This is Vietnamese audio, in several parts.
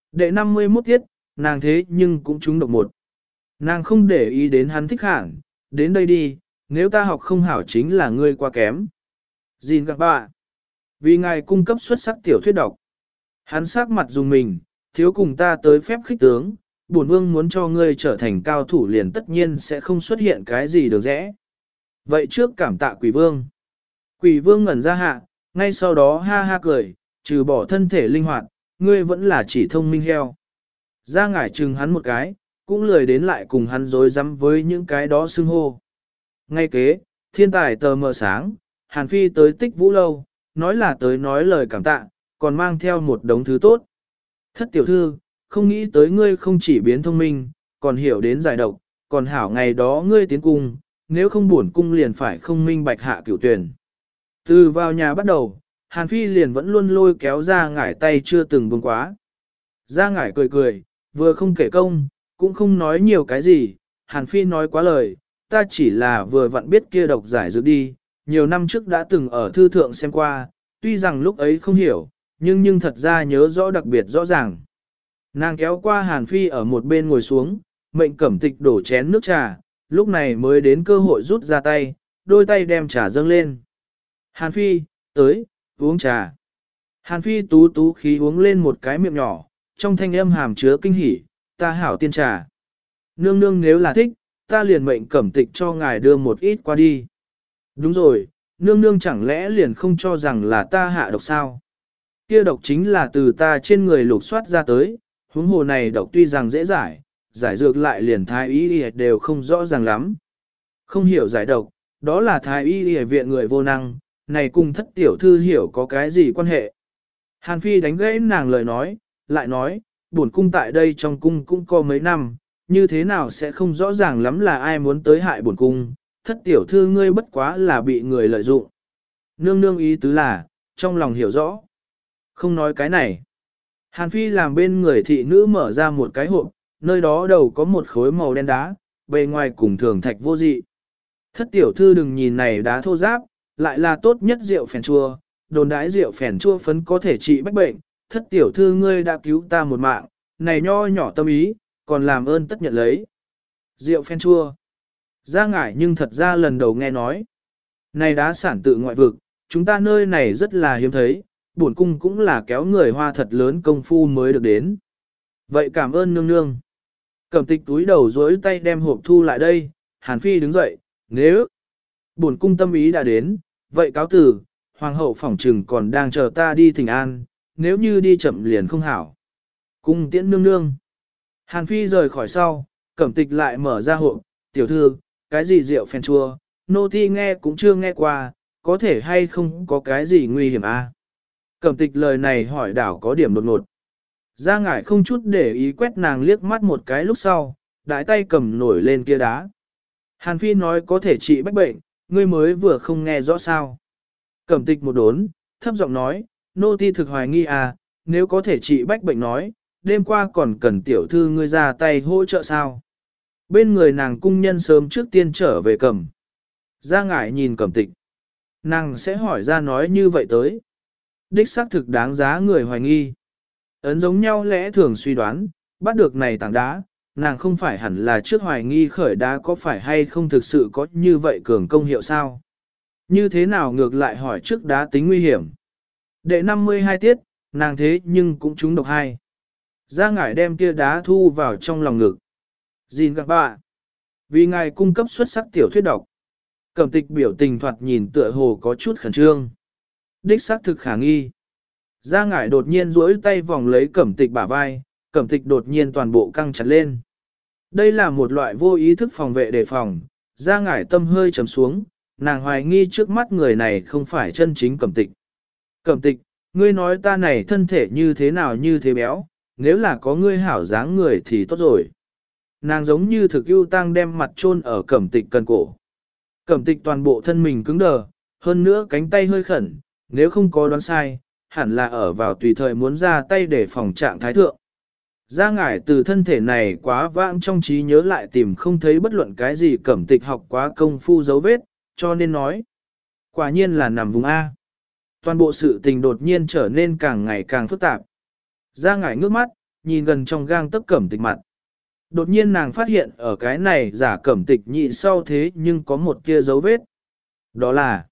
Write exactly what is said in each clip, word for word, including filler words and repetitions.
Đệ năm mươi mốt tiết, nàng thế nhưng cũng trúng độc một. Nàng không để ý đến hắn thích hẳn, đến đây đi, nếu ta học không hảo chính là ngươi quá kém. Gìn các bạn, vì ngài cung cấp xuất sắc tiểu thuyết độc. Hắn sắc mặt dùng mình, thiếu cùng ta tới phép khích tướng, bổn vương muốn cho ngươi trở thành cao thủ liền tất nhiên sẽ không xuất hiện cái gì được rẽ. Vậy trước cảm tạ quỷ vương. Quỷ vương ngẩn ra hạ, ngay sau đó ha ha cười, trừ bỏ thân thể linh hoạt, ngươi vẫn là chỉ thông minh heo. Ra ngải chừng hắn một cái, cũng lười đến lại cùng hắn dối rắm với những cái đó xưng hô. Ngay kế, thiên tài tờ mờ sáng, Hàn Phi tới Tích Vũ Lâu, nói là tới nói lời cảm tạ, còn mang theo một đống thứ tốt. Thất tiểu thư, không nghĩ tới ngươi không chỉ biến thông minh, còn hiểu đến giải độc, còn hảo ngày đó ngươi tiến cung, nếu không buồn cung liền phải không minh bạch hạ cửu tuyển. Từ vào nhà bắt đầu, Hàn Phi liền vẫn luôn lôi kéo ra ngải tay chưa từng buông quá. Ra ngải cười cười, vừa không kể công, cũng không nói nhiều cái gì, Hàn Phi nói quá lời, ta chỉ là vừa vặn biết kia độc giải dược đi, nhiều năm trước đã từng ở thư thượng xem qua, tuy rằng lúc ấy không hiểu, nhưng nhưng thật ra nhớ rõ đặc biệt rõ ràng. Nàng kéo qua Hàn Phi ở một bên ngồi xuống, mệnh Cẩm Tịch đổ chén nước trà, lúc này mới đến cơ hội rút ra tay, đôi tay đem trà dâng lên. Hàn Phi, tới, uống trà. Hàn Phi tú tú khí uống lên một cái miệng nhỏ, trong thanh âm hàm chứa kinh hỉ, ta hảo tiên trà. Nương nương nếu là thích, ta liền mệnh Cẩm Tịch cho ngài đưa một ít qua đi. Đúng rồi, nương nương chẳng lẽ liền không cho rằng là ta hạ độc sao? Kia độc chính là từ ta trên người lục soát ra tới, huống hồ này độc tuy rằng dễ giải, giải dược lại liền thái y đều không rõ ràng lắm. Không hiểu giải độc, đó là thái y viện người vô năng, này cùng thất tiểu thư hiểu có cái gì quan hệ. Hàn Phi đánh gãy nàng lời nói, lại nói, bổn cung tại đây trong cung cũng có mấy năm, như thế nào sẽ không rõ ràng lắm là ai muốn tới hại bổn cung, thất tiểu thư ngươi bất quá là bị người lợi dụng. Nương nương ý tứ là, trong lòng hiểu rõ. Không nói cái này. Hàn Phi làm bên người thị nữ mở ra một cái hộp, nơi đó đầu có một khối màu đen đá, bề ngoài cùng thường thạch vô dị. Thất tiểu thư đừng nhìn này đá thô ráp, lại là tốt nhất rượu phèn chua, đồn đãi rượu phèn chua phấn có thể trị bách bệnh, thất tiểu thư ngươi đã cứu ta một mạng, này nho nhỏ tâm ý, còn làm ơn tất nhận lấy. Rượu phèn chua. Ra ngải nhưng thật ra lần đầu nghe nói. Này đá sản tự ngoại vực, chúng ta nơi này rất là hiếm thấy, bổn cung cũng là kéo người hoa thật lớn công phu mới được đến. Vậy cảm ơn nương nương. Cẩm Tịch túi đầu dối tay đem hộp thu lại đây, Hàn Phi đứng dậy, nếu bổn cung tâm ý đã đến, vậy cáo từ, hoàng hậu phỏng trừng còn đang chờ ta đi thỉnh an, nếu như đi chậm liền không hảo. Cung tiễn nương nương. Hàn Phi rời khỏi sau, Cẩm Tịch lại mở ra hộp, tiểu thư, cái gì rượu phèn chua, nô ti nghe cũng chưa nghe qua, có thể hay không có cái gì nguy hiểm à? Cẩm Tịch lời này hỏi đảo có điểm đột ngột. Ra ngải không chút để ý quét nàng liếc mắt một cái lúc sau, đại tay cầm nổi lên kia đá. Hàn Phi nói có thể trị bách bệnh, ngươi mới vừa không nghe rõ sao. Cẩm Tịch một đốn, thấp giọng nói, nô ti thực hoài nghi à, nếu có thể trị bách bệnh nói, đêm qua còn cần tiểu thư ngươi ra tay hỗ trợ sao. Bên người nàng cung nhân sớm trước tiên trở về cầm. Ra ngải nhìn Cẩm Tịch. Nàng sẽ hỏi ra nói như vậy tới. Đích xác thực đáng giá người hoài nghi. Ấn giống nhau lẽ thường suy đoán, bắt được này tảng đá, nàng không phải hẳn là trước hoài nghi khởi đá có phải hay không thực sự có như vậy cường công hiệu sao? Như thế nào ngược lại hỏi trước đá tính nguy hiểm? Đệ năm mươi hai tiết, nàng thế nhưng cũng trúng độc hai. Ra ngải đem kia đá thu vào trong lòng ngực. Gìn các bạn. Vì ngài cung cấp xuất sắc tiểu thuyết độc. Cẩm Tịch biểu tình thoạt nhìn tựa hồ có chút khẩn trương. Đích xác thực khả nghi. Ra ngải đột nhiên duỗi tay vòng lấy Cẩm Tịch bả vai, Cẩm Tịch đột nhiên toàn bộ căng chặt lên. Đây là một loại vô ý thức phòng vệ đề phòng, ra ngải tâm hơi trầm xuống, nàng hoài nghi trước mắt người này không phải chân chính Cẩm Tịch. Cẩm Tịch, ngươi nói ta này thân thể như thế nào như thế béo, nếu là có ngươi hảo dáng người thì tốt rồi. Nàng giống như thực ưu tăng đem mặt chôn ở Cẩm Tịch cần cổ. Cẩm Tịch toàn bộ thân mình cứng đờ, hơn nữa cánh tay hơi khẩn, nếu không có đoán sai, hẳn là ở vào tùy thời muốn ra tay để phòng trạng thái thượng. Ra ngải từ thân thể này quá vãng trong trí nhớ lại tìm không thấy bất luận cái gì Cẩm Tịch học quá công phu dấu vết, cho nên nói. Quả nhiên là nằm vùng A. Toàn bộ sự tình đột nhiên trở nên càng ngày càng phức tạp. Ra ngải ngước mắt, nhìn gần trong gang tấc Cẩm Tịch mặt. Đột nhiên nàng phát hiện ở cái này giả Cẩm Tịch nhị sau thế nhưng có một tia dấu vết. Đó là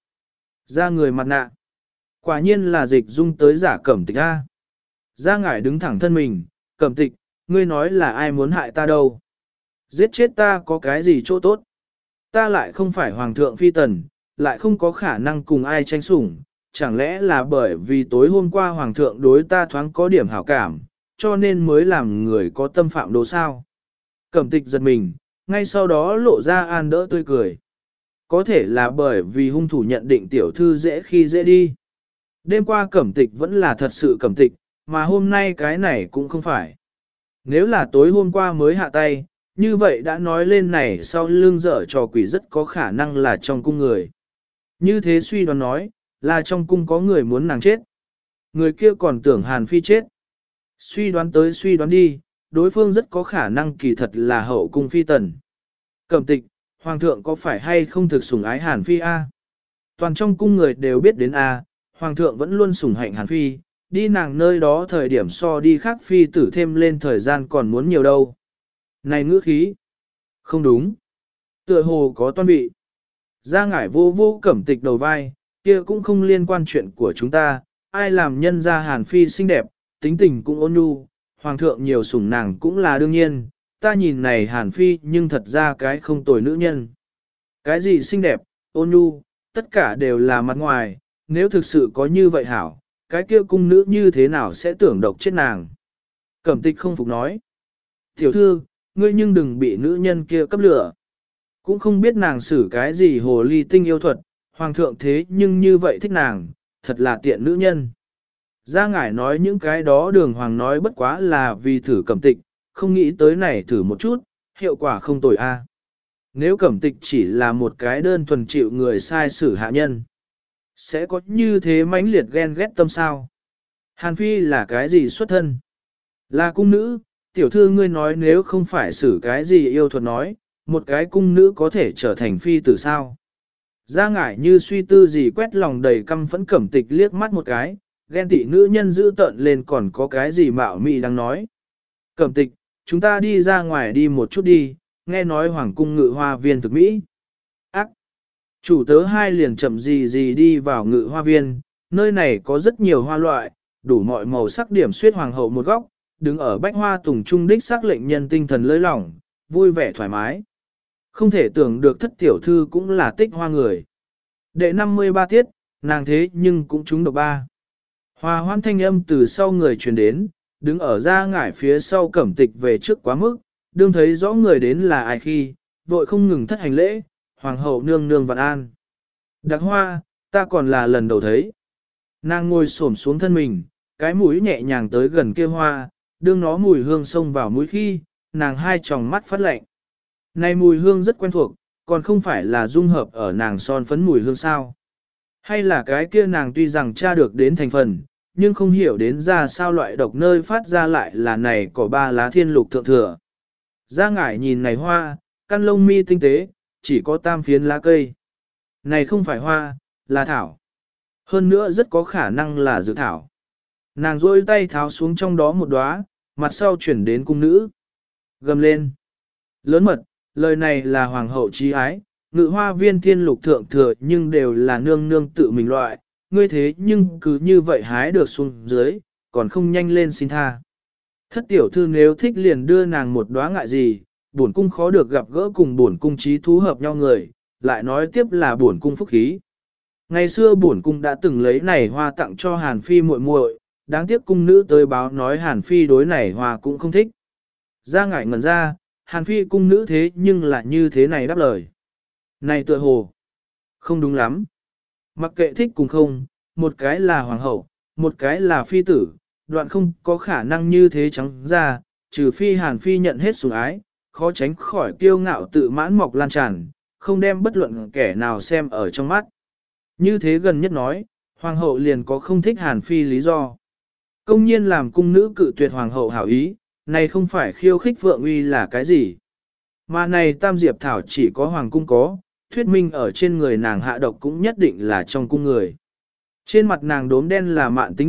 da người mặt nạ. Quả nhiên là Dịch Dung tới giả Cẩm Tịch A. Gia Ngải đứng thẳng thân mình, Cẩm Tịch, ngươi nói là ai muốn hại ta đâu? Giết chết ta có cái gì chỗ tốt? Ta lại không phải hoàng thượng phi tần, lại không có khả năng cùng ai tranh sủng, chẳng lẽ là bởi vì tối hôm qua hoàng thượng đối ta thoáng có điểm hảo cảm, cho nên mới làm người có tâm phạm đồ sao? Cẩm Tịch giật mình, ngay sau đó lộ ra an đỡ tươi cười. Có thể là bởi vì hung thủ nhận định tiểu thư dễ khi dễ đi. Đêm qua Cẩm Tịch vẫn là thật sự Cẩm Tịch, mà hôm nay cái này cũng không phải. Nếu là tối hôm qua mới hạ tay, như vậy đã nói lên này sau lưng dở trò quỷ rất có khả năng là trong cung người. Như thế suy đoán nói, là trong cung có người muốn nàng chết. Người kia còn tưởng Hàn Phi chết. Suy đoán tới suy đoán đi, đối phương rất có khả năng kỳ thật là hậu cung phi tần. Cẩm Tịch, hoàng thượng có phải hay không thực sủng ái Hàn Phi a? Toàn trong cung người đều biết đến a, hoàng thượng vẫn luôn sủng hạnh Hàn Phi, đi nàng nơi đó thời điểm so đi khác phi tử thêm lên thời gian còn muốn nhiều đâu. Này ngữ khí, không đúng. Tựa hồ có toan vị. Gia Ngải vô vô Cẩm Tịch đầu vai, kia cũng không liên quan chuyện của chúng ta, ai làm nhân gia Hàn Phi xinh đẹp, tính tình cũng ôn nhu, hoàng thượng nhiều sủng nàng cũng là đương nhiên, ta nhìn này Hàn Phi nhưng thật ra cái không tồi nữ nhân. Cái gì xinh đẹp, ôn nhu, tất cả đều là mặt ngoài, nếu thực sự có như vậy hảo, cái kia cung nữ như thế nào sẽ tưởng độc chết nàng. Cẩm Tịch không phục nói. Tiểu thư, ngươi nhưng đừng bị nữ nhân kia cấp lửa. Cũng không biết nàng xử cái gì hồ ly tinh yêu thuật, hoàng thượng thế nhưng như vậy thích nàng, thật là tiện nữ nhân. Gia Ngải nói những cái đó đường hoàng nói bất quá là vì thử Cẩm Tịch, không nghĩ tới này thử một chút, hiệu quả không tồi a. Nếu Cẩm Tịch chỉ là một cái đơn thuần chịu người sai xử hạ nhân, sẽ có như thế mãnh liệt ghen ghét tâm sao? Hàn Phi là cái gì xuất thân? Là cung nữ, tiểu thư ngươi nói nếu không phải xử cái gì yêu thuật nói, một cái cung nữ có thể trở thành phi tử sao? Gia Ngải như suy tư gì quét lòng đầy căm phẫn Cẩm Tịch liếc mắt một cái, ghen tị nữ nhân giữ tợn lên còn có cái gì mạo mị đang nói. Cẩm Tịch, chúng ta đi ra ngoài đi một chút đi, nghe nói hoàng cung ngự hoa viên thực mỹ. Ác! Chủ tớ hai liền chậm gì gì đi vào ngự hoa viên, nơi này có rất nhiều hoa loại, đủ mọi màu sắc điểm suyết hoàng hậu một góc, đứng ở bách hoa tùng trung đích sắc lệnh nhân tinh thần lơi lỏng, vui vẻ thoải mái. Không thể tưởng được thất tiểu thư cũng là tích hoa người. Đệ năm mươi ba tiết, nàng thế nhưng cũng trúng độc ba. Hoa hoan thanh âm từ sau người truyền đến, đứng ở Gia Ngải phía sau Cẩm Tịch về trước quá mức, đương thấy rõ người đến là ai khi, vội không ngừng thất hành lễ, hoàng hậu nương nương vạn an. Đặc hoa, ta còn là lần đầu thấy. Nàng ngồi xổm xuống thân mình, cái mũi nhẹ nhàng tới gần kia hoa, đương nó mùi hương xông vào mũi khi, nàng hai tròng mắt phát lạnh. Này mùi hương rất quen thuộc, còn không phải là dung hợp ở nàng son phấn mùi hương sao. Hay là cái kia nàng tuy rằng tra được đến thành phần, nhưng không hiểu đến ra sao loại độc nơi phát ra lại là này có ba lá thiên lục thượng thừa. Gia Ngải nhìn này hoa, căn lông mi tinh tế, chỉ có tam phiến lá cây. Này không phải hoa, là thảo. Hơn nữa rất có khả năng là dược thảo. Nàng rôi tay tháo xuống trong đó một đóa, mặt sau chuyển đến cung nữ. Gầm lên. Lớn mật, lời này là hoàng hậu trí ái, ngự hoa viên thiên lục thượng thừa nhưng đều là nương nương tự mình loại. Ngươi thế nhưng cứ như vậy hái được xuống dưới, còn không nhanh lên xin tha. Thất tiểu thư nếu thích liền đưa nàng một đóa ngại gì, bổn cung khó được gặp gỡ cùng bổn cung trí thú hợp nhau người, lại nói tiếp là bổn cung phúc khí. Ngày xưa bổn cung đã từng lấy này hoa tặng cho Hàn Phi muội muội, đáng tiếc cung nữ tới báo nói Hàn Phi đối này hoa cũng không thích. Gia Ngải ngẩn ra, Hàn Phi cung nữ thế nhưng là như thế này đáp lời. Này tựa hồ, không đúng lắm. Mặc kệ thích cùng không, một cái là hoàng hậu, một cái là phi tử, đoạn không có khả năng như thế trắng ra, trừ phi Hàn Phi nhận hết sủng ái, khó tránh khỏi kiêu ngạo tự mãn mọc lan tràn, không đem bất luận kẻ nào xem ở trong mắt. Như thế gần nhất nói, hoàng hậu liền có không thích Hàn Phi lý do. Công nhiên làm cung nữ cự tuyệt hoàng hậu hảo ý, này không phải khiêu khích vượng uy là cái gì. Mà này tam diệp thảo chỉ có hoàng cung có, thuyết minh ở trên người nàng hạ độc cũng nhất định là trong cung người. Trên mặt nàng đốm đen là mạn tính độc,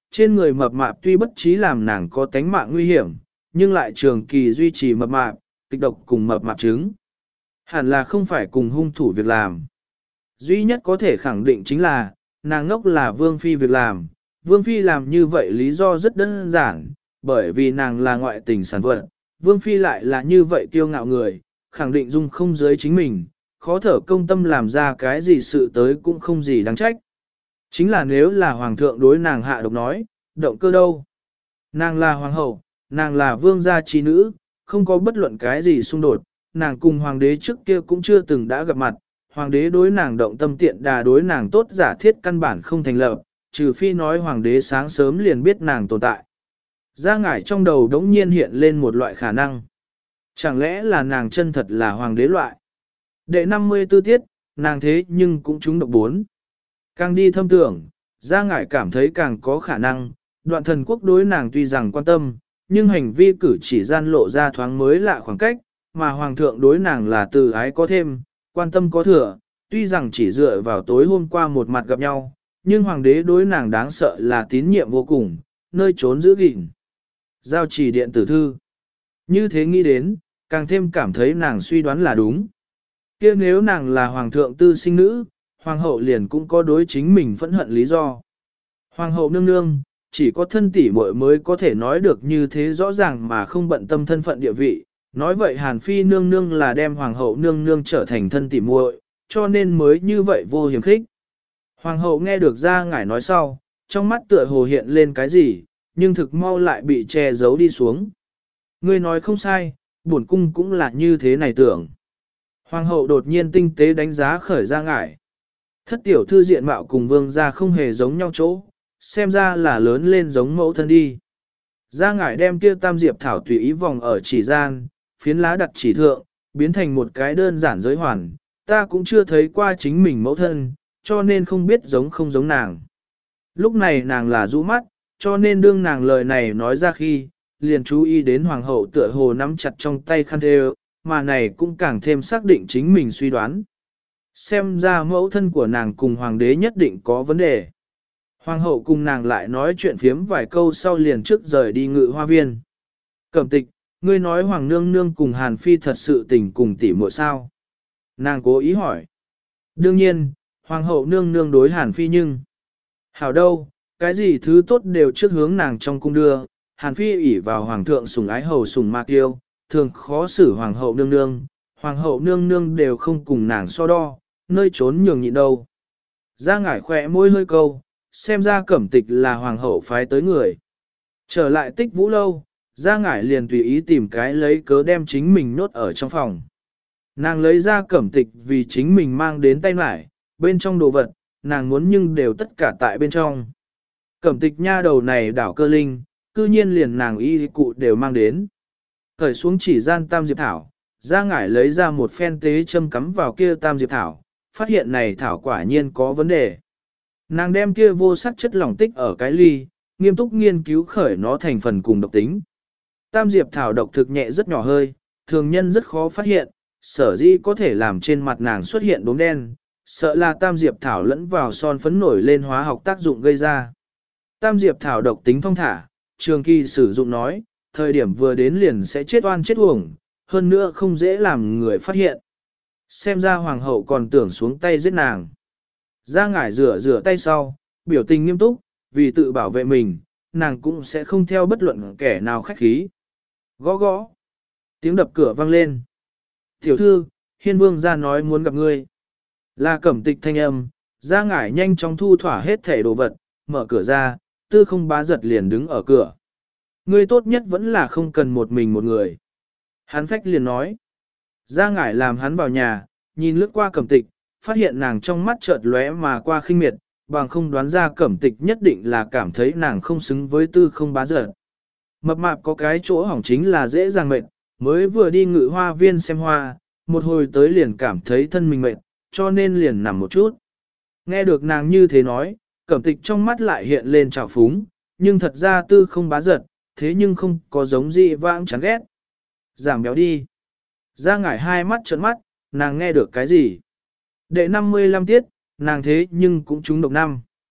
trên người mập mạp tuy bất trí làm nàng có tánh mạng nguy hiểm, nhưng lại trường kỳ duy trì mập mạp, kịch độc cùng mập mạp trứng. Hẳn là không phải cùng hung thủ việc làm. Duy nhất có thể khẳng định chính là, nàng ngốc là Vương Phi việc làm. Vương Phi làm như vậy lý do rất đơn giản, bởi vì nàng là ngoại tình sản vật. Vương Phi lại là như vậy kiêu ngạo người, khẳng định dung không giới chính mình, khó thở công tâm làm ra cái gì sự tới cũng không gì đáng trách. Chính là nếu là Hoàng thượng đối nàng hạ độc nói, động cơ đâu? Nàng là Hoàng hậu, nàng là vương gia trí nữ, không có bất luận cái gì xung đột, nàng cùng Hoàng đế trước kia cũng chưa từng đã gặp mặt. Hoàng đế đối nàng động tâm tiện đà đối nàng tốt giả thiết căn bản không thành lập, trừ phi nói hoàng đế sáng sớm liền biết nàng tồn tại. Ra ngải trong đầu đống nhiên hiện lên một loại khả năng. Chẳng lẽ là nàng chân thật là hoàng đế loại? Đệ năm mươi tư tiết, nàng thế nhưng cũng trúng độc bốn. Càng đi thâm tưởng, ra ngải cảm thấy càng có khả năng, đoạn thần quốc đối nàng tuy rằng quan tâm, nhưng hành vi cử chỉ gian lộ ra thoáng mới lạ khoảng cách, mà hoàng thượng đối nàng là từ ái có thêm, quan tâm có thừa, tuy rằng chỉ dựa vào tối hôm qua một mặt gặp nhau, nhưng hoàng đế đối nàng đáng sợ là tín nhiệm vô cùng, nơi trốn giữ gìn. Giao chỉ điện tử thư. Như thế nghĩ đến, càng thêm cảm thấy nàng suy đoán là đúng. Kia nếu nàng là hoàng thượng tư sinh nữ, hoàng hậu liền cũng có đối chính mình phẫn hận lý do. Hoàng hậu nương nương, chỉ có thân tỷ muội mới có thể nói được như thế rõ ràng mà không bận tâm thân phận địa vị. Nói vậy Hàn Phi nương nương là đem hoàng hậu nương nương trở thành thân tỷ muội, cho nên mới như vậy vô hiểm khích. Hoàng hậu nghe được ra ngải nói sau, trong mắt tựa hồ hiện lên cái gì, nhưng thực mau lại bị che giấu đi xuống. Ngươi nói không sai, bổn cung cũng là như thế này tưởng. Hoàng hậu đột nhiên tinh tế đánh giá khởi ra ngải. Thất tiểu thư diện mạo cùng vương gia không hề giống nhau chỗ, xem ra là lớn lên giống mẫu thân đi. Ra ngải đem kia tam diệp thảo tùy ý vòng ở chỉ gian, phiến lá đặt chỉ thượng, biến thành một cái đơn giản giới hoàn. Ta cũng chưa thấy qua chính mình mẫu thân, cho nên không biết giống không giống nàng. Lúc này nàng là rũ mắt, cho nên đương nàng lời này nói ra khi, liền chú ý đến hoàng hậu tựa hồ nắm chặt trong tay khăn thêu, mà này cũng càng thêm xác định chính mình suy đoán. Xem ra mẫu thân của nàng cùng hoàng đế nhất định có vấn đề. Hoàng hậu cùng nàng lại nói chuyện phiếm vài câu sau liền trước rời đi ngự hoa viên. Cẩm tịch, ngươi nói hoàng nương nương cùng Hàn Phi thật sự tình cùng tỉ muội sao? Nàng cố ý hỏi. Đương nhiên, hoàng hậu nương nương đối Hàn Phi nhưng. Hảo đâu, cái gì thứ tốt đều trước hướng nàng trong cung đưa. Hàn Phi ỷ vào hoàng thượng sủng ái hầu sủng ma kiêu, thường khó xử hoàng hậu nương nương. Hoàng hậu nương nương đều không cùng nàng so đo, nơi trốn nhường nhịn đâu. Ra ngải khỏe môi hơi câu, xem ra cẩm tịch là hoàng hậu phái tới người. Trở lại tích vũ lâu, ra ngải liền tùy ý tìm cái lấy cớ đem chính mình nốt ở trong phòng. Nàng lấy ra cẩm tịch vì chính mình mang đến tay mải, bên trong đồ vật, nàng muốn nhưng đều tất cả tại bên trong. Cẩm tịch nha đầu này đảo cơ linh, cư nhiên liền nàng y cụ đều mang đến. Khởi xuống chỉ gian tam diệp thảo, ra ngải lấy ra một phen tế châm cắm vào kia tam diệp thảo, phát hiện này thảo quả nhiên có vấn đề. Nàng đem kia vô sắc chất lỏng tích ở cái ly, nghiêm túc nghiên cứu khởi nó thành phần cùng độc tính. Tam diệp thảo độc thực nhẹ rất nhỏ hơi, thường nhân rất khó phát hiện, sở dĩ có thể làm trên mặt nàng xuất hiện đốm đen, sợ là tam diệp thảo lẫn vào son phấn nổi lên hóa học tác dụng gây ra. Tam diệp thảo độc tính phong thả, trường kỳ sử dụng nói, thời điểm vừa đến liền sẽ chết oan chết uổng, hơn nữa không dễ làm người phát hiện. Xem ra hoàng hậu còn tưởng xuống tay giết nàng. Ra ngải rửa rửa tay sau, biểu tình nghiêm túc, vì tự bảo vệ mình, nàng cũng sẽ không theo bất luận kẻ nào khách khí. Gõ gõ. Tiếng đập cửa vang lên. Tiểu thư, hiên vương ra nói muốn gặp ngươi. Là cẩm tịch thanh âm, ra ngải nhanh chóng thu thỏa hết thẻ đồ vật, mở cửa ra, tư không bá giật liền đứng ở cửa. Ngươi tốt nhất vẫn là không cần một mình một người. Hắn phách liền nói. Ra ngải làm hắn vào nhà, nhìn lướt qua cẩm tịch, phát hiện nàng trong mắt chợt lóe mà qua khinh miệt, bằng không đoán ra cẩm tịch nhất định là cảm thấy nàng không xứng với tư không bá giật. Mập mạp có cái chỗ hỏng chính là dễ dàng mệt, mới vừa đi ngự hoa viên xem hoa, một hồi tới liền cảm thấy thân mình mệt, cho nên liền nằm một chút. Nghe được nàng như thế nói, cẩm tịch trong mắt lại hiện lên trào phúng, nhưng thật ra tư không bá giật, thế nhưng không có giống gì vãng chán ghét. Giảm béo đi. Ra ngải hai mắt trợn mắt, nàng nghe được cái gì? Đệ năm mươi lăm tiết, nàng thế nhưng cũng trúng độc năm.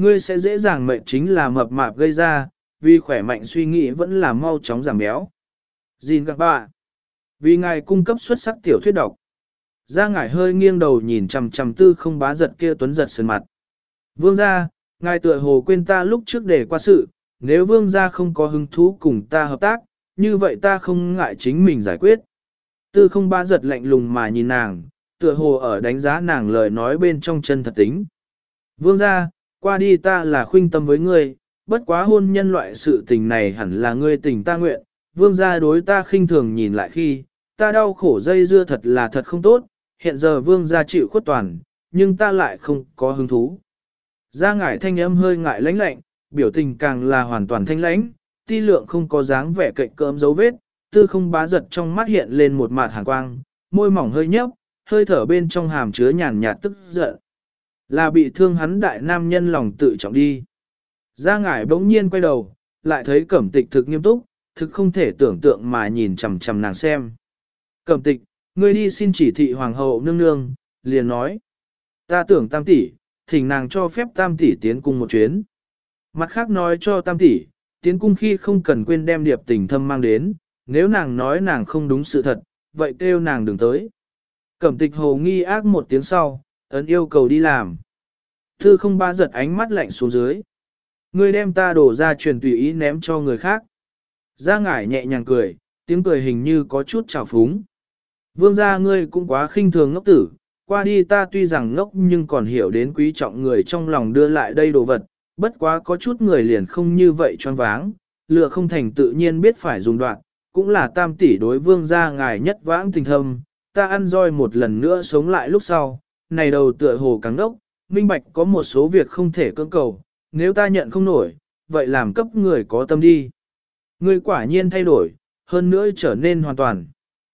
Ngươi sẽ dễ dàng mệt chính là mập mạp gây ra, vì khỏe mạnh suy nghĩ vẫn là mau chóng giảm béo. Jin các bạn, vì ngài cung cấp xuất sắc tiểu thuyết độc. Gia ngải hơi nghiêng đầu nhìn chằm chằm tư không bá giật kia tuấn giật sơn mặt. Vương gia, ngài tựa hồ quên ta lúc trước để qua sự, nếu vương gia không có hứng thú cùng ta hợp tác, như vậy ta không ngại chính mình giải quyết. Tư không bá giật lạnh lùng mà nhìn nàng, tựa hồ ở đánh giá nàng lời nói bên trong chân thật tính. Vương gia, qua đi ta là khuynh tâm với ngươi, bất quá hôn nhân loại sự tình này hẳn là ngươi tình ta nguyện, vương gia đối ta khinh thường nhìn lại khi, ta đau khổ dây dưa thật là thật không tốt, hiện giờ vương gia chịu khuất toàn, nhưng ta lại không có hứng thú. Gia ngải thanh âm hơi ngại lãnh lạnh, biểu tình càng là hoàn toàn thanh lãnh, ti lượng không có dáng vẻ cạnh cỡm dấu vết, tư không bá giật trong mắt hiện lên một mạt hàn quang, môi mỏng hơi nhấp, hơi thở bên trong hàm chứa nhàn nhạt tức giận. Là bị thương hắn đại nam nhân lòng tự trọng đi. Gia ngải bỗng nhiên quay đầu, lại thấy cẩm tịch thực nghiêm túc, thực không thể tưởng tượng mà nhìn chằm chằm nàng xem. Cẩm tịch, ngươi đi xin chỉ thị hoàng hậu nương nương, liền nói. Ta tưởng tam tỷ, thỉnh nàng cho phép tam tỷ tiến cung một chuyến. Mặt khác nói cho tam tỷ, tiến cung khi không cần quên đem điệp tình thâm mang đến, nếu nàng nói nàng không đúng sự thật, vậy kêu nàng đừng tới. Cẩm tịch hồ nghi ác một tiếng sau, ấn yêu cầu đi làm. Thư không ba giật ánh mắt lạnh xuống dưới. Ngươi đem ta đổ ra truyền tùy ý ném cho người khác. Gia ngải nhẹ nhàng cười, tiếng cười hình như có chút trào phúng. Vương gia ngươi cũng quá khinh thường ngốc tử, qua đi ta tuy rằng ngốc nhưng còn hiểu đến quý trọng người trong lòng đưa lại đây đồ vật, bất quá có chút người liền không như vậy choáng váng, lừa không thành tự nhiên biết phải dùng đoạn, cũng là tam tỷ đối vương gia ngài nhất vãng tình thâm, ta ăn roi một lần nữa sống lại lúc sau, này đầu tựa hồ cắn đốc, minh bạch có một số việc không thể cưỡng cầu, nếu ta nhận không nổi, vậy làm cấp người có tâm đi. Người quả nhiên thay đổi, hơn nữa trở nên hoàn toàn.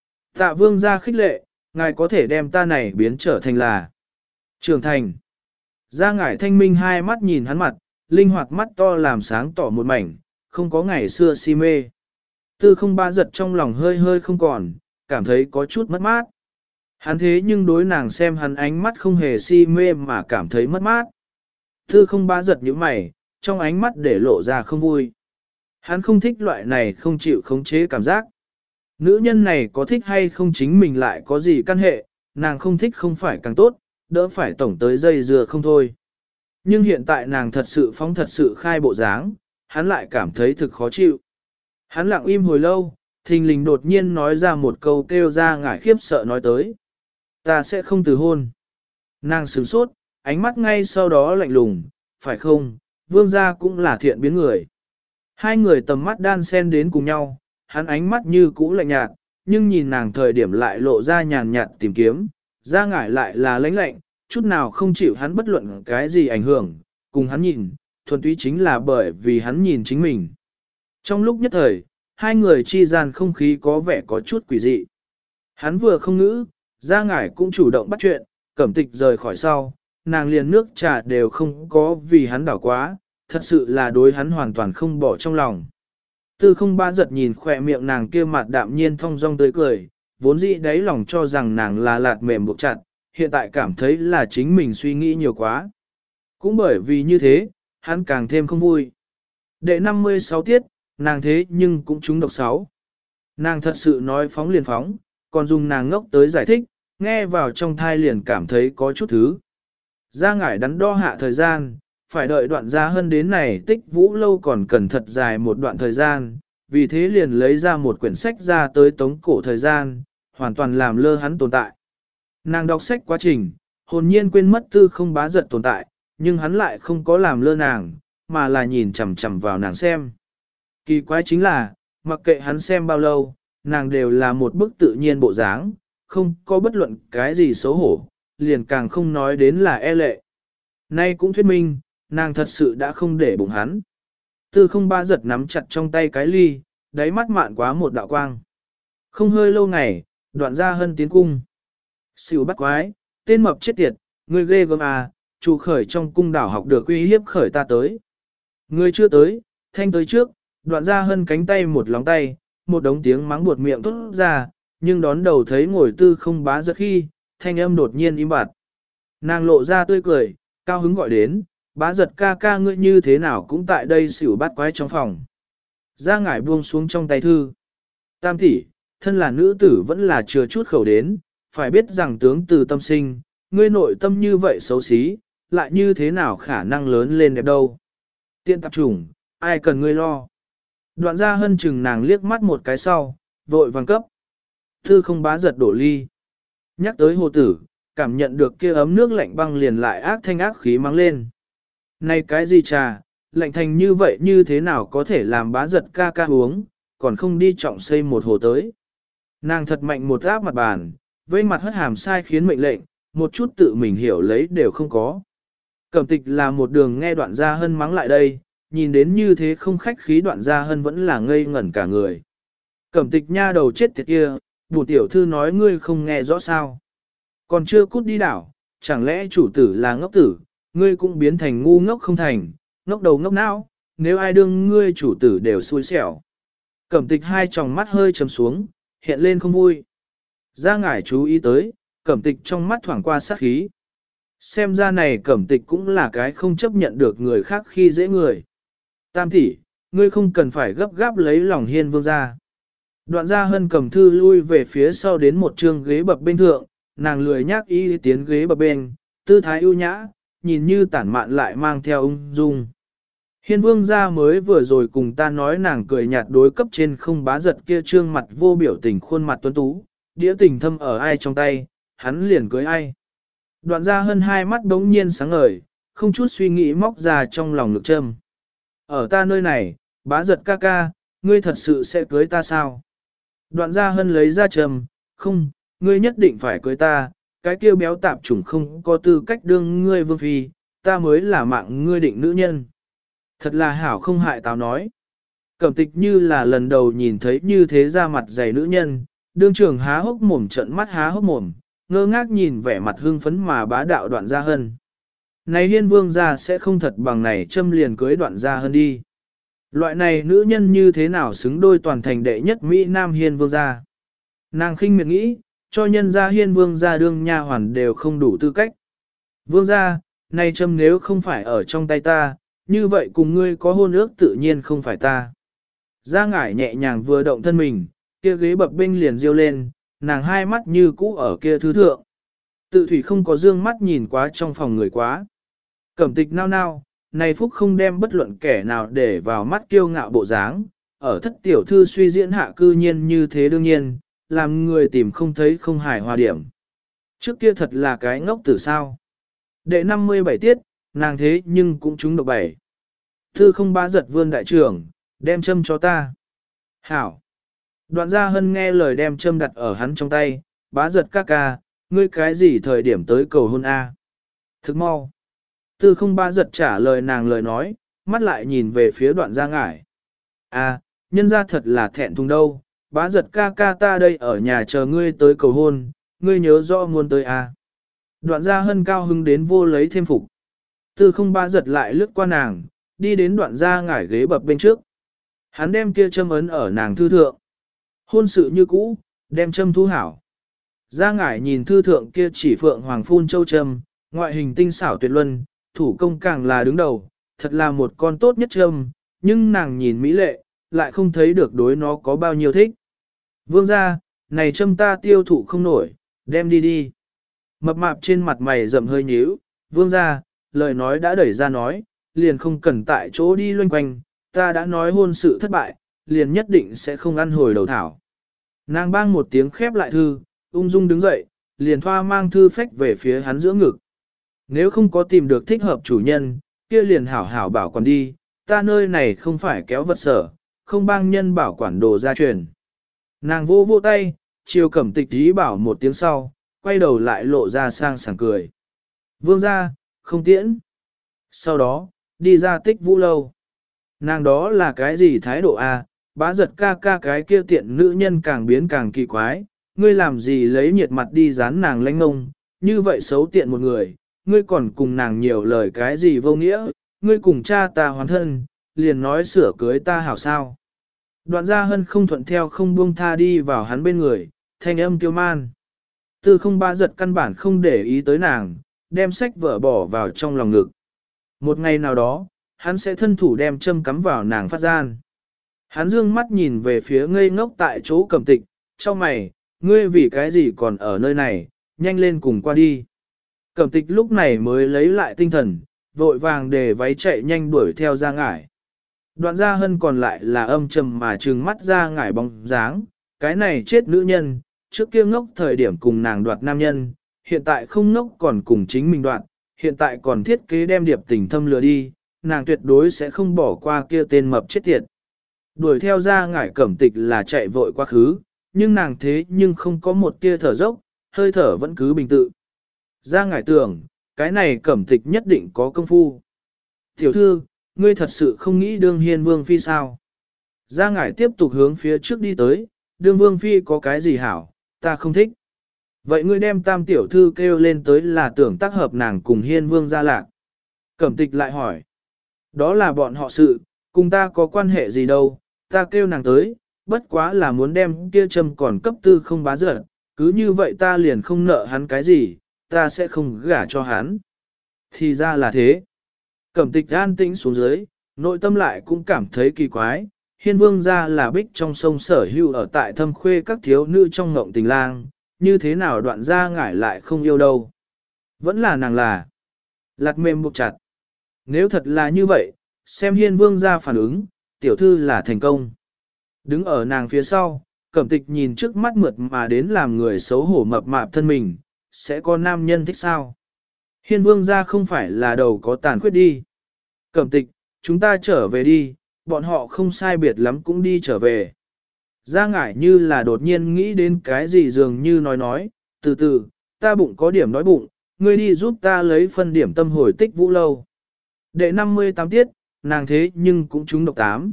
Tạ vương gia khích lệ, ngài có thể đem ta này biến trở thành là trưởng thành. Gia ngải thanh minh hai mắt nhìn hắn mặt, linh hoạt mắt to làm sáng tỏ một mảnh, không có ngày xưa si mê. Tư không ba giật trong lòng hơi hơi không còn, cảm thấy có chút mất mát. Hắn thế nhưng đối nàng xem hắn ánh mắt không hề si mê mà cảm thấy mất mát. Tư không ba giật như mày, trong ánh mắt để lộ ra không vui. Hắn không thích loại này không chịu khống chế cảm giác. Nữ nhân này có thích hay không chính mình lại có gì căn hệ, nàng không thích không phải càng tốt, đỡ phải tổng tới dây dưa không thôi. Nhưng hiện tại nàng thật sự phóng thật sự khai bộ dáng, hắn lại cảm thấy thực khó chịu. Hắn lặng im hồi lâu, thình lình đột nhiên nói ra một câu kêu ra ngải khiếp sợ nói tới. Ta sẽ không từ hôn. Nàng sửng sốt, ánh mắt ngay sau đó lạnh lùng, phải không, vương gia cũng là thiện biến người. Hai người tầm mắt đan xen đến cùng nhau, hắn ánh mắt như cũ lạnh nhạt, nhưng nhìn nàng thời điểm lại lộ ra nhàn nhạt tìm kiếm, ra ngải lại là lãnh lạnh, chút nào không chịu hắn bất luận cái gì ảnh hưởng, cùng hắn nhìn, thuần túy chính là bởi vì hắn nhìn chính mình. Trong lúc nhất thời, hai người chi gian không khí có vẻ có chút quỷ dị. Hắn vừa không ngữ, ra ngải cũng chủ động bắt chuyện, cẩm tịch rời khỏi sau, nàng liền nước trà đều không có vì hắn đảo quá, thật sự là đối hắn hoàn toàn không bỏ trong lòng. Tư không ba giật nhìn khỏe miệng nàng kia mặt đạm nhiên thong dong tươi cười, vốn dĩ đáy lòng cho rằng nàng là lạt mềm buộc chặt, hiện tại cảm thấy là chính mình suy nghĩ nhiều quá. Cũng bởi vì như thế, hắn càng thêm không vui. Đệ năm mươi sáu tiết, nàng thế nhưng cũng trúng độc sáu. Nàng thật sự nói phóng liền phóng, còn dùng nàng ngốc tới giải thích, nghe vào trong thai liền cảm thấy có chút thứ. Ra ngải đắn đo hạ thời gian, phải đợi đoạn gia hân đến này tích vũ lâu còn cần thật dài một đoạn thời gian, vì thế liền lấy ra một quyển sách ra tới tống cổ thời gian, hoàn toàn làm lơ hắn tồn tại. Nàng đọc sách quá trình, hồn nhiên quên mất tư không bá giật tồn tại, nhưng hắn lại không có làm lơ nàng, mà là nhìn chằm chằm vào nàng xem. Kỳ quái chính là, mặc kệ hắn xem bao lâu, nàng đều là một bức tự nhiên bộ dáng, không có bất luận cái gì xấu hổ, liền càng không nói đến là e lệ. Nay cũng thuyết minh, nàng thật sự đã không để bụng hắn. Tư không ba giật nắm chặt trong tay cái ly, đáy mắt mạn quá một đạo quang. Không hơi lâu ngày, đoạn gia hân tiến cung. Xỉu bắt quái, tên mập chết tiệt, người ghê gớm à, chủ khởi trong cung đảo học được uy hiếp khởi ta tới. Người chưa tới, thanh tới trước, đoạn gia hân cánh tay một lóng tay, một đống tiếng mắng buột miệng thốt ra, nhưng đón đầu thấy ngồi tư không bá giật khi, thanh âm đột nhiên im bặt. Nàng lộ ra tươi cười, cao hứng gọi đến, Bá giật ca ca ngươi như thế nào cũng tại đây xỉu bắt quái trong phòng. Ra ngải buông xuống trong tay thư. Tam tỷ, thân là nữ tử vẫn là chừa chút khẩu đến, phải biết rằng tướng từ tâm sinh, ngươi nội tâm như vậy xấu xí, lại như thế nào khả năng lớn lên đẹp đâu. Tiện tạp trùng, ai cần ngươi lo. Đoạn ra hân chừng nàng liếc mắt một cái sau, vội vàng cấp. Thư không bá giật đổ ly. Nhắc tới hồ tử, cảm nhận được kia ấm nước lạnh băng liền lại ác thanh ác khí mang lên. Này cái gì trà, lạnh thành như vậy như thế nào có thể làm bá giật ca ca uống, còn không đi trọng xây một hồ tới. Nàng thật mạnh một áp mặt bàn, vây mặt hất hàm sai khiến mệnh lệnh, một chút tự mình hiểu lấy đều không có. Cẩm tịch là một đường nghe đoạn gia hân mắng lại đây, nhìn đến như thế không khách khí đoạn gia hân vẫn là ngây ngẩn cả người. Cẩm tịch nha đầu chết tiệt kia, bù tiểu thư nói ngươi không nghe rõ sao. Còn chưa cút đi đảo, chẳng lẽ chủ tử là ngốc tử, ngươi cũng biến thành ngu ngốc không thành, ngốc đầu ngốc não, nếu ai đương ngươi chủ tử đều xui xẻo. Cẩm tịch hai tròng mắt hơi trầm xuống, hiện lên không vui. Ra ngải chú ý tới, cẩm tịch trong mắt thoảng qua sát khí. Xem ra này cẩm tịch cũng là cái không chấp nhận được người khác khi dễ người. Tam tỷ, ngươi không cần phải gấp gáp lấy lòng hiên vương ra. Đoạn gia hân cầm thư lui về phía sau đến một trường ghế bập bên thượng, nàng lười nhác y tiến ghế bập bên, tư thái ưu nhã, nhìn như tản mạn lại mang theo ung dung. Hiên vương gia mới vừa rồi cùng ta nói nàng cười nhạt đối cấp trên không bá giật kia trương mặt vô biểu tình khuôn mặt tuấn tú, đĩa tình thâm ở ai trong tay, hắn liền cưới ai. Đoạn gia hân hai mắt đống nhiên sáng ngời, không chút suy nghĩ móc ra trong lòng ngực châm. Ở ta nơi này, bá giật ca ca, ngươi thật sự sẽ cưới ta sao? Đoạn gia hân lấy ra châm, không, ngươi nhất định phải cưới ta, cái kia béo tạp chủng không có tư cách đương ngươi vương phi, ta mới là mạng ngươi định nữ nhân. Thật là hảo không hại táo nói. Cẩm tịch như là lần đầu nhìn thấy như thế ra mặt dày nữ nhân, đương trưởng há hốc mồm trận mắt há hốc mồm, ngơ ngác nhìn vẻ mặt hưng phấn mà bá đạo đoạn gia hân. Này hiên vương gia sẽ không thật bằng này châm liền cưới đoạn gia hân đi. Loại này nữ nhân như thế nào xứng đôi toàn thành đệ nhất Mỹ Nam hiên vương gia. Nàng khinh miệt nghĩ, cho nhân gia hiên vương gia đương nha hoàn đều không đủ tư cách. Vương gia, này châm nếu không phải ở trong tay ta, như vậy cùng ngươi có hôn ước tự nhiên không phải ta. Gia ngải nhẹ nhàng vừa động thân mình, kia ghế bập bênh liền riêu lên, nàng hai mắt như cũ ở kia thứ thượng. Tự thủy không có dương mắt nhìn quá trong phòng người quá. Cẩm tịch nao nao, này phúc không đem bất luận kẻ nào để vào mắt kiêu ngạo bộ dáng, ở thất tiểu thư suy diễn hạ cư nhiên như thế đương nhiên, làm người tìm không thấy không hài hòa điểm. Trước kia thật là cái ngốc tử sao. Đệ năm mươi bảy tiết, nàng thế nhưng cũng trúng độc bảy. Thư không bá giật vươn đại trưởng, đem châm cho ta. Hảo. Đoạn gia hân nghe lời đem châm đặt ở hắn trong tay, bá giật ca ca, ngươi cái gì thời điểm tới cầu hôn A. Thức mau. Tư không bá giật trả lời nàng lời nói, mắt lại nhìn về phía đoạn gia ngải. À, nhân gia thật là thẹn thùng đâu, bá giật ca ca ta đây ở nhà chờ ngươi tới cầu hôn, ngươi nhớ rõ muốn tới A. Đoạn gia hân cao hứng đến vô lấy thêm phục. Tư không bá giật lại lướt qua nàng, đi đến đoạn gia ngải ghế bập bên trước. Hắn đem kia châm ấn ở nàng thư thượng. Hôn sự như cũ, đem châm thu hảo. Gia ngải nhìn thư thượng kia chỉ phượng hoàng phun châu châm, ngoại hình tinh xảo tuyệt luân, thủ công càng là đứng đầu, thật là một con tốt nhất châm, nhưng nàng nhìn mỹ lệ, lại không thấy được đối nó có bao nhiêu thích. Vương gia, này châm ta tiêu thụ không nổi, đem đi đi. Mập mạp trên mặt mày rậm hơi nhíu, vương gia, lời nói đã đẩy ra nói, liền không cần tại chỗ đi loanh quanh, ta đã nói hôn sự thất bại, liền nhất định sẽ không ăn hồi đầu thảo. Nàng bang một tiếng khép lại thư, ung dung đứng dậy, liền thoa mang thư phách về phía hắn giữa ngực. Nếu không có tìm được thích hợp chủ nhân, kia liền hảo hảo bảo quản đi, ta nơi này không phải kéo vật sở, không bang nhân bảo quản đồ gia truyền. Nàng vô vô tay, chiều cẩm tịch ý bảo một tiếng sau, quay đầu lại lộ ra sang sảng cười. Vương gia, không tiễn. Sau đó, đi ra tích vũ lâu. Nàng đó là cái gì thái độ a? Bá giật ca ca cái kia tiện nữ nhân càng biến càng kỳ quái, ngươi làm gì lấy nhiệt mặt đi dán nàng lanh ngông, như vậy xấu tiện một người, ngươi còn cùng nàng nhiều lời cái gì vô nghĩa, ngươi cùng cha ta hoàn thân, liền nói sửa cưới ta hảo sao. Đoạn gia hân không thuận theo không buông tha đi vào hắn bên người, thanh âm kiêu man. Tư không bá giật căn bản không để ý tới nàng, đem sách vở bỏ vào trong lòng ngực. Một ngày nào đó, hắn sẽ thân thủ đem châm cắm vào nàng phát gian. Hắn dương mắt nhìn về phía ngây ngốc tại chỗ Cẩm Tịch, cho mày, ngươi vì cái gì còn ở nơi này, nhanh lên cùng qua đi. Cẩm Tịch lúc này mới lấy lại tinh thần, vội vàng để váy chạy nhanh đuổi theo Gia Ngải. Đoạn Gia Hân còn lại là âm trầm mà trừng mắt Gia Ngải bóng dáng, cái này chết nữ nhân, trước kia ngốc thời điểm cùng nàng đoạt nam nhân, hiện tại không ngốc còn cùng chính mình đoạt, hiện tại còn thiết kế đem điệp tình thâm lừa đi, nàng tuyệt đối sẽ không bỏ qua kia tên mập chết tiệt. Đuổi theo Gia Ngải Cẩm Tịch là chạy vội quá khứ, nhưng nàng thế nhưng không có một tia thở dốc, hơi thở vẫn cứ bình tự. Gia Ngải tưởng, cái này Cẩm Tịch nhất định có công phu. Tiểu thư, ngươi thật sự không nghĩ đương hiên vương phi sao? Gia Ngải tiếp tục hướng phía trước đi tới, đương vương phi có cái gì hảo, ta không thích. Vậy ngươi đem tam tiểu thư kêu lên tới là tưởng tác hợp nàng cùng hiên vương gia lạc. Cẩm Tịch lại hỏi, đó là bọn họ sự, cùng ta có quan hệ gì đâu, ta kêu nàng tới, bất quá là muốn đem kia châm còn cấp tư không bá dở, cứ như vậy ta liền không nợ hắn cái gì, ta sẽ không gả cho hắn. Thì ra là thế. Cẩm Tịch an tĩnh xuống dưới, nội tâm lại cũng cảm thấy kỳ quái, hiên vương gia là bích trong sông sở hữu ở tại thâm khuê các thiếu nữ trong ngộng tình lang, như thế nào đoạn Gia Ngải lại không yêu đâu. Vẫn là nàng là lạt mềm buộc chặt. Nếu thật là như vậy, xem hiên vương gia phản ứng, tiểu thư là thành công. Đứng ở nàng phía sau, Cẩm Tịch nhìn trước mắt mượt mà đến làm người xấu hổ mập mạp thân mình, sẽ có nam nhân thích sao? Hiên vương gia không phải là đầu có tàn khuyết đi. Cẩm Tịch, chúng ta trở về đi, bọn họ không sai biệt lắm cũng đi trở về. Gia Ngải như là đột nhiên nghĩ đến cái gì dường như nói nói, từ từ, ta bụng có điểm nói bụng, ngươi đi giúp ta lấy phân điểm tâm hồi tích vũ lâu. Đệ năm mươi tám tiết, nàng thế nhưng cũng trúng độc tám.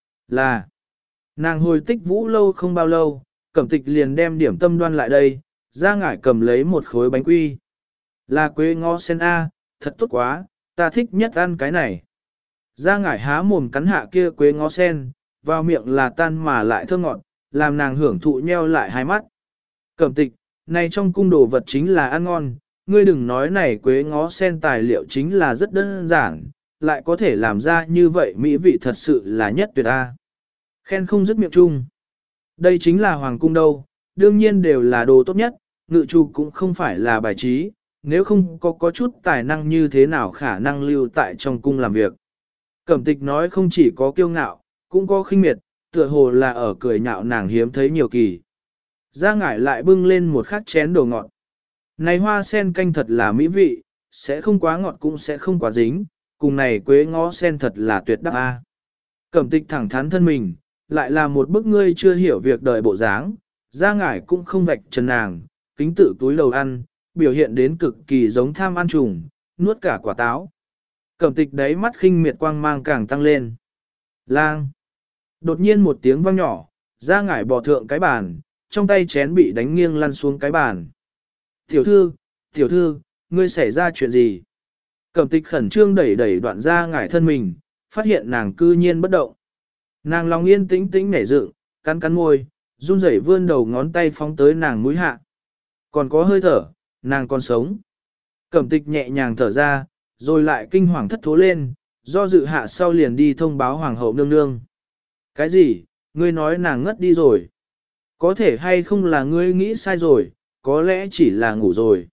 Là, nàng hồi tích vũ lâu không bao lâu, Cẩm Tịch liền đem điểm tâm đoan lại đây, Gia Ngải cầm lấy một khối bánh quy. Là quế ngó sen A, thật tốt quá, ta thích nhất ăn cái này. Gia Ngải há mồm cắn hạ kia quế ngó sen, vào miệng là tan mà lại thơm ngọt, làm nàng hưởng thụ nheo lại hai mắt. Cẩm Tịch, này trong cung đồ vật chính là ăn ngon, ngươi đừng nói này quế ngó sen tài liệu chính là rất đơn giản, lại có thể làm ra như vậy mỹ vị thật sự là nhất tuyệt a. Khen không dứt miệng chung. Đây chính là hoàng cung đâu, đương nhiên đều là đồ tốt nhất, ngự chủ cũng không phải là bài trí, nếu không có có chút tài năng như thế nào khả năng lưu tại trong cung làm việc. Cẩm Tịch nói không chỉ có kiêu ngạo, cũng có khinh miệt, tựa hồ là ở cười nhạo nàng hiếm thấy nhiều kỳ. Gia Ngải lại bưng lên một khát chén đồ ngọt. Này hoa sen canh thật là mỹ vị, sẽ không quá ngọt cũng sẽ không quá dính, cùng này quế ngó sen thật là tuyệt đắc a. Cẩm Tịch thẳng thắn thân mình, lại là một bức ngươi chưa hiểu việc đời bộ dáng, Gia Ngải cũng không vạch trần nàng, kính tự túi lầu ăn, biểu hiện đến cực kỳ giống tham ăn trùng, nuốt cả quả táo. Cẩm Tịch đáy mắt khinh miệt quang mang càng tăng lên. Lang! Đột nhiên một tiếng vang nhỏ, Gia Ngải bò thượng cái bàn, trong tay chén bị đánh nghiêng lăn xuống cái bàn. Tiểu thư, tiểu thư, ngươi xảy ra chuyện gì? Cẩm Tịch khẩn trương đẩy đẩy đoạn Gia Ngải thân mình, phát hiện nàng cư nhiên bất động. Nàng lòng yên tĩnh tĩnh nhảy dựng, cắn cắn môi, run rẩy vươn đầu ngón tay phóng tới nàng mũi hạ. Còn có hơi thở, nàng còn sống. Cẩm Tịch nhẹ nhàng thở ra, rồi lại kinh hoàng thất thố lên, do dự hạ sau liền đi thông báo hoàng hậu nương nương. Cái gì, ngươi nói nàng ngất đi rồi? Có thể hay không là ngươi nghĩ sai rồi, có lẽ chỉ là ngủ rồi.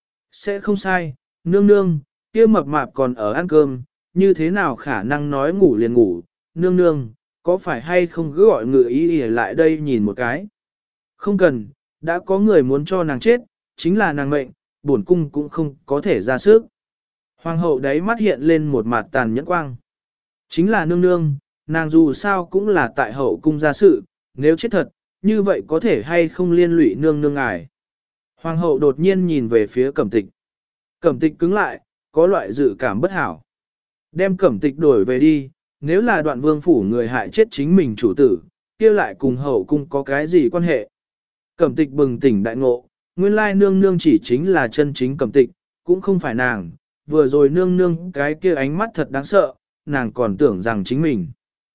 Sẽ không sai, nương nương, kia mập mạp còn ở ăn cơm, như thế nào khả năng nói ngủ liền ngủ, nương nương, có phải hay không cứ gọi ngự ý ỉa lại đây nhìn một cái. Không cần, đã có người muốn cho nàng chết, chính là nàng mệnh, bổn cung cũng không có thể ra sức. Hoàng hậu đấy mắt hiện lên một mặt tàn nhẫn quang. Chính là nương nương, nàng dù sao cũng là tại hậu cung gia sự, nếu chết thật, như vậy có thể hay không liên lụy nương nương ngài. Hoàng hậu đột nhiên nhìn về phía Cẩm Tịch. Cẩm Tịch cứng lại, có loại dự cảm bất hảo. Đem Cẩm Tịch đổi về đi, nếu là đoạn vương phủ người hại chết chính mình chủ tử, kia lại cùng hậu cung có cái gì quan hệ. Cẩm Tịch bừng tỉnh đại ngộ, nguyên lai nương nương chỉ chính là chân chính Cẩm Tịch, cũng không phải nàng, vừa rồi nương nương cái kia ánh mắt thật đáng sợ, nàng còn tưởng rằng chính mình.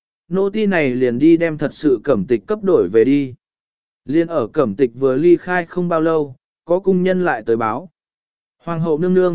Nô ti này liền đi đem thật sự Cẩm Tịch cấp đổi về đi. Liên ở Cẩm Tịch vừa ly khai không bao lâu, có cung nhân lại tới báo. Hoàng hậu nương nương,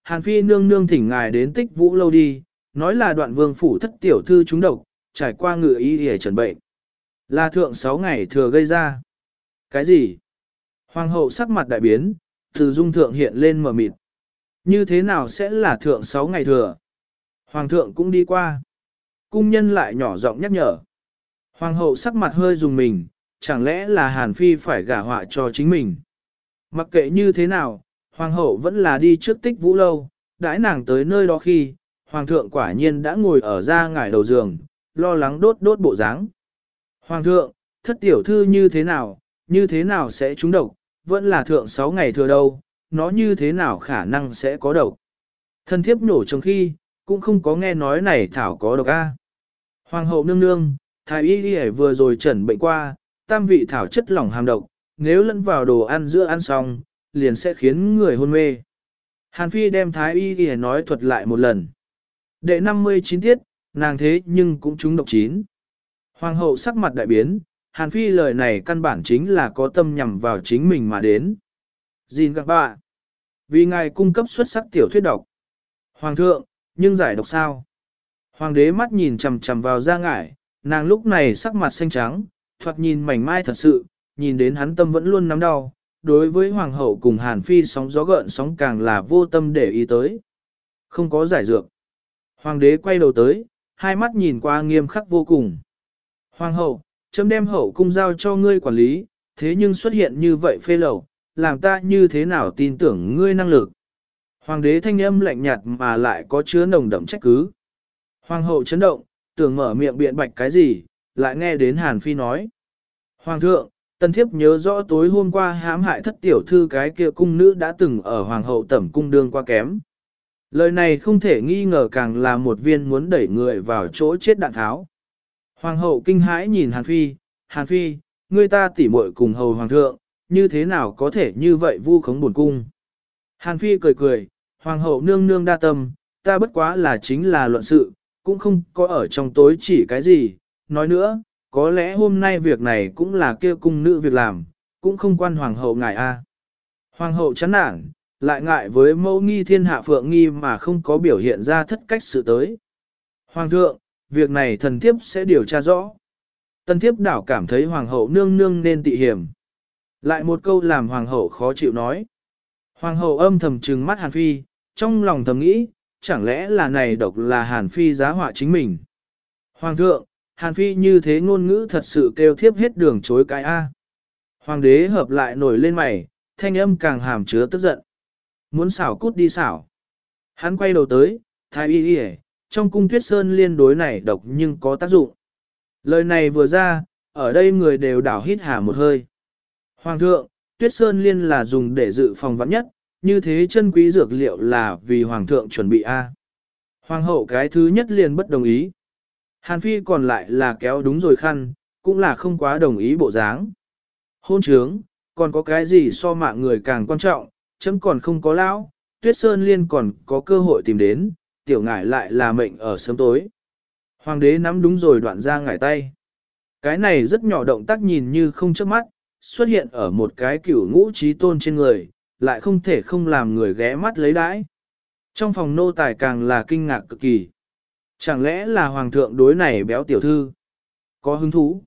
Hàn Phi nương nương thỉnh ngài đến Tích Vũ lâu đi, nói là đoạn vương phủ thất tiểu thư trúng độc, trải qua ngự y để trần bệnh. Là thượng sáu ngày thừa gây ra. Cái gì? Hoàng hậu sắc mặt đại biến, từ dung thượng hiện lên mờ mịt. Như thế nào sẽ là thượng sáu ngày thừa? Hoàng thượng cũng đi qua. Cung nhân lại nhỏ giọng nhắc nhở. Hoàng hậu sắc mặt hơi dùng mình, chẳng lẽ là Hàn Phi phải gả họa cho chính mình? Mặc kệ như thế nào, Hoàng hậu vẫn là đi trước Tích Vũ lâu, đãi nàng tới nơi đó khi, Hoàng thượng quả nhiên đã ngồi ở ra ngải đầu giường, lo lắng đốt đốt bộ dáng. Hoàng thượng, thất tiểu thư như thế nào, như thế nào sẽ trúng độc, vẫn là thượng sáu ngày thừa đâu, nó như thế nào khả năng sẽ có độc. Thân thiếp nổ trong khi, cũng không có nghe nói này thảo có độc a. Hoàng hậu nương nương, thái y y vừa rồi chẩn bệnh qua, tam vị thảo chất lỏng hàm độc, nếu lẫn vào đồ ăn giữa ăn xong, liền sẽ khiến người hôn mê. Hàn Phi đem thái y y nói thuật lại một lần. Đệ năm mươi chín tiết, nàng thế nhưng cũng trúng độc chín. Hoàng hậu sắc mặt đại biến, Hàn Phi lời này căn bản chính là có tâm nhằm vào chính mình mà đến. Xin các bạn, vì ngài cung cấp xuất sắc tiểu thuyết độc. Hoàng thượng, nhưng giải độc sao? Hoàng đế mắt nhìn chằm chằm vào Ra Ngải, nàng lúc này sắc mặt xanh trắng, thoạt nhìn mảnh mai thật sự, nhìn đến hắn tâm vẫn luôn nắm đau. Đối với Hoàng hậu cùng Hàn Phi sóng gió gợn sóng càng là vô tâm để ý tới. Không có giải dược. Hoàng đế quay đầu tới, hai mắt nhìn qua nghiêm khắc vô cùng. Hoàng hậu, chấm đem hậu cung giao cho ngươi quản lý, thế nhưng xuất hiện như vậy phê lậu, làm ta như thế nào tin tưởng ngươi năng lực. Hoàng đế thanh âm lạnh nhạt mà lại có chứa nồng đậm trách cứ. Hoàng hậu chấn động, tưởng mở miệng biện bạch cái gì, lại nghe đến Hàn Phi nói. Hoàng thượng, tân thiếp nhớ rõ tối hôm qua hãm hại thất tiểu thư cái kia cung nữ đã từng ở hoàng hậu tẩm cung đương qua kém. Lời này không thể nghi ngờ càng là một viên muốn đẩy người vào chỗ chết đạn tháo. Hoàng hậu kinh hãi nhìn Hàn Phi, Hàn Phi, ngươi ta tỉ muội cùng hầu hoàng thượng, như thế nào có thể như vậy vu khống buồn cung. Hàn Phi cười cười, hoàng hậu nương nương đa tâm, ta bất quá là chính là luận sự, cũng không có ở trong tối chỉ cái gì, nói nữa, có lẽ hôm nay việc này cũng là kia cung nữ việc làm, cũng không quan hoàng hậu ngại a. Hoàng hậu chán nản, lại ngại với mẫu nghi thiên hạ phượng nghi mà không có biểu hiện ra thất cách sự tới. Hoàng thượng, việc này thần thiếp sẽ điều tra rõ. Tân thiếp đảo cảm thấy hoàng hậu nương nương nên tị hiểm. Lại một câu làm hoàng hậu khó chịu nói. Hoàng hậu âm thầm trừng mắt Hàn Phi, trong lòng thầm nghĩ, chẳng lẽ là này độc là Hàn Phi giá họa chính mình. Hoàng thượng, Hàn Phi như thế ngôn ngữ thật sự kêu thiếp hết đường chối cái A. Hoàng đế hợp lại nổi lên mày, thanh âm càng hàm chứa tức giận. Muốn xảo cút đi xảo. Hắn quay đầu tới, thái y y trong cung tuyết sơn liên đối này độc nhưng có tác dụng. Lời này vừa ra, ở đây người đều đảo hít hà một hơi. Hoàng thượng, tuyết sơn liên là dùng để dự phòng vắn nhất, như thế chân quý dược liệu là vì hoàng thượng chuẩn bị A. Hoàng hậu cái thứ nhất liền bất đồng ý. Hàn Phi còn lại là kéo đúng rồi khăn, cũng là không quá đồng ý bộ dáng. Hôn trướng, còn có cái gì so mạng người càng quan trọng, chấm còn không có lão, tuyết sơn liên còn có cơ hội tìm đến, tiểu ngải lại là mệnh ở sớm tối. Hoàng đế nắm đúng rồi đoạn ra ngải tay. Cái này rất nhỏ động tác nhìn như không chớp mắt, xuất hiện ở một cái cửu ngũ trí tôn trên người, lại không thể không làm người ghé mắt lấy đãi. Trong phòng nô tài càng là kinh ngạc cực kỳ. Chẳng lẽ là hoàng thượng đối này béo tiểu thư? Có hứng thú.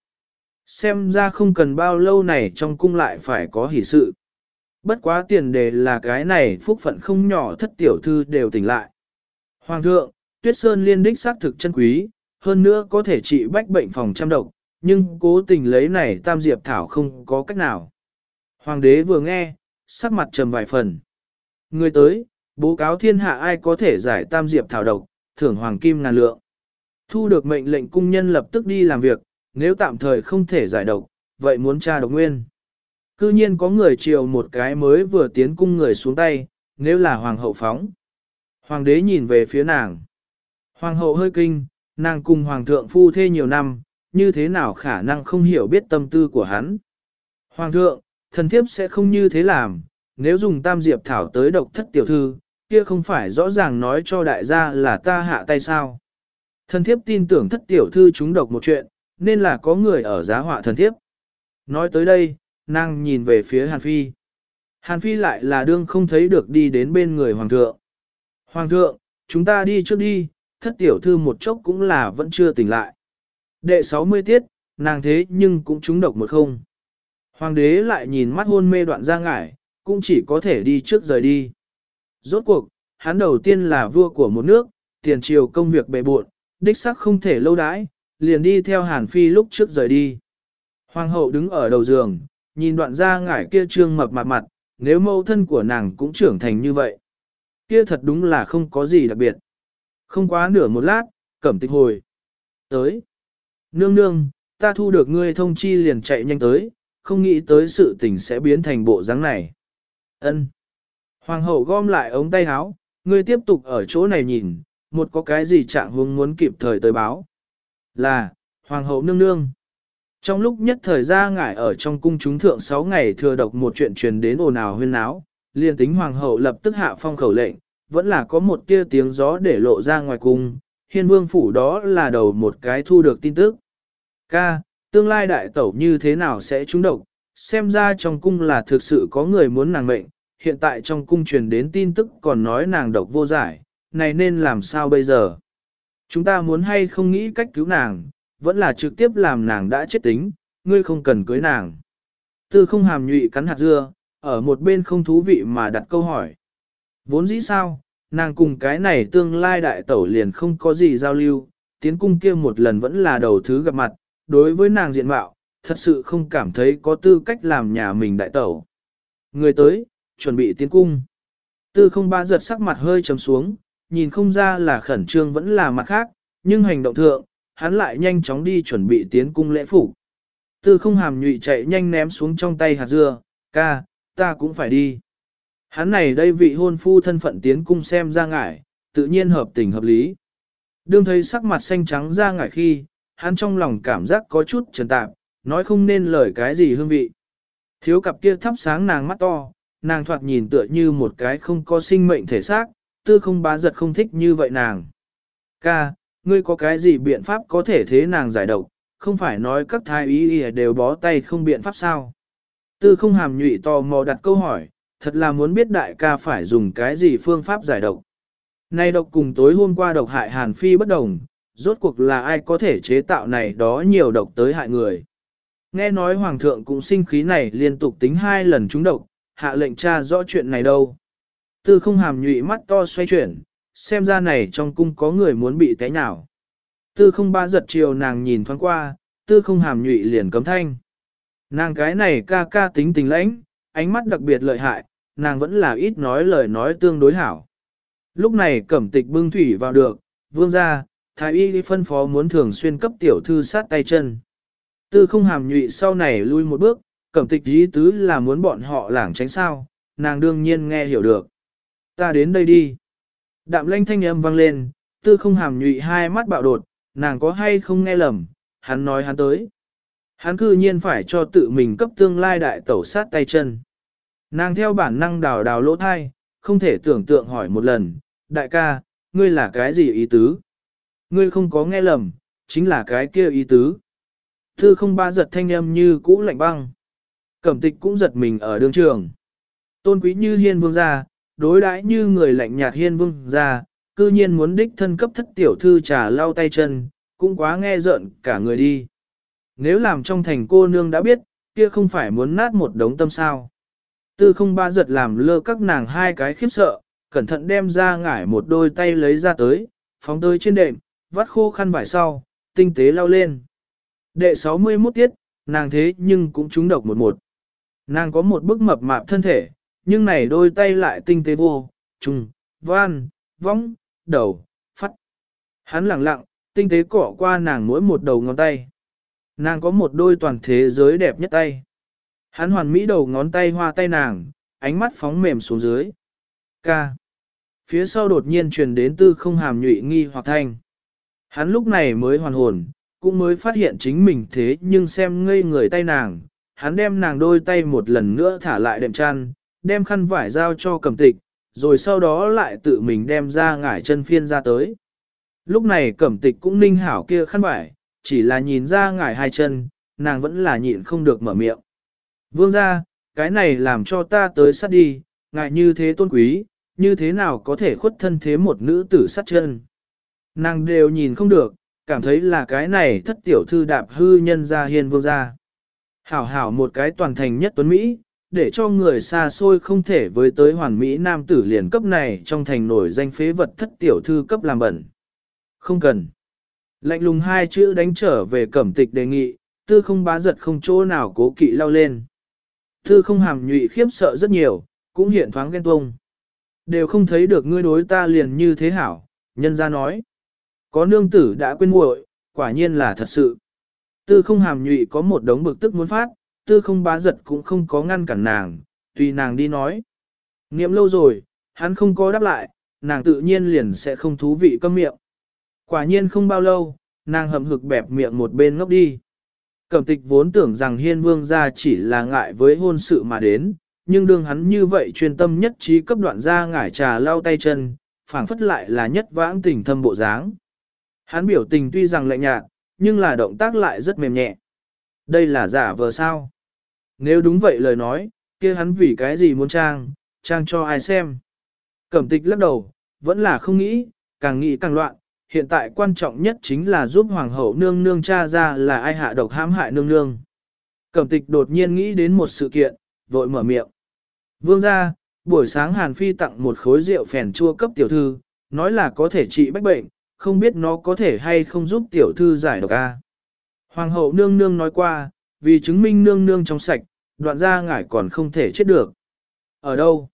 Xem ra không cần bao lâu này trong cung lại phải có hỷ sự. Bất quá tiền đề là cái này phúc phận không nhỏ thất tiểu thư đều tỉnh lại. Hoàng thượng, tuyết sơn liên đích xác thực chân quý, hơn nữa có thể trị bách bệnh phòng trăm độc, nhưng cố tình lấy này tam diệp thảo không có cách nào. Hoàng đế vừa nghe, sắc mặt trầm vài phần. Người tới, bố cáo thiên hạ ai có thể giải tam diệp thảo độc, thưởng hoàng kim ngàn lượng. Thu được mệnh lệnh cung nhân lập tức đi làm việc, nếu tạm thời không thể giải độc, vậy muốn tra độc nguyên. Cư nhiên có người chiều một cái mới vừa tiến cung người xuống tay, nếu là hoàng hậu phóng. Hoàng đế nhìn về phía nàng. Hoàng hậu hơi kinh, nàng cùng hoàng thượng phu thê nhiều năm, như thế nào khả năng không hiểu biết tâm tư của hắn. Hoàng thượng, thần thiếp sẽ không như thế làm, nếu dùng tam diệp thảo tới độc thất tiểu thư, kia không phải rõ ràng nói cho đại gia là ta hạ tay sao. Thần thiếp tin tưởng thất tiểu thư chúng độc một chuyện, nên là có người ở giá họa thần thiếp. Nói tới đây, nàng nhìn về phía Hàn Phi. Hàn Phi lại là đương không thấy được đi đến bên người hoàng thượng. Hoàng thượng, chúng ta đi trước đi, thất tiểu thư một chốc cũng là vẫn chưa tỉnh lại. Đệ sáu mươi tiết, nàng thế nhưng cũng trúng độc một không. Hoàng đế lại nhìn mắt hôn mê đoạn ra ngải, cũng chỉ có thể đi trước rời đi. Rốt cuộc, hắn đầu tiên là vua của một nước, tiền triều công việc bề bộn, đích sắc không thể lâu đãi, liền đi theo Hàn Phi lúc trước rời đi. Hoàng hậu đứng ở đầu giường, nhìn đoạn ra ngải kia trương mập mặt mặt, nếu mẫu thân của nàng cũng trưởng thành như vậy. Kia thật đúng là không có gì đặc biệt. Không quá nửa một lát, Cẩm Tịch hồi. Tới. Nương nương, ta thu được ngươi thông chi liền chạy nhanh tới, không nghĩ tới sự tình sẽ biến thành bộ dáng này. Ân. Hoàng hậu gom lại ống tay áo, ngươi tiếp tục ở chỗ này nhìn, một có cái gì trạng huống muốn kịp thời tới báo. Là, Hoàng hậu nương nương. Trong lúc nhất thời ra ngải ở trong cung chúng thượng sáu ngày thừa độc một chuyện truyền đến ồn ào huyên náo, liền tính Hoàng hậu lập tức hạ phong khẩu lệnh, vẫn là có một tia tiếng gió để lộ ra ngoài cung, hiên vương phủ đó là đầu một cái thu được tin tức. Ca, tương lai đại tẩu như thế nào sẽ trúng độc, xem ra trong cung là thực sự có người muốn nàng mệnh, hiện tại trong cung truyền đến tin tức còn nói nàng độc vô giải, này nên làm sao bây giờ? Chúng ta muốn hay không nghĩ cách cứu nàng, vẫn là trực tiếp làm nàng đã chết tính, ngươi không cần cưới nàng. Tư không hàm nhụy cắn hạt dưa, ở một bên không thú vị mà đặt câu hỏi. Vốn dĩ sao, nàng cùng cái này tương lai đại tẩu liền không có gì giao lưu, tiến cung kia một lần vẫn là đầu thứ gặp mặt, đối với nàng diện mạo, thật sự không cảm thấy có tư cách làm nhà mình đại tẩu. Người tới, chuẩn bị tiến cung. Tư không ba giật sắc mặt hơi trầm xuống, nhìn không ra là khẩn trương vẫn là mặt khác, nhưng hành động thượng, hắn lại nhanh chóng đi chuẩn bị tiến cung lễ phục. Tư không hàm nhụy chạy nhanh ném xuống trong tay hạt dưa, ca, ta cũng phải đi. Hắn này đây vị hôn phu thân phận tiến cung xem ra ngải, tự nhiên hợp tình hợp lý. Đương thấy sắc mặt xanh trắng ra ngải khi, hắn trong lòng cảm giác có chút trần tạp, nói không nên lời cái gì hương vị. Thiếu cặp kia thắp sáng nàng mắt to, nàng thoạt nhìn tựa như một cái không có sinh mệnh thể xác, tư không bá giật không thích như vậy nàng. Ca, ngươi có cái gì biện pháp có thể thế nàng giải độc, không phải nói các thái y y đều bó tay không biện pháp sao. Tư không hàm nhụy tò mò đặt câu hỏi, thật là muốn biết đại ca phải dùng cái gì phương pháp giải độc. Này độc cùng tối hôm qua độc hại Hàn Phi bất đồng, rốt cuộc là ai có thể chế tạo này đó nhiều độc tới hại người. Nghe nói Hoàng thượng cũng sinh khí này liên tục tính hai lần trúng độc, hạ lệnh tra rõ chuyện này đâu. Tư không hàm nhụy mắt to xoay chuyển, xem ra này trong cung có người muốn bị té nhào. Tư không ba giật chiều nàng nhìn thoáng qua, tư không hàm nhụy liền cấm thanh. Nàng cái này ca ca tính tình lãnh, ánh mắt đặc biệt lợi hại, nàng vẫn là ít nói lời nói tương đối hảo. Lúc này Cẩm Tịch bưng thủy vào được, vương ra, thái y phân phó muốn thường xuyên cấp tiểu thư sát tay chân. Tư không hàm nhụy sau này lui một bước, Cẩm Tịch ý tứ là muốn bọn họ lảng tránh sao, nàng đương nhiên nghe hiểu được. Ta đến đây đi. Đạm lanh thanh âm vang lên, tư không hàm nhụy hai mắt bạo đột, nàng có hay không nghe lầm, hắn nói hắn tới. Hắn cư nhiên phải cho tự mình cấp tương lai đại tẩu sát tay chân. Nàng theo bản năng đào đào lỗ thai, không thể tưởng tượng hỏi một lần, đại ca, ngươi là cái gì ý tứ? Ngươi không có nghe lầm, chính là cái kia ý tứ. Tư không ba giật thanh âm như cũ lạnh băng. Cẩm Tịch cũng giật mình ở đường trường. Tôn quý như hiên vương gia, đối đãi như người lạnh nhạt hiên vương gia, cư nhiên muốn đích thân cấp thất tiểu thư trà lau tay chân, cũng quá nghe rợn cả người đi. Nếu làm trong thành cô nương đã biết, kia không phải muốn nát một đống tâm sao. Tư không ba giật làm lơ các nàng hai cái khiếp sợ, cẩn thận đem ra ngải một đôi tay lấy ra tới, phóng tới trên đệm, vắt khô khăn vải sau, tinh tế lau lên. Đệ sáu mươi mốt tiết, nàng thế nhưng cũng trúng độc một một. Nàng có một bức mập mạp thân thể, nhưng này đôi tay lại tinh tế vô, trùng, van, vong, đầu, phát. Hắn lặng lặng, tinh tế cỏ qua nàng mỗi một đầu ngón tay. Nàng có một đôi toàn thế giới đẹp nhất tay. Hắn hoàn mỹ đầu ngón tay hoa tay nàng, ánh mắt phóng mềm xuống dưới. Ca. Phía sau đột nhiên truyền đến tư không hàm nhụy nghi hoặc thanh. Hắn lúc này mới hoàn hồn, cũng mới phát hiện chính mình thế nhưng xem ngây người tay nàng. Hắn đem nàng đôi tay một lần nữa thả lại đệm chăn, đem khăn vải giao cho Cẩm Tịch, rồi sau đó lại tự mình đem ra ngải chân phiên ra tới. Lúc này Cẩm Tịch cũng ninh hảo kia khăn vải, chỉ là nhìn ra ngải hai chân, nàng vẫn là nhịn không được mở miệng. Vương ra, cái này làm cho ta tới sát đi, ngại như thế tôn quý, như thế nào có thể khuất thân thế một nữ tử sát chân. Nàng đều nhìn không được, cảm thấy là cái này thất tiểu thư đạp hư nhân ra hiên vương ra. Hảo hảo một cái toàn thành nhất tuấn Mỹ, để cho người xa xôi không thể với tới hoàn Mỹ nam tử liền cấp này trong thành nổi danh phế vật thất tiểu thư cấp làm bẩn. Không cần. Lạnh lùng hai chữ đánh trở về Cẩm Tịch đề nghị, tư không bá giật không chỗ nào cố kỵ lao lên. Tư không hàm nhụy khiếp sợ rất nhiều, cũng hiện thoáng ghen tuông. Đều không thấy được ngươi đối ta liền như thế hảo, nhân ra nói. Có nương tử đã quên muội, quả nhiên là thật sự. Tư không hàm nhụy có một đống bực tức muốn phát, tư không bá giật cũng không có ngăn cản nàng, tùy nàng đi nói. Niệm lâu rồi, hắn không có đáp lại, nàng tự nhiên liền sẽ không thú vị câm miệng. Quả nhiên không bao lâu, nàng hậm hực bẹp miệng một bên ngốc đi. Cẩm Tịch vốn tưởng rằng hiên vương gia chỉ là ngại với hôn sự mà đến, nhưng đương hắn như vậy chuyên tâm nhất trí cấp đoạn ra ngải trà lau tay chân, phảng phất lại là nhất vãng tình thâm bộ dáng. Hắn biểu tình tuy rằng lạnh nhạt, nhưng là động tác lại rất mềm nhẹ. Đây là giả vờ sao? Nếu đúng vậy lời nói, kia hắn vì cái gì muốn trang, trang cho ai xem? Cẩm Tịch lắc đầu, vẫn là không nghĩ, càng nghĩ càng loạn, hiện tại quan trọng nhất chính là giúp hoàng hậu nương nương tra ra là ai hạ độc hãm hại nương nương. Cẩm Tịch đột nhiên nghĩ đến một sự kiện, vội mở miệng. Vương gia, buổi sáng Hàn Phi tặng một khối rượu phèn chua cấp tiểu thư, nói là có thể trị bách bệnh, không biết nó có thể hay không giúp tiểu thư giải độc a. Hoàng hậu nương nương nói qua, vì chứng minh nương nương trong sạch, đoạn ra ngải còn không thể chết được. Ở đâu?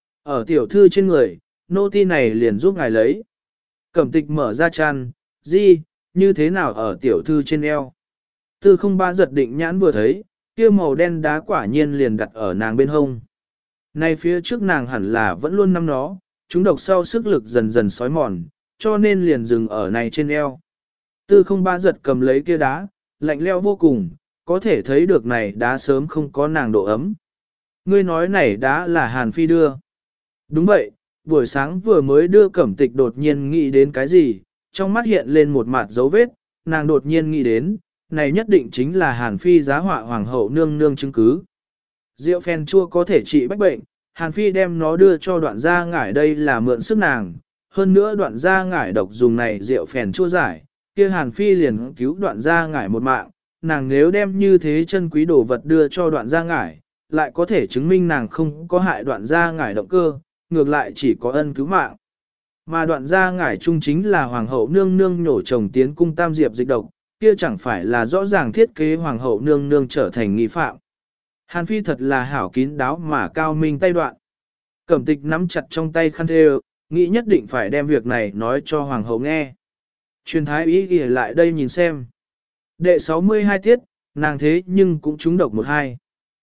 Ở tiểu thư trên người, nô ti này liền giúp ngài lấy. Cẩm Tịch mở ra chăn, gì, như thế nào ở tiểu thư trên eo? Tư không ba giật định nhãn vừa thấy, kia màu đen đá quả nhiên liền đặt ở nàng bên hông. Nay phía trước nàng hẳn là vẫn luôn nắm nó, chúng độc sau sức lực dần dần sói mòn, cho nên liền dừng ở này trên eo. Tư không ba giật cầm lấy kia đá, lạnh leo vô cùng, có thể thấy được này đá sớm không có nàng độ ấm. Ngươi nói này đá là Hàn Phi đưa. Đúng vậy, buổi sáng vừa mới đưa Cẩm Tịch đột nhiên nghĩ đến cái gì, trong mắt hiện lên một mặt dấu vết, nàng đột nhiên nghĩ đến, này nhất định chính là Hàn Phi giá họa hoàng hậu nương nương chứng cứ. Rượu phèn chua có thể trị bách bệnh, Hàn Phi đem nó đưa cho đoạn gia ngải đây là mượn sức nàng, hơn nữa đoạn gia ngải độc dùng này rượu phèn chua giải, kia Hàn Phi liền cứu đoạn gia ngải một mạng, nàng nếu đem như thế chân quý đồ vật đưa cho đoạn gia ngải, lại có thể chứng minh nàng không có hại đoạn gia ngải động cơ, ngược lại chỉ có ân cứu mạng. Mà đoạn gia ngải trung chính là hoàng hậu nương nương nhổ chồng tiến cung tam diệp dịch độc, kia chẳng phải là rõ ràng thiết kế hoàng hậu nương nương trở thành nghi phạm. Hàn Phi thật là hảo kín đáo mà cao minh tay đoạn. Cẩm Tịch nắm chặt trong tay khăn thêu, nghĩ nhất định phải đem việc này nói cho hoàng hậu nghe. Truyền thái ý ghi lại đây nhìn xem. Đệ sáu mươi hai tiết, nàng thế nhưng cũng trúng độc một hai.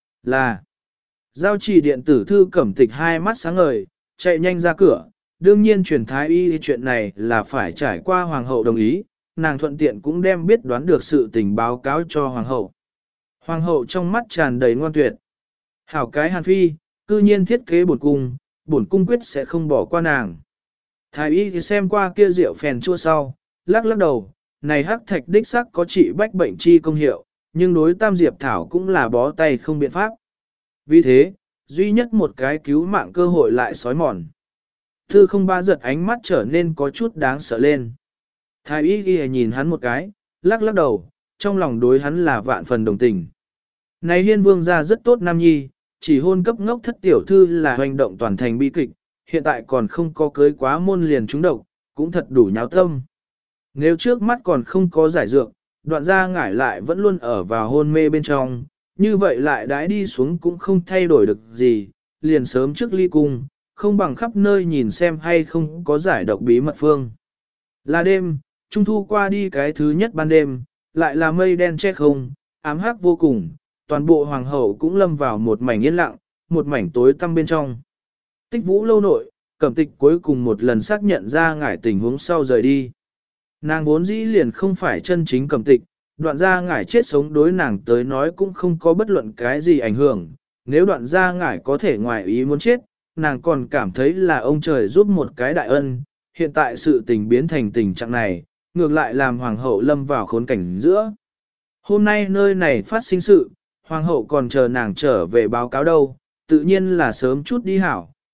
Là, giao chỉ điện tử thư Cẩm Tịch hai mắt sáng ngời, chạy nhanh ra cửa. Đương nhiên truyền thái y chuyện này là phải trải qua hoàng hậu đồng ý, nàng thuận tiện cũng đem biết đoán được sự tình báo cáo cho hoàng hậu. Hoàng hậu trong mắt tràn đầy ngoan tuyệt. Hảo cái Hàn Phi, cư nhiên thiết kế bổn cung, bổn cung quyết sẽ không bỏ qua nàng. Thái y thì xem qua kia rượu phèn chua sau, lắc lắc đầu, này hắc thạch đích sắc có trị bách bệnh chi công hiệu, nhưng đối tam diệp thảo cũng là bó tay không biện pháp. Vì thế, duy nhất một cái cứu mạng cơ hội lại sói mòn. Thư không ba giật ánh mắt trở nên có chút đáng sợ lên. Thái y ghi nhìn hắn một cái, lắc lắc đầu, trong lòng đối hắn là vạn phần đồng tình. Này hiên vương gia rất tốt nam nhi, chỉ hôn cấp ngốc thất tiểu thư là hoành động toàn thành bi kịch, hiện tại còn không có cưới quá môn liền trúng độc, cũng thật đủ nháo tâm. Nếu trước mắt còn không có giải dược, đoạn gia ngải lại vẫn luôn ở vào hôn mê bên trong, như vậy lại đãi đi xuống cũng không thay đổi được gì, liền sớm trước ly cung, không bằng khắp nơi nhìn xem hay không có giải độc bí mật phương. Là đêm, trung thu qua đi cái thứ nhất ban đêm, lại là mây đen che không, ám hắc vô cùng, toàn bộ hoàng hậu cũng lâm vào một mảnh yên lặng, một mảnh tối tăm bên trong. Tích vũ lâu nội, Cẩm Tịch cuối cùng một lần xác nhận ra ngải tình huống sau rời đi. Nàng vốn dĩ liền không phải chân chính Cẩm Tịch, đoạn gia ngải chết sống đối nàng tới nói cũng không có bất luận cái gì ảnh hưởng, nếu đoạn gia ngải có thể ngoài ý muốn chết, nàng còn cảm thấy là ông trời giúp một cái đại ân, hiện tại sự tình biến thành tình trạng này, ngược lại làm hoàng hậu lâm vào khốn cảnh giữa. Hôm nay nơi này phát sinh sự, hoàng hậu còn chờ nàng trở về báo cáo đâu, tự nhiên là sớm chút đi hảo,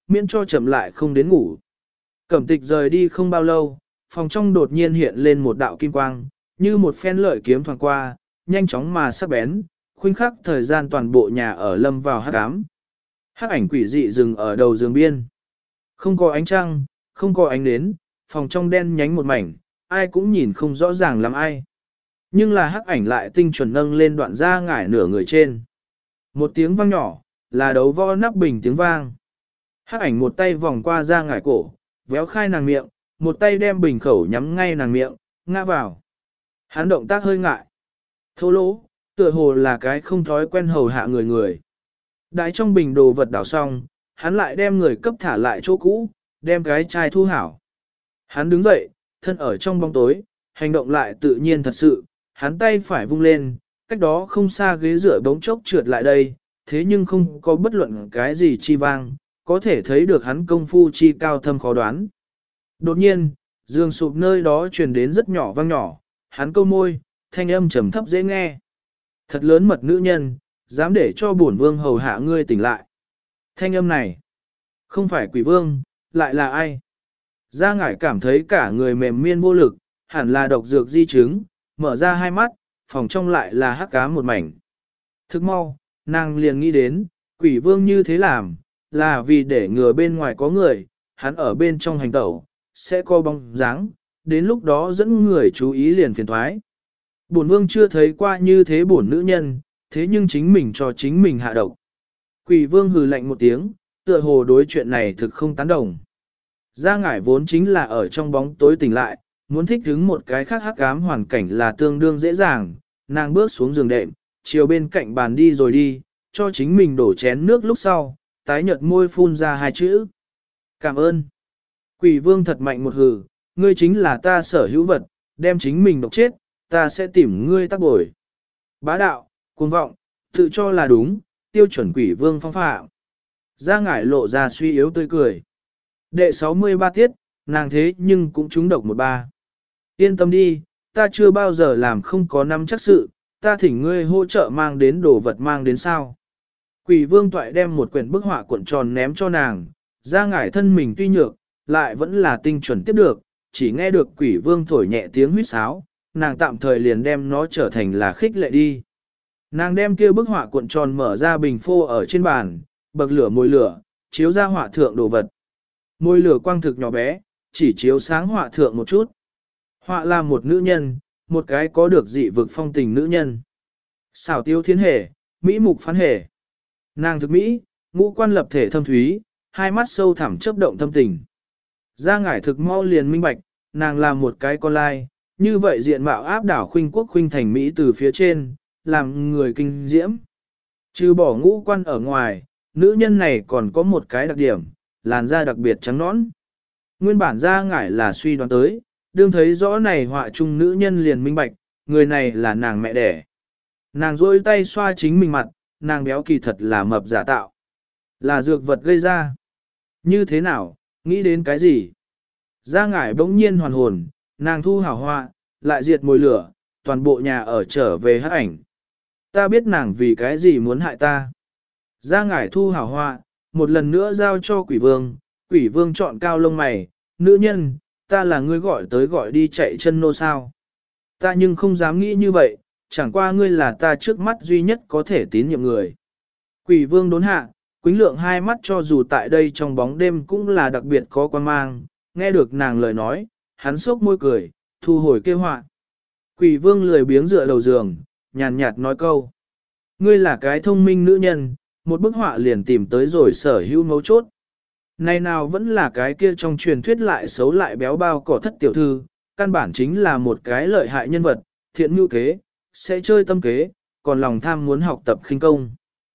miễn cho chậm lại không đến ngủ. Cẩm tịch rời đi không bao lâu, phòng trong đột nhiên hiện lên một đạo kim quang, như một phen lợi kiếm thoảng qua, nhanh chóng mà sắc bén, khuynh khắc thời gian toàn bộ nhà ở lâm vào hắc ám. Hắc ảnh quỷ dị dừng ở đầu giường biên. Không có ánh trăng, không có ánh nến, phòng trong đen nhánh một mảnh, ai cũng nhìn không rõ ràng làm ai. Nhưng là hắc ảnh lại tinh chuẩn nâng lên đoạn da ngải nửa người trên. Một tiếng vang nhỏ, là đấu võ nắp bình tiếng vang. Hắc ảnh một tay vòng qua da ngải cổ, véo khai nàng miệng, một tay đem bình khẩu nhắm ngay nàng miệng, ngã vào. Hắn động tác hơi ngại. Thô lỗ, tựa hồ là cái không thói quen hầu hạ người người. Đãi trong bình đồ vật đảo xong, hắn lại đem người cấp thả lại chỗ cũ, đem cái chai thu hảo. Hắn đứng dậy, thân ở trong bóng tối, hành động lại tự nhiên thật sự, hắn tay phải vung lên, cách đó không xa ghế rửa bỗng chốc trượt lại đây, thế nhưng không có bất luận cái gì chi vang, có thể thấy được hắn công phu chi cao thâm khó đoán. Đột nhiên, giường sụp nơi đó truyền đến rất nhỏ vang nhỏ, hắn câu môi, thanh âm trầm thấp dễ nghe. Thật lớn mật nữ nhân, dám để cho bổn vương hầu hạ ngươi tỉnh lại. Thanh âm này, không phải quỷ vương, lại là ai? Gia Ngải cảm thấy cả người mềm miên vô lực, hẳn là độc dược di chứng, mở ra hai mắt, phòng trong lại là hắc ám một mảnh. Thức mau, nàng liền nghĩ đến, quỷ vương như thế làm, là vì để ngừa bên ngoài có người, hắn ở bên trong hành tẩu, sẽ có bóng dáng, đến lúc đó dẫn người chú ý liền phiền thoái. Bổn vương chưa thấy qua như thế bổn nữ nhân, thế nhưng chính mình cho chính mình hạ độc. Quỷ vương hừ lạnh một tiếng, tựa hồ đối chuyện này thực không tán đồng. Gia Ngải vốn chính là ở trong bóng tối tỉnh lại, muốn thích ứng một cái khác hắc ám hoàn cảnh là tương đương dễ dàng, nàng bước xuống giường đệm, chiều bên cạnh bàn đi rồi đi, cho chính mình đổ chén nước lúc sau, tái nhợt môi phun ra hai chữ. Cảm ơn. Quỷ vương thật mạnh một hừ, ngươi chính là ta sở hữu vật, đem chính mình độc chết, ta sẽ tìm ngươi tác bồi. Bá đạo, cuồng vọng, tự cho là đúng, tiêu chuẩn quỷ vương phong phạm. Gia Ngải lộ ra suy yếu tươi cười. Đệ sáu mươi ba tiết, nàng thế nhưng cũng trúng độc một ba. Yên tâm đi, ta chưa bao giờ làm không có năm chắc sự, ta thỉnh ngươi hỗ trợ mang đến đồ vật mang đến sao. Quỷ vương toại đem một quyển bức họa cuộn tròn ném cho nàng, Gia Ngải thân mình tuy nhược, lại vẫn là tinh chuẩn tiếp được, chỉ nghe được quỷ vương thổi nhẹ tiếng huýt sáo, nàng tạm thời liền đem nó trở thành là khích lệ đi. Nàng đem kia bức họa cuộn tròn mở ra bình phô ở trên bàn, bậc lửa môi lửa, chiếu ra họa thượng đồ vật. Môi lửa quang thực nhỏ bé, chỉ chiếu sáng họa thượng một chút. Họa là một nữ nhân, một cái có được dị vực phong tình nữ nhân. Xảo tiêu thiên hề, mỹ mục phán hề. Nàng thực mỹ, ngũ quan lập thể thâm thúy, hai mắt sâu thẳm chớp động thâm tình. Gia Ngải thực mau liền minh bạch, nàng là một cái con lai, như vậy diện mạo áp đảo khuynh quốc khuynh thành Mỹ từ phía trên, làm người kinh diễm. Trừ bỏ ngũ quan ở ngoài, nữ nhân này còn có một cái đặc điểm, làn da đặc biệt trắng nõn. Nguyên bản Gia Ngải là suy đoán tới, đương thấy rõ này họa chung nữ nhân liền minh bạch, người này là nàng mẹ đẻ. Nàng rôi tay xoa chính mình mặt, nàng béo kỳ thật là mập giả tạo. Là dược vật gây ra. Như thế nào, nghĩ đến cái gì? Gia Ngải bỗng nhiên hoàn hồn, nàng thu hảo họa, lại diệt mồi lửa, toàn bộ nhà ở trở về hắc ảnh. Ta biết nàng vì cái gì muốn hại ta. Gia Ngải thu hảo họa, một lần nữa giao cho quỷ vương, quỷ vương chọn cao lông mày, nữ nhân, ta là ngươi gọi tới gọi đi chạy chân nô sao. Ta nhưng không dám nghĩ như vậy, chẳng qua ngươi là ta trước mắt duy nhất có thể tín nhiệm người. Quỷ vương đốn hạ, Quýnh Lượng hai mắt cho dù tại đây trong bóng đêm cũng là đặc biệt có quan mang, nghe được nàng lời nói, hắn sốc môi cười, thu hồi kêu họa. Quỷ vương lười biếng dựa đầu giường, nhàn nhạt nói câu. Ngươi là cái thông minh nữ nhân, một bức họa liền tìm tới rồi sở hữu mấu chốt. Này nào vẫn là cái kia trong truyền thuyết lại xấu lại béo bao cỏ thất tiểu thư, căn bản chính là một cái lợi hại nhân vật, thiện mưu kế, sẽ chơi tâm kế, còn lòng tham muốn học tập khinh công.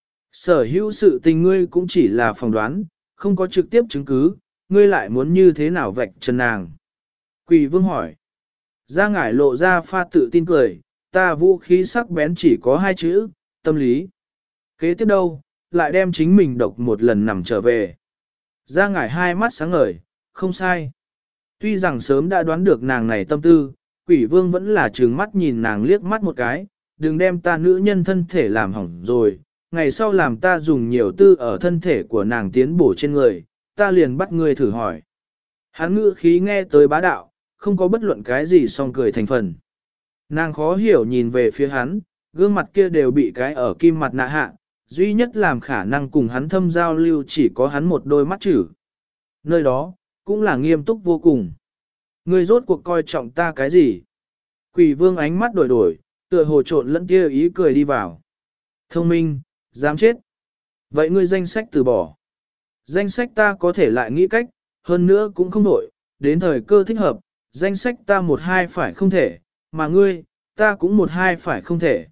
Sở hữu sự tình ngươi cũng chỉ là phỏng đoán, không có trực tiếp chứng cứ, ngươi lại muốn như thế nào vạch chân nàng. Quỷ vương hỏi. Gia Ngải lộ ra pha tự tin cười, ta vũ khí sắc bén chỉ có hai chữ, tâm lý. Kế tiếp đâu, lại đem chính mình độc một lần nằm trở về. Gia Ngải hai mắt sáng ngời, không sai. Tuy rằng sớm đã đoán được nàng này tâm tư, quỷ vương vẫn là trừng mắt nhìn nàng liếc mắt một cái, đừng đem ta nữ nhân thân thể làm hỏng rồi, ngày sau làm ta dùng nhiều tư ở thân thể của nàng tiến bổ trên người, ta liền bắt ngươi thử hỏi. Hắn ngữ khí nghe tới bá đạo, không có bất luận cái gì song cười thành phần. Nàng khó hiểu nhìn về phía hắn, gương mặt kia đều bị cái ở kim mặt nạ hạ, duy nhất làm khả năng cùng hắn thâm giao lưu chỉ có hắn một đôi mắt chữ. Nơi đó, cũng là nghiêm túc vô cùng. Ngươi rốt cuộc coi trọng ta cái gì? Quỷ vương ánh mắt đổi đổi, tựa hồ trộn lẫn kia ý cười đi vào. Thông minh, dám chết. Vậy ngươi danh sách từ bỏ. Danh sách ta có thể lại nghĩ cách, hơn nữa cũng không đổi, đến thời cơ thích hợp, danh sách ta một hai phải không thể, mà ngươi, ta cũng một hai phải không thể.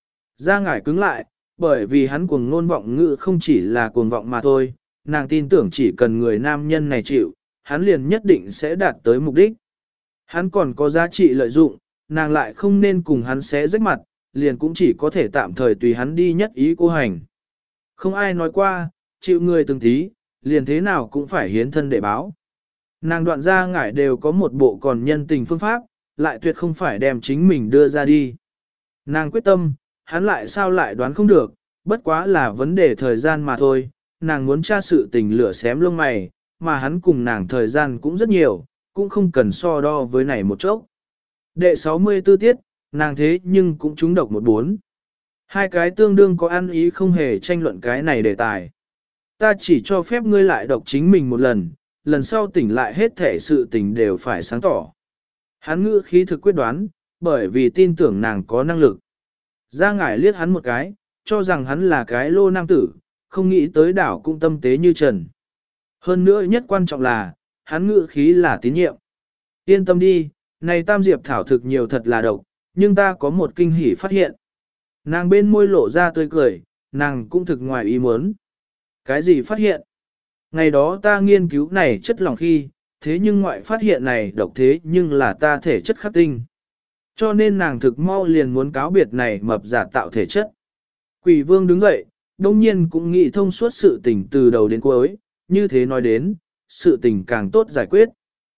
Ra ngải cứng lại, bởi vì hắn cuồng ngôn vọng ngữ không chỉ là cuồng vọng mà thôi, nàng tin tưởng chỉ cần người nam nhân này chịu, hắn liền nhất định sẽ đạt tới mục đích. Hắn còn có giá trị lợi dụng, nàng lại không nên cùng hắn xé rách mặt, liền cũng chỉ có thể tạm thời tùy hắn đi nhất ý cô hành. Không ai nói qua, chịu người từng tí, liền thế nào cũng phải hiến thân để báo. Nàng đoạn ra ngải đều có một bộ còn nhân tình phương pháp, lại tuyệt không phải đem chính mình đưa ra đi. Nàng quyết tâm, hắn lại sao lại đoán không được, bất quá là vấn đề thời gian mà thôi, nàng muốn tra sự tình lửa xém lông mày, mà hắn cùng nàng thời gian cũng rất nhiều, cũng không cần so đo với này một chốc. Đệ sáu mươi tư tiết, nàng thế nhưng cũng trúng độc một bốn. Hai cái tương đương có ăn ý không hề tranh luận cái này đề tài. Ta chỉ cho phép ngươi lại độc chính mình một lần, lần sau tỉnh lại hết thể sự tình đều phải sáng tỏ. Hắn ngữ khí thực quyết đoán, bởi vì tin tưởng nàng có năng lực. Ra ngải liếc hắn một cái, cho rằng hắn là cái lô nam tử, không nghĩ tới đảo cũng tâm tế như trần. Hơn nữa nhất quan trọng là, hắn ngữ khí là tín nhiệm. Yên tâm đi, này tam diệp thảo thực nhiều thật là độc, nhưng ta có một kinh hỉ phát hiện. Nàng bên môi lộ ra tươi cười, nàng cũng thực ngoài ý muốn. Cái gì phát hiện? Ngày đó ta nghiên cứu này chất lỏng khi, thế nhưng ngoại phát hiện này độc thế nhưng là ta thể chất khắc tinh. Cho nên nàng thực mau liền muốn cáo biệt này mập giả tạo thể chất. Quỷ vương đứng dậy, đông nhiên cũng nghĩ thông suốt sự tình từ đầu đến cuối, như thế nói đến, sự tình càng tốt giải quyết.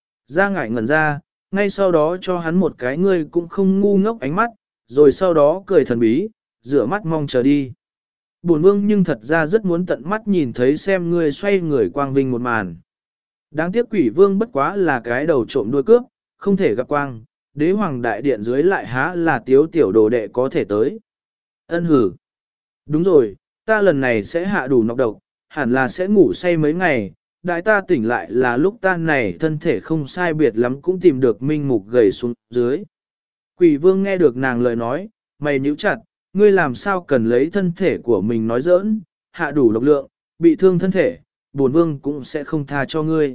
Ra ngải ngẩn ra, ngay sau đó cho hắn một cái ngươi cũng không ngu ngốc ánh mắt, rồi sau đó cười thần bí, rửa mắt mong chờ đi. Bổn vương nhưng thật ra rất muốn tận mắt nhìn thấy xem ngươi xoay người quang vinh một màn. Đáng tiếc quỷ vương bất quá là cái đầu trộm đuôi cướp, không thể gặp quang, đế hoàng đại điện dưới lại há là tiếu tiểu đồ đệ có thể tới. Ân hử. Đúng rồi, ta lần này sẽ hạ đủ nọc độc, hẳn là sẽ ngủ say mấy ngày, đại ta tỉnh lại là lúc ta này thân thể không sai biệt lắm cũng tìm được minh mục gầy xuống dưới. Quỷ vương nghe được nàng lời nói, mày nhíu chặt, ngươi làm sao cần lấy thân thể của mình nói giỡn, hạ đủ độc lượng, bị thương thân thể, bổn vương cũng sẽ không tha cho ngươi.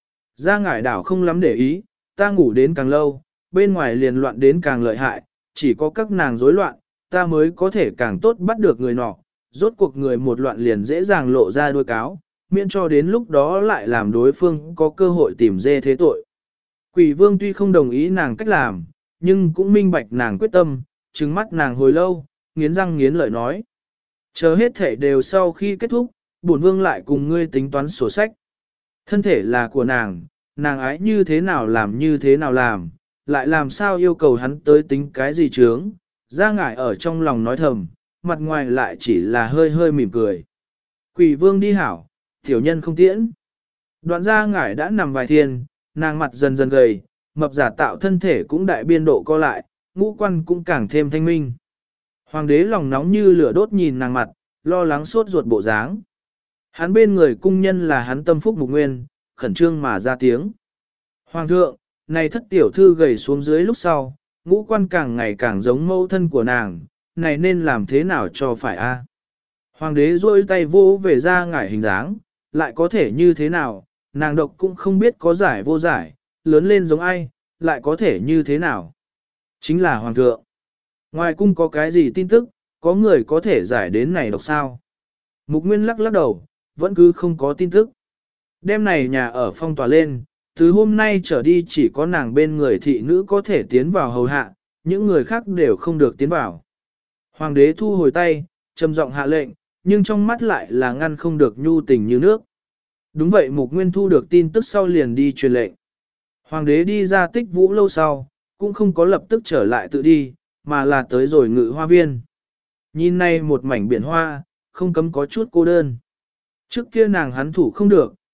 Ra ngải đảo không lắm để ý, ta ngủ đến càng lâu, bên ngoài liền loạn đến càng lợi hại, chỉ có các nàng rối loạn, ta mới có thể càng tốt bắt được người nọ, rốt cuộc người một loạn liền dễ dàng lộ ra đuôi cáo, miễn cho đến lúc đó lại làm đối phương có cơ hội tìm dê thế tội. Quỷ vương tuy không đồng ý nàng cách làm, nhưng cũng minh bạch nàng quyết tâm, trừng mắt nàng hồi lâu, nghiến răng nghiến lợi nói. Chờ hết thể đều sau khi kết thúc, bổn vương lại cùng ngươi tính toán sổ sách. Thân thể là của nàng, nàng ái như thế nào làm như thế nào làm, lại làm sao yêu cầu hắn tới tính cái gì chướng, ra ngải ở trong lòng nói thầm, mặt ngoài lại chỉ là hơi hơi mỉm cười. Quỷ vương đi hảo, tiểu nhân không tiễn. Đoạn ra ngải đã nằm vài thiên, nàng mặt dần dần gầy, mập giả tạo thân thể cũng đại biên độ co lại, ngũ quan cũng càng thêm thanh minh. Hoàng đế lòng nóng như lửa đốt nhìn nàng mặt, lo lắng suốt ruột bộ dáng. Hắn bên người cung nhân là hắn tâm phúc mục nguyên, khẩn trương mà ra tiếng. Hoàng thượng, này thất tiểu thư gầy xuống dưới lúc sau, ngũ quan càng ngày càng giống mẫu thân của nàng, này nên làm thế nào cho phải a? Hoàng đế duỗi tay vô về ra ngải hình dáng, lại có thể như thế nào, nàng độc cũng không biết có giải vô giải, lớn lên giống ai, lại có thể như thế nào. Chính là hoàng thượng. Ngoài cung có cái gì tin tức, có người có thể giải đến này độc sao? Mục Nguyên lắc lắc đầu, vẫn cứ không có tin tức. Đêm này nhà ở phong tỏa lên, từ hôm nay trở đi chỉ có nàng bên người thị nữ có thể tiến vào hầu hạ, những người khác đều không được tiến vào. Hoàng đế thu hồi tay, trầm giọng hạ lệnh, nhưng trong mắt lại là ngăn không được nhu tình như nước. Đúng vậy, Mục Nguyên thu được tin tức sau liền đi truyền lệnh. Hoàng đế đi ra Tích Vũ lâu sau, cũng không có lập tức trở lại tự đi, mà là tới rồi Ngự Hoa Viên. Nhìn nay một mảnh biển hoa, không cấm có chút cô đơn. Trước kia nàng hắn thủ không được,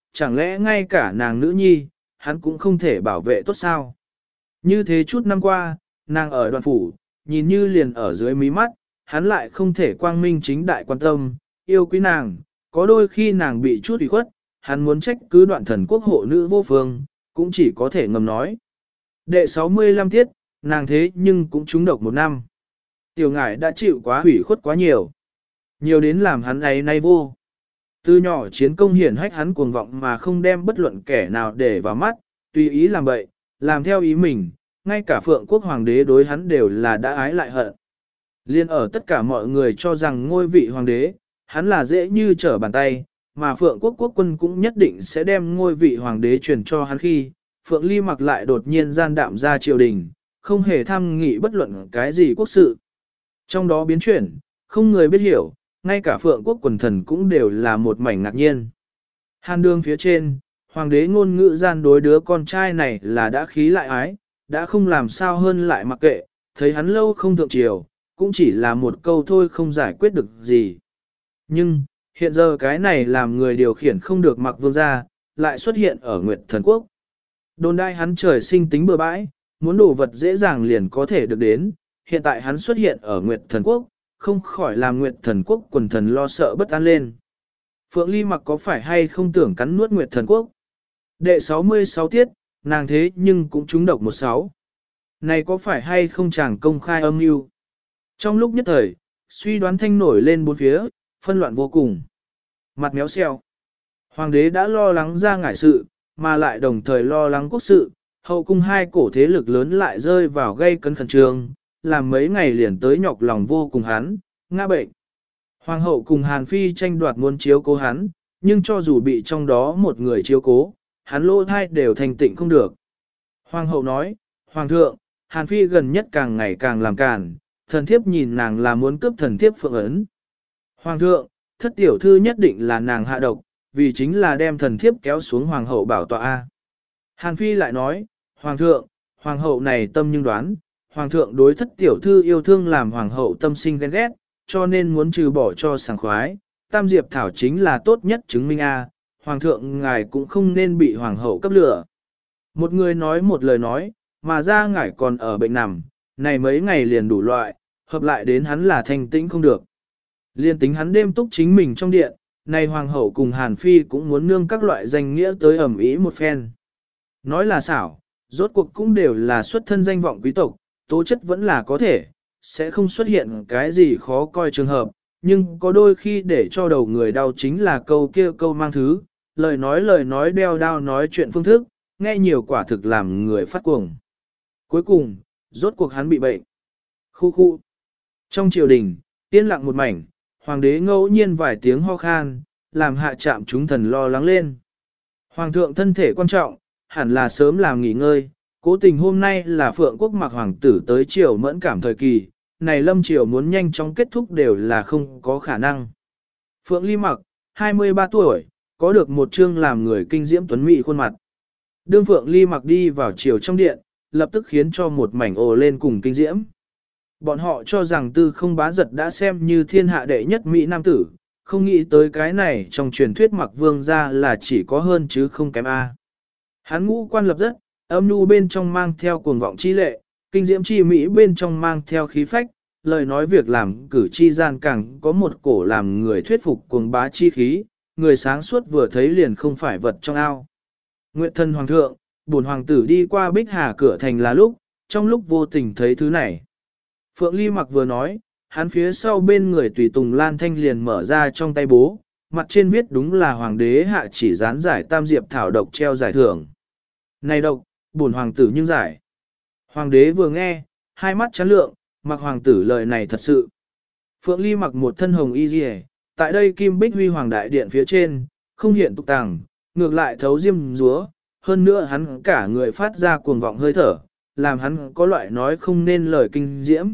chẳng lẽ ngay cả nàng nữ nhi, hắn cũng không thể bảo vệ tốt sao? Như thế chút năm qua, nàng ở đoàn phủ, nhìn như liền ở dưới mí mắt, hắn lại không thể quang minh chính đại quan tâm, yêu quý nàng, có đôi khi nàng bị chút ủy khuất, hắn muốn trách cứ đoạn thần quốc hộ nữ vô phương, cũng chỉ có thể ngầm nói. Đệ sáu mươi lăm tiết, nàng thế nhưng cũng trúng độc một năm. Tiểu ngải đã chịu quá hủy khuất quá nhiều. Nhiều đến làm hắn ấy nay vô. Từ nhỏ chiến công hiển hách hắn cuồng vọng mà không đem bất luận kẻ nào để vào mắt, tùy ý làm bậy, làm theo ý mình, ngay cả phượng quốc hoàng đế đối hắn đều là đã ái lại hận. Liên ở tất cả mọi người cho rằng ngôi vị hoàng đế, hắn là dễ như trở bàn tay, mà phượng quốc quốc quân cũng nhất định sẽ đem ngôi vị hoàng đế truyền cho hắn khi, phượng ly mặc lại đột nhiên gian đạm ra triều đình, không hề tham nghị bất luận cái gì quốc sự. Trong đó biến chuyển, không người biết hiểu, ngay cả phượng quốc quần thần cũng đều là một mảnh ngạc nhiên. Hàn đường phía trên, hoàng đế ngôn ngữ gian đối đứa con trai này là đã khí lại ái, đã không làm sao hơn lại mặc kệ, thấy hắn lâu không thượng triều, cũng chỉ là một câu thôi không giải quyết được gì. Nhưng, hiện giờ cái này làm người điều khiển không được mặc vương gia, lại xuất hiện ở Nguyệt Thần Quốc. Đồn đai hắn trời sinh tính bừa bãi, muốn đồ vật dễ dàng liền có thể được đến, hiện tại hắn xuất hiện ở Nguyệt Thần Quốc, không khỏi làm Nguyệt Thần Quốc quần thần lo sợ bất an lên. Phượng Ly Mặc có phải hay không tưởng cắn nuốt Nguyệt Thần Quốc? Đệ sáu mươi sáu tiết, nàng thế nhưng cũng trúng độc một sáu. Này có phải hay không chàng công khai âm mưu? Trong lúc nhất thời, suy đoán thanh nổi lên bốn phía, phân loạn vô cùng. Mặt méo xeo. Hoàng đế đã lo lắng ra ngải sự, mà lại đồng thời lo lắng quốc sự, hậu cung hai cổ thế lực lớn lại rơi vào gây cấn khẩn trương, làm mấy ngày liền tới nhọc lòng vô cùng hắn, ngã bệnh. Hoàng hậu cùng Hàn Phi tranh đoạt muốn chiếu cố hắn, nhưng cho dù bị trong đó một người chiếu cố, hắn lỗ thai đều thành tịnh không được. Hoàng hậu nói, Hoàng thượng, Hàn Phi gần nhất càng ngày càng làm càn, thần thiếp nhìn nàng là muốn cướp thần thiếp phượng ấn. Hoàng thượng, thất tiểu thư nhất định là nàng hạ độc, vì chính là đem thần thiếp kéo xuống hoàng hậu bảo tọa A. Hàn Phi lại nói, Hoàng thượng, hoàng hậu này tâm nhưng đoán, hoàng thượng đối thất tiểu thư yêu thương làm hoàng hậu tâm sinh ghen ghét, cho nên muốn trừ bỏ cho sảng khoái, tam diệp thảo chính là tốt nhất chứng minh A, hoàng thượng ngài cũng không nên bị hoàng hậu cấp lửa. Một người nói một lời nói, mà ra ngài còn ở bệnh nằm, này mấy ngày liền đủ loại, hợp lại đến hắn là thanh tĩnh không được. Liên tính hắn đêm túc chính mình trong điện, này hoàng hậu cùng Hàn Phi cũng muốn nương các loại danh nghĩa tới ẩm ý một phen. Nói là xảo, rốt cuộc cũng đều là xuất thân danh vọng quý tộc, tố chất vẫn là có thể, sẽ không xuất hiện cái gì khó coi trường hợp, nhưng có đôi khi để cho đầu người đau chính là câu kia câu mang thứ, lời nói lời nói đeo đao nói chuyện phương thức, nghe nhiều quả thực làm người phát cuồng. Cuối cùng, rốt cuộc hắn bị bệnh. Khu khu. Trong triều đình, yên lặng một mảnh, hoàng đế ngẫu nhiên vài tiếng ho khan, làm hạ trạm chúng thần lo lắng lên. Hoàng thượng thân thể quan trọng, hẳn là sớm làm nghỉ ngơi, cố tình hôm nay là Phượng Quốc Mạc hoàng tử tới triều mẫn cảm thời kỳ, này lâm triều muốn nhanh chóng kết thúc đều là không có khả năng. Phượng Ly Mặc, hai mươi ba tuổi, có được một chương làm người kinh diễm tuấn mỹ khuôn mặt. Đương Phượng Ly Mặc đi vào triều trong điện, lập tức khiến cho một mảnh ồ lên cùng kinh diễm. Bọn họ cho rằng tư không bá giật đã xem như thiên hạ đệ nhất mỹ nam tử, không nghĩ tới cái này trong truyền thuyết Mặc vương ra là chỉ có hơn chứ không kém A. Hắn ngũ quan lập rất, âm nhu bên trong mang theo cuồng vọng chi lệ, kinh diễm chi mỹ bên trong mang theo khí phách, lời nói việc làm cử chi gian càng có một cổ làm người thuyết phục cuồng bá chi khí, người sáng suốt vừa thấy liền không phải vật trong ao. Nguyệt thân hoàng thượng, bổn hoàng tử đi qua Bích Hà cửa thành là lúc, trong lúc vô tình thấy thứ này. Phượng Ly Mặc vừa nói, hắn phía sau bên người tùy tùng Lan Thanh liền mở ra trong tay bố, mặt trên viết đúng là hoàng đế hạ chỉ gián giải tam diệp thảo độc treo giải thưởng. Này độc, bổn hoàng tử nhưng giải. Hoàng đế vừa nghe, hai mắt chán lượng, Mặc hoàng tử lời này thật sự. Phượng Ly mặc một thân hồng y rìa, tại đây kim bích huy hoàng đại điện phía trên, không hiện tục tàng, ngược lại thấu diêm rúa, hơn nữa hắn cả người phát ra cuồng vọng hơi thở, làm hắn có loại nói không nên lời kinh diễm.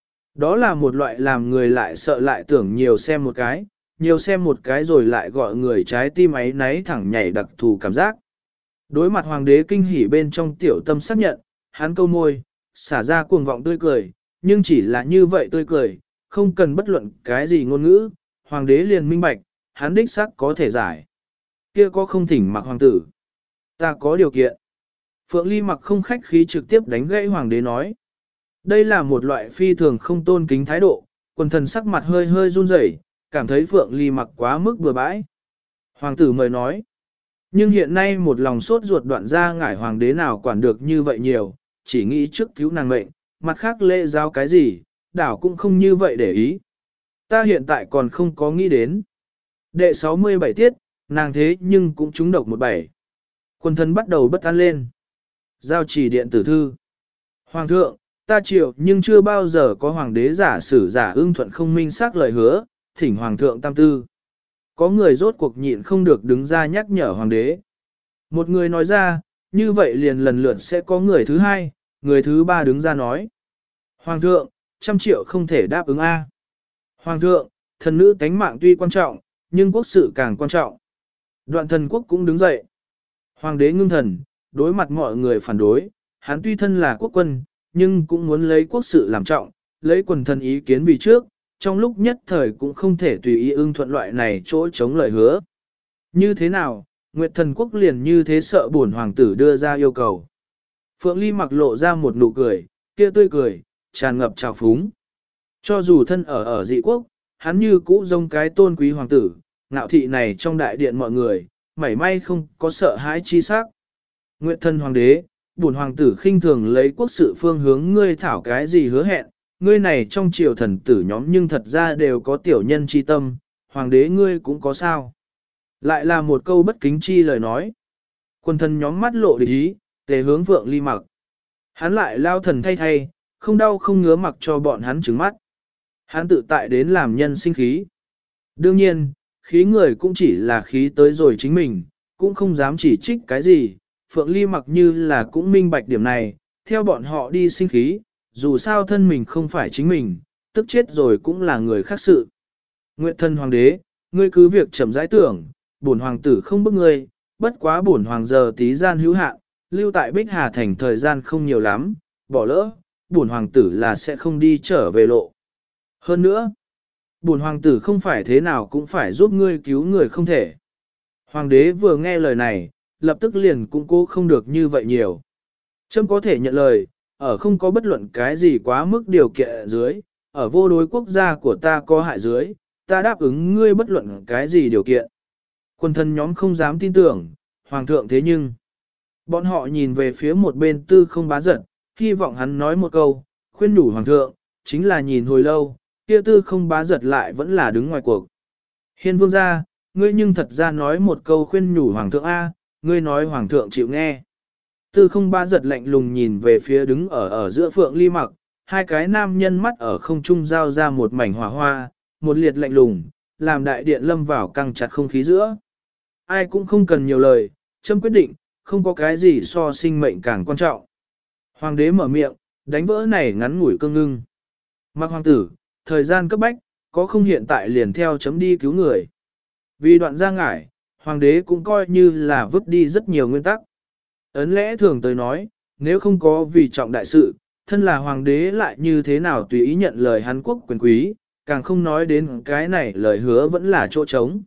Đó là một loại làm người lại sợ lại tưởng nhiều xem một cái, nhiều xem một cái rồi lại gọi người trái tim ấy náy thẳng nhảy đặc thù cảm giác. Đối mặt hoàng đế kinh hỉ bên trong tiểu tâm xác nhận, hắn câu môi, xả ra cuồng vọng tươi cười, nhưng chỉ là như vậy tươi cười, không cần bất luận cái gì ngôn ngữ, hoàng đế liền minh bạch, hắn đích xác có thể giải. kia có không thỉnh mặc hoàng tử. Ta có điều kiện. Phượng Ly mặc không khách khí trực tiếp đánh gãy hoàng đế nói. Đây là một loại phi thường không tôn kính thái độ, quần thần sắc mặt hơi hơi run rẩy, cảm thấy Phượng Ly mặc quá mức bừa bãi. Hoàng tử mời nói. Nhưng hiện nay một lòng sốt ruột đoạn ra ngải hoàng đế nào quản được như vậy nhiều, chỉ nghĩ trước cứu nàng mệnh, mặt khác lễ giáo cái gì, đảo cũng không như vậy để ý. Ta hiện tại còn không có nghĩ đến. Đệ sáu mươi bảy tiết, nàng thế nhưng cũng trúng độc một bảy. Quân thân bắt đầu bất an lên. Giao chỉ điện tử thư. Hoàng thượng, ta chịu nhưng chưa bao giờ có hoàng đế giả sử giả ưng thuận không minh xác lời hứa, thỉnh hoàng thượng tam tư. Có người rốt cuộc nhịn không được đứng ra nhắc nhở hoàng đế. Một người nói ra, như vậy liền lần lượt sẽ có người thứ hai, người thứ ba đứng ra nói. Hoàng thượng, trăm triệu không thể đáp ứng A. Hoàng thượng, thần nữ tánh mạng tuy quan trọng, nhưng quốc sự càng quan trọng. Đoạn thần quốc cũng đứng dậy. Hoàng đế ngưng thần, đối mặt mọi người phản đối, hắn tuy thân là quốc quân, nhưng cũng muốn lấy quốc sự làm trọng, lấy quần thần ý kiến vì trước, trong lúc nhất thời cũng không thể tùy ý ưng thuận loại này chỗ chống lời hứa. Như thế nào, Nguyệt thần quốc liền như thế sợ bổn hoàng tử đưa ra yêu cầu. Phượng Ly mặc lộ ra một nụ cười, kia tươi cười, tràn ngập trào phúng. Cho dù thân ở ở dị quốc, hắn như cũ giống cái tôn quý hoàng tử, ngạo thị này trong đại điện mọi người, mảy may không có sợ hãi chi sắc. Nguyệt thân hoàng đế, bổn hoàng tử khinh thường lấy quốc sự phương hướng ngươi thảo cái gì hứa hẹn, ngươi này trong triều thần tử nhóm nhưng thật ra đều có tiểu nhân chi tâm, hoàng đế ngươi cũng có sao. Lại là một câu bất kính chi lời nói. Quân thần nhóm mắt lộ địch ý, tề hướng Phượng Ly mặc. Hắn lại lao thần thay thay, không đau không ngứa mặc cho bọn hắn trứng mắt. Hắn tự tại đến làm nhân sinh khí. Đương nhiên, khí người cũng chỉ là khí tới rồi chính mình, cũng không dám chỉ trích cái gì. Phượng Ly mặc như là cũng minh bạch điểm này, theo bọn họ đi sinh khí, dù sao thân mình không phải chính mình, tức chết rồi cũng là người khác sự. Nguyệt thân hoàng đế, ngươi cứ việc chậm rãi tưởng, bổn hoàng tử không bức ngươi, bất quá bổn hoàng giờ tí gian hữu hạn, lưu tại Bích Hà thành thời gian không nhiều lắm, bỏ lỡ, bổn hoàng tử là sẽ không đi trở về lộ. Hơn nữa, bổn hoàng tử không phải thế nào cũng phải giúp ngươi cứu người không thể. Hoàng đế vừa nghe lời này, lập tức liền cũng cố không được như vậy nhiều. Trâm có thể nhận lời, ở không có bất luận cái gì quá mức điều kiện dưới, ở vô đối quốc gia của ta có hại dưới, ta đáp ứng ngươi bất luận cái gì điều kiện. Quân thân nhóm không dám tin tưởng, hoàng thượng thế nhưng. Bọn họ nhìn về phía một bên tư không bá giật, hy vọng hắn nói một câu, khuyên nhủ hoàng thượng, chính là nhìn hồi lâu, kia tư không bá giật lại vẫn là đứng ngoài cuộc. Hiên vương gia, ngươi nhưng thật ra nói một câu khuyên nhủ hoàng thượng A, ngươi nói hoàng thượng chịu nghe. Tư không bá giật lạnh lùng nhìn về phía đứng ở ở giữa Phượng Ly mặc, hai cái nam nhân mắt ở không trung giao ra một mảnh hỏa hoa, một liệt lạnh lùng, làm đại điện lâm vào căng chặt không khí giữa. Ai cũng không cần nhiều lời, châm quyết định, không có cái gì so sinh mệnh càng quan trọng. Hoàng đế mở miệng, đánh vỡ này ngắn ngủi cương ngưng. Mặc hoàng tử, thời gian cấp bách, có không hiện tại liền theo chấm đi cứu người. Vì đoạn ra ngải, hoàng đế cũng coi như là vứt đi rất nhiều nguyên tắc. Ấn lẽ thường tới nói, nếu không có vì trọng đại sự, thân là hoàng đế lại như thế nào tùy ý nhận lời Hán quốc quyền quý, càng không nói đến cái này lời hứa vẫn là chỗ trống.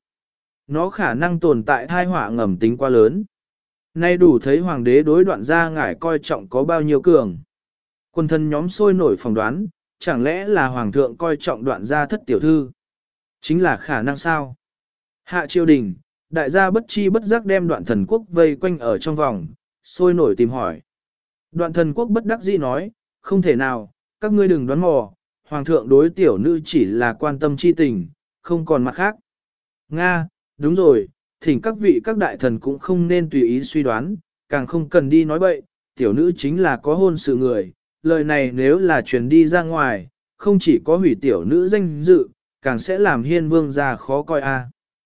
Nó khả năng tồn tại thai họa ngầm tính quá lớn. Nay đủ thấy hoàng đế đối đoạn ra ngải coi trọng có bao nhiêu cường. Quân thân nhóm sôi nổi phỏng đoán, chẳng lẽ là hoàng thượng coi trọng đoạn gia thất tiểu thư? Chính là khả năng sao? Hạ triều đình, đại gia bất chi bất giác đem đoạn thần quốc vây quanh ở trong vòng, sôi nổi tìm hỏi. Đoạn thần quốc bất đắc dĩ nói, không thể nào, các ngươi đừng đoán mò, hoàng thượng đối tiểu nữ chỉ là quan tâm chi tình, không còn mặt khác. Nga, đúng rồi, thỉnh các vị các đại thần cũng không nên tùy ý suy đoán, càng không cần đi nói bậy, tiểu nữ chính là có hôn sự người, lời này nếu là truyền đi ra ngoài, không chỉ có hủy tiểu nữ danh dự, càng sẽ làm hiên vương gia khó coi a.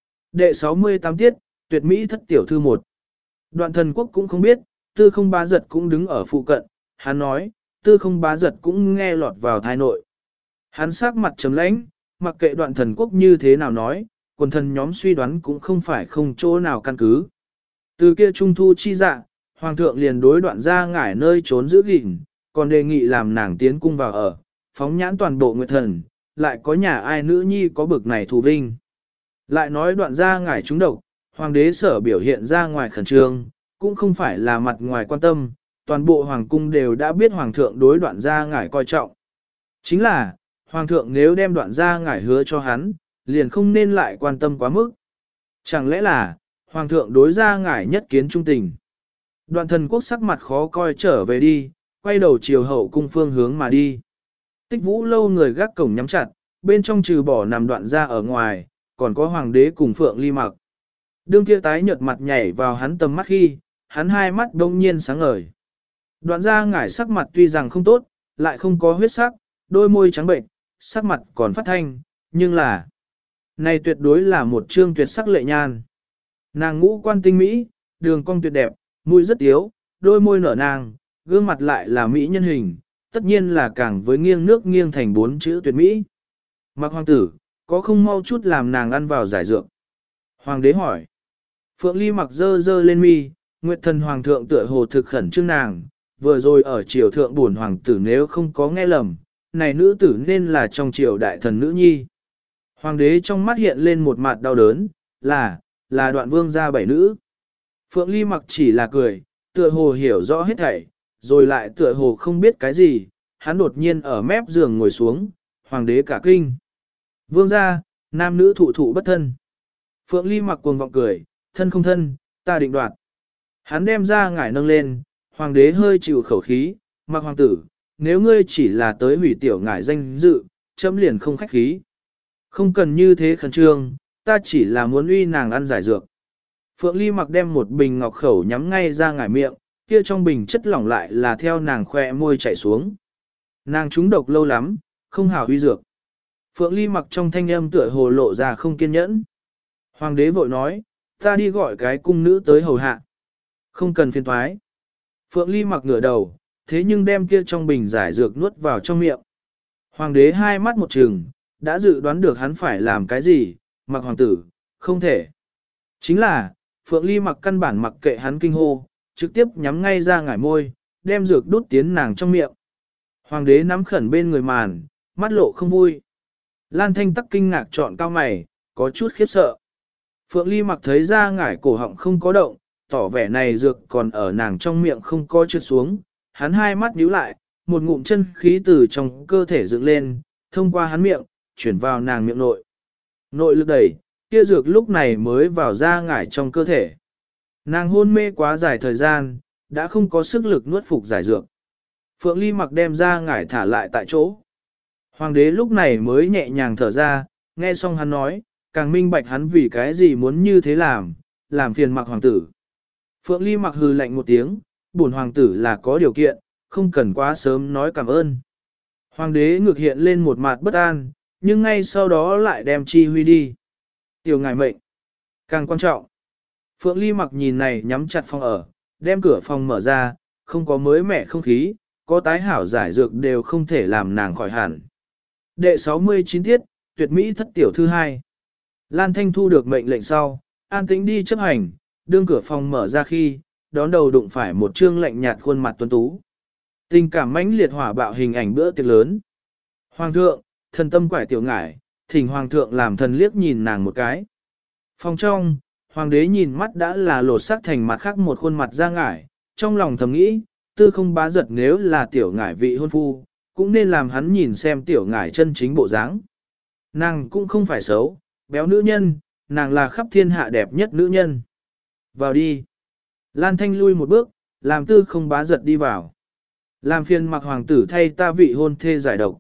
Đệ sáu mươi tám tiết, tuyệt mỹ thất tiểu thư một. Đoạn thần quốc cũng không biết, tư không bá giật cũng đứng ở phụ cận, hắn nói, tư không bá giật cũng nghe lọt vào thai nội. Hắn sắc mặt trầm lãnh, mặc kệ đoạn thần quốc như thế nào nói, quần thần nhóm suy đoán cũng không phải không chỗ nào căn cứ. Từ kia trung thu chi dạ, hoàng thượng liền đối đoạn ra ngải nơi trốn giữ gìn, còn đề nghị làm nàng tiến cung vào ở, phóng nhãn toàn bộ nguyệt thần, lại có nhà ai nữ nhi có bực này thù vinh. Lại nói đoạn ra ngải trúng độc, hoàng đế sở biểu hiện ra ngoài khẩn trương, cũng không phải là mặt ngoài quan tâm, toàn bộ hoàng cung đều đã biết hoàng thượng đối đoạn gia ngải coi trọng. Chính là, hoàng thượng nếu đem đoạn gia ngải hứa cho hắn, liền không nên lại quan tâm quá mức. Chẳng lẽ là, hoàng thượng đối gia ngải nhất kiến trung tình. Đoạn thần quốc sắc mặt khó coi trở về đi, quay đầu chiều hậu cung phương hướng mà đi. Tích vũ lâu người gác cổng nhắm chặt, bên trong trừ bỏ nằm đoạn ra ở ngoài, còn có hoàng đế cùng phượng ly mặc. Đương kia tái nhợt mặt nhảy vào hắn tầm mắt khi, hắn hai mắt đông nhiên sáng ngời. Đoạn ra ngải sắc mặt tuy rằng không tốt, lại không có huyết sắc, đôi môi trắng bệnh, sắc mặt còn phát thanh, nhưng là... Này tuyệt đối là một trương tuyệt sắc lệ nhan. Nàng ngũ quan tinh mỹ, đường cong tuyệt đẹp, mũi rất yếu, đôi môi nở nàng, gương mặt lại là mỹ nhân hình, tất nhiên là càng với nghiêng nước nghiêng thành bốn chữ tuyệt mỹ. Mặc hoàng tử, có không mau chút làm nàng ăn vào giải dược? Hoàng đế hỏi. Phượng Ly mặc dơ dơ lên mi, nguyệt thần hoàng thượng tựa hồ thực khẩn trương nàng, vừa rồi ở triều thượng buồn hoàng tử nếu không có nghe lầm, này nữ tử nên là trong triều đại thần nữ nhi. Hoàng đế trong mắt hiện lên một mặt đau đớn, là, là đoạn vương gia bảy nữ. Phượng Ly mặc chỉ là cười, tựa hồ hiểu rõ hết thảy, rồi lại tựa hồ không biết cái gì, hắn đột nhiên ở mép giường ngồi xuống, hoàng đế cả kinh. Vương gia, nam nữ thụ thụ bất thân. Phượng Ly mặc cuồng vọng cười, thân không thân, ta định đoạt. Hắn đem ra ngải nâng lên, hoàng đế hơi chịu khẩu khí, mặc hoàng tử, nếu ngươi chỉ là tới hủy tiểu ngải danh dự, chấm liền không khách khí. Không cần như thế khẩn trương, ta chỉ là muốn uy nàng ăn giải dược. Phượng Ly mặc đem một bình ngọc khẩu nhắm ngay ra ngải miệng, kia trong bình chất lỏng lại là theo nàng khoe môi chảy xuống. Nàng trúng độc lâu lắm, không hảo uy dược. Phượng Ly mặc trong thanh âm tựa hồ lộ ra không kiên nhẫn. Hoàng đế vội nói, ta đi gọi cái cung nữ tới hầu hạ. Không cần phiền thoái. Phượng Ly mặc ngửa đầu, thế nhưng đem kia trong bình giải dược nuốt vào trong miệng. Hoàng đế hai mắt một trừng, đã dự đoán được hắn phải làm cái gì, mặc hoàng tử, không thể. Chính là, Phượng Ly mặc căn bản mặc kệ hắn kinh hô, trực tiếp nhắm ngay ra ngải môi, đem dược đút tiến nàng trong miệng. Hoàng đế nắm khẩn bên người màn, mắt lộ không vui. Lan Thanh tắc kinh ngạc trọn cao mày, có chút khiếp sợ. Phượng Ly mặc thấy ra ngải cổ họng không có động, tỏ vẻ này dược còn ở nàng trong miệng không có trượt xuống. Hắn hai mắt nhíu lại, một ngụm chân khí từ trong cơ thể dựng lên, thông qua hắn miệng, chuyển vào nàng miệng nội. Nội lực đẩy, kia dược lúc này mới vào ra ngải trong cơ thể. Nàng hôn mê quá dài thời gian, đã không có sức lực nuốt phục giải dược. Phượng Ly mặc đem ra ngải thả lại tại chỗ. Hoàng đế lúc này mới nhẹ nhàng thở ra, nghe xong hắn nói, càng minh bạch hắn vì cái gì muốn như thế làm, làm phiền mặc hoàng tử. Phượng Ly mặc hừ lạnh một tiếng, bổn hoàng tử là có điều kiện, không cần quá sớm nói cảm ơn. Hoàng đế ngược hiện lên một mặt bất an, nhưng ngay sau đó lại đem chi huy đi. Tiểu ngài mệnh, càng quan trọng. Phượng Ly mặc nhìn này nhắm chặt phòng ở, đem cửa phòng mở ra, không có mới mẻ không khí, có tái hảo giải dược đều không thể làm nàng khỏi hẳn. Đệ sáu mươi chín tiết, tuyệt mỹ thất tiểu thư hai. Lan Thanh thu được mệnh lệnh sau, an tĩnh đi chấp hành, đương cửa phòng mở ra khi, đón đầu đụng phải một trương lạnh nhạt khuôn mặt tuấn tú. Tình cảm mãnh liệt hỏa bạo hình ảnh bữa tiệc lớn. Hoàng thượng, thần tâm quải tiểu ngải, thỉnh hoàng thượng làm thần liếc nhìn nàng một cái. Phòng trong, hoàng đế nhìn mắt đã là lột sắc thành mặt khác một khuôn mặt ra ngải, trong lòng thầm nghĩ, tư không bá giật nếu là tiểu ngải vị hôn phu, cũng nên làm hắn nhìn xem tiểu ngải chân chính bộ dáng. Nàng cũng không phải xấu, béo nữ nhân, nàng là khắp thiên hạ đẹp nhất nữ nhân. Vào đi. Lan Thanh lui một bước, làm tư không bá giật đi vào. Làm phiền mặc hoàng tử thay ta vị hôn thê giải độc.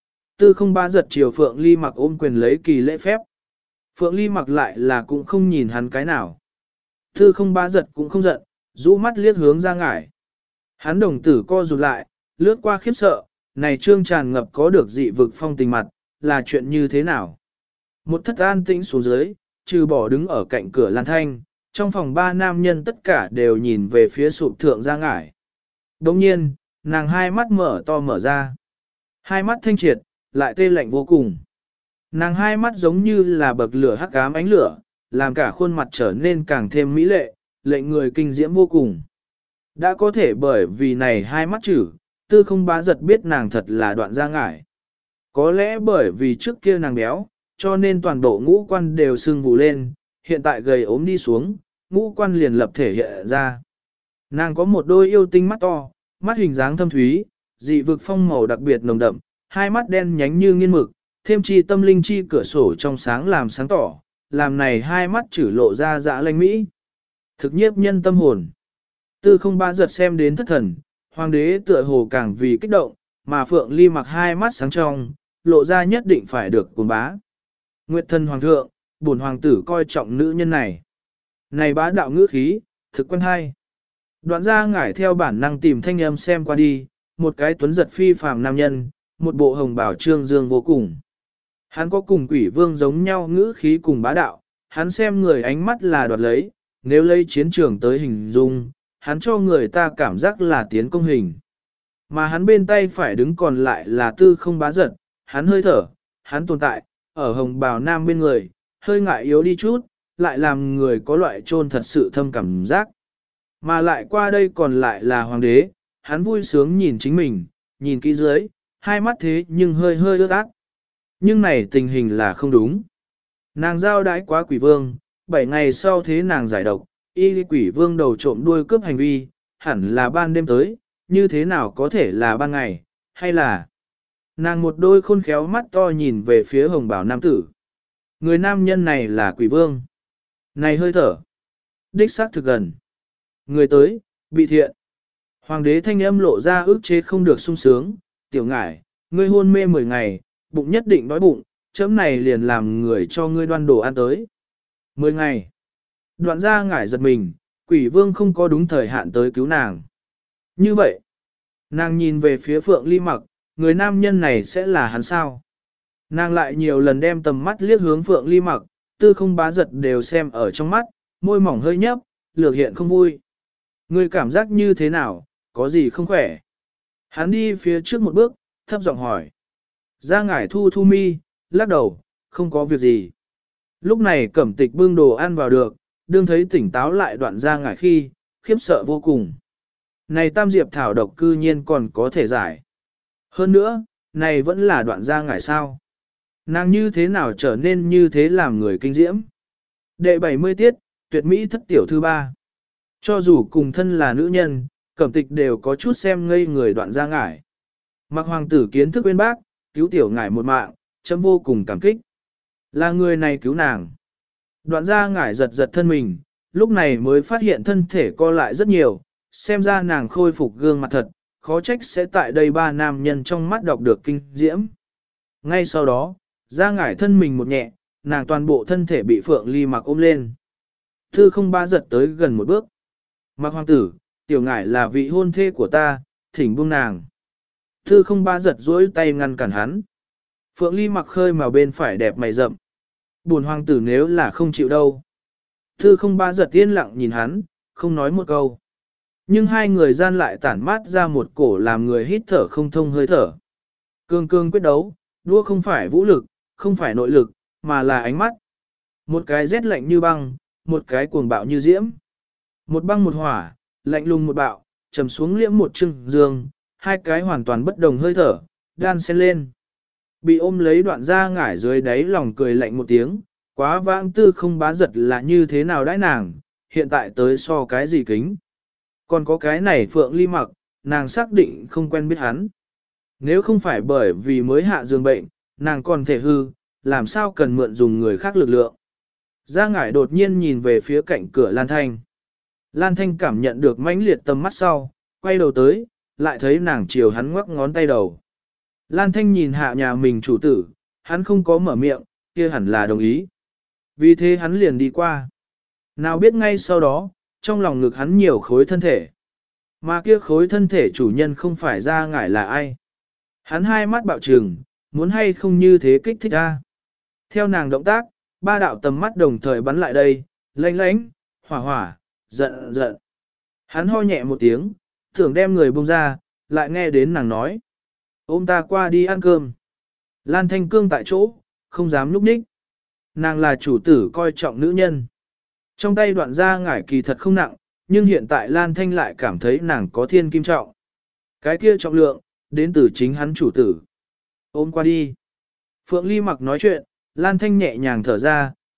Tư không bá giật chiều Phượng Ly mặc ôm quyền lấy kỳ lễ phép. Phượng Ly mặc lại là cũng không nhìn hắn cái nào. Tư không bá giật cũng không giận, rũ mắt liếc hướng ra ngải. Hắn đồng tử co rụt lại, lướt qua khiếp sợ, này trương tràn ngập có được dị vực phong tình mặt, là chuyện như thế nào? Một thất an tĩnh xuống dưới, trừ bỏ đứng ở cạnh cửa Lan Thanh, trong phòng ba nam nhân tất cả đều nhìn về phía sụp thượng ra ngải. Đồng nhiên, nàng hai mắt mở to mở ra. Hai mắt thanh triệt, lại tê lạnh vô cùng. Nàng hai mắt giống như là bậc lửa hắc ám ánh lửa, làm cả khuôn mặt trở nên càng thêm mỹ lệ, lệnh người kinh diễm vô cùng. Đã có thể bởi vì này hai mắt chữ, tư không bá giật biết nàng thật là đoạn ra ngải. Có lẽ bởi vì trước kia nàng béo, cho nên toàn bộ ngũ quan đều sưng vù lên, hiện tại gầy ốm đi xuống, ngũ quan liền lập thể hiện ra. Nàng có một đôi yêu tinh mắt to, mắt hình dáng thâm thúy, dị vực phong màu đặc biệt nồng đậm, hai mắt đen nhánh như nghiên mực, thêm chi tâm linh chi cửa sổ trong sáng làm sáng tỏ, làm này hai mắt chử lộ ra dã lanh mỹ. Thực nhiếp nhân tâm hồn. Tư không ba giật xem đến thất thần, hoàng đế tựa hồ càng vì kích động, mà Phượng Ly mặc hai mắt sáng trong, lộ ra nhất định phải được cuồng bá. Nguyệt thân hoàng thượng, bổn hoàng tử coi trọng nữ nhân này. Này bá đạo ngữ khí, thực quân hay. Đoạn ra ngải theo bản năng tìm thanh âm xem qua đi, một cái tuấn giật phi phàm nam nhân, một bộ hồng bảo trương dương vô cùng. Hắn có cùng quỷ vương giống nhau ngữ khí cùng bá đạo, hắn xem người ánh mắt là đoạt lấy, nếu lấy chiến trường tới hình dung, hắn cho người ta cảm giác là tiến công hình. Mà hắn bên tay phải đứng còn lại là tư không bá giật, hắn hơi thở, hắn tồn tại, ở hồng bào nam bên người, hơi ngại yếu đi chút, lại làm người có loại trôn thật sự thâm cảm giác. Mà lại qua đây còn lại là hoàng đế, hắn vui sướng nhìn chính mình, nhìn kỹ dưới, hai mắt thế nhưng hơi hơi ướt át. Nhưng này tình hình là không đúng. Nàng giao đãi quá quỷ vương, bảy ngày sau thế nàng giải độc, y quỷ vương đầu trộm đuôi cướp hành vi, hẳn là ban đêm tới, như thế nào có thể là ban ngày, hay là... Nàng một đôi khôn khéo mắt to nhìn về phía hồng bảo nam tử. Người nam nhân này là quỷ vương. Này hơi thở. Đích xác thực gần. Người tới, bị thiện. Hoàng đế thanh âm lộ ra ước chế không được sung sướng. Tiểu ngải, ngươi hôn mê mười ngày, bụng nhất định đói bụng, chấm này liền làm người cho ngươi đoan đồ ăn tới. Mười ngày. Đoạn ra ngải giật mình, quỷ vương không có đúng thời hạn tới cứu nàng. Như vậy, nàng nhìn về phía Phượng Ly Mặc, người nam nhân này sẽ là hắn sao? Nàng lại nhiều lần đem tầm mắt liếc hướng Phượng Ly Mặc, tư không bá giật đều xem ở trong mắt, môi mỏng hơi nhấp, lược hiện không vui. Người cảm giác như thế nào, có gì không khỏe? Hắn đi phía trước một bước, thấp giọng hỏi. Ra ngải thu thu mi, lắc đầu, không có việc gì. Lúc này Cẩm Tịch bưng đồ ăn vào được, đương thấy tỉnh táo lại đoạn ra ngải khi, khiếp sợ vô cùng. Này tam diệp thảo độc cư nhiên còn có thể giải. Hơn nữa, này vẫn là đoạn ra ngải sao. Nàng như thế nào trở nên như thế làm người kinh diễm. Đệ bảy mươi tiết, tuyệt mỹ thất tiểu thư ba. Cho dù cùng thân là nữ nhân, Cẩm Tịch đều có chút xem ngây người đoạn ra ngải. Mặc hoàng tử kiến thức bên bác, cứu tiểu ngải một mạng, chấm vô cùng cảm kích. Là người này cứu nàng. Đoạn ra ngải giật giật thân mình, lúc này mới phát hiện thân thể co lại rất nhiều, xem ra nàng khôi phục gương mặt thật, khó trách sẽ tại đây ba nam nhân trong mắt đọc được kinh diễm. Ngay sau đó, ra ngải thân mình một nhẹ, nàng toàn bộ thân thể bị Phượng Ly Mặc ôm lên. Thư không ba giật tới gần một bước. Mặc hoàng tử, tiểu ngải là vị hôn thê của ta, thỉnh buông nàng. Thư không ba giật duỗi tay ngăn cản hắn. Phượng Ly Mặc khơi màu bên phải đẹp mày rậm. Buồn hoàng tử nếu là không chịu đâu. Thư không ba giật yên lặng nhìn hắn, không nói một câu. Nhưng hai người gian lại tản mát ra một cổ làm người hít thở không thông hơi thở. Cương cương quyết đấu, đua không phải vũ lực, không phải nội lực, mà là ánh mắt. Một cái rét lạnh như băng, một cái cuồng bạo như diễm. Một băng một hỏa, lạnh lùng một bạo, trầm xuống liễm một trưng dương, hai cái hoàn toàn bất đồng hơi thở, đan xen lên. Bị ôm lấy đoạn ra ngải dưới đáy lòng cười lạnh một tiếng, quá vãng tư không bá giật là như thế nào đãi nàng, hiện tại tới so cái gì kính. Còn có cái này Phượng Ly Mặc, nàng xác định không quen biết hắn. Nếu không phải bởi vì mới hạ giường bệnh, nàng còn thể hư, làm sao cần mượn dùng người khác lực lượng. Gia ngải đột nhiên nhìn về phía cạnh cửa Lan Thanh. Lan Thanh cảm nhận được mãnh liệt tầm mắt sau, quay đầu tới, lại thấy nàng chiều hắn ngoắc ngón tay đầu. Lan Thanh nhìn hạ nhà mình chủ tử, hắn không có mở miệng, kia hẳn là đồng ý. Vì thế hắn liền đi qua. Nào biết ngay sau đó, trong lòng ngực hắn nhiều khối thân thể. Mà kia khối thân thể chủ nhân không phải Gia ngải là ai. Hắn hai mắt bạo trừng, muốn hay không như thế kích thích ra. Theo nàng động tác, ba đạo tầm mắt đồng thời bắn lại đây, lánh lánh, hỏa hỏa, giận giận. Hắn ho nhẹ một tiếng, tưởng đem người buông ra, lại nghe đến nàng nói. Ôm ta qua đi ăn cơm. Lan Thanh cương tại chỗ, không dám núp ních. Nàng là chủ tử coi trọng nữ nhân. Trong tay đoạn ra ngải kỳ thật không nặng, nhưng hiện tại Lan Thanh lại cảm thấy nàng có thiên kim trọng. Cái kia trọng lượng, đến từ chính hắn chủ tử. Ôm qua đi. Phượng Ly Mặc nói chuyện, Lan Thanh nhẹ nhàng thở ra,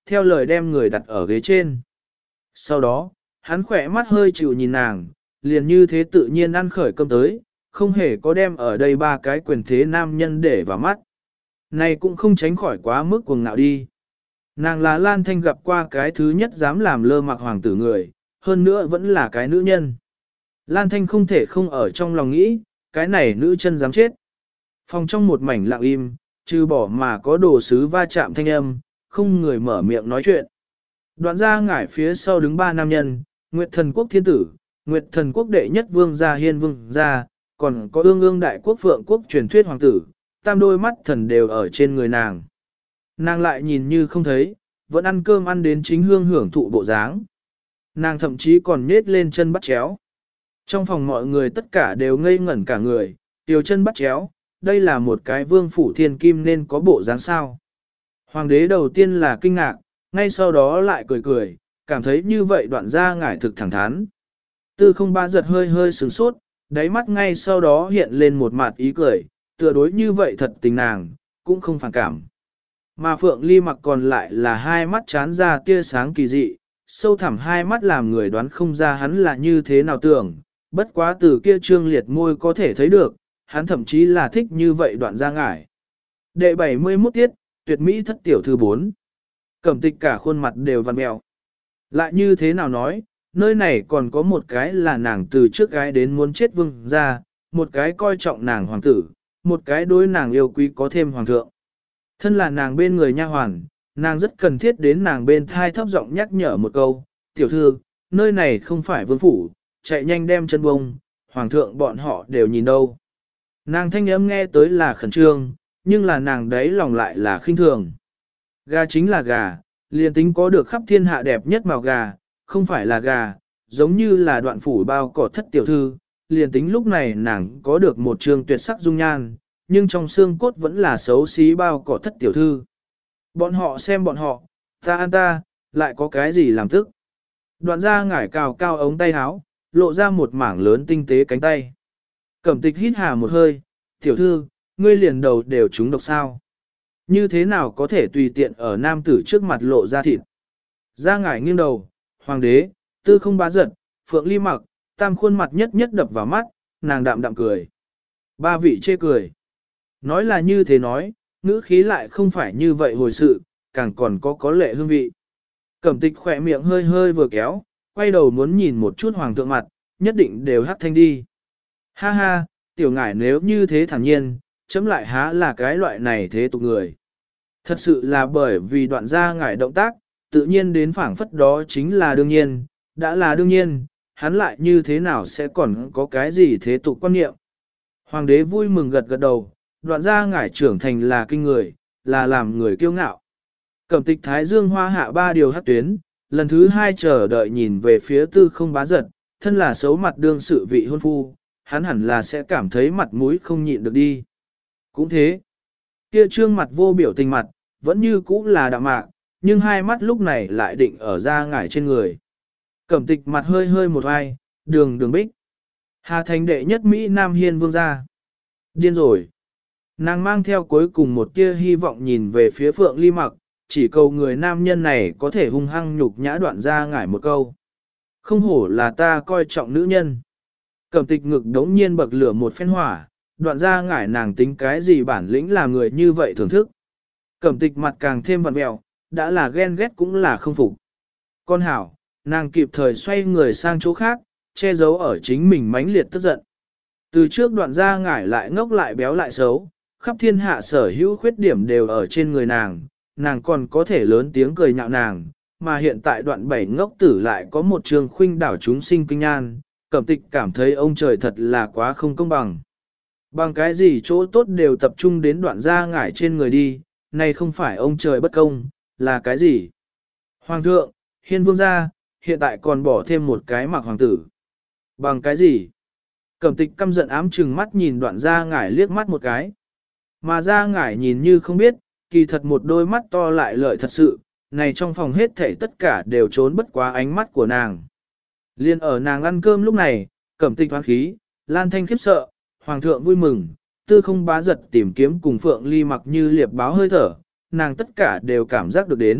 theo lời đem người đặt ở ghế trên. Sau đó, hắn khỏe mắt hơi chịu nhìn nàng, liền như thế tự nhiên ăn khởi cơm tới, không hề có đem ở đây ba cái quyền thế nam nhân để vào mắt. Này cũng không tránh khỏi quá mức cuồng ngạo đi. Nàng là Lan Thanh gặp qua cái thứ nhất dám làm lơ mặc hoàng tử người, hơn nữa vẫn là cái nữ nhân. Lan Thanh không thể không ở trong lòng nghĩ, cái này nữ chân dám chết. Phòng trong một mảnh lặng im, trừ bỏ mà có đồ sứ va chạm thanh âm, không người mở miệng nói chuyện. Đoạn ra ngải phía sau đứng ba nam nhân, Nguyệt Thần Quốc Thiên Tử, Nguyệt Thần Quốc Đệ Nhất Vương gia Hiên Vương gia, còn có ương ương đại quốc Phượng Quốc truyền thuyết hoàng tử, tam đôi mắt thần đều ở trên người nàng. Nàng lại nhìn như không thấy, vẫn ăn cơm ăn đến chính hương hưởng thụ bộ dáng. Nàng thậm chí còn nhết lên chân bắt chéo. Trong phòng mọi người tất cả đều ngây ngẩn cả người, tiểu chân bắt chéo, đây là một cái vương phủ thiên kim nên có bộ dáng sao. Hoàng đế đầu tiên là kinh ngạc, ngay sau đó lại cười cười, cảm thấy như vậy đoạn ra ngải thực thẳng thắn. Tư không ba giật hơi hơi sửng sốt, đáy mắt ngay sau đó hiện lên một mặt ý cười, tựa đối như vậy thật tình nàng, cũng không phản cảm. Mà Phượng Ly mặc còn lại là hai mắt chán ra tia sáng kỳ dị, sâu thẳm hai mắt làm người đoán không ra hắn là như thế nào tưởng, bất quá từ kia trương liệt môi có thể thấy được, hắn thậm chí là thích như vậy đoạn ra ngải. Đệ bảy mươi mốt tiết, tuyệt mỹ thất tiểu thư bốn. Cẩm Tịch cả khuôn mặt đều vằn mèo. Lại như thế nào nói, nơi này còn có một cái là nàng từ trước gái đến muốn chết vương ra, một cái coi trọng nàng hoàng tử, một cái đối nàng yêu quý có thêm hoàng thượng. Thân là nàng bên người nha hoàn, nàng rất cần thiết đến nàng bên thai thấp giọng nhắc nhở một câu, tiểu thư, nơi này không phải vương phủ, chạy nhanh đem chân bông, hoàng thượng bọn họ đều nhìn đâu. Nàng thanh âm nghe tới là khẩn trương, nhưng là nàng đấy lòng lại là khinh thường. Gà chính là gà, liền tính có được khắp thiên hạ đẹp nhất màu gà, không phải là gà, giống như là đoạn phủ bao cỏ thất tiểu thư, liền tính lúc này nàng có được một trường tuyệt sắc dung nhan, nhưng trong xương cốt vẫn là xấu xí bao cỏ thất tiểu thư. Bọn họ xem bọn họ, ta ăn ta, lại có cái gì làm tức. Đoạn ra ngải cào cao ống tay áo, lộ ra một mảng lớn tinh tế cánh tay. Cẩm Tịch hít hà một hơi, tiểu thư, ngươi liền đầu đều trúng độc sao. Như thế nào có thể tùy tiện ở nam tử trước mặt lộ ra thịt. Ra ngải nghiêng đầu, hoàng đế, tư không bá giật, Phượng Ly mặc, tam khuôn mặt nhất nhất đập vào mắt, nàng đạm đạm cười. Ba vị chê cười. Nói là như thế nói, ngữ khí lại không phải như vậy hồi sự, càng còn có có lệ hương vị. Cẩm Tịch khỏe miệng hơi hơi vừa kéo, quay đầu muốn nhìn một chút hoàng thượng mặt, nhất định đều hắt thanh đi. Ha ha, tiểu ngải nếu như thế thản nhiên, chấm lại há là cái loại này thế tục người. Thật sự là bởi vì đoạn ra ngải động tác, tự nhiên đến phảng phất đó chính là đương nhiên, đã là đương nhiên, hắn lại như thế nào sẽ còn có cái gì thế tục quan niệm. Hoàng đế vui mừng gật gật đầu, đoạn ra ngải trưởng thành là kinh người, là làm người kiêu ngạo. Cẩm Tịch thái dương hoa hạ ba điều hát tuyến, lần thứ hai chờ đợi nhìn về phía tư không bá giật, thân là xấu mặt đương sự vị hôn phu, hắn hẳn là sẽ cảm thấy mặt mũi không nhịn được đi. Cũng thế, kia trương mặt vô biểu tình mặt, vẫn như cũ là đạm mạc, nhưng hai mắt lúc này lại định ở ra ngải trên người. Cẩm Tịch mặt hơi hơi một ai, đường đường bích. Hà thành đệ nhất Mỹ Nam Hiên vương gia. Điên rồi. Nàng mang theo cuối cùng một tia hy vọng nhìn về phía Phượng Ly mặc, chỉ cầu người nam nhân này có thể hung hăng nhục nhã đoạn ra ngải một câu. Không hổ là ta coi trọng nữ nhân. Cẩm Tịch ngực đống nhiên bậc lửa một phen hỏa, đoạn ra ngải nàng tính cái gì bản lĩnh làm người như vậy thưởng thức. Cẩm Tịch mặt càng thêm vặn mẹo, đã là ghen ghét cũng là không phục. Con hảo, nàng kịp thời xoay người sang chỗ khác, che giấu ở chính mình mãnh liệt tức giận. Từ trước đoạn ra ngải lại ngốc lại béo lại xấu, khắp thiên hạ sở hữu khuyết điểm đều ở trên người nàng, nàng còn có thể lớn tiếng cười nhạo nàng, mà hiện tại đoạn bảy ngốc tử lại có một trường khuynh đảo chúng sinh kinh nhan, Cẩm Tịch cảm thấy ông trời thật là quá không công bằng. Bằng cái gì chỗ tốt đều tập trung đến đoạn ra ngải trên người đi, này không phải ông trời bất công, là cái gì? Hoàng thượng, hiên vương gia, hiện tại còn bỏ thêm một cái mặc hoàng tử. Bằng cái gì? Cẩm Tịch căm giận ám trừng mắt nhìn đoạn ra ngải liếc mắt một cái. Mà ra ngải nhìn như không biết, kỳ thật một đôi mắt to lại lợi thật sự, này trong phòng hết thảy tất cả đều trốn bất quá ánh mắt của nàng. Liên ở nàng ăn cơm lúc này, Cẩm Tịch thoáng khí, Lan Thanh khiếp sợ, hoàng thượng vui mừng, tư không bá giật tìm kiếm cùng Phượng Ly mặc như liệp báo hơi thở, nàng tất cả đều cảm giác được đến,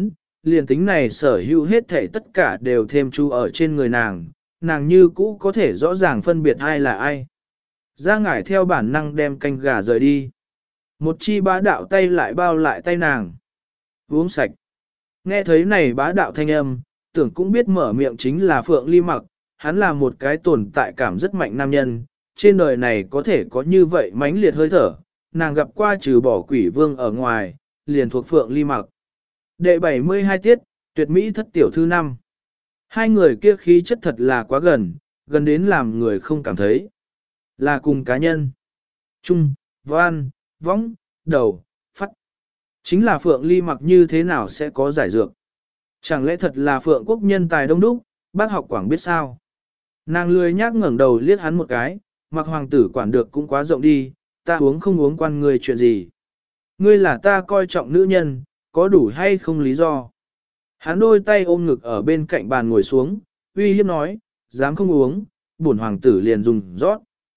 liền tính này sở hữu hết thể tất cả đều thêm chú ở trên người nàng, nàng như cũ có thể rõ ràng phân biệt ai là ai. Gia ngải theo bản năng đem canh gà rời đi. Một chi bá đạo tay lại bao lại tay nàng. Uống sạch. Nghe thấy này bá đạo thanh âm, tưởng cũng biết mở miệng chính là Phượng Ly Mặc, hắn là một cái tồn tại cảm rất mạnh nam nhân, trên đời này có thể có như vậy mãnh liệt hơi thở, nàng gặp qua trừ bỏ quỷ vương ở ngoài, liền thuộc Phượng Ly Mặc. Đệ bảy mươi hai tiết, tuyệt mỹ thất tiểu thư năm. Hai người kia khí chất thật là quá gần, gần đến làm người không cảm thấy. Là cùng cá nhân. Trung, Văn, Võng, Đầu, Phát. Chính là Phượng Ly Mặc như thế nào sẽ có giải dược. Chẳng lẽ thật là Phượng quốc nhân tài đông đúc, bác học quảng biết sao. Nàng lười nhác ngẩng đầu liếc hắn một cái, Mặc hoàng tử quản được cũng quá rộng đi, ta uống không uống quan người chuyện gì. Ngươi là ta coi trọng nữ nhân, có đủ hay không lý do. Hắn đôi tay ôm ngực ở bên cạnh bàn ngồi xuống, uy hiếp nói, dám không uống, bổn hoàng tử liền dùng rót.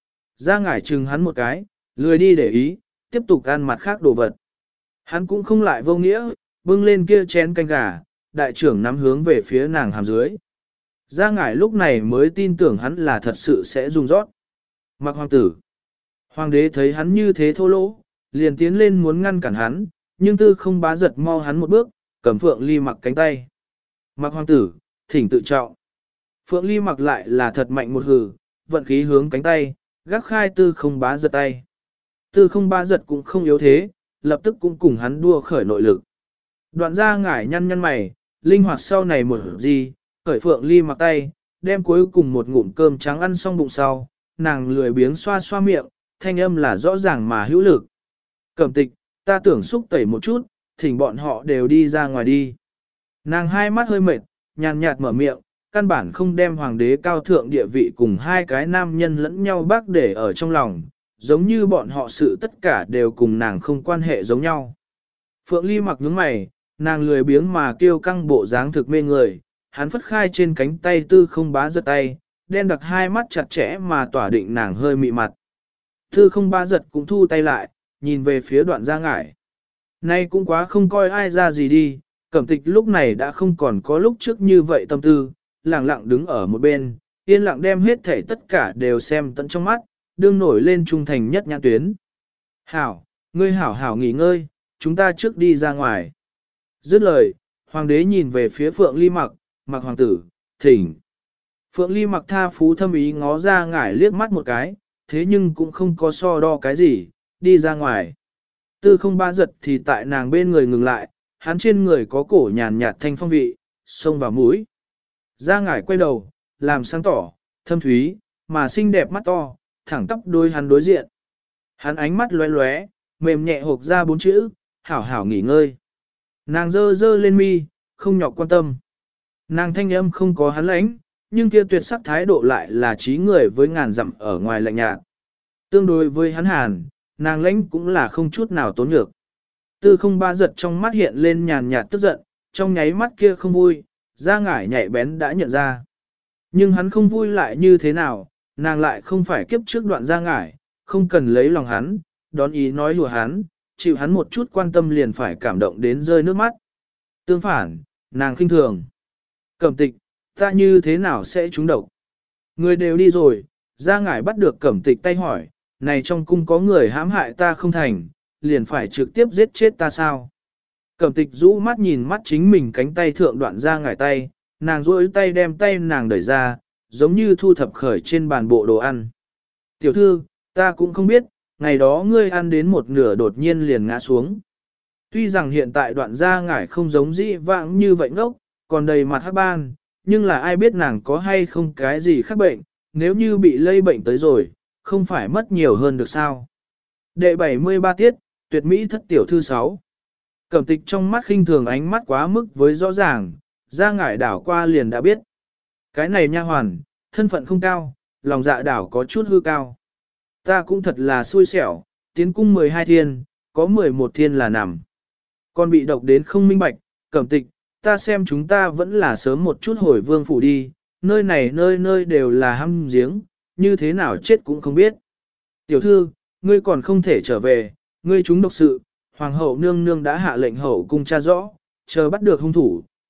Ra ngải chừng hắn một cái, lười đi để ý, tiếp tục ăn mặt khác đồ vật. Hắn cũng không lại vô nghĩa, bưng lên kia chén canh gà, đại trưởng nắm hướng về phía nàng hàm dưới. Ra ngải lúc này mới tin tưởng hắn là thật sự sẽ dùng rót. Mặc hoàng tử. Hoàng đế thấy hắn như thế thô lỗ, liền tiến lên muốn ngăn cản hắn, nhưng tư không bá giật mau hắn một bước, cầm Phượng Ly Mặc cánh tay. Mặc hoàng tử, thỉnh tự trọng. Phượng Ly Mặc lại là thật mạnh một hừ, vận khí hướng cánh tay, gác khai tư không bá giật tay. Tư không bá giật cũng không yếu thế, lập tức cũng cùng hắn đua khởi nội lực. Đoạn ra ngải nhăn nhăn mày, linh hoạt sau này một gì, khởi Phượng Ly Mặc tay, đem cuối cùng một ngụm cơm trắng ăn xong bụng sau, nàng lười biếng xoa xoa miệng, thanh âm là rõ ràng mà hữu lực. Cẩm tịch, ta tưởng xúc tẩy một chút, thỉnh bọn họ đều đi ra ngoài đi. Nàng hai mắt hơi mệt, nhàn nhạt mở miệng, căn bản không đem hoàng đế cao thượng địa vị cùng hai cái nam nhân lẫn nhau bác để ở trong lòng, giống như bọn họ sự tất cả đều cùng nàng không quan hệ giống nhau. Phượng Ly Mặc nhướng mày, nàng lười biếng mà kêu căng bộ dáng thực mê người, hắn phất khai trên cánh tay tư không bá giật tay, đen đặc hai mắt chặt chẽ mà tỏa định nàng hơi mị mặt. Tư không bá giật cũng thu tay lại, nhìn về phía đoạn gia ngải. Nay cũng quá không coi ai ra gì đi, Cẩm tịch lúc này đã không còn có lúc trước như vậy tâm tư, lặng lặng đứng ở một bên, yên lặng đem hết thể tất cả đều xem tận trong mắt, đương nổi lên trung thành nhất nhãn tuyến. Hảo, ngươi hảo hảo nghỉ ngơi, chúng ta trước đi ra ngoài. Dứt lời, hoàng đế nhìn về phía Phượng Ly Mặc, Mặc hoàng tử, thỉnh. Phượng Ly Mặc tha phú thâm ý ngó ra ngải liếc mắt một cái, thế nhưng cũng không có so đo cái gì, đi ra ngoài. Tư không ba giật thì tại nàng bên người ngừng lại, hắn trên người có cổ nhàn nhạt thanh phong vị, xông vào mũi. Ra ngải quay đầu, làm sáng tỏ, thâm thúy, mà xinh đẹp mắt to, thẳng tóc đôi hắn đối diện. Hắn ánh mắt lóe lóe, mềm nhẹ hộp ra bốn chữ, hảo hảo nghỉ ngơi. Nàng dơ dơ lên mi, không nhọc quan tâm. Nàng thanh âm không có hắn lãnh, nhưng kia tuyệt sắc thái độ lại là trí người với ngàn dặm ở ngoài lạnh nhạt. Tương đối với hắn hàn, nàng lãnh cũng là không chút nào tốn nhược. Tư không ba giật trong mắt hiện lên nhàn nhạt tức giận, trong nháy mắt kia không vui, ra ngải nhạy bén đã nhận ra. Nhưng hắn không vui lại như thế nào, nàng lại không phải kiếp trước đoạn ra ngải, không cần lấy lòng hắn, đón ý nói lùa hắn, chịu hắn một chút quan tâm liền phải cảm động đến rơi nước mắt. Tương phản, nàng khinh thường. Cẩm tịch, ta như thế nào sẽ trúng độc? Người đều đi rồi, ra ngải bắt được Cẩm tịch tay hỏi, này trong cung có người hãm hại ta không thành, liền phải trực tiếp giết chết ta sao? Cẩm tịch rũ mắt nhìn mắt chính mình cánh tay thượng đoạn ra ngải tay, nàng duỗi tay đem tay nàng đẩy ra, giống như thu thập khởi trên bàn bộ đồ ăn. Tiểu thư, ta cũng không biết, ngày đó ngươi ăn đến một nửa đột nhiên liền ngã xuống. Tuy rằng hiện tại đoạn ra ngải không giống dĩ vãng như vậy ngốc, còn đầy mặt hắc ban, nhưng là ai biết nàng có hay không cái gì khác bệnh, nếu như bị lây bệnh tới rồi, không phải mất nhiều hơn được sao. Đệ bảy mươi ba tiết, tuyệt mỹ thất tiểu thư sáu. Cẩm tịch trong mắt khinh thường ánh mắt quá mức với rõ ràng, ra ngải đảo qua liền đã biết. Cái này nha hoàn, thân phận không cao, lòng dạ đảo có chút hư cao. Ta cũng thật là xui xẻo, tiến cung mười hai thiên, có mười một thiên là nằm. Còn bị độc đến không minh bạch, Cẩm tịch, ta xem chúng ta vẫn là sớm một chút hồi vương phủ đi, nơi này nơi nơi đều là hăm giếng, như thế nào chết cũng không biết. Tiểu thư, ngươi còn không thể trở về, ngươi chúng độc sự, hoàng hậu nương nương đã hạ lệnh hậu cung tra rõ, chờ bắt được hung thủ,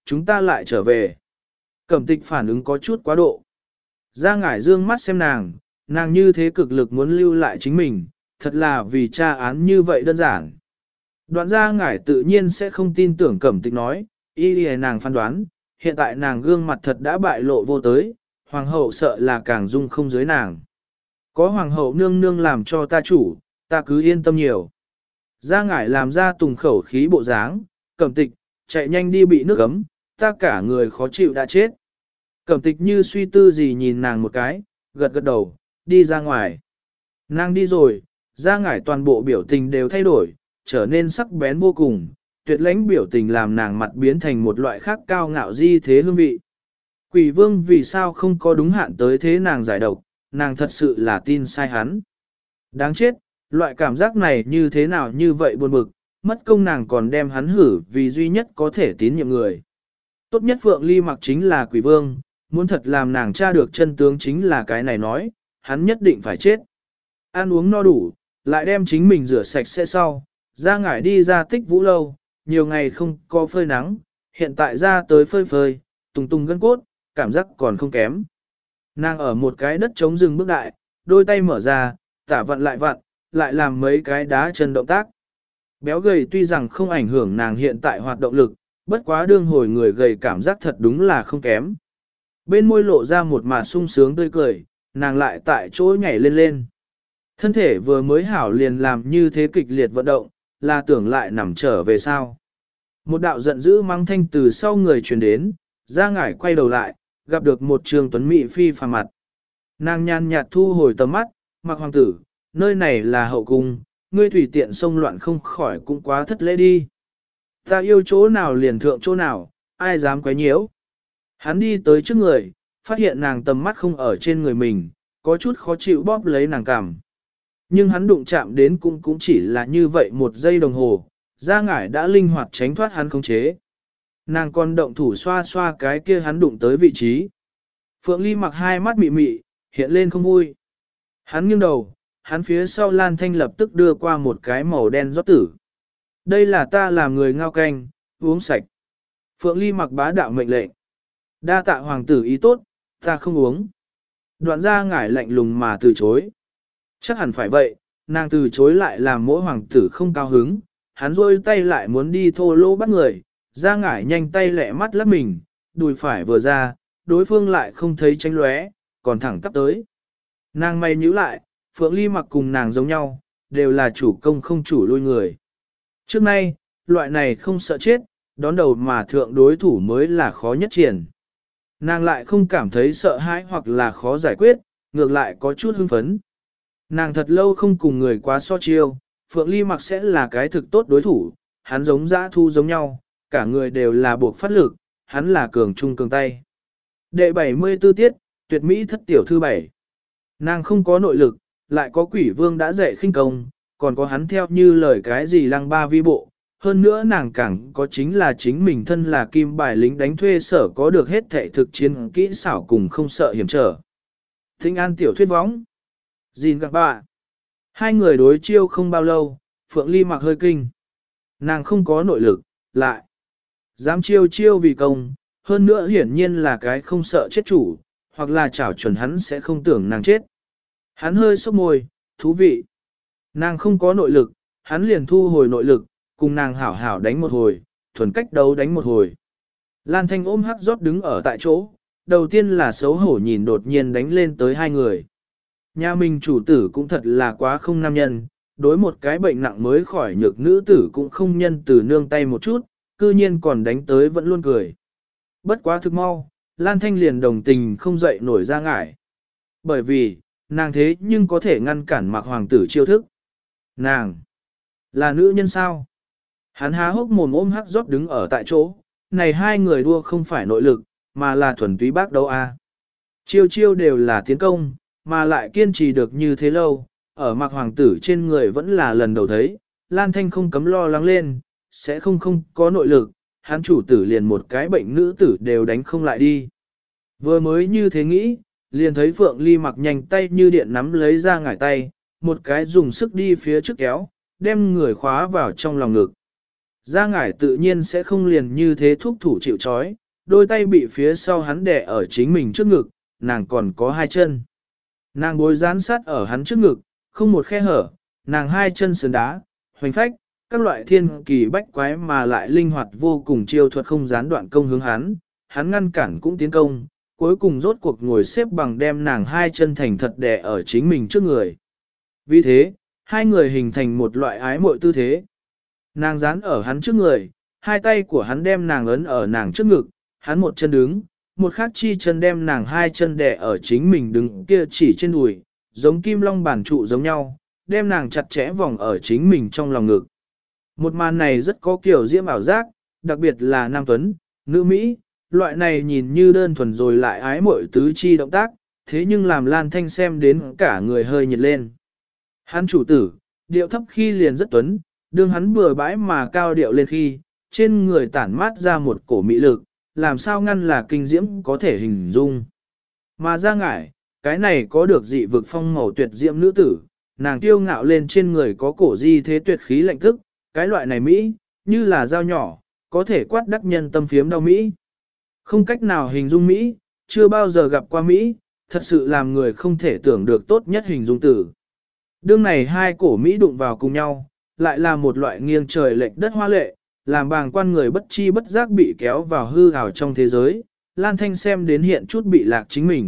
chúng ta lại trở về. Cẩm tịch phản ứng có chút quá độ. Gia ngải dương mắt xem nàng, nàng như thế cực lực muốn lưu lại chính mình, thật là vì tra án như vậy đơn giản. Đoạn gia ngải tự nhiên sẽ không tin tưởng cẩm tịch nói, y y nàng phán đoán, hiện tại nàng gương mặt thật đã bại lộ vô tới, hoàng hậu sợ là càng dung không dưới nàng. Có hoàng hậu nương nương làm cho ta chủ, ta cứ yên tâm nhiều. Gia ngải làm ra tùng khẩu khí bộ dáng, cẩm tịch, chạy nhanh đi bị nước ấm, ta cả người khó chịu đã chết. Cẩm tịch như suy tư gì nhìn nàng một cái, gật gật đầu, đi ra ngoài. Nàng đi rồi, Gia ngải toàn bộ biểu tình đều thay đổi, trở nên sắc bén vô cùng, tuyệt lãnh biểu tình làm nàng mặt biến thành một loại khác cao ngạo di thế hương vị. Quỷ vương vì sao không có đúng hạn tới thế nàng giải độc, nàng thật sự là tin sai hắn. Đáng chết, loại cảm giác này như thế nào như vậy buồn bực, mất công nàng còn đem hắn hử vì duy nhất có thể tín nhiệm người. Tốt nhất Phượng Ly Mặc chính là quỷ vương, muốn thật làm nàng tra được chân tướng chính là cái này nói, hắn nhất định phải chết. Ăn uống no đủ, lại đem chính mình rửa sạch sẽ sau, ra ngải đi ra Tích Vũ lâu, nhiều ngày không có phơi nắng, hiện tại ra tới phơi phơi, tùng tùng gân cốt, cảm giác còn không kém. Nàng ở một cái đất trống rừng bước đại, đôi tay mở ra, tả vặn lại vặn, lại làm mấy cái đá chân động tác. Béo gầy tuy rằng không ảnh hưởng nàng hiện tại hoạt động lực, bất quá đương hồi người gầy cảm giác thật đúng là không kém. Bên môi lộ ra một mạt sung sướng tươi cười, nàng lại tại chỗ nhảy lên lên. Thân thể vừa mới hảo liền làm như thế kịch liệt vận động, là tưởng lại nằm trở về sao. Một đạo giận dữ mắng thanh từ sau người truyền đến, ra ngải quay đầu lại, gặp được một trường tuấn mỹ phi phàm mặt. Nàng nhàn nhạt thu hồi tầm mắt, mặc hoàng tử, nơi này là hậu cung, ngươi tùy tiện xông loạn không khỏi cũng quá thất lễ đi. Ta yêu chỗ nào liền thượng chỗ nào, ai dám quấy nhiễu. Hắn đi tới trước người, phát hiện nàng tầm mắt không ở trên người mình, có chút khó chịu bóp lấy nàng cằm. Nhưng hắn đụng chạm đến cũng cũng chỉ là như vậy một giây đồng hồ, Gia ngải đã linh hoạt tránh thoát hắn khống chế. Nàng còn động thủ xoa xoa cái kia hắn đụng tới vị trí. Phượng Ly Mặc hai mắt mị mị, hiện lên không vui. Hắn nghiêng đầu, hắn phía sau Lan Thanh lập tức đưa qua một cái màu đen rót tử. Đây là ta làm người ngao canh, uống sạch. Phượng Ly Mặc bá đạo mệnh lệnh. Đa tạ hoàng tử ý tốt, ta không uống. Đoạn Gia ngải lạnh lùng mà từ chối. Chắc hẳn phải vậy, nàng từ chối lại làm mỗi hoàng tử không cao hứng, hắn rôi tay lại muốn đi thô lỗ bắt người, Gia ngải nhanh tay lẹ mắt lắp mình, đùi phải vừa ra, đối phương lại không thấy tránh lóe, còn thẳng tắp tới. Nàng mày nhíu lại, Phượng Ly Mặc cùng nàng giống nhau, đều là chủ công không chủ lui người. Trước nay, loại này không sợ chết, đón đầu mà thượng đối thủ mới là khó nhất triển. Nàng lại không cảm thấy sợ hãi hoặc là khó giải quyết, ngược lại có chút hưng phấn. Nàng thật lâu không cùng người quá so chiêu, Phượng Ly Mặc sẽ là cái thực tốt đối thủ, hắn giống dã thu giống nhau, cả người đều là buộc phát lực, hắn là cường trung cường tay. Đệ bảy mươi tư tiết, tuyệt mỹ thất tiểu thư bảy. Nàng không có nội lực, lại có quỷ vương đã dạy khinh công, còn có hắn theo như lời cái gì lăng ba vi bộ. Hơn nữa nàng càng có chính là chính mình thân là kim bài lính đánh thuê sở có được hết thệ thực chiến kỹ xảo cùng không sợ hiểm trở. Thinh an tiểu thuyết võng. Gìn gặp bà. Hai người đối chiêu không bao lâu, Phượng Ly Mặc hơi kinh. Nàng không có nội lực, lại. Dám chiêu chiêu vì công, hơn nữa hiển nhiên là cái không sợ chết chủ, hoặc là chảo chuẩn hắn sẽ không tưởng nàng chết. Hắn hơi sốc môi, thú vị. Nàng không có nội lực, hắn liền thu hồi nội lực, cùng nàng hảo hảo đánh một hồi, thuần cách đấu đánh một hồi. Lan Thanh ôm hắc rót đứng ở tại chỗ, đầu tiên là xấu hổ nhìn đột nhiên đánh lên tới hai người. Nhà mình chủ tử cũng thật là quá không nam nhân, đối một cái bệnh nặng mới khỏi nhược nữ tử cũng không nhân từ nương tay một chút, cư nhiên còn đánh tới vẫn luôn cười. Bất quá thực mau, Lan Thanh liền đồng tình không dậy nổi ra ngải. Bởi vì, nàng thế nhưng có thể ngăn cản Mạc hoàng tử chiêu thức. Nàng, là nữ nhân sao? Hắn há hốc mồm ôm hắc rót đứng ở tại chỗ, này hai người đua không phải nội lực, mà là thuần túy bác đấu a. Chiêu chiêu đều là tiến công, mà lại kiên trì được như thế lâu, ở Mạc hoàng tử trên người vẫn là lần đầu thấy, Lan Thanh không cấm lo lắng lên, sẽ không không có nội lực, hắn chủ tử liền một cái bệnh nữ tử đều đánh không lại đi. Vừa mới như thế nghĩ, liền thấy Phượng Ly Mặc nhanh tay như điện nắm lấy ra ngải tay, một cái dùng sức đi phía trước kéo, đem người khóa vào trong lòng ngực. Gia ngải tự nhiên sẽ không liền như thế thúc thủ chịu trói, đôi tay bị phía sau hắn đè ở chính mình trước ngực, nàng còn có hai chân. Nàng bối dán sát ở hắn trước ngực, không một khe hở, nàng hai chân sườn đá, hoành phách, các loại thiên kỳ bách quái mà lại linh hoạt vô cùng chiêu thuật không gián đoạn công hướng hắn, hắn ngăn cản cũng tiến công, cuối cùng rốt cuộc ngồi xếp bằng đem nàng hai chân thành thật đè ở chính mình trước người. Vì thế, hai người hình thành một loại ái muội tư thế. Nàng dán ở hắn trước người, hai tay của hắn đem nàng ấn ở nàng trước ngực, hắn một chân đứng, một khác chi chân đem nàng hai chân đè ở chính mình đứng kia chỉ trên đùi, giống kim long bản trụ giống nhau, đem nàng chặt chẽ vòng ở chính mình trong lòng ngực. Một màn này rất có kiểu diễm ảo giác, đặc biệt là nam tuấn, nữ Mỹ, loại này nhìn như đơn thuần rồi lại ái muội tứ chi động tác, thế nhưng làm Lan Thanh xem đến cả người hơi nhiệt lên. Hắn chủ tử, điệu thấp khi liền rất tuấn, đương hắn bừa bãi mà cao điệu lên khi, trên người tản mát ra một cổ mỹ lực, làm sao ngăn là kinh diễm có thể hình dung. Mà ra ngải, cái này có được dị vực phong màu tuyệt diễm nữ tử, nàng kiêu ngạo lên trên người có cổ di thế tuyệt khí lạnh thức, cái loại này Mỹ, như là dao nhỏ, có thể quát đắc nhân tâm phiếm đau Mỹ. Không cách nào hình dung Mỹ, chưa bao giờ gặp qua Mỹ, thật sự làm người không thể tưởng được tốt nhất hình dung tử. Đương này hai cổ Mỹ đụng vào cùng nhau, lại là một loại nghiêng trời lệch đất hoa lệ, làm bàng quan người bất chi bất giác bị kéo vào hư ảo trong thế giới, Lan Thanh xem đến hiện chút bị lạc chính mình.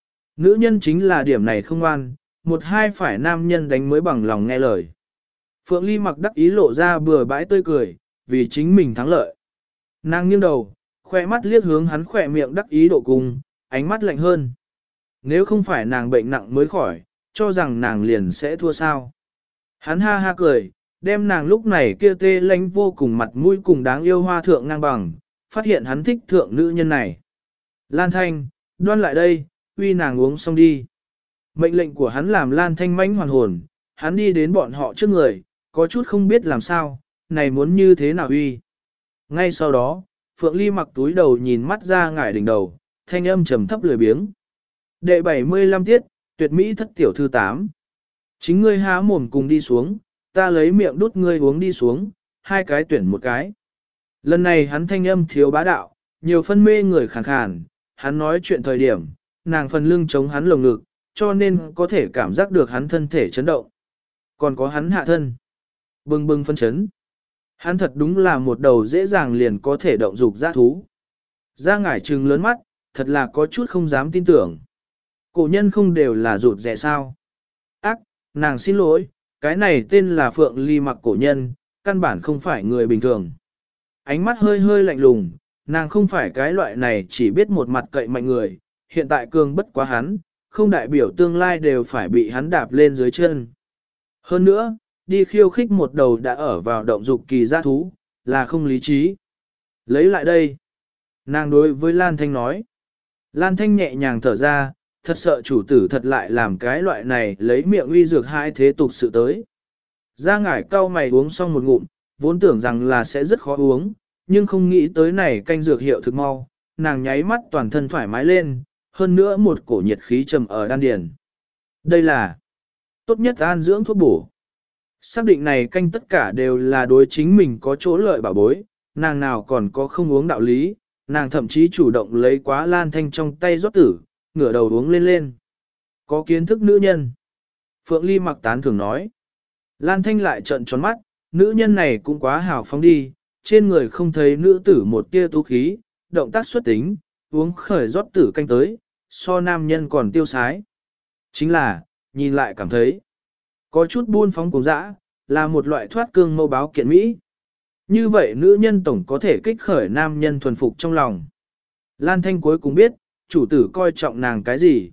Nữ nhân chính là điểm này không an, một hai phải nam nhân đánh mới bằng lòng nghe lời. Phượng Ly mặc đắc ý lộ ra bừa bãi tươi cười, vì chính mình thắng lợi. Nàng nghiêng đầu, khoe mắt liếc hướng hắn khỏe miệng đắc ý độ cùng, ánh mắt lạnh hơn. Nếu không phải nàng bệnh nặng mới khỏi, cho rằng nàng liền sẽ thua sao. Hắn ha ha cười, đem nàng lúc này kia tê lánh vô cùng mặt mũi cùng đáng yêu hoa thượng ngang bằng, phát hiện hắn thích thượng nữ nhân này. Lan Thanh, đoan lại đây, uy nàng uống xong đi. Mệnh lệnh của hắn làm Lan Thanh mãnh hoàn hồn, hắn đi đến bọn họ trước người, có chút không biết làm sao, này muốn như thế nào uy. Ngay sau đó, Phượng Ly mặc túi đầu nhìn mắt ra ngải đỉnh đầu, thanh âm trầm thấp lười biếng. Đệ bảy mươi lăm tiết, tuyệt mỹ thất tiểu thư tám. Chính ngươi há mồm cùng đi xuống, ta lấy miệng đút ngươi uống đi xuống, hai cái tuyển một cái. Lần này hắn thanh âm thiếu bá đạo, nhiều phân mê người khàn khàn, hắn nói chuyện thời điểm, nàng phần lưng chống hắn lồng ngực, cho nên có thể cảm giác được hắn thân thể chấn động. Còn có hắn hạ thân, bừng bừng phân chấn. Hắn thật đúng là một đầu dễ dàng liền có thể động dục dã thú. Ra ngải trừng lớn mắt, thật là có chút không dám tin tưởng. Cổ nhân không đều là rụt rẻ sao. Ác, nàng xin lỗi, cái này tên là Phượng Ly mặc cổ nhân, căn bản không phải người bình thường. Ánh mắt hơi hơi lạnh lùng, nàng không phải cái loại này chỉ biết một mặt cậy mạnh người, hiện tại cường bất quá hắn, không đại biểu tương lai đều phải bị hắn đạp lên dưới chân. Hơn nữa, đi khiêu khích một đầu đã ở vào động dục kỳ gia thú, là không lý trí. Lấy lại đây. Nàng đối với Lan Thanh nói. Lan Thanh nhẹ nhàng thở ra, thật sợ chủ tử thật lại làm cái loại này lấy miệng uy dược hai thế tục sự tới. Ra ngải cau mày uống xong một ngụm, vốn tưởng rằng là sẽ rất khó uống, nhưng không nghĩ tới này canh dược hiệu thực mau, nàng nháy mắt toàn thân thoải mái lên, hơn nữa một cổ nhiệt khí trầm ở đan điền. Đây là tốt nhất an dưỡng thuốc bổ. Xác định này canh tất cả đều là đối chính mình có chỗ lợi bảo bối, nàng nào còn có không uống đạo lý, nàng thậm chí chủ động lấy quá Lan Thanh trong tay rót tử, ngửa đầu uống lên lên. Có kiến thức nữ nhân. Phượng Ly mặc tán thường nói. Lan Thanh lại trợn tròn mắt, nữ nhân này cũng quá hào phóng đi, trên người không thấy nữ tử một tia tú khí, động tác xuất tính, uống khởi rót tử canh tới, so nam nhân còn tiêu sái. Chính là, nhìn lại cảm thấy, có chút buôn phóng cùng dã, là một loại thoát cương mâu báo kiện Mỹ. Như vậy nữ nhân tổng có thể kích khởi nam nhân thuần phục trong lòng. Lan Thanh cuối cùng biết, chủ tử coi trọng nàng cái gì.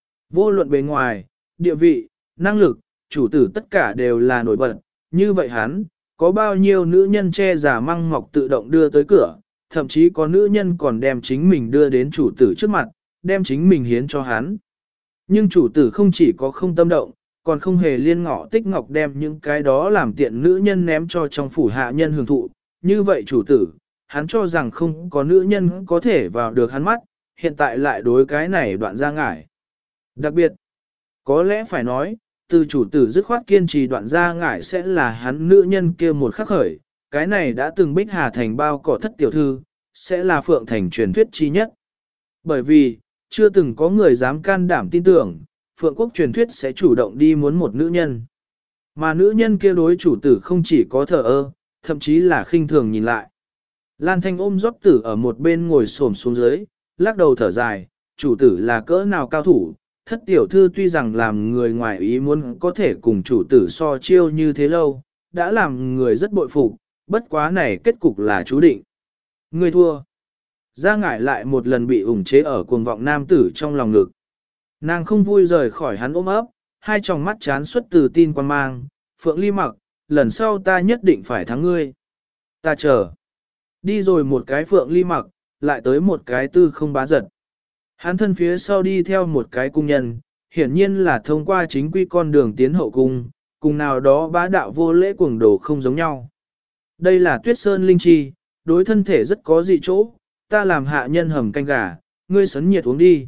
Vô luận bề ngoài, địa vị, năng lực, chủ tử tất cả đều là nổi bật. Như vậy hắn, có bao nhiêu nữ nhân che giả măng mọc tự động đưa tới cửa, thậm chí có nữ nhân còn đem chính mình đưa đến chủ tử trước mặt, đem chính mình hiến cho hắn. Nhưng chủ tử không chỉ có không tâm động, còn không hề liên ngọ tích ngọc đem những cái đó làm tiện nữ nhân ném cho trong phủ hạ nhân hưởng thụ. Như vậy chủ tử, hắn cho rằng không có nữ nhân có thể vào được hắn mắt, hiện tại lại đối cái này đoạn ra ngải. Đặc biệt, có lẽ phải nói, từ chủ tử dứt khoát kiên trì đoạn ra ngải sẽ là hắn nữ nhân kia một khắc khởi, cái này đã từng Bích Hà thành bao cỏ thất tiểu thư, sẽ là Phượng thành truyền thuyết chi nhất. Bởi vì, chưa từng có người dám can đảm tin tưởng, Phượng quốc truyền thuyết sẽ chủ động đi muốn một nữ nhân. Mà nữ nhân kia đối chủ tử không chỉ có thờ ơ, thậm chí là khinh thường nhìn lại. Lan Thanh ôm rót tử ở một bên ngồi xổm xuống dưới, lắc đầu thở dài, chủ tử là cỡ nào cao thủ, thất tiểu thư tuy rằng làm người ngoài ý muốn có thể cùng chủ tử so chiêu như thế lâu, đã làm người rất bội phục, bất quá này kết cục là chú định. Người thua. Gia ngải lại một lần bị ủng chế ở cuồng vọng nam tử trong lòng ngực. Nàng không vui rời khỏi hắn ôm ấp, hai tròng mắt chán xuất từ tin quan mang, Phượng Ly Mặc, lần sau ta nhất định phải thắng ngươi. Ta chờ. Đi rồi một cái Phượng Ly Mặc, lại tới một cái Tư Không Bá Giật. Hắn thân phía sau đi theo một cái cung nhân, hiển nhiên là thông qua chính quy con đường tiến hậu cung, cùng nào đó bá đạo vô lễ cuồng đồ không giống nhau. Đây là Tuyết Sơn Linh Chi, đối thân thể rất có dị chỗ, ta làm hạ nhân hầm canh gà, ngươi sấn nhiệt uống đi.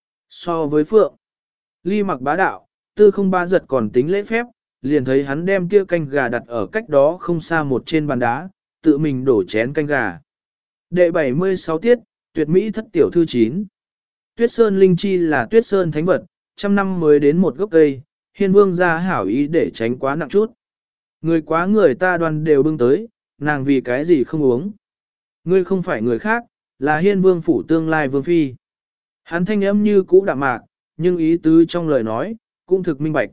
So với Phượng Ly Mặc bá đạo, Tư Không Bá Giật còn tính lễ phép, liền thấy hắn đem kia canh gà đặt ở cách đó không xa một trên bàn đá, tự mình đổ chén canh gà. Đệ bảy mươi sáu tiết, tuyệt mỹ thất tiểu thư chín. Tuyết Sơn Linh Chi là Tuyết Sơn thánh vật, trăm năm mới đến một gốc cây, Hiên Vương ra hảo ý để tránh quá nặng chút. Người quá người ta đoan đều bưng tới, nàng vì cái gì không uống. Ngươi không phải người khác, là Hiên Vương phủ tương lai Vương Phi. Hắn thanh âm như cũ đạm mạc, nhưng ý tứ trong lời nói, cũng thực minh bạch.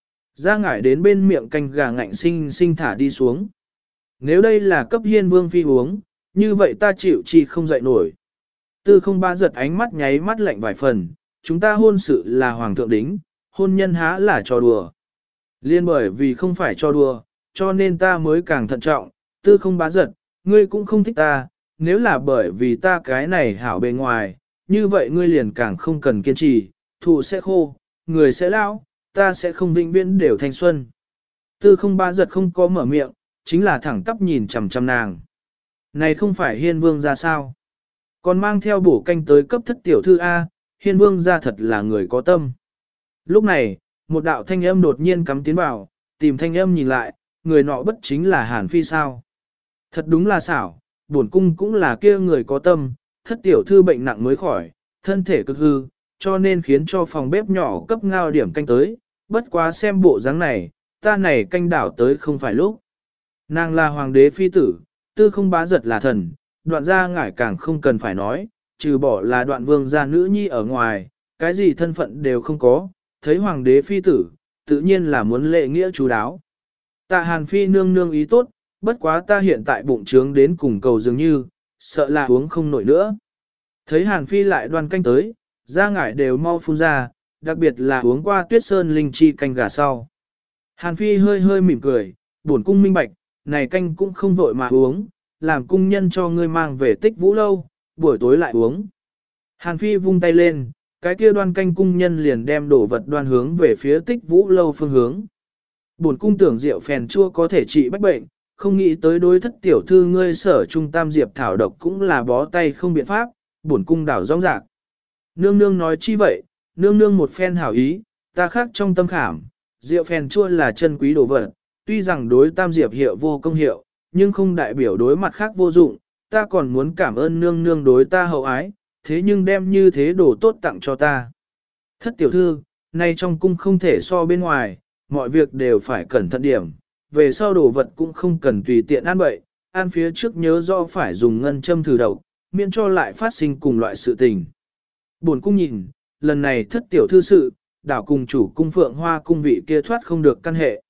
Ra ngải đến bên miệng canh gà ngạnh sinh sinh thả đi xuống. Nếu đây là cấp Hiên Vương Phi uống, như vậy ta chịu chi không dậy nổi. Tư Không Ba giật ánh mắt nháy mắt lạnh vài phần, chúng ta hôn sự là hoàng thượng đính, hôn nhân há là trò đùa. Liên bởi vì không phải trò đùa, cho nên ta mới càng thận trọng, Tư Không Bá giật, ngươi cũng không thích ta, nếu là bởi vì ta cái này hảo bề ngoài, như vậy ngươi liền càng không cần kiên trì, thụ sẽ khô, người sẽ lão, ta sẽ không vĩnh viễn đều thanh xuân. Tư Không Bá giật không có mở miệng, chính là thẳng tắp nhìn chằm chằm nàng. Này không phải Hiên Vương ra sao? Còn mang theo bổ canh tới cấp thất tiểu thư A, Hiên Vương ra thật là người có tâm. Lúc này, một đạo thanh âm đột nhiên cắm tiến vào, tìm thanh âm nhìn lại, người nọ bất chính là Hàn Phi sao. Thật đúng là xảo, bổn cung cũng là kia người có tâm, thất tiểu thư bệnh nặng mới khỏi, thân thể cực hư, cho nên khiến cho phòng bếp nhỏ cấp ngao điểm canh tới, bất quá xem bộ dáng này, ta này canh đảo tới không phải lúc. Nàng là hoàng đế phi tử, Tư Không Bá giật là thần, đoạn gia ngải càng không cần phải nói, trừ bỏ là đoạn vương gia nữ nhi ở ngoài, cái gì thân phận đều không có, thấy hoàng đế phi tử, tự nhiên là muốn lệ nghĩa chú đáo. Tạ Hàn Phi nương nương ý tốt, bất quá ta hiện tại bụng trướng đến cùng cầu dường như, sợ là uống không nổi nữa. Thấy Hàn Phi lại đoan canh tới, gia ngải đều mau phun ra, đặc biệt là uống qua Tuyết Sơn Linh Chi canh gà sau. Hàn Phi hơi hơi mỉm cười, bổn cung minh bạch, này canh cũng không vội mà uống, làm cung nhân cho ngươi mang về Tích Vũ lâu, buổi tối lại uống. Hàn Phi vung tay lên, cái kia đoan canh cung nhân liền đem đổ vật đoan hướng về phía Tích Vũ lâu phương hướng. Bổn cung tưởng rượu phèn chua có thể trị bách bệnh, không nghĩ tới đối thất tiểu thư ngươi sở trung tam diệp thảo độc cũng là bó tay không biện pháp, bổn cung đảo rong rạc. Nương nương nói chi vậy, nương nương một phen hảo ý, ta khác trong tâm khảm, rượu phèn chua là chân quý đồ vật, tuy rằng đối tam diệp hiệu vô công hiệu, nhưng không đại biểu đối mặt khác vô dụng, ta còn muốn cảm ơn nương nương đối ta hậu ái, thế nhưng đem như thế đồ tốt tặng cho ta. Thất tiểu thư, nay trong cung không thể so bên ngoài, mọi việc đều phải cẩn thận điểm, về sau đồ vật cũng không cần tùy tiện ăn bậy, ăn phía trước nhớ rõ phải dùng ngân châm thử độc, miễn cho lại phát sinh cùng loại sự tình. Buồn cung nhìn, lần này thất tiểu thư sự, đảo cùng chủ cung Phượng Hoa cung vị kia thoát không được căn hệ.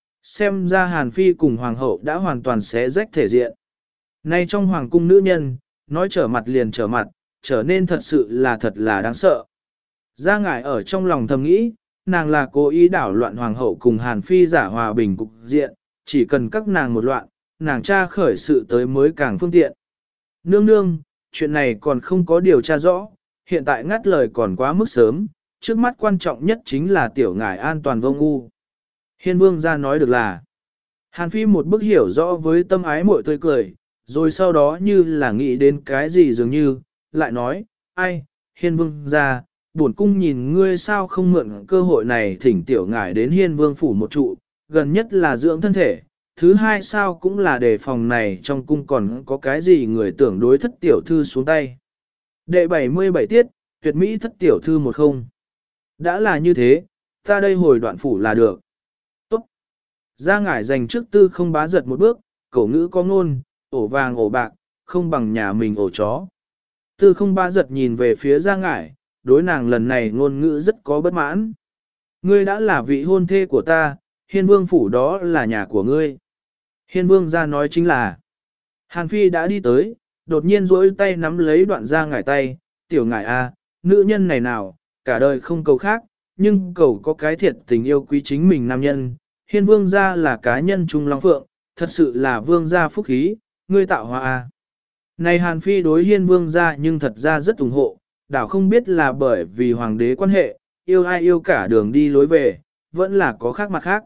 Xem ra Hàn Phi cùng Hoàng hậu đã hoàn toàn xé rách thể diện. Nay trong Hoàng cung nữ nhân, nói trở mặt liền trở mặt, trở nên thật sự là thật là đáng sợ. Gia ngải ở trong lòng thầm nghĩ, nàng là cố ý đảo loạn Hoàng hậu cùng Hàn Phi giả hòa bình cục diện, chỉ cần các nàng một loạn, nàng tra khởi sự tới mới càng phương tiện. Nương nương, chuyện này còn không có điều tra rõ, hiện tại ngắt lời còn quá mức sớm, trước mắt quan trọng nhất chính là tiểu ngải an toàn vô ngu. Hiên Vương ra nói được là, Hàn Phi một bức hiểu rõ với tâm ái muội tươi cười, rồi sau đó như là nghĩ đến cái gì dường như, lại nói, ai, Hiên Vương ra, bổn cung nhìn ngươi sao không mượn cơ hội này thỉnh tiểu ngải đến Hiên Vương phủ một trụ, gần nhất là dưỡng thân thể, thứ hai sao cũng là đề phòng này trong cung còn có cái gì người tưởng đối thất tiểu thư xuống tay. Đệ bảy mươi bảy tiết, tuyệt mỹ thất tiểu thư một không. Đã là như thế, ta đây hồi đoạn phủ là được. Tốt. Ra ngải dành trước tư không bá giật một bước, cổ ngữ có ngôn, ổ vàng ổ bạc, không bằng nhà mình ổ chó. Tư không bá giật nhìn về phía ra ngải, đối nàng lần này ngôn ngữ rất có bất mãn. Ngươi đã là vị hôn thê của ta, hiên vương phủ đó là nhà của ngươi. Hiên vương ra nói chính là, Hàn Phi đã đi tới, đột nhiên duỗi tay nắm lấy đoạn ra ngải tay, tiểu ngải a, nữ nhân này nào, cả đời không cầu khác, nhưng cầu có cái thiệt tình yêu quý chính mình nam nhân. Hiên vương gia là cá nhân trung long phượng, thật sự là vương gia phúc khí, ngươi tạo hóa a. Này Hàn Phi đối hiên vương gia nhưng thật ra rất ủng hộ, đảo không biết là bởi vì hoàng đế quan hệ, yêu ai yêu cả đường đi lối về, vẫn là có khác mặt khác.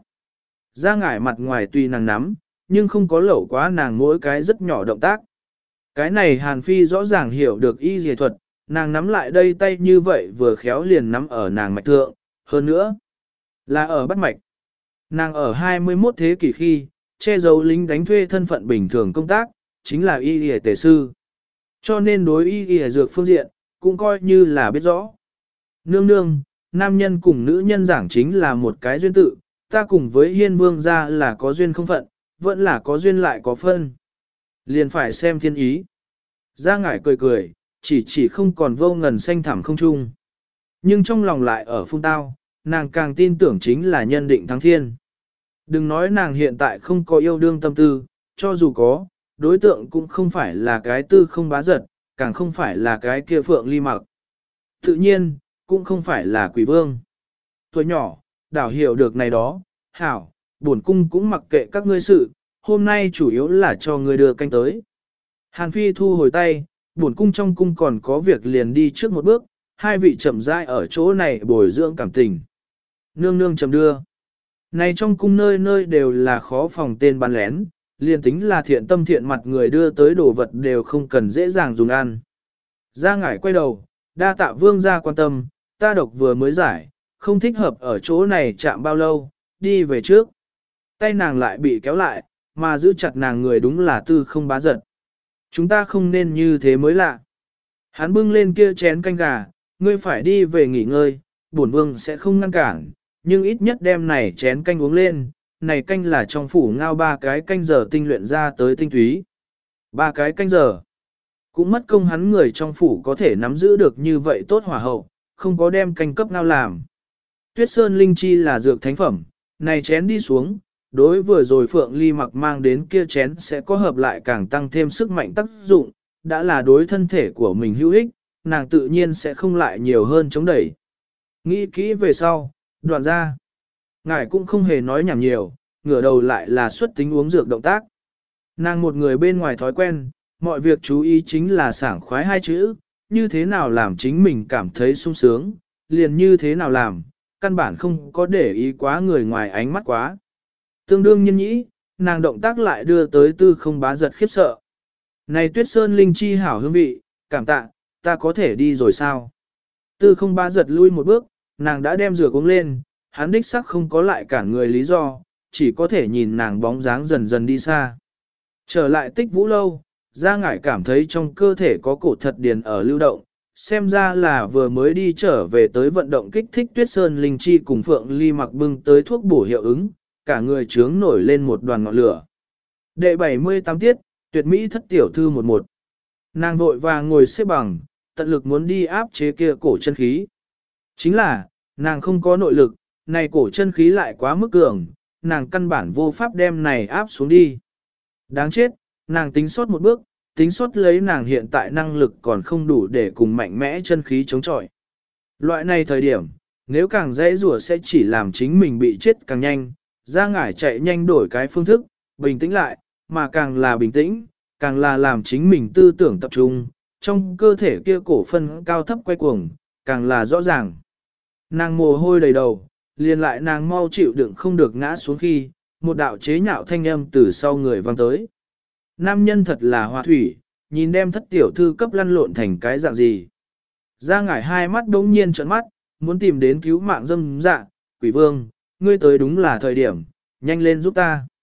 Ra ngải mặt ngoài tuy nàng nắm, nhưng không có lẩu quá nàng mỗi cái rất nhỏ động tác. Cái này Hàn Phi rõ ràng hiểu được y dề thuật, nàng nắm lại đây tay như vậy vừa khéo liền nắm ở nàng mạch thượng, hơn nữa là ở bắt mạch. Nàng ở hai mươi mốt thế kỷ khi, che giấu lính đánh thuê thân phận bình thường công tác, chính là y dề tề sư. Cho nên đối y dề dược phương diện, cũng coi như là biết rõ. Nương nương, nam nhân cùng nữ nhân giảng chính là một cái duyên tự, ta cùng với hiên vương gia là có duyên không phận, vẫn là có duyên lại có phân. Liền phải xem thiên ý. Gia ngải cười cười, chỉ chỉ không còn vô ngần xanh thẳm không trung. Nhưng trong lòng lại ở phun tao, nàng càng tin tưởng chính là nhân định thắng thiên. Đừng nói nàng hiện tại không có yêu đương tâm tư, cho dù có, đối tượng cũng không phải là cái tư không bá giật, càng không phải là cái kia phượng ly mặc. Tự nhiên, cũng không phải là quỷ vương. Tuổi nhỏ, đảo hiểu được này đó, hảo, bổn cung cũng mặc kệ các ngươi sự, hôm nay chủ yếu là cho ngươi đưa canh tới. Hàn Phi thu hồi tay, bổn cung trong cung còn có việc liền đi trước một bước, hai vị chậm rãi ở chỗ này bồi dưỡng cảm tình. Nương nương chậm đưa. Này trong cung nơi nơi đều là khó phòng tên bán lén, liền tính là thiện tâm thiện mặt người đưa tới đồ vật đều không cần dễ dàng dùng ăn. Gia ngải quay đầu, đa tạ vương gia quan tâm, ta độc vừa mới giải, không thích hợp ở chỗ này chạm bao lâu, đi về trước. Tay nàng lại bị kéo lại, mà giữ chặt nàng người đúng là tư không bá giật. Chúng ta không nên như thế mới lạ. Hắn bưng lên kia chén canh gà, ngươi phải đi về nghỉ ngơi, bổn vương sẽ không ngăn cản, nhưng ít nhất đem này chén canh uống lên, này canh là trong phủ ngao ba cái canh giờ tinh luyện ra tới tinh túy. Ba cái canh giờ. Cũng mất công hắn người trong phủ có thể nắm giữ được như vậy tốt hỏa hậu, không có đem canh cấp ngao làm. Tuyết sơn linh chi là dược thánh phẩm, này chén đi xuống, đối vừa rồi Phượng Ly mặc mang đến kia chén sẽ có hợp lại càng tăng thêm sức mạnh tác dụng, đã là đối thân thể của mình hữu ích, nàng tự nhiên sẽ không lại nhiều hơn chống đẩy. Nghĩ kỹ về sau, đoạn ra. Ngài cũng không hề nói nhảm nhiều, ngửa đầu lại là xuất tính uống dược động tác. Nàng một người bên ngoài thói quen, mọi việc chú ý chính là sảng khoái hai chữ, như thế nào làm chính mình cảm thấy sung sướng, liền như thế nào làm, căn bản không có để ý quá người ngoài ánh mắt quá. Tương đương nhân nhĩ, nàng động tác lại đưa tới tư không bá giật khiếp sợ. Này tuyết sơn linh chi hảo hương vị, cảm tạ, ta có thể đi rồi sao? Tư không bá giật lui một bước, nàng đã đem rửa uống lên, hắn đích sắc không có lại cản người lý do, chỉ có thể nhìn nàng bóng dáng dần dần đi xa. Trở lại tích vũ lâu, Gia ngải cảm thấy trong cơ thể có cổ thật điền ở lưu động, xem ra là vừa mới đi trở về tới vận động kích thích tuyết sơn linh chi cùng Phượng Ly mặc bưng tới thuốc bổ hiệu ứng, cả người trướng nổi lên một đoàn ngọn lửa. Đệ bảy mươi tám tiết, tuyệt mỹ thất tiểu thư một một. Nàng vội vàng ngồi xếp bằng, tận lực muốn đi áp chế kia cổ chân khí. Chính là, nàng không có nội lực, này cổ chân khí lại quá mức cường, nàng căn bản vô pháp đem này áp xuống đi. Đáng chết, nàng tính sót một bước, tính sót lấy nàng hiện tại năng lực còn không đủ để cùng mạnh mẽ chân khí chống chọi. Loại này thời điểm, nếu càng dễ rủa sẽ chỉ làm chính mình bị chết càng nhanh, Gia ngải chạy nhanh đổi cái phương thức, bình tĩnh lại, mà càng là bình tĩnh, càng là làm chính mình tư tưởng tập trung, trong cơ thể kia cổ phân cao thấp quay cuồng, càng là rõ ràng. Nàng mồ hôi đầy đầu, liền lại nàng mau chịu đựng không được ngã xuống khi, một đạo chế nhạo thanh âm từ sau người vang tới. Nam nhân thật là hoa thủy, nhìn đem thất tiểu thư cấp lăn lộn thành cái dạng gì. Gia ngải hai mắt đống nhiên trợn mắt, muốn tìm đến cứu mạng dâm dạ, quỷ vương, ngươi tới đúng là thời điểm, nhanh lên giúp ta.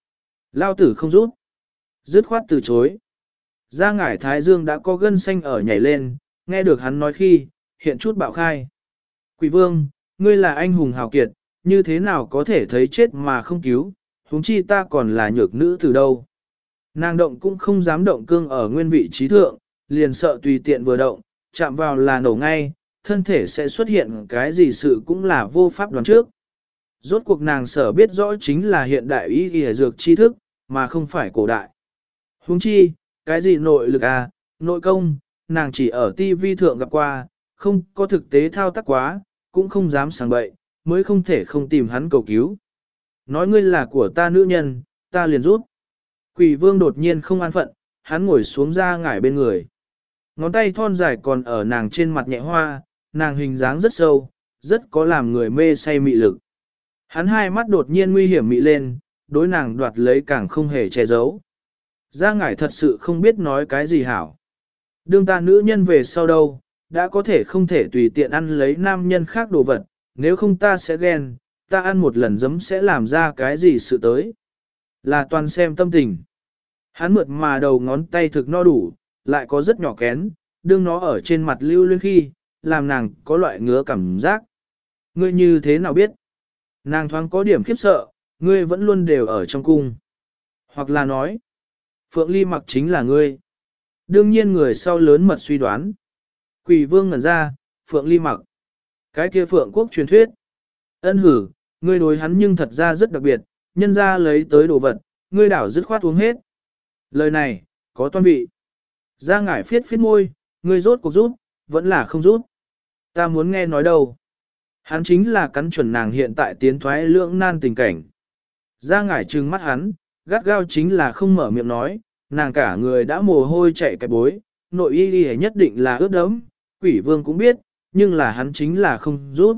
Lao tử không rút. Dứt khoát từ chối. Ra ngải thái dương đã có gân xanh ở nhảy lên, nghe được hắn nói khi, hiện chút bạo khai. Quỷ vương, ngươi là anh hùng hào kiệt, như thế nào có thể thấy chết mà không cứu, huống chi ta còn là nhược nữ từ đâu. Nàng động cũng không dám động cương ở nguyên vị trí thượng, liền sợ tùy tiện vừa động, chạm vào là nổ ngay, thân thể sẽ xuất hiện cái gì sự cũng là vô pháp đoán trước. Rốt cuộc nàng sở biết rõ chính là hiện đại y y dược tri thức, mà không phải cổ đại. Huống chi, cái gì nội lực à, nội công, nàng chỉ ở ti vi thượng gặp qua, không có thực tế thao tác quá, cũng không dám sang bậy, mới không thể không tìm hắn cầu cứu. Nói ngươi là của ta nữ nhân, ta liền rút. Quỷ vương đột nhiên không an phận, hắn ngồi xuống ra ngải bên người. Ngón tay thon dài còn ở nàng trên mặt nhẹ hoa, nàng hình dáng rất sâu, rất có làm người mê say mị lực. Hắn hai mắt đột nhiên nguy hiểm mị lên, đối nàng đoạt lấy càng không hề che giấu. Gia ngải thật sự không biết nói cái gì hảo. Đương ta nữ nhân về sau đâu, đã có thể không thể tùy tiện ăn lấy nam nhân khác đồ vật, nếu không ta sẽ ghen, ta ăn một lần giấm sẽ làm ra cái gì sự tới. Là toàn xem tâm tình. Hắn mượt mà đầu ngón tay thực no đủ, lại có rất nhỏ kén, đương nó ở trên mặt lưu luyến khi, làm nàng có loại ngứa cảm giác. Ngươi như thế nào biết? Nàng thoáng có điểm khiếp sợ, ngươi vẫn luôn đều ở trong cung. Hoặc là nói, Phượng Ly mặc chính là ngươi. Đương nhiên người sau lớn mật suy đoán. Quỷ vương ngẩn ra, Phượng Ly mặc. Cái kia Phượng quốc truyền thuyết. Ân hử, ngươi đối hắn nhưng thật ra rất đặc biệt, nhân ra lấy tới đồ vật, ngươi đảo dứt khoát uống hết. Lời này, có toan vị. Ra ngải phiết phiết môi, ngươi rốt cuộc rút, vẫn là không rút. Ta muốn nghe nói đâu. Hắn chính là cắn chuẩn nàng hiện tại tiến thoái lưỡng nan tình cảnh. Ra ngải trừng mắt hắn, gắt gao chính là không mở miệng nói, nàng cả người đã mồ hôi chạy cái bối, nội y đi nhất định là ướt đẫm, quỷ vương cũng biết, nhưng là hắn chính là không rút.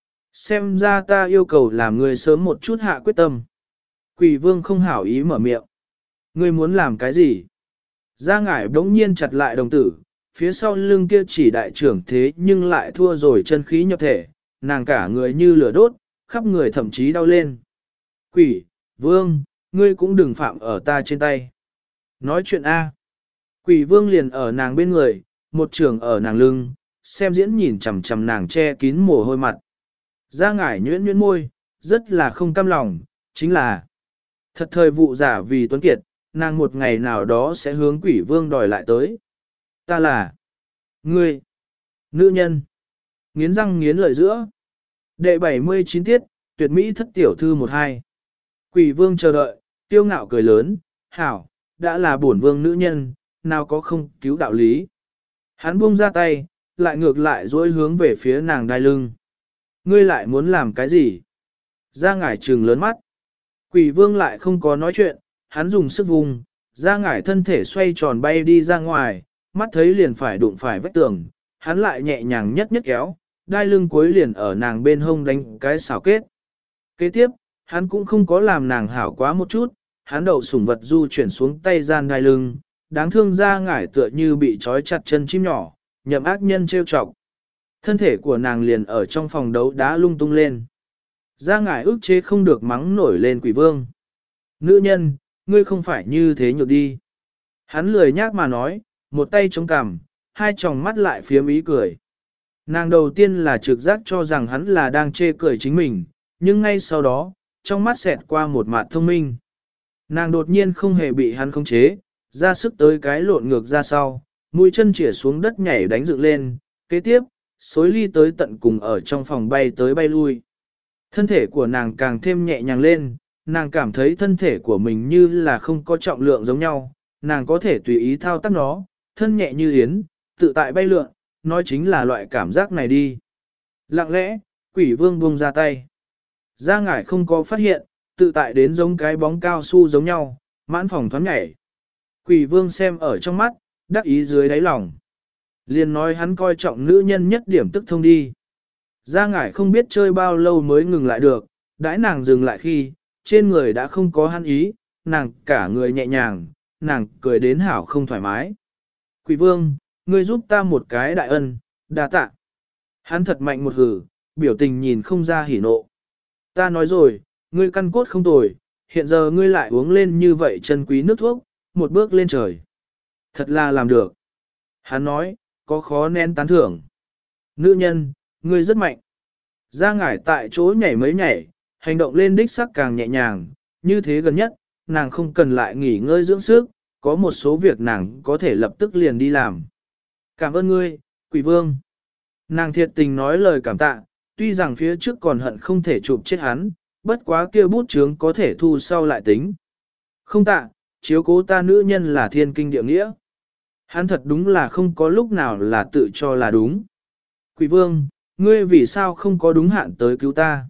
Xem ra ta yêu cầu làm người sớm một chút hạ quyết tâm. Quỷ vương không hảo ý mở miệng. Ngươi muốn làm cái gì? Gia ngải đống nhiên chặt lại đồng tử, phía sau lưng kia chỉ đại trưởng thế nhưng lại thua rồi chân khí nhập thể, nàng cả người như lửa đốt, khắp người thậm chí đau lên. Quỷ, vương, ngươi cũng đừng phạm ở ta trên tay. Nói chuyện A. Quỷ vương liền ở nàng bên người, một trường ở nàng lưng, xem diễn nhìn chằm chằm nàng che kín mồ hôi mặt. Gia ngải nhuyễn nhuyễn môi, rất là không cam lòng, chính là thật thời vụ giả vì tuấn kiệt, nàng một ngày nào đó sẽ hướng quỷ vương đòi lại tới. Ta là ngươi, nữ nhân, nghiến răng nghiến lợi giữa. Đệ bảy mươi chín tiết, tuyệt mỹ thất tiểu thư một hai. Quỷ vương chờ đợi, tiêu ngạo cười lớn, hảo, đã là bổn vương nữ nhân, nào có không cứu đạo lý. Hắn buông ra tay, lại ngược lại dối hướng về phía nàng đai lưng. Ngươi lại muốn làm cái gì? Ra ngải trừng lớn mắt. Quỷ vương lại không có nói chuyện, hắn dùng sức vùng, ra ngải thân thể xoay tròn bay đi ra ngoài, mắt thấy liền phải đụng phải vách tường, hắn lại nhẹ nhàng nhất nhất kéo, đai lưng cuối liền ở nàng bên hông đánh cái xảo kết. Kế tiếp, hắn cũng không có làm nàng hảo quá một chút, hắn đậu sủng vật du chuyển xuống tay gian đai lưng, đáng thương ra ngải tựa như bị trói chặt chân chim nhỏ, nhậm ác nhân trêu chọc. Thân thể của nàng liền ở trong phòng đấu đá lung tung lên. Ra ngải ức chế không được mắng nổi lên quỷ vương. Nữ nhân, ngươi không phải như thế nhược đi. Hắn lười nhác mà nói, một tay chống cằm, hai tròng mắt lại phiếm ý cười. Nàng đầu tiên là trực giác cho rằng hắn là đang chê cười chính mình, nhưng ngay sau đó, trong mắt xẹt qua một mặt thông minh. Nàng đột nhiên không hề bị hắn khống chế, ra sức tới cái lộn ngược ra sau, mũi chân chỉa xuống đất nhảy đánh dựng lên, kế tiếp, xối ly tới tận cùng ở trong phòng bay tới bay lui. Thân thể của nàng càng thêm nhẹ nhàng lên, nàng cảm thấy thân thể của mình như là không có trọng lượng giống nhau, nàng có thể tùy ý thao tác nó, thân nhẹ như yến, tự tại bay lượn, nói chính là loại cảm giác này đi. Lặng lẽ, quỷ vương buông ra tay. Gia ngải không có phát hiện, tự tại đến giống cái bóng cao su giống nhau, mãn phòng thoáng nhảy. Quỷ vương xem ở trong mắt, đắc ý dưới đáy lòng. Liền nói hắn coi trọng nữ nhân nhất điểm tức thông đi. Gia ngải không biết chơi bao lâu mới ngừng lại được, đãi nàng dừng lại khi, trên người đã không có hắn ý, nàng cả người nhẹ nhàng, nàng cười đến hảo không thoải mái. Quỷ vương, ngươi giúp ta một cái đại ân, đa tạ. Hắn thật mạnh một hử, biểu tình nhìn không ra hỉ nộ. Ta nói rồi, ngươi căn cốt không tồi, hiện giờ ngươi lại uống lên như vậy chân quý nước thuốc, một bước lên trời. Thật là làm được. Hắn nói, có khó nén tán thưởng. Nữ nhân, ngươi rất mạnh. Ra ngải tại chỗ nhảy mấy nhảy, hành động lên đích sắc càng nhẹ nhàng, như thế gần nhất, nàng không cần lại nghỉ ngơi dưỡng sức, có một số việc nàng có thể lập tức liền đi làm. Cảm ơn ngươi, quỷ vương. Nàng thiệt tình nói lời cảm tạ, tuy rằng phía trước còn hận không thể chụp chết hắn, bất quá kia bút chướng có thể thu sau lại tính. Không tạ, chiếu cố ta nữ nhân là thiên kinh địa nghĩa. Hắn thật đúng là không có lúc nào là tự cho là đúng. Quỷ vương, ngươi vì sao không có đúng hạn tới cứu ta?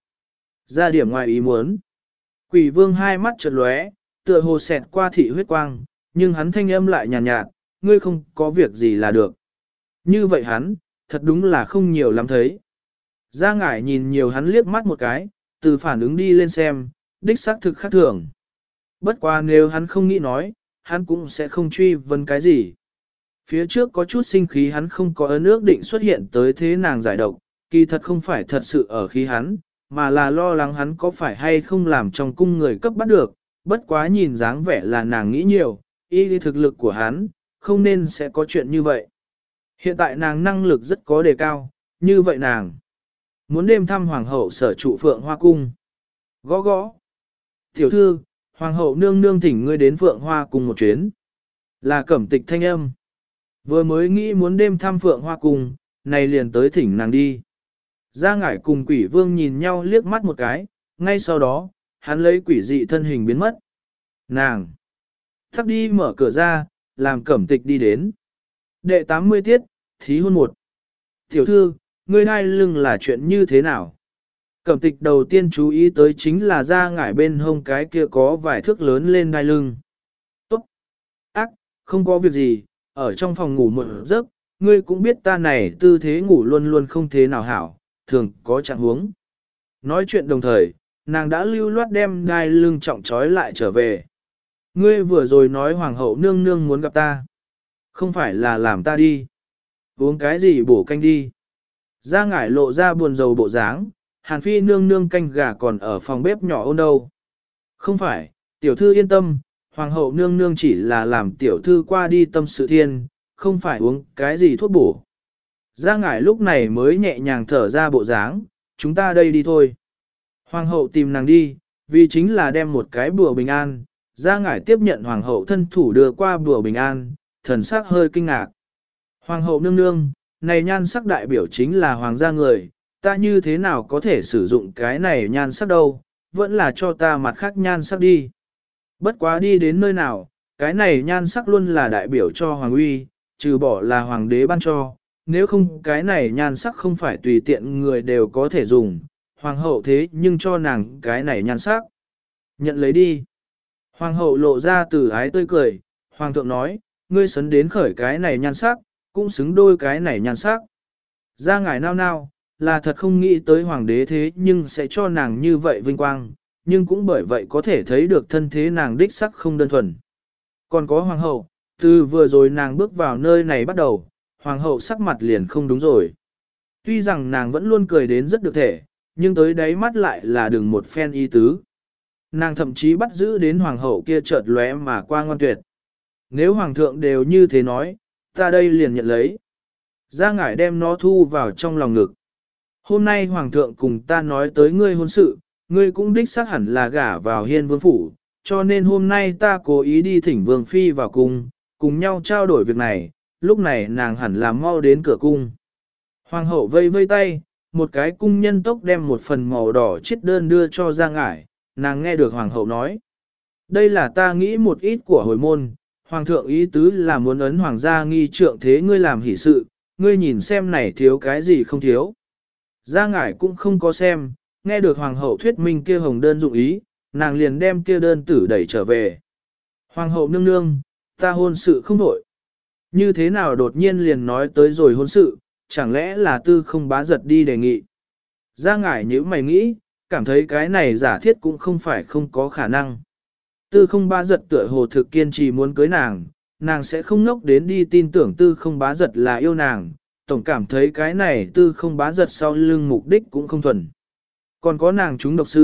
Ra điểm ngoài ý muốn. Quỷ vương hai mắt chợt lóe, tựa hồ xẹt qua thị huyết quang, nhưng hắn thanh âm lại nhàn nhạt, nhạt, ngươi không có việc gì là được. Như vậy hắn, thật đúng là không nhiều lắm thấy. Gia ngải nhìn nhiều hắn liếc mắt một cái, từ phản ứng đi lên xem, đích xác thực khác thường. Bất quá nếu hắn không nghĩ nói, hắn cũng sẽ không truy vấn cái gì. Phía trước có chút sinh khí hắn không có ấn ước định xuất hiện tới thế nàng giải độc, kỳ thật không phải thật sự ở khí hắn, mà là lo lắng hắn có phải hay không làm trong cung người cấp bắt được, bất quá nhìn dáng vẻ là nàng nghĩ nhiều, y thực lực của hắn, không nên sẽ có chuyện như vậy. Hiện tại nàng năng lực rất có đề cao, như vậy nàng muốn đêm thăm hoàng hậu sở trụ Phượng Hoa Cung. Gõ gõ. Tiểu thư, hoàng hậu nương nương thỉnh ngươi đến Phượng Hoa Cung một chuyến. Là Cẩm Tịch thanh âm. Vừa mới nghĩ muốn đêm thăm Phượng Hoa Cung, này liền tới thỉnh nàng đi. Gia ngải cùng quỷ vương nhìn nhau liếc mắt một cái, ngay sau đó, hắn lấy quỷ dị thân hình biến mất. Nàng thắc đi mở cửa ra, làm Cẩm Tịch đi đến. Đệ tám mươi tiết, thí hôn một. Tiểu thư, ngươi đai lưng là chuyện như thế nào? Cẩm Tịch đầu tiên chú ý tới chính là Gia ngải bên hông cái kia có vài thước lớn lên đai lưng. Tốt. Ác, không có việc gì, ở trong phòng ngủ một giấc, ngươi cũng biết ta này tư thế ngủ luôn luôn không thế nào hảo, thường có trạng huống. Nói chuyện đồng thời, nàng đã lưu loát đem đai lưng trọng trói lại trở về. Ngươi vừa rồi nói hoàng hậu nương nương muốn gặp ta. Không phải là làm ta đi. Uống cái gì bổ canh đi. Gia ngải lộ ra buồn rầu bộ dáng, Hàn Phi nương nương canh gà còn ở phòng bếp nhỏ ôn đâu. Không phải, tiểu thư yên tâm, hoàng hậu nương nương chỉ là làm tiểu thư qua đi tâm sự thiên, không phải uống cái gì thuốc bổ. Gia ngải lúc này mới nhẹ nhàng thở ra bộ dáng, chúng ta đây đi thôi. Hoàng hậu tìm nàng đi, vì chính là đem một cái bùa bình an. Gia ngải tiếp nhận hoàng hậu thân thủ đưa qua bùa bình an, thần sắc hơi kinh ngạc. Hoàng hậu nương nương, này nhan sắc đại biểu chính là hoàng gia người, ta như thế nào có thể sử dụng cái này nhan sắc đâu, vẫn là cho ta mặt khác nhan sắc đi. Bất quá đi đến nơi nào, cái này nhan sắc luôn là đại biểu cho hoàng uy, trừ bỏ là hoàng đế ban cho, nếu không cái này nhan sắc không phải tùy tiện người đều có thể dùng, hoàng hậu thế nhưng cho nàng cái này nhan sắc. Nhận lấy đi. Hoàng hậu lộ ra từ ái tươi cười, hoàng thượng nói, ngươi sấn đến khởi cái này nhan sắc, cũng xứng đôi cái này nhan sắc. Ra ngải nao nao, là thật không nghĩ tới hoàng đế thế nhưng sẽ cho nàng như vậy vinh quang, nhưng cũng bởi vậy có thể thấy được thân thế nàng đích sắc không đơn thuần. Còn có hoàng hậu, từ vừa rồi nàng bước vào nơi này bắt đầu, hoàng hậu sắc mặt liền không đúng rồi. Tuy rằng nàng vẫn luôn cười đến rất được thể, nhưng tới đáy mắt lại là đừng một phen y tứ. Nàng thậm chí bắt giữ đến hoàng hậu kia chợt lóe mà qua ngoan tuyệt. Nếu hoàng thượng đều như thế nói, ta đây liền nhận lấy. Gia ngải đem nó thu vào trong lòng ngực. Hôm nay hoàng thượng cùng ta nói tới ngươi hôn sự, ngươi cũng đích xác hẳn là gả vào hiên vương phủ, cho nên hôm nay ta cố ý đi thỉnh vương phi vào cung, cùng nhau trao đổi việc này, lúc này nàng hẳn là mau đến cửa cung. Hoàng hậu vây vây tay, một cái cung nhân tốc đem một phần màu đỏ chiếc đơn đưa cho Gia ngải, nàng nghe được hoàng hậu nói. Đây là ta nghĩ một ít của hồi môn, hoàng thượng ý tứ là muốn ấn hoàng gia nghi trượng thế ngươi làm hỷ sự, ngươi nhìn xem này thiếu cái gì không thiếu. Gia ngải cũng không có xem, nghe được hoàng hậu thuyết minh kia hồng đơn dụng ý, nàng liền đem kia đơn tử đẩy trở về. Hoàng hậu nương nương, ta hôn sự không đổi. Như thế nào đột nhiên liền nói tới rồi hôn sự, chẳng lẽ là tư không bá giật đi đề nghị. Gia ngải nếu mày nghĩ, cảm thấy cái này giả thiết cũng không phải không có khả năng. Tư không bá giật tựa hồ thực kiên trì muốn cưới nàng, nàng sẽ không ngốc đến đi tin tưởng tư không bá giật là yêu nàng, tổng cảm thấy cái này tư không bá giật sau lưng mục đích cũng không thuần. Còn có nàng chúng độc sự,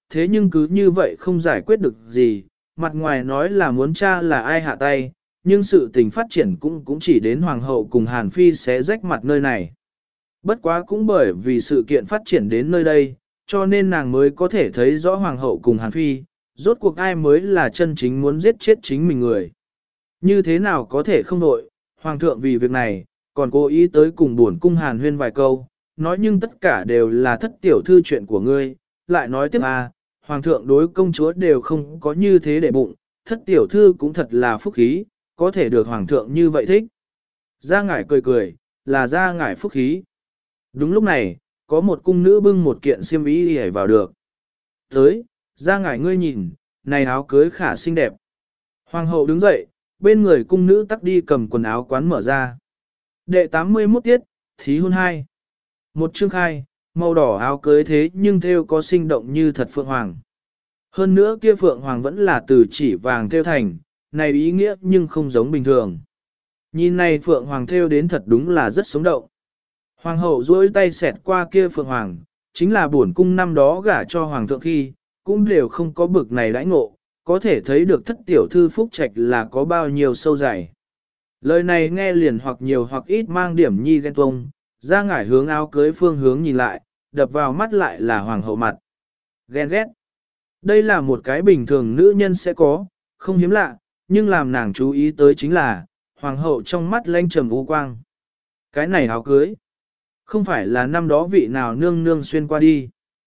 thế nhưng cứ như vậy không giải quyết được gì, mặt ngoài nói là muốn tra là ai hạ tay, nhưng sự tình phát triển cũng cũng chỉ đến hoàng hậu cùng Hàn Phi sẽ rách mặt nơi này. Bất quá cũng bởi vì sự kiện phát triển đến nơi đây, cho nên nàng mới có thể thấy rõ hoàng hậu cùng Hàn Phi, rốt cuộc ai mới là chân chính muốn giết chết chính mình người. Như thế nào có thể không đội, hoàng thượng vì việc này, còn cố ý tới cùng buồn cung Hàn huyên vài câu, nói nhưng tất cả đều là thất tiểu thư chuyện của ngươi, lại nói tiếp à, hoàng thượng đối công chúa đều không có như thế để bụng, thất tiểu thư cũng thật là phúc khí, có thể được hoàng thượng như vậy thích. Gia Ngải cười cười, là Gia Ngải phúc khí. Đúng lúc này, có một cung nữ bưng một kiện xiêm y đi vào được. Tới, Gia Ngải ngươi nhìn, này áo cưới khả xinh đẹp. Hoàng hậu đứng dậy, bên người cung nữ tắc đi cầm quần áo quán mở ra. Đệ tám mươi mốt tiết, thí hôn hai. Một chương khai, màu đỏ áo cưới thế nhưng thêu có sinh động như thật phượng hoàng. Hơn nữa kia phượng hoàng vẫn là từ chỉ vàng thêu thành, này ý nghĩa nhưng không giống bình thường. Nhìn này phượng hoàng thêu đến thật đúng là rất sống động. Hoàng hậu duỗi tay xẹt qua kia phượng hoàng, chính là bổn cung năm đó gả cho hoàng thượng khi, cũng đều không có bực này đãi ngộ, có thể thấy được thất tiểu thư phúc trạch là có bao nhiêu sâu dày. Lời này nghe liền hoặc nhiều hoặc ít mang điểm nhi ghen tuông, Ra Ngải hướng áo cưới phương hướng nhìn lại, đập vào mắt lại là hoàng hậu mặt. Ghen ghét. Đây là một cái bình thường nữ nhân sẽ có, không hiếm lạ, nhưng làm nàng chú ý tới chính là, hoàng hậu trong mắt lanh trầm u quang. Cái này áo cưới, không phải là năm đó vị nào nương nương xuyên qua đi.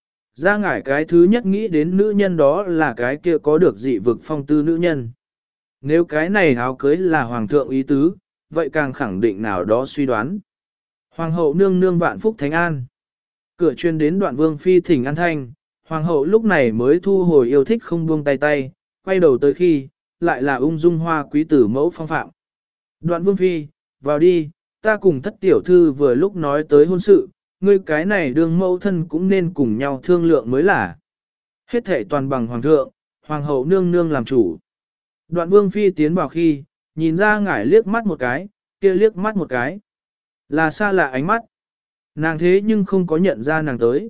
Ra Ngải cái thứ nhất nghĩ đến nữ nhân đó là cái kia có được dị vực phong tư nữ nhân. Nếu cái này áo cưới là hoàng thượng ý tứ, vậy càng khẳng định nào đó suy đoán. Hoàng hậu nương nương vạn phúc thánh an. Cửa chuyên đến đoạn vương phi thỉnh an thanh, hoàng hậu lúc này mới thu hồi yêu thích không buông tay tay, quay đầu tới khi, lại là ung dung hoa quý tử mẫu phong phạm. Đoạn vương phi, vào đi, ta cùng thất tiểu thư vừa lúc nói tới hôn sự, ngươi cái này đương mẫu thân cũng nên cùng nhau thương lượng mới là. Hết thể toàn bằng hoàng thượng, hoàng hậu nương nương làm chủ. Đoạn vương phi tiến vào khi, nhìn Ra Ngải liếc mắt một cái, kia liếc mắt một cái. Là xa lạ ánh mắt. Nàng thế nhưng không có nhận ra nàng tới.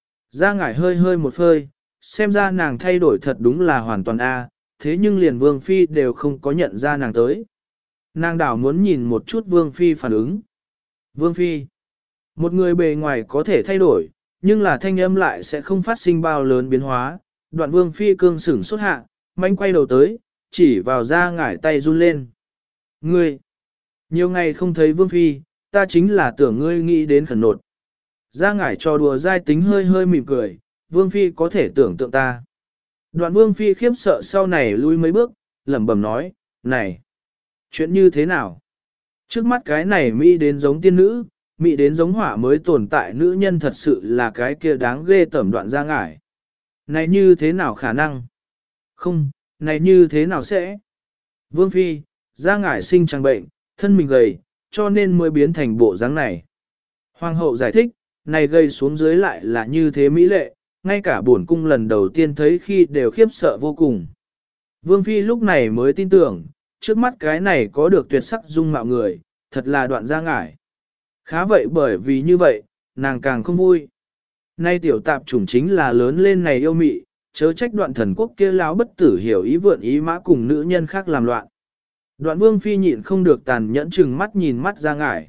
Ra Ngải hơi hơi một phơi, xem ra nàng thay đổi thật đúng là hoàn toàn A, thế nhưng liền vương phi đều không có nhận ra nàng tới. Nàng đảo muốn nhìn một chút vương phi phản ứng. Vương phi, một người bề ngoài có thể thay đổi, nhưng là thanh âm lại sẽ không phát sinh bao lớn biến hóa. Đoạn vương phi cương sửng xuất hạ, manh quay đầu tới, chỉ vào Ra Ngải tay run lên. Ngươi, nhiều ngày không thấy vương phi, ta chính là tưởng ngươi nghĩ đến khẩn nột. Ra Ngải trò đùa dai tính hơi hơi mỉm cười, vương phi có thể tưởng tượng ta. Đoạn vương phi khiếp sợ sau này lui mấy bước, lẩm bẩm nói, này, chuyện như thế nào? Trước mắt cái này Mỹ đến giống tiên nữ, Mỹ đến giống hỏa mới tồn tại nữ nhân thật sự là cái kia đáng ghê tởm Đoạn Ra Ngải. Này như thế nào khả năng? Không, này như thế nào sẽ? Vương phi, Ra Ngải sinh trang bệnh, thân mình gầy, cho nên mới biến thành bộ dáng này. Hoàng hậu giải thích, này gầy xuống dưới lại là như thế mỹ lệ, ngay cả bổn cung lần đầu tiên thấy khi đều khiếp sợ vô cùng. Vương phi lúc này mới tin tưởng, trước mắt cái này có được tuyệt sắc dung mạo người, thật là Đoạn Ra Ngải. Khá vậy bởi vì như vậy, nàng càng không vui. Nay tiểu tạp chủng chính là lớn lên này yêu mị, chớ trách Đoạn thần quốc kia láo bất tử hiểu ý vượn ý mã cùng nữ nhân khác làm loạn. Đoạn vương phi nhịn không được tàn nhẫn chừng mắt nhìn mắt Ra Ngải.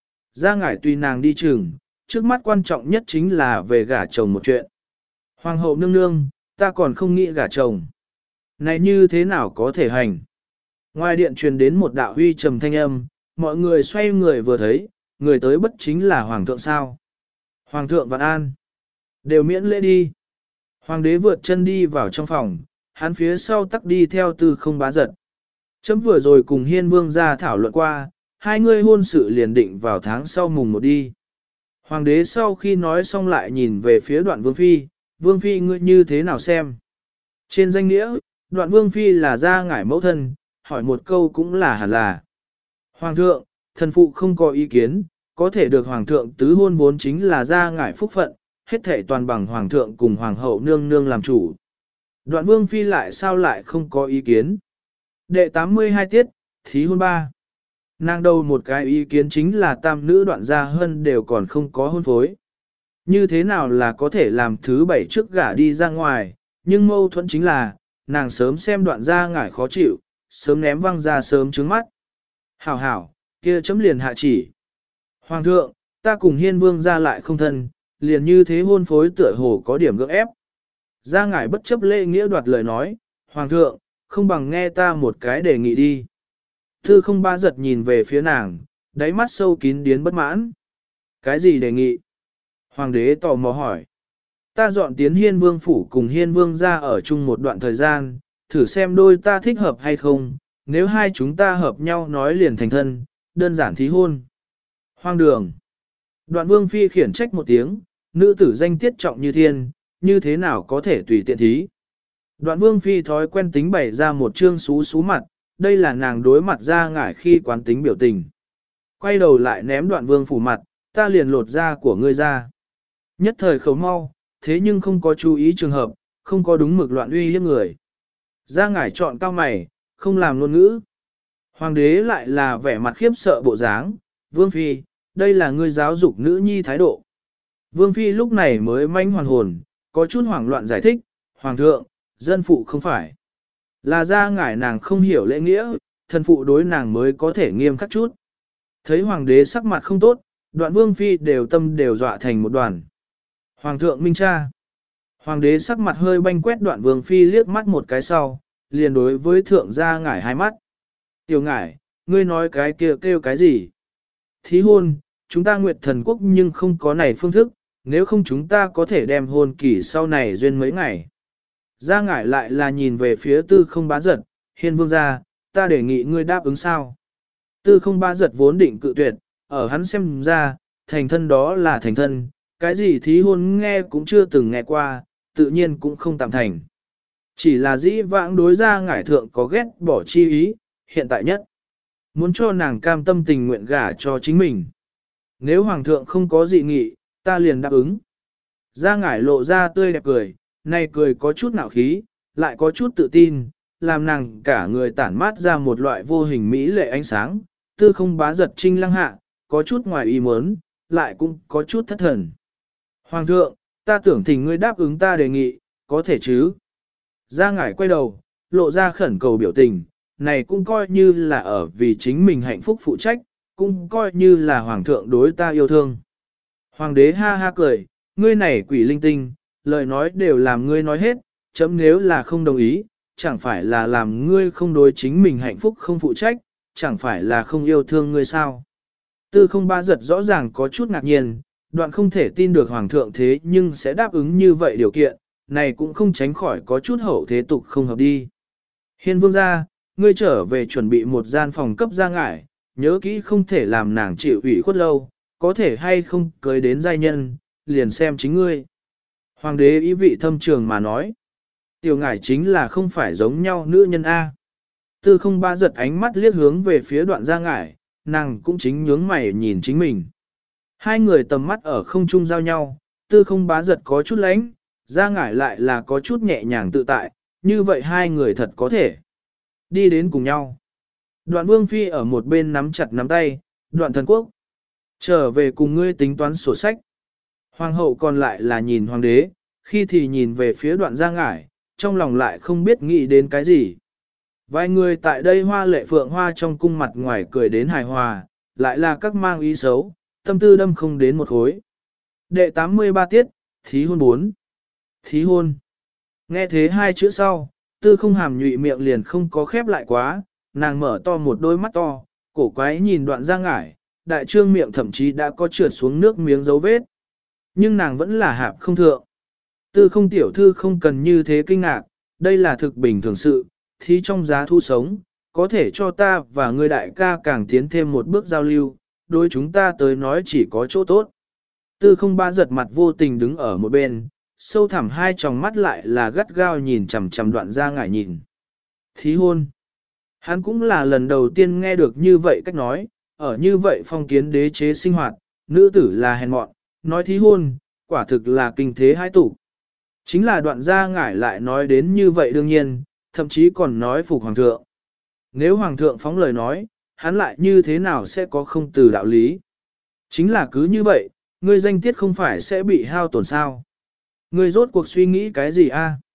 Ra Ngải tùy nàng đi chừng, trước mắt quan trọng nhất chính là về gả chồng một chuyện. Hoàng hậu nương nương, ta còn không nghĩ gả chồng. Này như thế nào có thể hành? Ngoài điện truyền đến một đạo huy trầm thanh âm, mọi người xoay người vừa thấy, người tới bất chính là hoàng thượng sao. Hoàng thượng vạn an. Đều miễn lễ đi. Hoàng đế vượt chân đi vào trong phòng, hắn phía sau tắc đi theo Tư Không Bá Giật. Chấm vừa rồi cùng Hiên Vương ra thảo luận qua, hai người hôn sự liền định vào tháng sau mùng một đi. Hoàng đế sau khi nói xong lại nhìn về phía Đoạn Vương Phi, Vương Phi ngươi như thế nào xem? Trên danh nghĩa, Đoạn Vương Phi là Ra Ngải mẫu thân, hỏi một câu cũng là hẳn là. Hoàng thượng, thần phụ không có ý kiến, có thể được Hoàng thượng tứ hôn vốn chính là Ra Ngải phúc phận, hết thảy toàn bằng Hoàng thượng cùng Hoàng hậu nương nương làm chủ. Đoạn Vương Phi lại sao lại không có ý kiến? Đệ tám mươi hai tiết, thí hôn ba. Nàng đầu một cái ý kiến chính là tam nữ Đoạn Gia Hân đều còn không có hôn phối. Như thế nào là có thể làm thứ bảy trước gả đi ra ngoài, Nhưng mâu thuẫn chính là, nàng sớm xem đoạn gia ngải khó chịu, sớm ném văng ra sớm trướng mắt. Hảo hảo, kia chấm liền hạ chỉ. Hoàng thượng, ta cùng hiên vương ra lại không thân, liền như thế hôn phối tựa hồ có điểm gượng ép. Gia ngải bất chấp lễ nghĩa đoạt lời nói, Hoàng thượng, không bằng nghe ta một cái đề nghị đi. Tư không ba giật nhìn về phía nàng, đáy mắt sâu kín điến bất mãn. Cái gì đề nghị? Hoàng đế tò mò hỏi. Ta dọn tiến hiên vương phủ cùng hiên vương ra ở chung một đoạn thời gian, thử xem đôi ta thích hợp hay không, nếu hai chúng ta hợp nhau nói liền thành thân, đơn giản thí hôn. Hoang đường. Đoạn vương phi khiển trách một tiếng, nữ tử danh tiết trọng như thiên, như thế nào có thể tùy tiện thí. Đoạn vương phi thói quen tính bày ra một trương xú xú mặt, đây là nàng đối mặt ra ngải khi quán tính biểu tình. Quay đầu lại ném đoạn vương phủ mặt, ta liền lột da của ngươi ra. Nhất thời khẩu mau, thế nhưng không có chú ý trường hợp, không có đúng mực loạn uy hiếp người. Ra ngải chọn cao mày, không làm ngôn ngữ. Hoàng đế lại là vẻ mặt khiếp sợ bộ dáng, vương phi, đây là ngươi giáo dục nữ nhi thái độ. Vương phi lúc này mới manh hoàn hồn, có chút hoảng loạn giải thích, hoàng thượng, dân phụ không phải. Là ra ngải nàng không hiểu lễ nghĩa, thần phụ đối nàng mới có thể nghiêm khắc chút. Thấy hoàng đế sắc mặt không tốt, đoạn vương phi đều tâm đều dọa thành một đoàn. Hoàng thượng minh cha. Hoàng đế sắc mặt hơi banh quét đoạn vương phi liếc mắt một cái sau, liền đối với thượng gia ngải hai mắt. Tiểu ngải, ngươi nói cái kia kêu, kêu cái gì? Thí hôn, chúng ta nguyệt thần quốc nhưng không có này phương thức, nếu không chúng ta có thể đem hôn kỳ sau này duyên mấy ngày. Gia ngải lại là nhìn về phía tư không bá giật, hiên vương gia, ta đề nghị ngươi đáp ứng sao. Tư không bá giật vốn định cự tuyệt, ở hắn xem ra, thành thân đó là thành thân, cái gì thí hôn nghe cũng chưa từng nghe qua, tự nhiên cũng không tạm thành. Chỉ là dĩ vãng đối gia ngải thượng có ghét bỏ chi ý, hiện tại nhất. Muốn cho nàng cam tâm tình nguyện gả cho chính mình. Nếu hoàng thượng không có dị nghị, ta liền đáp ứng. Gia ngải lộ ra tươi đẹp cười, này cười có chút nạo khí, lại có chút tự tin, làm nàng cả người tản mát ra một loại vô hình mỹ lệ ánh sáng, tư không bá giật trinh lăng hạ, có chút ngoài ý muốn, lại cũng có chút thất thần. Hoàng thượng, ta tưởng thỉnh ngươi đáp ứng ta đề nghị, có thể chứ? Gia ngải quay đầu, lộ ra khẩn cầu biểu tình, này cũng coi như là ở vì chính mình hạnh phúc phụ trách, cũng coi như là hoàng thượng đối ta yêu thương. Hoàng đế ha ha cười, ngươi này quỷ linh tinh, lời nói đều làm ngươi nói hết, chấm nếu là không đồng ý, chẳng phải là làm ngươi không đối chính mình hạnh phúc không phụ trách, chẳng phải là không yêu thương ngươi sao. Tư không ba giật rõ ràng có chút ngạc nhiên, đoạn không thể tin được hoàng thượng thế nhưng sẽ đáp ứng như vậy điều kiện, này cũng không tránh khỏi có chút hậu thế tục không hợp đi. Hiên vương gia, ngươi trở về chuẩn bị một gian phòng cấp gia ngải, nhớ kỹ không thể làm nàng chịu ủy khuất lâu, có thể hay không cưới đến giai nhân, liền xem chính ngươi. Hoàng đế ý vị thâm trường mà nói, tiểu ngải chính là không phải giống nhau nữ nhân A. Tư không ba giật ánh mắt liếc hướng về phía đoạn gia ngải, nàng cũng chính nhướng mày nhìn chính mình. Hai người tầm mắt ở không trung giao nhau, tư không bá giật có chút lánh, gia ngải lại là có chút nhẹ nhàng tự tại, như vậy hai người thật có thể đi đến cùng nhau. Đoạn vương phi ở một bên nắm chặt nắm tay, đoạn thần quốc. Trở về cùng ngươi tính toán sổ sách. Hoàng hậu còn lại là nhìn hoàng đế, khi thì nhìn về phía đoạn gia ngải, trong lòng lại không biết nghĩ đến cái gì. Vài người tại đây hoa lệ phượng hoa trong cung mặt ngoài cười đến hài hòa, lại là các mang ý xấu, tâm tư đâm không đến một khối. Đệ tám mươi ba tiết, thí hôn bốn. Thí hôn. Nghe thế hai chữ sau, tư không hàm nhụy miệng liền không có khép lại quá, nàng mở to một đôi mắt to, cổ quái nhìn đoạn gia ngải, đại trương miệng thậm chí đã có trượt xuống nước miếng dấu vết. Nhưng nàng vẫn là hạp không thượng. Tư không tiểu thư không cần như thế kinh ngạc, đây là thực bình thường sự, thí trong giá thu sống, có thể cho ta và người đại ca càng tiến thêm một bước giao lưu, đối chúng ta tới nói chỉ có chỗ tốt. Tư không ba giật mặt vô tình đứng ở một bên, sâu thẳm hai tròng mắt lại là gắt gao nhìn chằm chằm đoạn gia ngải nhìn. Thí hôn. Hắn cũng là lần đầu tiên nghe được như vậy cách nói, ở như vậy phong kiến đế chế sinh hoạt, nữ tử là hèn mọn, nói thí hôn, quả thực là kinh thế hai tủ. Chính là đoạn gia ngải lại nói đến như vậy đương nhiên, thậm chí còn nói phục hoàng thượng. Nếu hoàng thượng phóng lời nói, hắn lại như thế nào sẽ có không từ đạo lý. Chính là cứ như vậy, ngươi danh tiết không phải sẽ bị hao tổn sao. Ngươi rốt cuộc suy nghĩ cái gì a?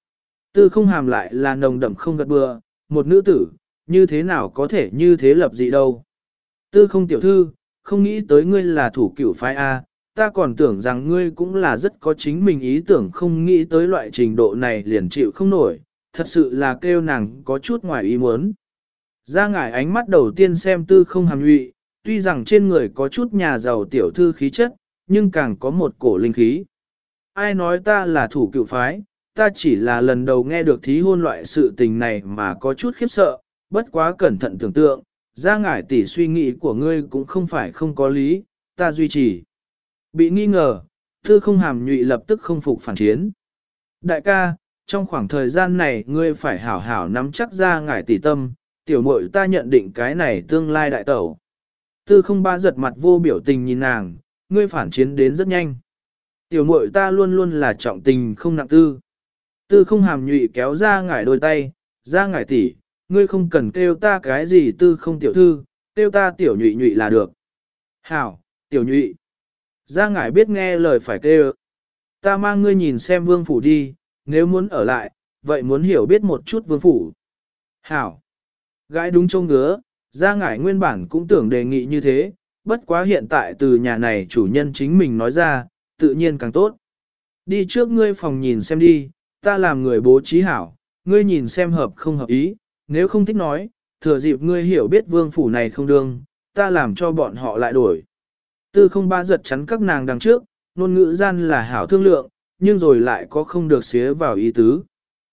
Tư không hàm lại là nồng đậm không gật bừa, một nữ tử, như thế nào có thể như thế lập dị đâu. Tư không tiểu thư, không nghĩ tới ngươi là thủ cửu phái A, ta còn tưởng rằng ngươi cũng là rất có chính mình ý tưởng, không nghĩ tới loại trình độ này liền chịu không nổi, thật sự là kêu nàng có chút ngoài ý muốn. Ra ngải ánh mắt đầu tiên xem tư không hàm nhụy, tuy rằng trên người có chút nhà giàu tiểu thư khí chất, nhưng càng có một cổ linh khí. Ai nói ta là thủ cựu phái, ta chỉ là lần đầu nghe được thí hôn loại sự tình này mà có chút khiếp sợ, bất quá cẩn thận tưởng tượng, ra ngải tỷ suy nghĩ của ngươi cũng không phải không có lý, ta duy trì. Bị nghi ngờ, tư không hàm nhụy lập tức không phục phản chiến. Đại ca, trong khoảng thời gian này ngươi phải hảo hảo nắm chắc ra ngải tỷ tâm, tiểu muội ta nhận định cái này tương lai đại tẩu. Tư không ba giật mặt vô biểu tình nhìn nàng, ngươi phản chiến đến rất nhanh. Tiểu muội ta luôn luôn là trọng tình không nặng tư. Tư không hàm nhụy kéo ra ngải đôi tay, ra ngải tỷ, ngươi không cần kêu ta cái gì tư không tiểu thư, kêu ta tiểu nhụy nhụy là được. Hảo, tiểu nhụy. Ra ngải biết nghe lời phải kêu. Ta mang ngươi nhìn xem vương phủ đi, nếu muốn ở lại, vậy muốn hiểu biết một chút vương phủ. Hảo. Gái đúng trông ngứa, ra ngải nguyên bản cũng tưởng đề nghị như thế, bất quá hiện tại từ nhà này chủ nhân chính mình nói ra, tự nhiên càng tốt. Đi trước ngươi phòng nhìn xem đi, ta làm người bố trí hảo, ngươi nhìn xem hợp không hợp ý, nếu không thích nói, thừa dịp ngươi hiểu biết vương phủ này không đương, ta làm cho bọn họ lại đổi. Tư không ba giật chắn các nàng đằng trước, ngôn ngữ gian là hảo thương lượng, nhưng rồi lại có không được xía vào ý tứ.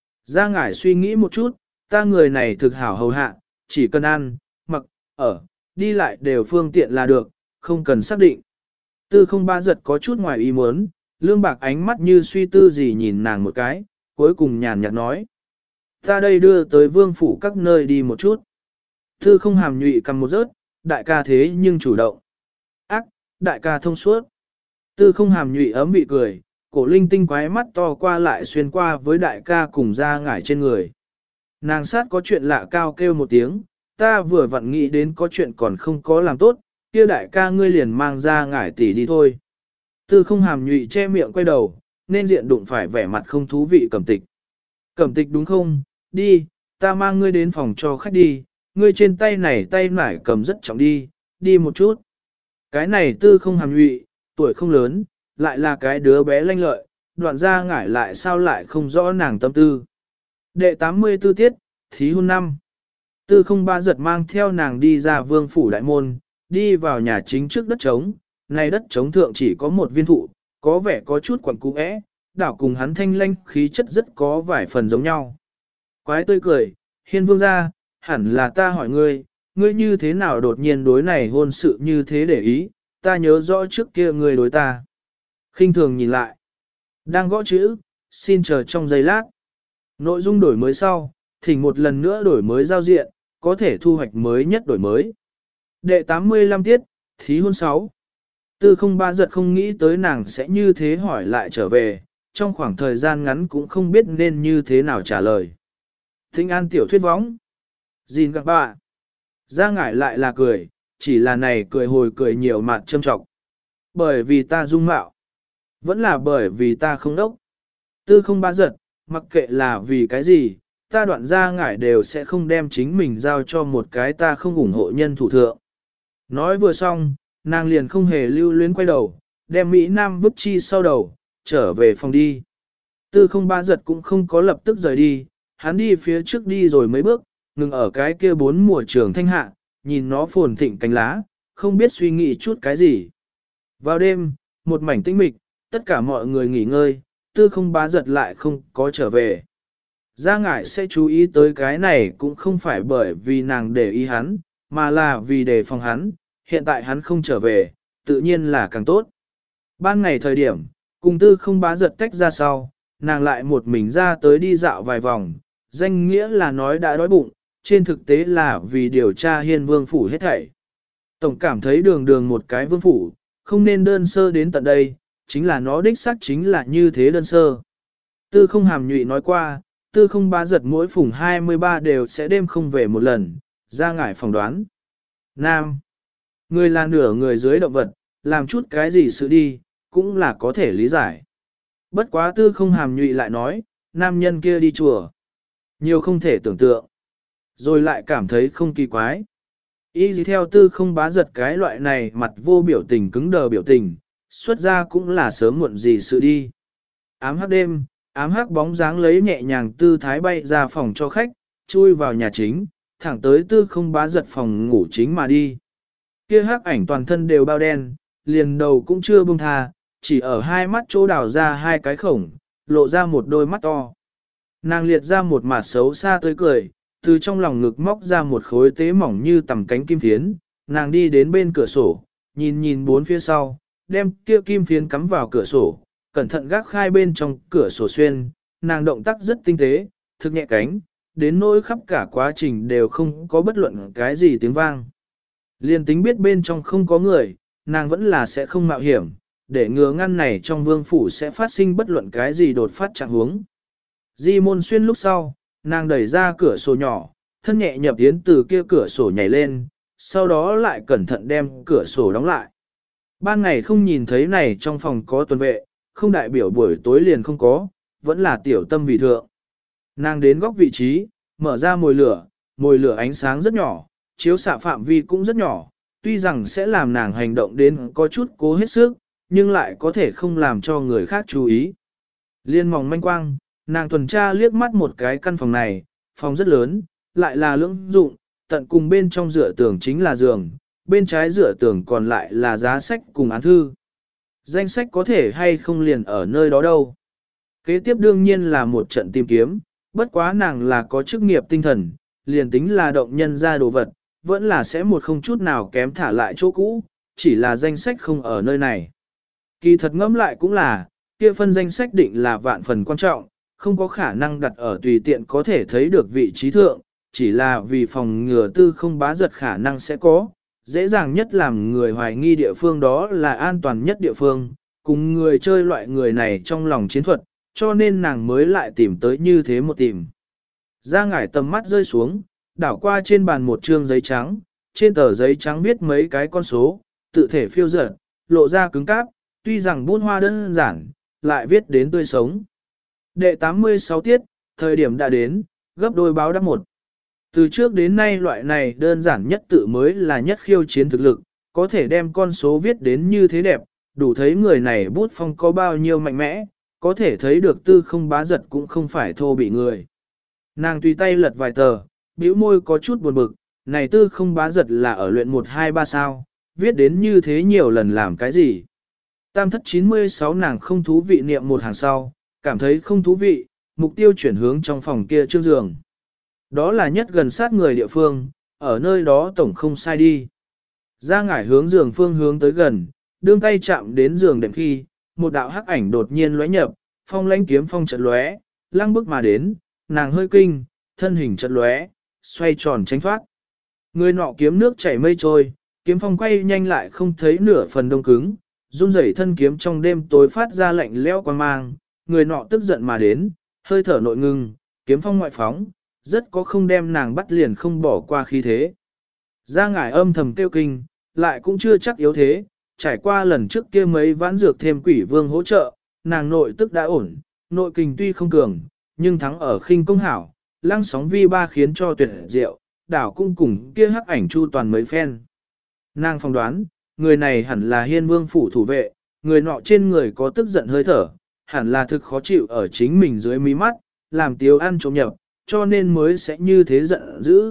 Ra ngải suy nghĩ một chút, ta người này thực hảo hầu hạ, chỉ cần ăn, mặc, ở, đi lại đều phương tiện là được, không cần xác định. Tư không ba giật có chút ngoài ý muốn, lương bạc ánh mắt như suy tư gì nhìn nàng một cái, cuối cùng nhàn nhạt nói. Ta đây đưa tới vương phủ các nơi đi một chút. Tư không hàm nhụy cầm một rớt, đại ca thế nhưng chủ động. Ác, đại ca thông suốt. Tư không hàm nhụy ấm vị cười, cổ linh tinh quái mắt to qua lại xuyên qua với đại ca cùng ra ngải trên người. Nàng sát có chuyện lạ cao kêu một tiếng, ta vừa vặn nghĩ đến có chuyện còn không có làm tốt, kia đại ca ngươi liền mang ra ngải tỷ đi thôi. Tư không hàm nhụy che miệng quay đầu, nên diện đụng phải vẻ mặt không thú vị cẩm tịch. Cẩm tịch đúng không, đi, ta mang ngươi đến phòng cho khách đi, ngươi trên tay này tay nải cầm rất trọng đi, đi một chút. Cái này tư không hàm nhụy, tuổi không lớn, lại là cái đứa bé lanh lợi, đoạn ra ngải lại sao lại không rõ nàng tâm tư. Đệ tám mươi tư tiết, thí hôn năm. Tư không ba giật mang theo nàng đi ra vương phủ đại môn, đi vào nhà chính trước đất trống, này đất trống thượng chỉ có một viên thụ, có vẻ có chút quẩn cũ ẽ, đảo cùng hắn thanh lanh khí chất rất có vài phần giống nhau. Quái tươi cười, hiên vương gia, hẳn là ta hỏi ngươi, ngươi như thế nào đột nhiên đối này hôn sự như thế để ý, ta nhớ rõ trước kia ngươi đối ta. Khinh thường nhìn lại, đang gõ chữ, xin chờ trong giây lát. Nội dung đổi mới sau, thỉnh một lần nữa đổi mới giao diện, có thể thu hoạch mới nhất đổi mới. Đệ tám mươi lăm tiết, thí hôn sáu. Tư không ba giật không nghĩ tới nàng sẽ như thế hỏi lại trở về, trong khoảng thời gian ngắn cũng không biết nên như thế nào trả lời. Thinh an tiểu thuyết võng. Gìn các bạn. Ra ngải lại là cười, chỉ là này cười hồi cười nhiều mặt châm trọng. Bởi vì ta dung mạo. Vẫn là bởi vì ta không đốc. Tư không ba giật, mặc kệ là vì cái gì, ta đoạn ra ngải đều sẽ không đem chính mình giao cho một cái ta không ủng hộ nhân thủ thượng. Nói vừa xong, nàng liền không hề lưu luyến quay đầu, đem Mỹ Nam vứt chi sau đầu, trở về phòng đi. Tư không ba giật cũng không có lập tức rời đi, hắn đi phía trước đi rồi mấy bước, ngừng ở cái kia bốn mùa trường thanh hạ, nhìn nó phồn thịnh cánh lá, không biết suy nghĩ chút cái gì. Vào đêm, một mảnh tĩnh mịch, tất cả mọi người nghỉ ngơi, tư không bá giật lại không có trở về. Gia ngải sẽ chú ý tới cái này cũng không phải bởi vì nàng để ý hắn, mà là vì đề phòng hắn, hiện tại hắn không trở về, tự nhiên là càng tốt. Ban ngày thời điểm, cùng tư không bá giật tách ra sau, nàng lại một mình ra tới đi dạo vài vòng, danh nghĩa là nói đã đói bụng, trên thực tế là vì điều tra hiên vương phủ hết thảy. Tổng cảm thấy đường đường một cái vương phủ, không nên đơn sơ đến tận đây, chính là nó đích xác chính là như thế đơn sơ. Tư không hàm nhụy nói qua, tư không bá giật mỗi phùng hai mươi ba đều sẽ đêm không về một lần, ra ngải phỏng đoán. Nam. Người là nửa người dưới động vật, làm chút cái gì sự đi, cũng là có thể lý giải. Bất quá tư không hàm nhụy lại nói, nam nhân kia đi chùa. Nhiều không thể tưởng tượng. Rồi lại cảm thấy không kỳ quái. Y gì theo tư không bá giật cái loại này mặt vô biểu tình cứng đờ biểu tình, xuất ra cũng là sớm muộn gì sự đi. Ám hắc đêm, ám hắc bóng dáng lấy nhẹ nhàng tư thái bay ra phòng cho khách, chui vào nhà chính, thẳng tới tư không bá giật phòng ngủ chính mà đi. Kia hắc ảnh toàn thân đều bao đen, liền đầu cũng chưa buông tha, chỉ ở hai mắt chỗ đào ra hai cái khổng, lộ ra một đôi mắt to. Nàng liệt ra một mặt xấu xa tới cười, từ trong lòng ngực móc ra một khối tế mỏng như tầm cánh kim phiến, nàng đi đến bên cửa sổ, nhìn nhìn bốn phía sau, đem kia kim phiến cắm vào cửa sổ, cẩn thận gác khai bên trong cửa sổ xuyên, nàng động tác rất tinh tế, thực nhẹ cánh, đến nỗi khắp cả quá trình đều không có bất luận cái gì tiếng vang. Liên tính biết bên trong không có người, nàng vẫn là sẽ không mạo hiểm, để ngừa ngăn này trong vương phủ sẽ phát sinh bất luận cái gì đột phát trạng huống. Di môn xuyên lúc sau, nàng đẩy ra cửa sổ nhỏ, thân nhẹ nhập tiến từ kia cửa sổ nhảy lên, sau đó lại cẩn thận đem cửa sổ đóng lại. Ban ngày không nhìn thấy này trong phòng có tuần vệ, không đại biểu buổi tối liền không có, vẫn là tiểu tâm vì thượng. Nàng đến góc vị trí, mở ra mồi lửa, mồi lửa ánh sáng rất nhỏ, chiếu xạ phạm vi cũng rất nhỏ, tuy rằng sẽ làm nàng hành động đến có chút cố hết sức, nhưng lại có thể không làm cho người khác chú ý. Liên mỏng manh quang, nàng tuần tra liếc mắt một cái căn phòng này, phòng rất lớn, lại là lưỡng dụng, tận cùng bên trong dựa tường chính là giường, bên trái dựa tường còn lại là giá sách cùng án thư. Danh sách có thể hay không liền ở nơi đó đâu. Kế tiếp đương nhiên là một trận tìm kiếm, bất quá nàng là có chức nghiệp tinh thần, liền tính là động nhân ra đồ vật, vẫn là sẽ một không chút nào kém thả lại chỗ cũ, chỉ là danh sách không ở nơi này. Kỳ thật ngẫm lại cũng là, kia phân danh sách định là vạn phần quan trọng, không có khả năng đặt ở tùy tiện có thể thấy được vị trí thượng, chỉ là vì phòng ngừa tư không bá giật khả năng sẽ có, dễ dàng nhất làm người hoài nghi địa phương đó là an toàn nhất địa phương, cùng người chơi loại người này trong lòng chiến thuật, cho nên nàng mới lại tìm tới như thế một tìm. Ra ngải tầm mắt rơi xuống, đảo qua trên bàn một trương giấy trắng, trên tờ giấy trắng viết mấy cái con số, tự thể phiêu dở, lộ ra cứng cáp, tuy rằng bút hoa đơn giản, lại viết đến tươi sống. Đệ tám mươi sáu tiết, thời điểm đã đến, gấp đôi báo đáp một. Từ trước đến nay loại này đơn giản nhất tự mới là nhất khiêu chiến thực lực, có thể đem con số viết đến như thế đẹp, đủ thấy người này bút phong có bao nhiêu mạnh mẽ, có thể thấy được tư không bá giật cũng không phải thô bị người. Nàng tùy tay lật vài tờ, bĩu môi có chút buồn bực, này tư không bá giật là ở luyện một hai ba sao, viết đến như thế nhiều lần làm cái gì. Tam thất chín mươi sáu nàng không thú vị niệm một hàng sau, cảm thấy không thú vị, mục tiêu chuyển hướng trong phòng kia trước giường. Đó là nhất gần sát người địa phương, ở nơi đó tổng không sai đi. Ra ngải hướng giường phương hướng tới gần, đương tay chạm đến giường đệm khi, một đạo hắc ảnh đột nhiên lóe nhập, phong lãnh kiếm phong trận lóe, lăng bước mà đến, nàng hơi kinh, thân hình trận lóe, xoay tròn tránh thoát. Người nọ kiếm nước chảy mây trôi, kiếm phong quay nhanh lại không thấy nửa phần đông cứng, run rẩy thân kiếm trong đêm tối phát ra lạnh lẽo quang mang, người nọ tức giận mà đến, hơi thở nội ngưng, kiếm phong ngoại phóng, rất có không đem nàng bắt liền không bỏ qua khí thế. Ra ngải âm thầm tiêu kinh, lại cũng chưa chắc yếu thế, trải qua lần trước kia mấy vãn dược thêm quỷ vương hỗ trợ, nàng nội tức đã ổn, nội kình tuy không cường, nhưng thắng ở khinh công hảo, lăng sóng vi ba khiến cho tuyệt diệu, đảo cung cùng kia hắc ảnh chu toàn mấy phen. Nàng phỏng đoán, người này hẳn là hiên vương phủ thủ vệ, người nọ trên người có tức giận hơi thở, hẳn là thực khó chịu ở chính mình dưới mí mắt, làm tiếu ăn trộm nhập, cho nên mới sẽ như thế giận dữ.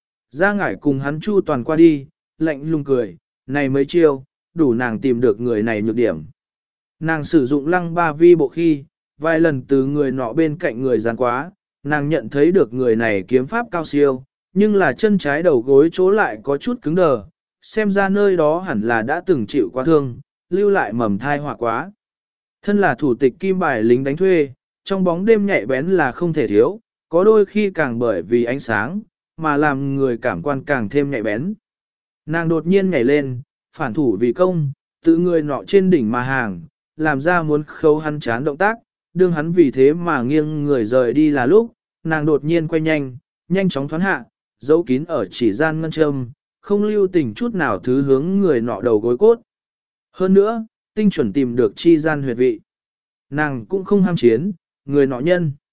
Ra ngải cùng hắn chu toàn qua đi, lạnh lùng cười, này mấy chiêu, đủ nàng tìm được người này nhược điểm. Nàng sử dụng lăng ba vi bộ khi, vài lần từ người nọ bên cạnh người gián quá, nàng nhận thấy được người này kiếm pháp cao siêu, nhưng là chân trái đầu gối chỗ lại có chút cứng đờ, xem ra nơi đó hẳn là đã từng chịu quá thương, lưu lại mầm thai họa quá. Thân là thủ tịch kim bài lính đánh thuê, trong bóng đêm nhạy bén là không thể thiếu, có đôi khi càng bởi vì ánh sáng, mà làm người cảm quan càng thêm nhạy bén. Nàng đột nhiên nhảy lên, phản thủ vì công, tự người nọ trên đỉnh mà hàng, làm ra muốn khâu hắn chán động tác, đương hắn vì thế mà nghiêng người rời đi là lúc, nàng đột nhiên quay nhanh, nhanh chóng thoán hạ, giấu kín ở chỉ gian ngân châm, không lưu tình chút nào thứ hướng người nọ đầu gối cốt. Hơn nữa, tinh chuẩn tìm được chi gian huyệt vị. Nàng cũng không ham chiến, người nọ nhân.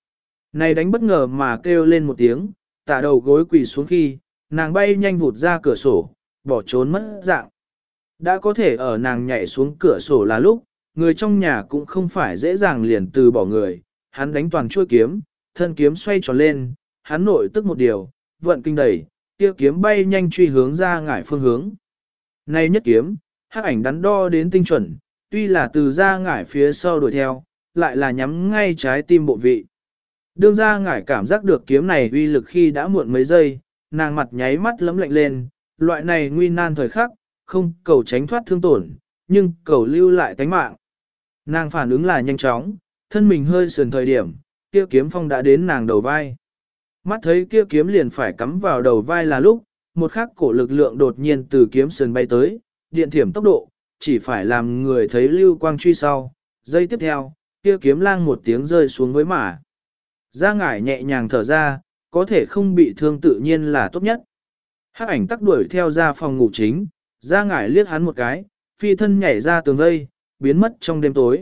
Này đánh bất ngờ mà kêu lên một tiếng, tạ đầu gối quỳ xuống khi, nàng bay nhanh vụt ra cửa sổ, bỏ trốn mất dạng. Đã có thể ở nàng nhảy xuống cửa sổ là lúc, người trong nhà cũng không phải dễ dàng liền từ bỏ người, hắn đánh toàn chuôi kiếm, thân kiếm xoay tròn lên, hắn nội tức một điều, vận kinh đẩy, kia kiếm bay nhanh truy hướng ra ngải phương hướng. Nay nhất kiếm, hắc ảnh đắn đo đến tinh chuẩn, tuy là từ ra ngải phía sau đuổi theo, lại là nhắm ngay trái tim bộ vị. Đương ra ngải cảm giác được kiếm này uy lực khi đã muộn mấy giây, nàng mặt nháy mắt lấm lạnh lên, loại này nguy nan thời khắc, không cầu tránh thoát thương tổn, nhưng cầu lưu lại tánh mạng. Nàng phản ứng là nhanh chóng, thân mình hơi sườn thời điểm, kia kiếm phong đã đến nàng đầu vai. Mắt thấy kia kiếm liền phải cắm vào đầu vai là lúc, một khắc cổ lực lượng đột nhiên từ kiếm sườn bay tới, điện thiểm tốc độ, chỉ phải làm người thấy lưu quang truy sau. Giây tiếp theo, kia kiếm lang một tiếng rơi xuống với mả. Ra ngải nhẹ nhàng thở ra, có thể không bị thương tự nhiên là tốt nhất. Hắc ảnh tắc đuổi theo ra phòng ngủ chính, ra ngải liếc hắn một cái, phi thân nhảy ra tường vây, biến mất trong đêm tối.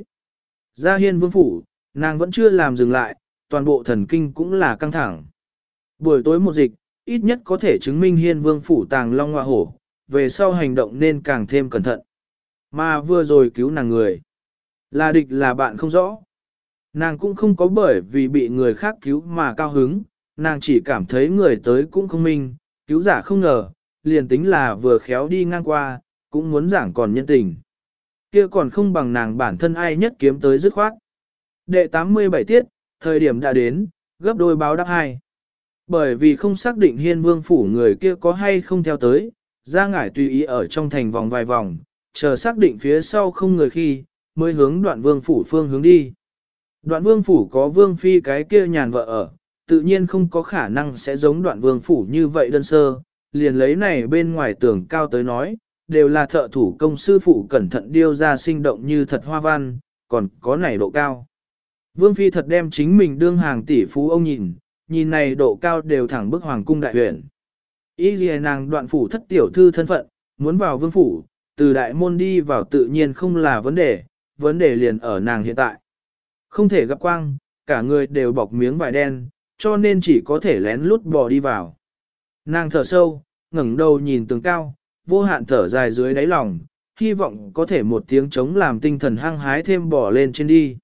Ra hiên vương phủ, nàng vẫn chưa làm dừng lại, toàn bộ thần kinh cũng là căng thẳng. Buổi tối một dịch, ít nhất có thể chứng minh hiên vương phủ tàng long hoa hổ, về sau hành động nên càng thêm cẩn thận. Mà vừa rồi cứu nàng người, là địch là bạn không rõ. Nàng cũng không có bởi vì bị người khác cứu mà cao hứng, nàng chỉ cảm thấy người tới cũng không minh, cứu giả không ngờ, liền tính là vừa khéo đi ngang qua, cũng muốn giảng còn nhân tình. Kia còn không bằng nàng bản thân ai nhất kiếm tới dứt khoát. Đệ tám mươi bảy tiết, thời điểm đã đến, gấp đôi báo đáp hai. Bởi vì không xác định hiên vương phủ người kia có hay không theo tới, ra ngải tùy ý ở trong thành vòng vài vòng, chờ xác định phía sau không người khi, mới hướng đoạn vương phủ phương hướng đi. Đoạn vương phủ có vương phi cái kia nhàn vợ ở, tự nhiên không có khả năng sẽ giống đoạn vương phủ như vậy đơn sơ, liền lấy này bên ngoài tường cao tới nói, đều là thợ thủ công sư phụ cẩn thận điêu ra sinh động như thật hoa văn, còn có này độ cao. Vương phi thật đem chính mình đương hàng tỷ phú ông nhìn, nhìn này độ cao đều thẳng bức hoàng cung đại huyện. Ý gì nàng đoạn phủ thất tiểu thư thân phận, muốn vào vương phủ, từ đại môn đi vào tự nhiên không là vấn đề, vấn đề liền ở nàng hiện tại. Không thể gặp quang, cả người đều bọc miếng vải đen, cho nên chỉ có thể lén lút bò đi vào. Nàng thở sâu, ngẩng đầu nhìn tường cao, vô hạn thở dài dưới đáy lòng, hy vọng có thể một tiếng chống làm tinh thần hăng hái thêm bò lên trên đi.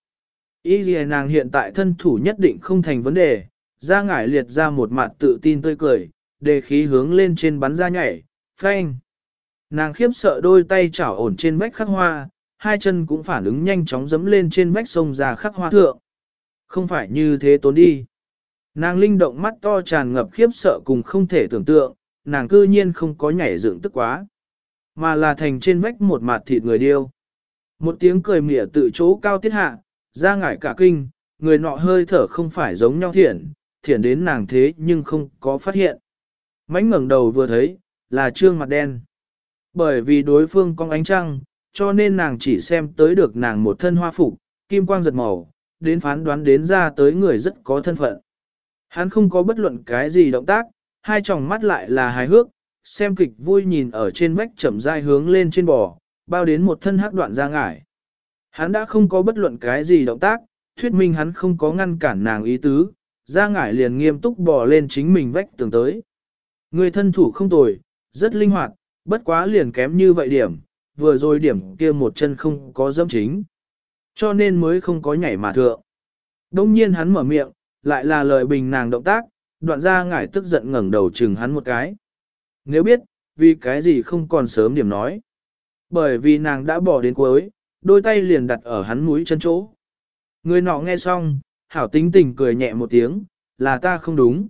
Ý gì nàng hiện tại thân thủ nhất định không thành vấn đề, ra ngải liệt ra một mặt tự tin tươi cười, đề khí hướng lên trên bắn ra nhảy, phanh. Nàng khiếp sợ đôi tay chảo ổn trên vách khắc hoa, hai chân cũng phản ứng nhanh chóng dẫm lên trên vách sông ra khắc hoa thượng. Không phải như thế tốn đi. Nàng linh động mắt to tràn ngập khiếp sợ cùng không thể tưởng tượng, nàng cư nhiên không có nhảy dựng tức quá, mà là thành trên vách một mặt thịt người điêu. Một tiếng cười mỉa tự chỗ cao tiết hạ, ra ngải cả kinh, người nọ hơi thở không phải giống nhau thiện, thiện đến nàng thế nhưng không có phát hiện. Mánh ngẩng đầu vừa thấy, là trương mặt đen. Bởi vì đối phương có ánh trăng, cho nên nàng chỉ xem tới được nàng một thân hoa phục, kim quang giật màu, đến phán đoán đến ra tới người rất có thân phận. Hắn không có bất luận cái gì động tác, hai tròng mắt lại là hài hước, xem kịch vui nhìn ở trên vách chậm rãi hướng lên trên bò, bao đến một thân hắc đoạn ra ngải. Hắn đã không có bất luận cái gì động tác, thuyết minh hắn không có ngăn cản nàng ý tứ, ra ngải liền nghiêm túc bò lên chính mình vách tường tới. Người thân thủ không tồi, rất linh hoạt, bất quá liền kém như vậy điểm, vừa rồi điểm kia một chân không có dẫm chính, cho nên mới không có nhảy mà thượng. Đông nhiên hắn mở miệng, lại là lời bình nàng động tác, đoạn ra ngải tức giận ngẩng đầu chừng hắn một cái. Nếu biết, vì cái gì không còn sớm điểm nói. Bởi vì nàng đã bỏ đến cuối, đôi tay liền đặt ở hắn mũi chân chỗ. Người nọ nghe xong, hảo tính tình cười nhẹ một tiếng, là ta không đúng.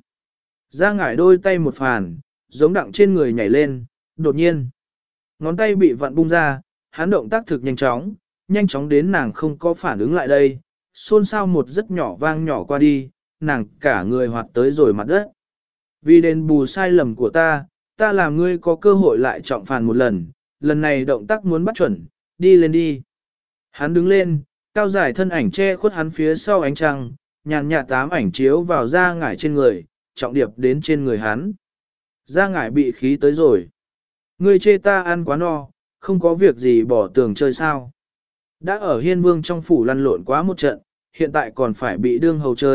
Ra ngải đôi tay một phàn, giống đặng trên người nhảy lên, đột nhiên. Ngón tay bị vặn bung ra, hắn động tác thực nhanh chóng, nhanh chóng đến nàng không có phản ứng lại đây, xôn xao một rất nhỏ vang nhỏ qua đi, nàng cả người hoạt tới rồi mặt đất. Vì đền bù sai lầm của ta, ta làm ngươi có cơ hội lại trọng phàn một lần, lần này động tác muốn bắt chuẩn, đi lên đi. Hắn đứng lên, cao dài thân ảnh che khuất hắn phía sau ánh trăng, nhàn nhạt tám ảnh chiếu vào da ngải trên người, trọng điệp đến trên người hắn. Da ngải bị khí tới rồi. Ngươi chê ta ăn quá no, không có việc gì bỏ tường chơi sao. Đã ở hiên vương trong phủ lăn lộn quá một trận, hiện tại còn phải bị đương hầu chơi,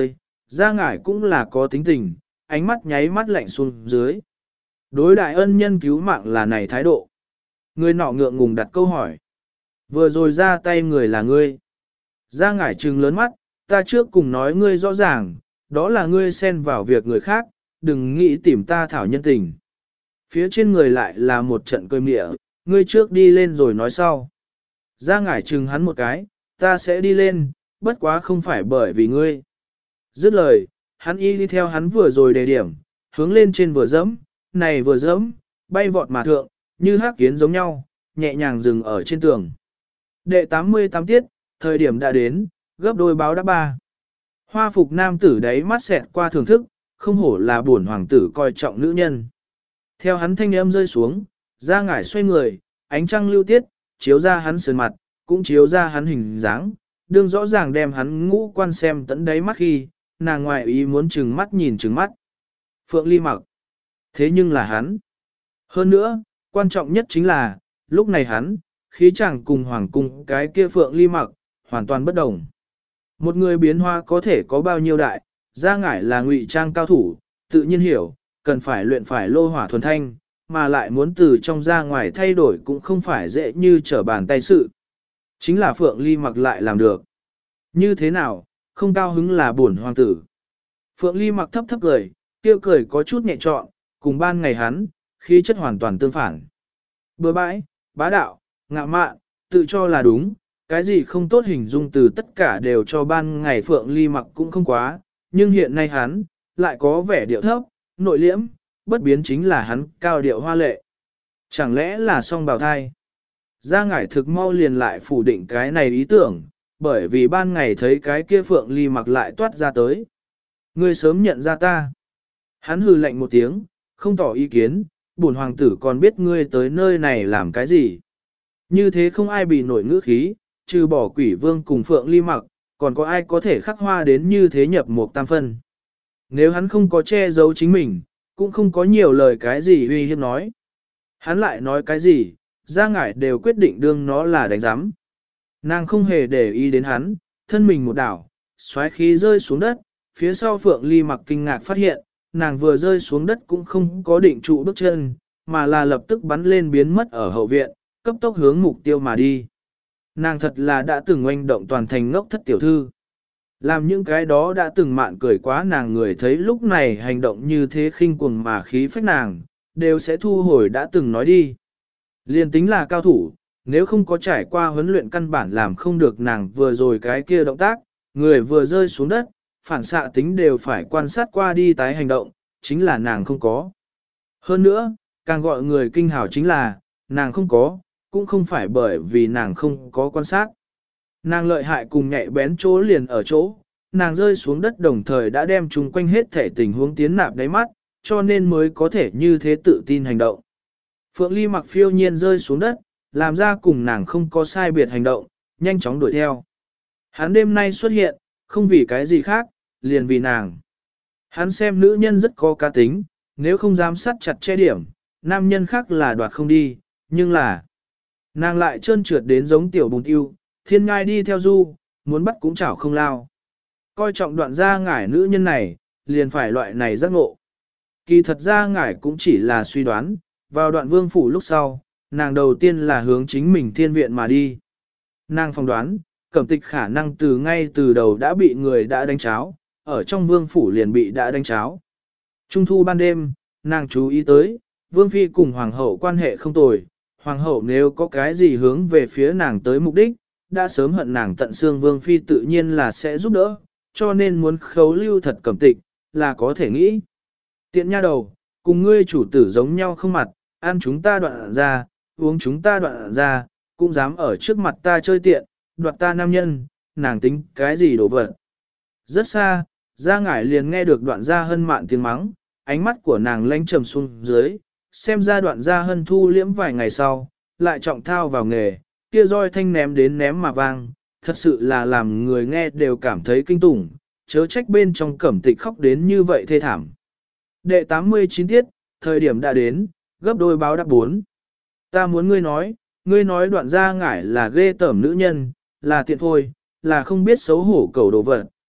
Gia ngải cũng là có tính tình, ánh mắt nháy mắt lạnh xuống dưới. Đối đại ân nhân cứu mạng là này thái độ. Người nọ ngượng ngùng đặt câu hỏi. Vừa rồi ra tay người là ngươi. Gia ngải trừng lớn mắt, ta trước cùng nói ngươi rõ ràng, đó là ngươi xen vào việc người khác, đừng nghĩ tìm ta thảo nhân tình. Phía trên người lại là một trận cơi mịa, ngươi trước đi lên rồi nói sau. Gia ngải trừng hắn một cái, ta sẽ đi lên, bất quá không phải bởi vì ngươi. Dứt lời, hắn y đi theo hắn vừa rồi đề điểm, hướng lên trên vừa dẫm, này vừa dẫm, bay vọt mà thượng, như hắc kiến giống nhau, nhẹ nhàng dừng ở trên tường. Đệ tám mươi tám tiết, thời điểm đã đến, gấp đôi báo đã ba. Hoa phục nam tử đấy mắt xẹt qua thưởng thức, không hổ là buồn hoàng tử coi trọng nữ nhân. Theo hắn thanh âm rơi xuống, Gia ngải xoay người, ánh trăng lưu tiết, chiếu ra hắn sườn mặt, cũng chiếu ra hắn hình dáng, đương rõ ràng đem hắn ngũ quan xem tận đáy mắt khi, nàng ngoại ý muốn trừng mắt nhìn trừng mắt. Phượng Ly Mặc. Thế nhưng là hắn. Hơn nữa, quan trọng nhất chính là, lúc này hắn, khí chẳng cùng hoàng cung cái kia Phượng Ly Mặc, hoàn toàn bất đồng. Một người biến hoa có thể có bao nhiêu đại, Gia ngải là ngụy trang cao thủ, tự nhiên hiểu, cần phải luyện phải lô hỏa thuần thanh, mà lại muốn từ trong ra ngoài thay đổi cũng không phải dễ như trở bàn tay sự. Chính là Phượng Ly Mặc lại làm được. Như thế nào, không cao hứng là buồn hoàng tử. Phượng Ly Mặc thấp thấp cười, kêu cười có chút nhẹ trọn, cùng ban ngày hắn, khí chất hoàn toàn tương phản. Bừa bãi, bá đạo, ngạo mạn, tự cho là đúng, cái gì không tốt hình dung từ tất cả đều cho ban ngày Phượng Ly Mặc cũng không quá, nhưng hiện nay hắn, lại có vẻ điệu thấp, nội liễm, bất biến chính là hắn cao điệu hoa lệ. Chẳng lẽ là song bào thai? Gia ngải thực mau liền lại phủ định cái này ý tưởng, bởi vì ban ngày thấy cái kia Phượng Ly Mặc lại toát ra tới. Ngươi sớm nhận ra ta. Hắn hừ lạnh một tiếng, không tỏ ý kiến, bổn hoàng tử còn biết ngươi tới nơi này làm cái gì. Như thế không ai bị nổi ngữ khí, trừ bỏ Quỷ Vương cùng Phượng Ly Mặc, còn có ai có thể khắc hoa đến như thế nhập một tam phân. Nếu hắn không có che giấu chính mình, cũng không có nhiều lời cái gì uy hiếp nói. Hắn lại nói cái gì, Gia ngải đều quyết định đương nó là đánh giám. Nàng không hề để ý đến hắn, thân mình một đảo, xoáy khí rơi xuống đất, phía sau Phượng Ly Mặc kinh ngạc phát hiện, nàng vừa rơi xuống đất cũng không có định trụ bước chân, mà là lập tức bắn lên biến mất ở hậu viện, cấp tốc hướng mục tiêu mà đi. Nàng thật là đã từng oanh động toàn thành ngốc thất tiểu thư. Làm những cái đó đã từng mạn cười quá nàng người thấy lúc này hành động như thế khinh cuồng mà khí phách nàng, đều sẽ thu hồi đã từng nói đi. Liên tính là cao thủ, nếu không có trải qua huấn luyện căn bản làm không được nàng vừa rồi cái kia động tác, người vừa rơi xuống đất, phản xạ tính đều phải quan sát qua đi tái hành động, chính là nàng không có. Hơn nữa, càng gọi người kinh hào chính là, nàng không có, cũng không phải bởi vì nàng không có quan sát. Nàng lợi hại cùng nhạy bén chỗ liền ở chỗ, nàng rơi xuống đất đồng thời đã đem chung quanh hết thể tình huống tiến nạp đáy mắt, cho nên mới có thể như thế tự tin hành động. Phượng Ly Mặc phiêu nhiên rơi xuống đất, làm ra cùng nàng không có sai biệt hành động, nhanh chóng đuổi theo. Hắn đêm nay xuất hiện, không vì cái gì khác, liền vì nàng. Hắn xem nữ nhân rất có cá tính, nếu không dám sát chặt che điểm, nam nhân khác là đoạt không đi, nhưng là nàng lại trơn trượt đến giống tiểu bùng tiêu, thiên ngai đi theo du, muốn bắt cũng chảo không lao. Coi trọng đoạn gia ngải nữ nhân này, liền phải loại này giác ngộ. Kỳ thật gia ngải cũng chỉ là suy đoán, vào đoạn vương phủ lúc sau, nàng đầu tiên là hướng chính mình thiên viện mà đi. Nàng phỏng đoán, Cẩm Tịch khả năng từ ngay từ đầu đã bị người đã đánh cháo, ở trong vương phủ liền bị đã đánh cháo. Trung thu ban đêm, nàng chú ý tới, vương phi cùng hoàng hậu quan hệ không tồi, hoàng hậu nếu có cái gì hướng về phía nàng tới mục đích, đã sớm hận nàng tận xương vương phi tự nhiên là sẽ giúp đỡ, cho nên muốn khấu lưu thật Cẩm Tịch, là có thể nghĩ. Tiện nha đầu, cùng ngươi chủ tử giống nhau không mặt, ăn chúng ta đoạn ra, uống chúng ta đoạn ra, cũng dám ở trước mặt ta chơi tiện, đoạt ta nam nhân, nàng tính cái gì đổ vật. Rất xa, Gia ngải liền nghe được đoạn gia hân mạn tiếng mắng, ánh mắt của nàng lanh trầm xuống dưới, xem ra đoạn gia hân thu liễm vài ngày sau, lại trọng thao vào nghề, kia roi thanh ném đến ném mà vang, thật sự là làm người nghe đều cảm thấy kinh tủng, chớ trách bên trong Cẩm Tịch khóc đến như vậy thê thảm. Đệ tám mươi chín tiết, thời điểm đã đến, gấp đôi báo đáp bốn. Ta muốn ngươi nói, ngươi nói đoạn gia ngải là ghê tởm nữ nhân, là tiện phôi, là không biết xấu hổ cầu đồ vật,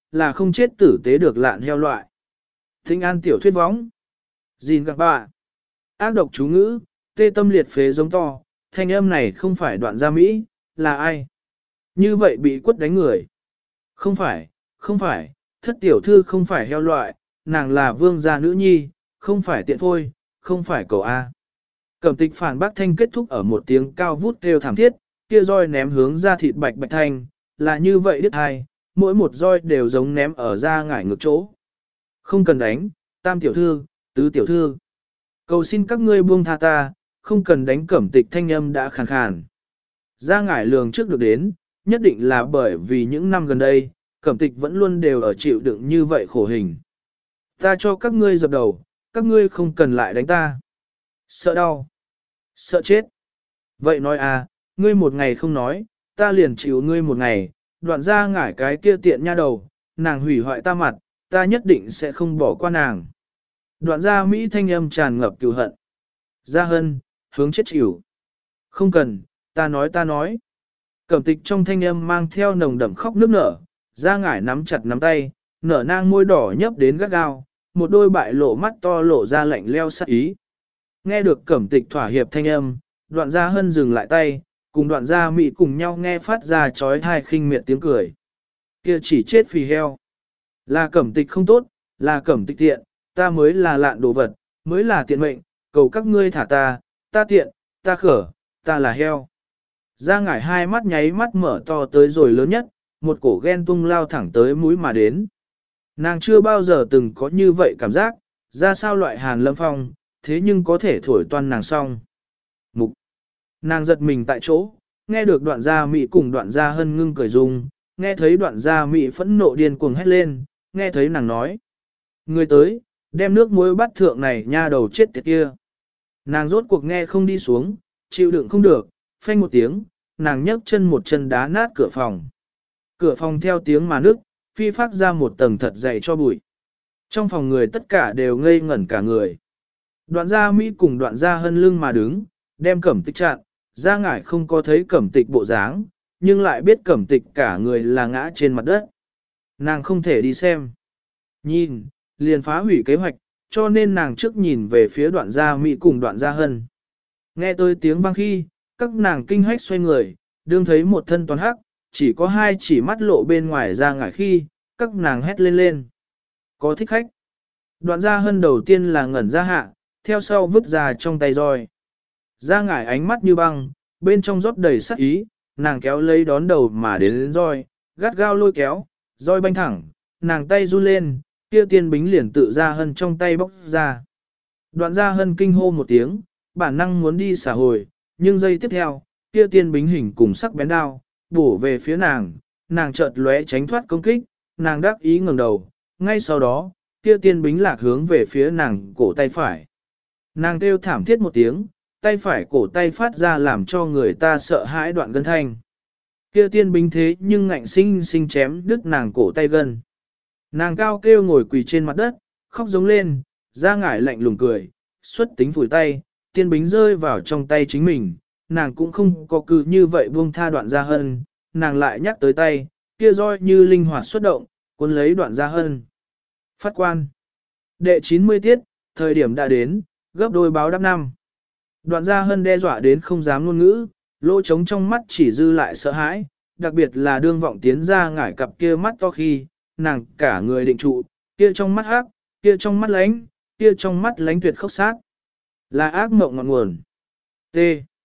là không chết tử tế được lạn heo loại. Thinh an tiểu thuyết võng. Gìn gặp bà. Ác độc chú ngữ, tê tâm liệt phế giống to, thanh âm này không phải đoạn gia Mỹ, là ai? Như vậy bị quất đánh người. Không phải, không phải, thất tiểu thư không phải heo loại, nàng là vương gia nữ nhi, không phải tiện phôi, không phải cầu A. Cẩm tịch phản bác thanh kết thúc ở một tiếng cao vút kêu thảm thiết, kia roi ném hướng ra thịt bạch bạch thanh, là như vậy đứt hai, mỗi một roi đều giống ném ở ra ngải ngược chỗ. Không cần đánh, tam tiểu thư, tứ tiểu thư. Cầu xin các ngươi buông tha ta, không cần đánh. Cẩm tịch thanh âm đã khàn khàn. Ra ngải lường trước được đến, nhất định là bởi vì những năm gần đây, Cẩm tịch vẫn luôn đều ở chịu đựng như vậy khổ hình. Ta cho các ngươi dập đầu, các ngươi không cần lại đánh ta. Sợ đau. Sợ chết. Vậy nói à, ngươi một ngày không nói, ta liền chịu ngươi một ngày, đoạn ra ngải cái kia tiện nha đầu, nàng hủy hoại ta mặt, ta nhất định sẽ không bỏ qua nàng. Đoạn ra Mỹ thanh âm tràn ngập cừu hận. Gia Hân, hướng chết chịu. Không cần, ta nói ta nói. Cẩm tịch trong thanh âm mang theo nồng đậm khóc nước nở, ra ngải nắm chặt nắm tay, nở nang môi đỏ nhấp đến gắt gao, một đôi bại lộ mắt to lộ ra lạnh leo sát ý. Nghe được Cẩm tịch thỏa hiệp thanh âm, đoạn gia Hân dừng lại tay, cùng đoạn gia Mỹ cùng nhau nghe phát ra chói tai khinh miệt tiếng cười. Kia chỉ chết phì heo. Là Cẩm tịch không tốt, là Cẩm tịch tiện, ta mới là lạn đồ vật, mới là tiện mệnh, cầu các ngươi thả ta, ta tiện, ta khở, ta là heo. Ra ngải hai mắt nháy mắt mở to tới rồi lớn nhất, một cổ ghen tung lao thẳng tới mũi mà đến. Nàng chưa bao giờ từng có như vậy cảm giác, ra sao loại hàn lâm phong, thế nhưng có thể thổi toan nàng xong. Mục. Nàng giật mình tại chỗ, nghe được đoạn gia Mỹ cùng đoạn gia Hân ngưng cười dung, nghe thấy đoạn gia Mỹ phẫn nộ điên cuồng hét lên, nghe thấy nàng nói. Người tới, đem nước muối bắt thượng này nha đầu chết tiệt kia. Nàng rốt cuộc nghe không đi xuống, chịu đựng không được, phanh một tiếng, nàng nhấc chân một chân đá nát cửa phòng. Cửa phòng theo tiếng mà nước, phi phát ra một tầng thật dày cho bụi. Trong phòng người tất cả đều ngây ngẩn cả người. Đoạn gia Mỹ cùng đoạn gia Hân lưng mà đứng, đem Cẩm tịch chặn, ra ngải không có thấy Cẩm tịch bộ dáng, nhưng lại biết Cẩm tịch cả người là ngã trên mặt đất. Nàng không thể đi xem. Nhìn, liền phá hủy kế hoạch, cho nên nàng trước nhìn về phía đoạn gia Mỹ cùng đoạn gia Hân. Nghe tôi tiếng vang khi, các nàng kinh hách xoay người, đương thấy một thân toàn hắc, chỉ có hai chỉ mắt lộ bên ngoài ra ngải khi, các nàng hét lên lên. Có thích khách. Đoạn gia Hân đầu tiên là ngẩn ra hạ, theo sau vứt ra trong tay roi. Ra ngải ánh mắt như băng, bên trong rót đầy sát ý, nàng kéo lấy đón đầu mà đến, đến roi, gắt gao lôi kéo, roi banh thẳng, nàng tay run lên, kia tiên bính liền tự ra Hân trong tay bóc ra. Đoạn gia Hân kinh hô một tiếng, bản năng muốn đi xả hồi, nhưng giây tiếp theo, kia tiên bính hình cùng sắc bén đao, bổ về phía nàng, nàng chợt lóe tránh thoát công kích, nàng đắc ý ngẩng đầu, ngay sau đó, kia tiên bính lạc hướng về phía nàng cổ tay phải. Nàng kêu thảm thiết một tiếng, tay phải cổ tay phát ra làm cho người ta sợ hãi đoạn gân thanh. Kia tiên bính thế nhưng ngạnh sinh sinh chém đứt nàng cổ tay gân. Nàng cao kêu ngồi quỳ trên mặt đất, khóc giống lên, ra ngải lạnh lùng cười, xuất tính phủi tay, tiên bính rơi vào trong tay chính mình, nàng cũng không có cứ như vậy buông tha đoạn gia Hân, nàng lại nhắc tới tay, kia roi như linh hoạt xuất động, cuốn lấy đoạn gia Hân. Phát quan. Đệ chín mươi tiết, thời điểm đã đến, gấp đôi báo đáp năm. Đoạn gia Hân đe dọa đến không dám ngôn ngữ, lỗ trống trong mắt chỉ dư lại sợ hãi, đặc biệt là đương vọng tiến ra ngải cặp kia mắt to khi, nàng cả người định trụ, kia trong mắt hắc, kia trong mắt lánh, kia trong mắt lánh tuyệt khốc sát. Là ác mộng ngọn nguồn. T.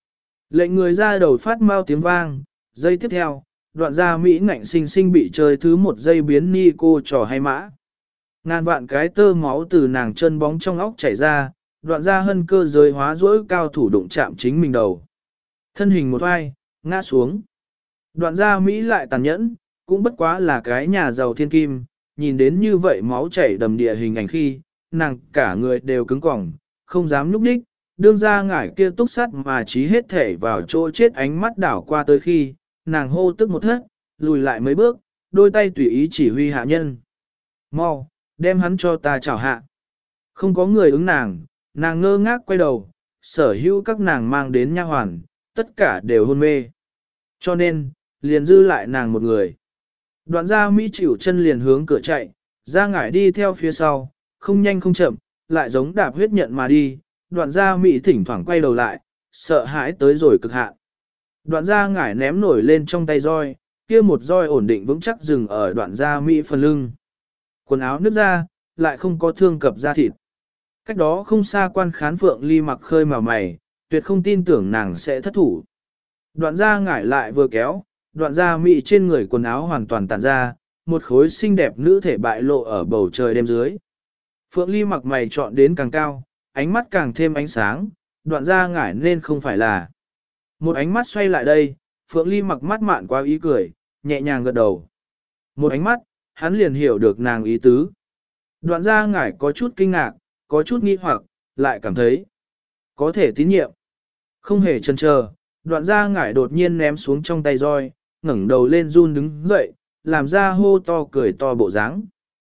Lệnh người ra đầu phát mau tiếng vang, giây tiếp theo, đoạn gia Mỹ ngạnh sinh sinh bị chơi thứ một giây biến ni cô trò hay mã. Ngàn vạn cái tơ máu từ nàng chân bóng trong óc chảy ra, đoạn gia Hân cơ giới hóa rỗi cao thủ đụng chạm chính mình đầu. Thân hình một vai, ngã xuống. Đoạn gia Mỹ lại tàn nhẫn, cũng bất quá là cái nhà giàu thiên kim, nhìn đến như vậy máu chảy đầm địa hình ảnh khi, nàng cả người đều cứng cỏng, không dám nhúc nhích, đương ra ngải kia túc sắt mà trí hết thể vào chỗ chết ánh mắt đảo qua tới khi, nàng hô tức một thất, lùi lại mấy bước, đôi tay tùy ý chỉ huy hạ nhân. Mau, đem hắn cho ta chào hạ. Không có người ứng nàng, nàng ngơ ngác quay đầu, sở hữu các nàng mang đến nha hoàn, tất cả đều hôn mê. Cho nên, liền dư lại nàng một người. Đoạn gia Mỹ chịu chân liền hướng cửa chạy, Gia Ngải đi theo phía sau, không nhanh không chậm, lại giống đạp huyết nhận mà đi, đoạn gia Mỹ thỉnh thoảng quay đầu lại, sợ hãi tới rồi cực hạn. Đoạn gia Ngải ném nổi lên trong tay roi, kia một roi ổn định vững chắc dừng ở đoạn gia Mỹ phần lưng. Quần áo nứt ra, lại không có thương cập da thịt. Cách đó không xa quan khán Phượng Ly mặc khơi màu mày, tuyệt không tin tưởng nàng sẽ thất thủ. Đoạn gia Ngải lại vừa kéo, đoạn gia Mỹ trên người quần áo hoàn toàn tàn ra, một khối xinh đẹp nữ thể bại lộ ở bầu trời đêm dưới. Phượng Ly mặc mày chọn đến càng cao, ánh mắt càng thêm ánh sáng, đoạn gia Ngải nên không phải là. Một ánh mắt xoay lại đây, Phượng Ly mặc mắt mạn qua ý cười, nhẹ nhàng gật đầu. Một ánh mắt, hắn liền hiểu được nàng ý tứ. Đoạn gia Ngải có chút kinh ngạc, có chút nghi hoặc, lại cảm thấy có thể tín nhiệm. Không hề chần chờ, đoạn gia Ngải đột nhiên ném xuống trong tay roi, ngẩng đầu lên run đứng dậy, làm ra hô to cười to bộ dáng.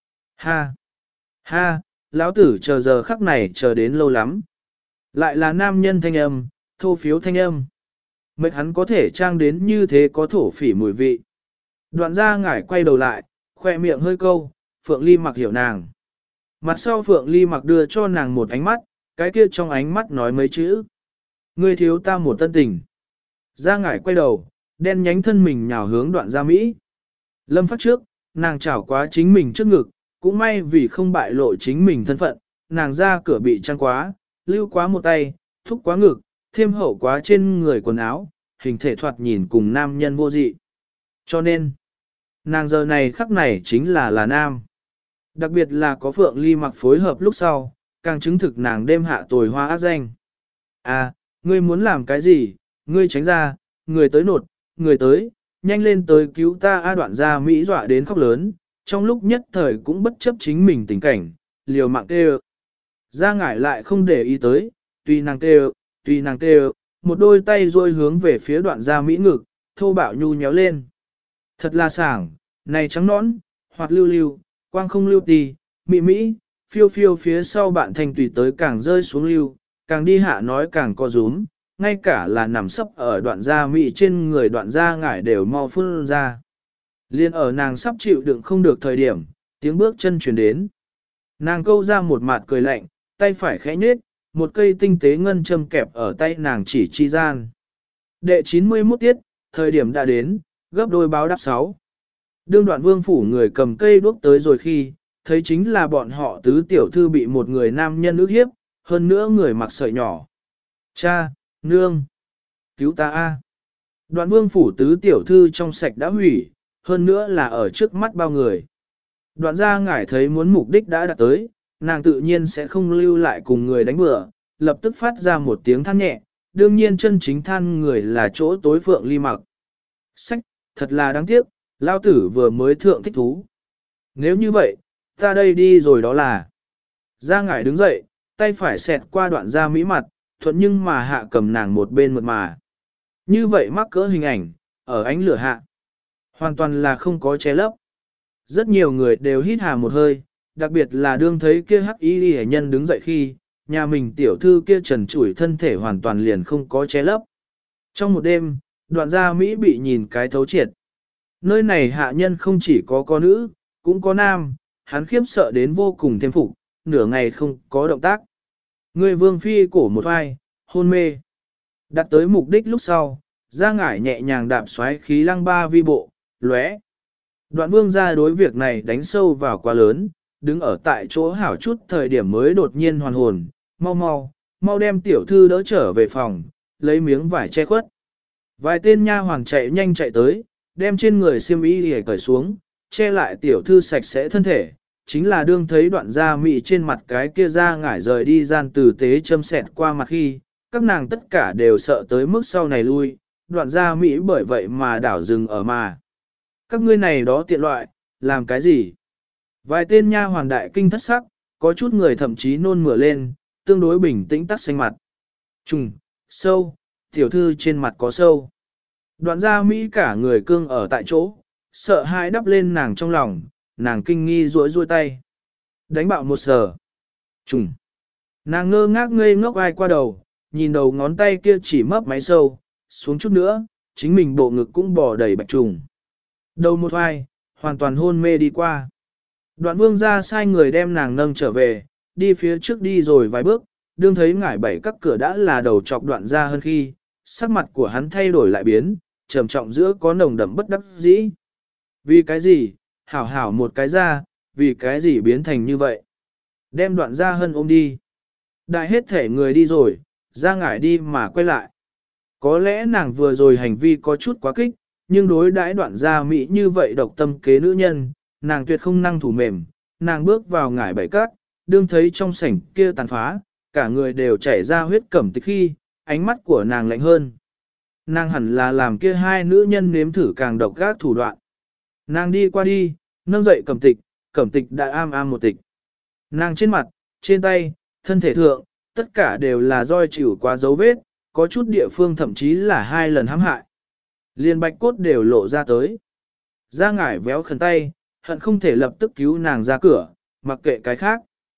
Ha! Ha! Lão tử chờ giờ khắc này chờ đến lâu lắm. Lại là nam nhân thanh âm, thô phiếu thanh âm. Mệt hắn có thể trang đến như thế có thổ phỉ mùi vị. Đoạn gia Ngải quay đầu lại, khoe miệng hơi câu, Phượng Ly mặc hiểu nàng. Mặt sau Phượng Ly mặc đưa cho nàng một ánh mắt, cái kia trong ánh mắt nói mấy chữ. Ngươi thiếu ta một tân tình. Gia Ngải quay đầu, đen nhánh thân mình nhào hướng đoạn gia Mỹ. Lâm phát trước, nàng chảo quá chính mình trước ngực, cũng may vì không bại lộ chính mình thân phận, nàng ra cửa bị trăng quá, lưu quá một tay, thúc quá ngực, thêm hậu quá trên người quần áo, hình thể thoạt nhìn cùng nam nhân vô dị. Cho nên, nàng giờ này khắc này chính là là nam. Đặc biệt là có Phượng Ly mặc phối hợp lúc sau, càng chứng thực nàng đêm hạ tồi hoa ác danh. À, ngươi muốn làm cái gì, ngươi tránh ra, người tới nột, người tới, nhanh lên tới cứu ta. A đoạn gia Mỹ dọa đến khóc lớn, trong lúc nhất thời cũng bất chấp chính mình tình cảnh, liều mạng kêu. Gia Ngải lại không để ý tới, tùy nàng kêu, tùy nàng kêu, một đôi tay rôi hướng về phía đoạn gia Mỹ ngực, thô bạo nhu nhéo lên. Thật là sảng, này trắng nõn, hoặc lưu lưu, quang không lưu tì, mị mỹ, phiêu phiêu phía sau bạn thành tùy tới càng rơi xuống lưu, càng đi hạ nói càng co rúm, ngay cả là nằm sấp ở đoạn gia Mỹ trên người đoạn gia Ngải đều mau phun ra. Liên ở nàng sắp chịu đựng không được thời điểm, tiếng bước chân chuyển đến. Nàng câu ra một mặt cười lạnh, tay phải khẽ nhếch, một cây tinh tế ngân châm kẹp ở tay nàng chỉ chi gian. Đệ chín mươi mốt tiết, thời điểm đã đến, gấp đôi báo đáp sáu. Đương đoạn vương phủ người cầm cây đuốc tới rồi khi, thấy chính là bọn họ tứ tiểu thư bị một người nam nhân ức hiếp, hơn nữa người mặc sợi nhỏ. Cha, nương, cứu ta a! Đoạn vương phủ tứ tiểu thư trong sạch đã hủy, hơn nữa là ở trước mắt bao người. Đoạn gia Ngải thấy muốn mục đích đã đạt tới, nàng tự nhiên sẽ không lưu lại cùng người đánh bừa, lập tức phát ra một tiếng than nhẹ, đương nhiên chân chính than người là chỗ tối Phượng Ly mặc. Sách, thật là đáng tiếc, lao tử vừa mới thượng thích thú. Nếu như vậy, ta đây đi rồi đó là. Gia Ngải đứng dậy, tay phải xẹt qua đoạn gia Mỹ mặt, thuận nhưng mà hạ cầm nàng một bên mượt mà. Như vậy mắc cỡ hình ảnh, ở ánh lửa hạ. Hoàn toàn là không có che lấp. Rất nhiều người đều hít hà một hơi, đặc biệt là đương thấy kia hắc y hệ nhân đứng dậy khi, nhà mình tiểu thư kia trần trụi thân thể hoàn toàn liền không có che lấp. Trong một đêm, đoạn gia Mỹ bị nhìn cái thấu triệt. Nơi này hạ nhân không chỉ có có nữ, cũng có nam, hắn khiếp sợ đến vô cùng thêm phục, nửa ngày không có động tác. Người vương phi cổ một vai, hôn mê. Đặt tới mục đích lúc sau, Gia Ngải nhẹ nhàng đạp xoáy khí lăng ba vi bộ, lóe. Đoạn vương ra đối việc này đánh sâu vào quá lớn, đứng ở tại chỗ hảo chút thời điểm mới đột nhiên hoàn hồn, mau mau, mau đem tiểu thư đỡ trở về phòng, lấy miếng vải che khuất. Vài tên nha hoàng chạy nhanh chạy tới, đem trên người xiêm y để cởi xuống, che lại tiểu thư sạch sẽ thân thể, chính là đương thấy đoạn da mị trên mặt cái kia Gia Ngải rời đi gian tử tế châm sẹt qua mặt khi, các nàng tất cả đều sợ tới mức sau này lui, đoạn da Mỹ bởi vậy mà đảo rừng ở mà. Các ngươi này đó tiện loại, làm cái gì? Vài tên nha hoàn đại kinh thất sắc, có chút người thậm chí nôn mửa lên, tương đối bình tĩnh tắt xanh mặt. Trùng, sâu, tiểu thư trên mặt có sâu. Đoạn da Mỹ cả người cương ở tại chỗ, sợ hãi đắp lên nàng trong lòng, nàng kinh nghi rối rối tay. Đánh bạo một sờ. Trùng. Nàng ngơ ngác ngây ngốc ai qua đầu, nhìn đầu ngón tay kia chỉ mấp máy sâu, xuống chút nữa, chính mình bộ ngực cũng bò đầy bạch trùng. Đầu một hoài, hoàn toàn hôn mê đi qua. Đoạn vương ra sai người đem nàng nâng trở về, đi phía trước đi rồi vài bước, đương thấy ngải bảy các cửa đã là đầu chọc đoạn ra hơn khi, sắc mặt của hắn thay đổi lại biến, trầm trọng giữa có nồng đậm bất đắc dĩ. Vì cái gì, hảo hảo một cái ra, vì cái gì biến thành như vậy? Đem đoạn ra hân ôm đi. Đại hết thể người đi rồi, ra ngải đi mà quay lại. Có lẽ nàng vừa rồi hành vi có chút quá kích, nhưng đối đãi đoạn ra mỹ như vậy độc tâm kế nữ nhân, nàng tuyệt không năng thủ mềm, nàng bước vào ngải bảy cát, đương thấy trong sảnh kia tàn phá, cả người đều chảy ra huyết cẩm tịch khi, ánh mắt của nàng lạnh hơn. Nàng hẳn là làm kia hai nữ nhân nếm thử càng độc gác thủ đoạn. Nàng đi qua đi, nâng dậy cẩm tịch, cẩm tịch đã am am một tịch. Nàng trên mặt, trên tay, thân thể thượng, tất cả đều là roi chịu quá dấu vết, có chút địa phương thậm chí là hai lần hãm hại. Liên bạch cốt đều lộ ra tới. Ra ngải véo khẩn tay, hận không thể lập tức cứu nàng ra cửa, mặc kệ cái khác.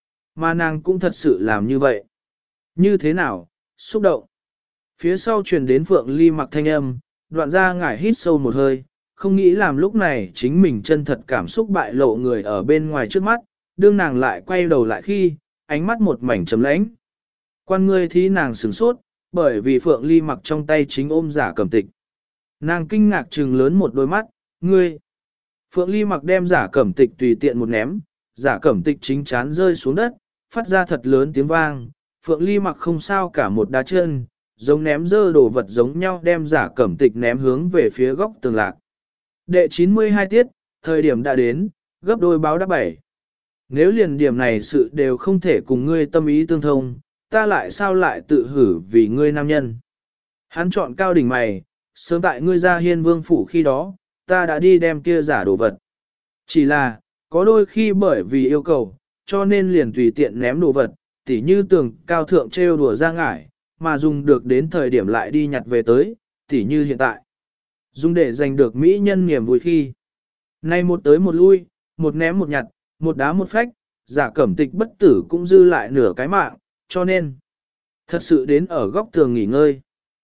Mà nàng cũng thật sự làm như vậy. Như thế nào, xúc động. Phía sau truyền đến Phượng Ly mặc thanh âm, đoạn ra ngải hít sâu một hơi, không nghĩ làm lúc này chính mình chân thật cảm xúc bại lộ người ở bên ngoài trước mắt, đương nàng lại quay đầu lại khi, ánh mắt một mảnh trầm lãnh. Quan ngươi thì nàng sửng sốt, bởi vì Phượng Ly mặc trong tay chính ôm giả cẩm tịch. Nàng kinh ngạc trừng lớn một đôi mắt, ngươi. Phượng Ly mặc đem giả cẩm tịch tùy tiện một ném, giả cẩm tịch chính chán rơi xuống đất, phát ra thật lớn tiếng vang. Phượng Ly mặc không sao cả một đá chân, giống ném dơ đồ vật giống nhau đem giả cẩm tịch ném hướng về phía góc tường lạc. Đệ chín mươi hai tiết, thời điểm đã đến, gấp đôi báo đáp bảy. Nếu liền điểm này sự đều không thể cùng ngươi tâm ý tương thông, ta lại sao lại tự hử vì ngươi nam nhân. Hắn chọn cao đỉnh mày, sớm tại ngươi ra hiên vương phủ khi đó, ta đã đi đem kia giả đồ vật. Chỉ là, có đôi khi bởi vì yêu cầu, cho nên liền tùy tiện ném đồ vật, tỉ như tường cao thượng trêu đùa ra ngải, mà dùng được đến thời điểm lại đi nhặt về tới, tỉ như hiện tại. Dùng để giành được mỹ nhân niềm vui khi. Nay một tới một lui, một ném một nhặt, một đá một phách, giả cẩm tịch bất tử cũng dư lại nửa cái mạng, cho nên, thật sự đến ở góc tường nghỉ ngơi.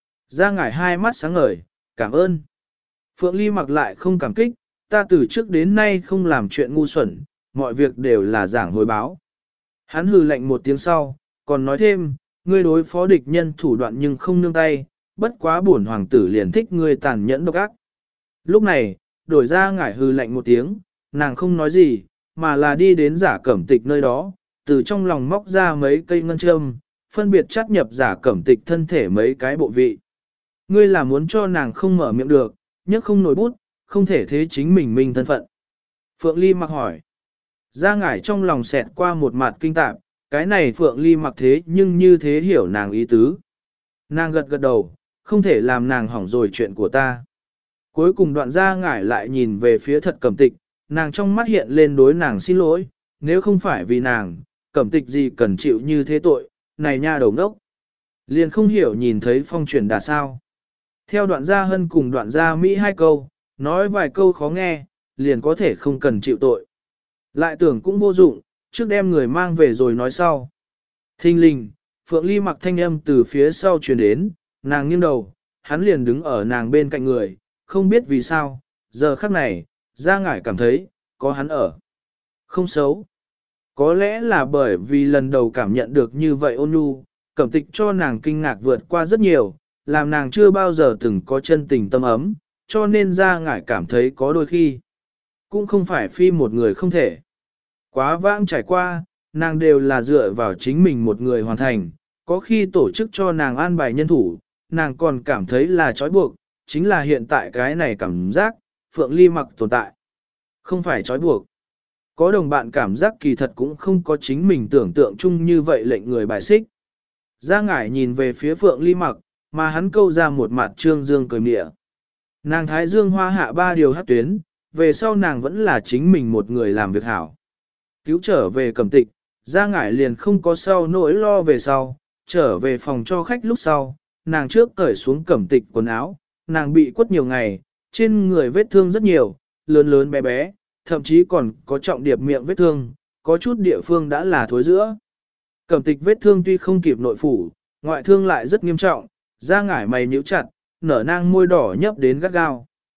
Ra ngải hai mắt sáng ngời, cảm ơn. Phượng Ly mặc lại không cảm kích, ta từ trước đến nay không làm chuyện ngu xuẩn, mọi việc đều là giảng hồi báo. Hắn hừ lạnh một tiếng sau, còn nói thêm, ngươi đối phó địch nhân thủ đoạn nhưng không nương tay, bất quá bổn hoàng tử liền thích ngươi tàn nhẫn độc ác. Lúc này, đổi ra ngải hừ lạnh một tiếng, nàng không nói gì, mà là đi đến giả cẩm tịch nơi đó, từ trong lòng móc ra mấy cây ngân châm, phân biệt chắt nhập giả cẩm tịch thân thể mấy cái bộ vị. Ngươi là muốn cho nàng không mở miệng được, nhất không nổi bút, không thể thế chính mình mình thân phận. Phượng Ly mặc hỏi. Ra ngải trong lòng xẹt qua một mặt kinh tạp, cái này Phượng Ly mặc thế nhưng như thế hiểu nàng ý tứ. Nàng gật gật đầu, không thể làm nàng hỏng rồi chuyện của ta. Cuối cùng đoạn ra ngải lại nhìn về phía thật cẩm tịch, nàng trong mắt hiện lên đối nàng xin lỗi, nếu không phải vì nàng, cẩm tịch gì cần chịu như thế tội, này nha đầu đốc. Liền không hiểu nhìn thấy phong chuyển đà sao. Theo đoạn gia hân cùng đoạn gia Mỹ hai câu, nói vài câu khó nghe, liền có thể không cần chịu tội. Lại tưởng cũng vô dụng, trước đem người mang về rồi nói sau. Thinh linh, Phượng Ly mặc thanh âm từ phía sau truyền đến, nàng nghiêng đầu, hắn liền đứng ở nàng bên cạnh người, không biết vì sao, giờ khắc này, ra ngải cảm thấy, có hắn ở. Không xấu. Có lẽ là bởi vì lần đầu cảm nhận được như vậy ôn nhu, cẩm tịch cho nàng kinh ngạc vượt qua rất nhiều, làm nàng chưa bao giờ từng có chân tình tâm ấm, cho nên ra ngải cảm thấy có đôi khi. Cũng không phải phi một người không thể. Quá vãng trải qua, nàng đều là dựa vào chính mình một người hoàn thành, có khi tổ chức cho nàng an bài nhân thủ, nàng còn cảm thấy là trói buộc, chính là hiện tại cái này cảm giác, Phượng Ly mặc tồn tại. Không phải trói buộc. Có đồng bạn cảm giác kỳ thật cũng không có chính mình tưởng tượng chung như vậy lệnh người bài xích. Gia ngải nhìn về phía Phượng Ly mặc, mà hắn câu ra một mặt trương dương cười mịa. Nàng thái dương hoa hạ ba điều hát tuyến, về sau nàng vẫn là chính mình một người làm việc hảo. Cứu trở về cẩm tịch, Gia ngải liền không có sau nỗi lo về sau, trở về phòng cho khách lúc sau, nàng trước cởi xuống cẩm tịch quần áo, nàng bị quất nhiều ngày, trên người vết thương rất nhiều, lớn lớn bé bé, thậm chí còn có trọng điệp miệng vết thương, có chút địa phương đã là thối giữa. Cẩm tịch vết thương tuy không kịp nội phủ, ngoại thương lại rất nghiêm trọng, Gia ngải mày nhíu chặt, nở nang môi đỏ nhấp đến gắt gao.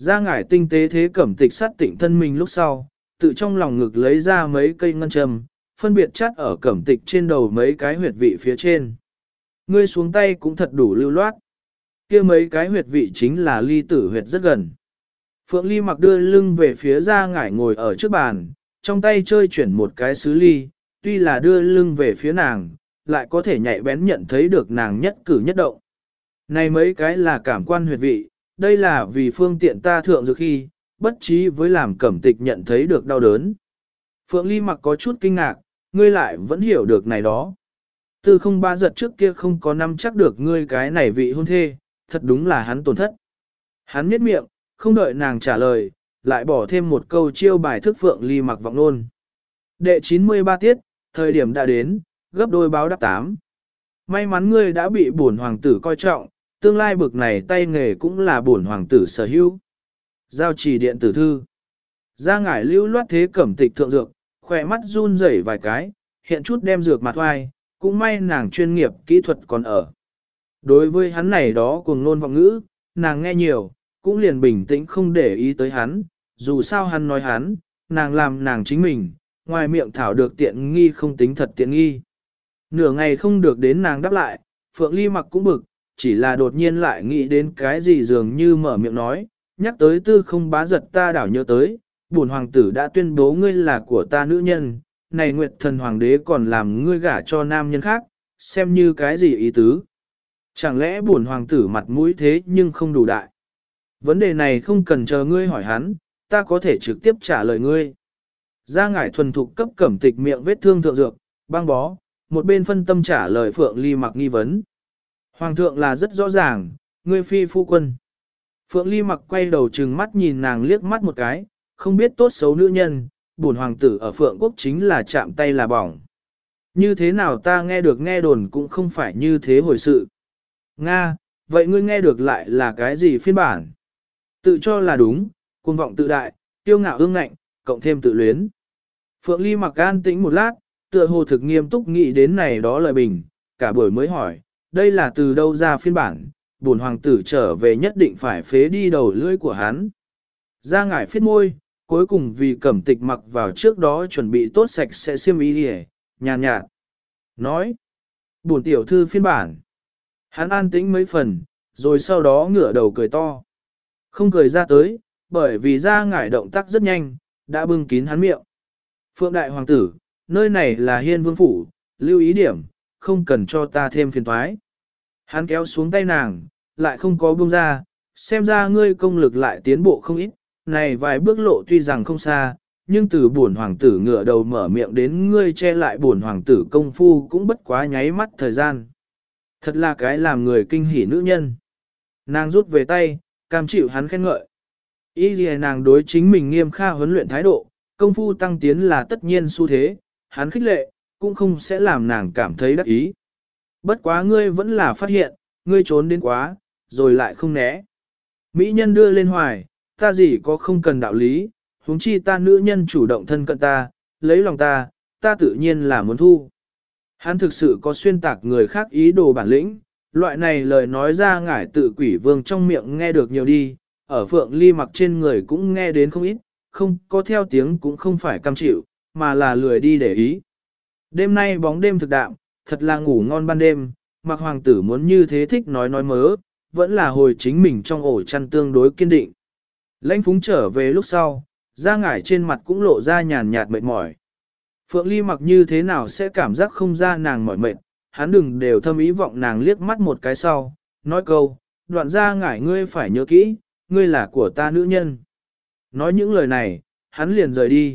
Ra ngải tinh tế thế cẩm tịch sát tịnh thân mình lúc sau, tự trong lòng ngực lấy ra mấy cây ngân châm, phân biệt chắt ở cẩm tịch trên đầu mấy cái huyệt vị phía trên. Ngươi xuống tay cũng thật đủ lưu loát. Kia mấy cái huyệt vị chính là ly tử huyệt rất gần. Phượng Ly mặc đưa lưng về phía ra ngải ngồi ở trước bàn, trong tay chơi chuyển một cái sứ ly, tuy là đưa lưng về phía nàng, lại có thể nhạy bén nhận thấy được nàng nhất cử nhất động. Này mấy cái là cảm quan huyệt vị, đây là vì phương tiện ta thượng dược khi, bất trí với làm cẩm tịch nhận thấy được đau đớn. Phượng Ly mặc có chút kinh ngạc, ngươi lại vẫn hiểu được này đó. Từ không ba giật trước kia không có nắm chắc được ngươi cái này vị hôn thê, thật đúng là hắn tổn thất. Hắn nhếch miệng, không đợi nàng trả lời, lại bỏ thêm một câu chiêu bài thức Phượng Ly mặc vọng nôn. Đệ chín mươi ba tiết, thời điểm đã đến, gấp đôi báo đáp tám. May mắn ngươi đã bị bổn hoàng tử coi trọng, tương lai bực này tay nghề cũng là bổn hoàng tử sở hữu. Giao chỉ điện tử thư. Ra ngải lưu loát thế cẩm tịch thượng dược, khỏe mắt run rẩy vài cái, hiện chút đem dược mặt oai, cũng may nàng chuyên nghiệp kỹ thuật còn ở. Đối với hắn này đó cuồng nôn vọng ngữ, nàng nghe nhiều, cũng liền bình tĩnh không để ý tới hắn, dù sao hắn nói hắn, nàng làm nàng chính mình, ngoài miệng thảo được tiện nghi không tính thật tiện nghi. Nửa ngày không được đến nàng đáp lại, Phượng Ly mặc cũng bực, chỉ là đột nhiên lại nghĩ đến cái gì dường như mở miệng nói, nhắc tới tư không bá giật ta đảo nhớ tới, bổn hoàng tử đã tuyên bố ngươi là của ta nữ nhân, này nguyệt thần hoàng đế còn làm ngươi gả cho nam nhân khác, xem như cái gì ý tứ. Chẳng lẽ bổn hoàng tử mặt mũi thế nhưng không đủ đại. Vấn đề này không cần chờ ngươi hỏi hắn, ta có thể trực tiếp trả lời ngươi. Ra ngải thuần thục cấp cẩm tịch miệng vết thương thượng dược, băng bó, một bên phân tâm trả lời Phượng Ly mặc nghi vấn. Hoàng thượng là rất rõ ràng, ngươi phi phu quân. Phượng Ly mặc quay đầu trừng mắt nhìn nàng liếc mắt một cái, không biết tốt xấu nữ nhân, bổn hoàng tử ở Phượng quốc chính là chạm tay là bỏng. Như thế nào ta nghe được nghe đồn cũng không phải như thế hồi sự. Nga, vậy ngươi nghe được lại là cái gì phiên bản? Tự cho là đúng, cuồng vọng tự đại, tiêu ngạo ương ngạnh, cộng thêm tự luyến. Phượng Ly mặc an tĩnh một lát, tựa hồ thực nghiêm túc nghĩ đến này đó lời bình, cả buổi mới hỏi, đây là từ đâu ra phiên bản, bổn hoàng tử trở về nhất định phải phế đi đầu lưỡi của hắn. Ra ngải phiết môi, cuối cùng vì cẩm tịch mặc vào trước đó chuẩn bị tốt sạch sẽ xiêm y đi nhàn nhạt. Nói, bổn tiểu thư phiên bản. Hắn an tĩnh mấy phần, rồi sau đó ngửa đầu cười to. Không cười ra tới, bởi vì ra ngải động tác rất nhanh, đã bưng kín hắn miệng. Phượng đại hoàng tử, nơi này là hiên vương phủ, lưu ý điểm, không cần cho ta thêm phiền toái. Hắn kéo xuống tay nàng, lại không có buông ra, xem ra ngươi công lực lại tiến bộ không ít, này vài bước lộ tuy rằng không xa, nhưng từ bổn hoàng tử ngửa đầu mở miệng đến ngươi che lại bổn hoàng tử công phu cũng bất quá nháy mắt thời gian. Thật là cái làm người kinh hỉ nữ nhân. Nàng rút về tay, cam chịu hắn khen ngợi. Ý gì nàng đối chính mình nghiêm kha huấn luyện thái độ, công phu tăng tiến là tất nhiên xu thế, hắn khích lệ, cũng không sẽ làm nàng cảm thấy đắc ý. Bất quá ngươi vẫn là phát hiện, ngươi trốn đến quá, rồi lại không né. Mỹ nhân đưa lên hoài, ta gì có không cần đạo lý, huống chi ta nữ nhân chủ động thân cận ta, lấy lòng ta, ta tự nhiên là muốn thu. Hắn thực sự có xuyên tạc người khác ý đồ bản lĩnh, loại này lời nói ra ngải tự quỷ vương trong miệng nghe được nhiều đi, ở Phượng Ly mặc trên người cũng nghe đến không ít, không có theo tiếng cũng không phải cam chịu, mà là lười đi để ý. Đêm nay bóng đêm thực đạm, thật là ngủ ngon ban đêm, mặc hoàng tử muốn như thế thích nói nói mớ, vẫn là hồi chính mình trong ổ chăn tương đối kiên định. Lãnh phúng trở về lúc sau, da ngải trên mặt cũng lộ ra nhàn nhạt mệt mỏi. Phượng Ly mặc như thế nào sẽ cảm giác không ra nàng mỏi mệt, hắn đừng đều thâm ý vọng nàng liếc mắt một cái sau, nói câu, đoạn da ngải ngươi phải nhớ kỹ, ngươi là của ta nữ nhân. Nói những lời này, hắn liền rời đi.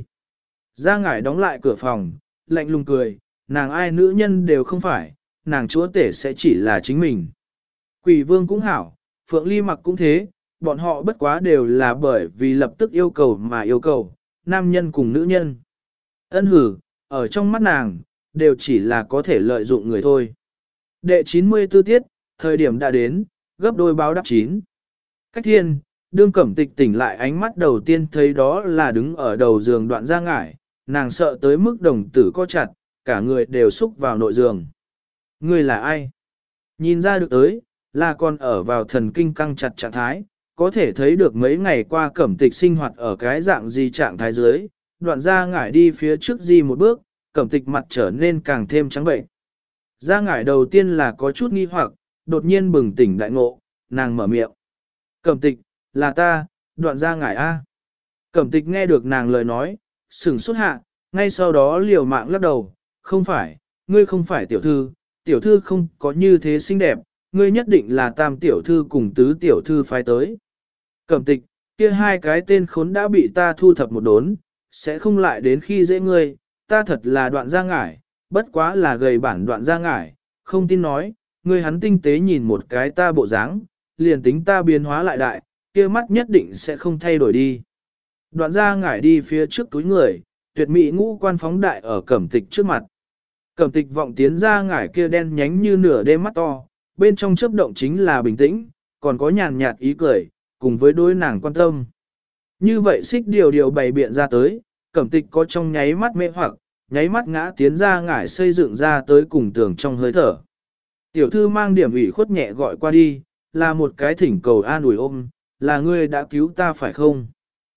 Da ngải đóng lại cửa phòng, lạnh lùng cười, nàng ai nữ nhân đều không phải, nàng chúa tể sẽ chỉ là chính mình. Quỷ vương cũng hảo, Phượng Ly mặc cũng thế, bọn họ bất quá đều là bởi vì lập tức yêu cầu mà yêu cầu, nam nhân cùng nữ nhân. Ân hử, ở trong mắt nàng, đều chỉ là có thể lợi dụng người thôi. Đệ chín mươi tư tiết, thời điểm đã đến, gấp đôi báo đáp chín. Cách thiên, đương cẩm tịch tỉnh lại ánh mắt đầu tiên thấy đó là đứng ở đầu giường đoạn ra ngải, nàng sợ tới mức đồng tử co chặt, cả người đều xúc vào nội giường. Người là ai? Nhìn ra được tới, là còn ở vào thần kinh căng chặt trạng thái, có thể thấy được mấy ngày qua Cẩm Tịch sinh hoạt ở cái dạng gì trạng thái dưới, đoạn ra ngải đi phía trước gì một bước, Cẩm Tịch mặt trở nên càng thêm trắng bệnh. Ra ngải đầu tiên là có chút nghi hoặc, đột nhiên bừng tỉnh đại ngộ, nàng mở miệng. Cẩm Tịch, là ta, đoạn ra ngải A. Cẩm Tịch nghe được nàng lời nói, sửng sốt hạ, ngay sau đó liều mạng lắc đầu, không phải, ngươi không phải tiểu thư, tiểu thư không có như thế xinh đẹp, ngươi nhất định là tam tiểu thư cùng tứ tiểu thư phái tới. Cẩm Tịch, kia hai cái tên khốn đã bị ta thu thập một đốn, sẽ không lại đến khi dễ ngươi, ta thật là đoạn ra ngải, bất quá là gầy bản đoạn ra ngải, không tin nói, ngươi hắn tinh tế nhìn một cái ta bộ dáng, liền tính ta biến hóa lại đại, kia mắt nhất định sẽ không thay đổi đi. Đoạn ra ngải đi phía trước túi người, tuyệt mỹ ngũ quan phóng đại ở Cẩm Tịch trước mặt. Cẩm Tịch vọng tiến ra ngải kia đen nhánh như nửa đêm mắt to, bên trong chớp động chính là bình tĩnh, còn có nhàn nhạt ý cười, cùng với đôi nàng quan tâm. Như vậy xích điều điều bày biện ra tới, Cẩm Tịch có trong nháy mắt mê hoặc, nháy mắt ngã tiến ra ngải xây dựng ra tới cùng tường trong hơi thở. Tiểu thư mang điểm ủy khuất nhẹ gọi qua đi, là một cái thỉnh cầu an ủi ôm, là ngươi đã cứu ta phải không?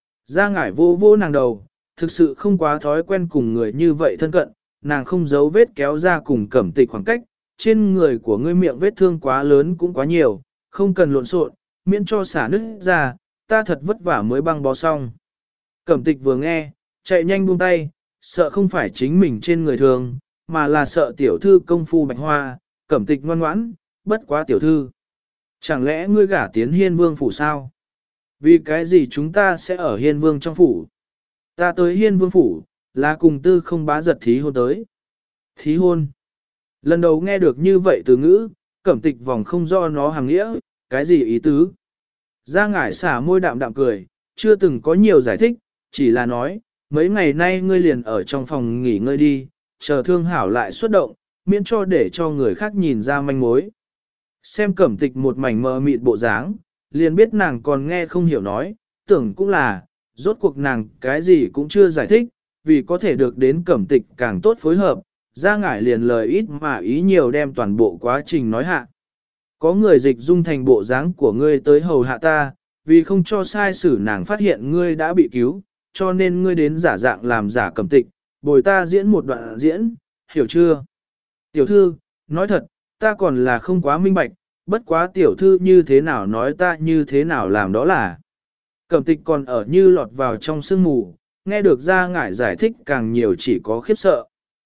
Ra ngải vô vô nàng đầu, thực sự không quá thói quen cùng người như vậy thân cận, nàng không giấu vết kéo ra cùng Cẩm Tịch khoảng cách, trên người của ngươi miệng vết thương quá lớn cũng quá nhiều, không cần lộn xộn, miễn cho xả nứt ra, ta thật vất vả mới băng bó xong. Cẩm Tịch vừa nghe, chạy nhanh buông tay, sợ không phải chính mình trên người thường, mà là sợ tiểu thư công phu bạch hoa, Cẩm Tịch ngoan ngoãn, bất quá tiểu thư. Chẳng lẽ ngươi gả tiến hiên vương phủ sao? Vì cái gì chúng ta sẽ ở hiên vương trong phủ? Ta tới hiên vương phủ, là cùng tư không bá giật thí hôn tới. Thí hôn. Lần đầu nghe được như vậy từ ngữ, Cẩm Tịch vòng không do nó hàng nghĩa, cái gì ý tứ? Ra ngải xả môi đạm đạm cười, chưa từng có nhiều giải thích, chỉ là nói, mấy ngày nay ngươi liền ở trong phòng nghỉ ngơi đi, chờ thương hảo lại xuất động, miễn cho để cho người khác nhìn ra manh mối. Xem Cẩm Tịch một mảnh mờ mịt bộ dáng, liền biết nàng còn nghe không hiểu nói, tưởng cũng là, rốt cuộc nàng cái gì cũng chưa giải thích, vì có thể được đến Cẩm Tịch càng tốt phối hợp, ra ngải liền lời ít mà ý nhiều đem toàn bộ quá trình nói hạ. Có người dịch dung thành bộ dáng của ngươi tới hầu hạ ta, vì không cho sai sử nàng phát hiện ngươi đã bị cứu, cho nên ngươi đến giả dạng làm giả Cẩm Tịch, bồi ta diễn một đoạn diễn, hiểu chưa? Tiểu thư, nói thật, ta còn là không quá minh bạch, bất quá tiểu thư như thế nào nói ta như thế nào làm đó là. Cẩm Tịch còn ở như lọt vào trong sương mù, nghe được ra ngải giải thích càng nhiều chỉ có khiếp sợ.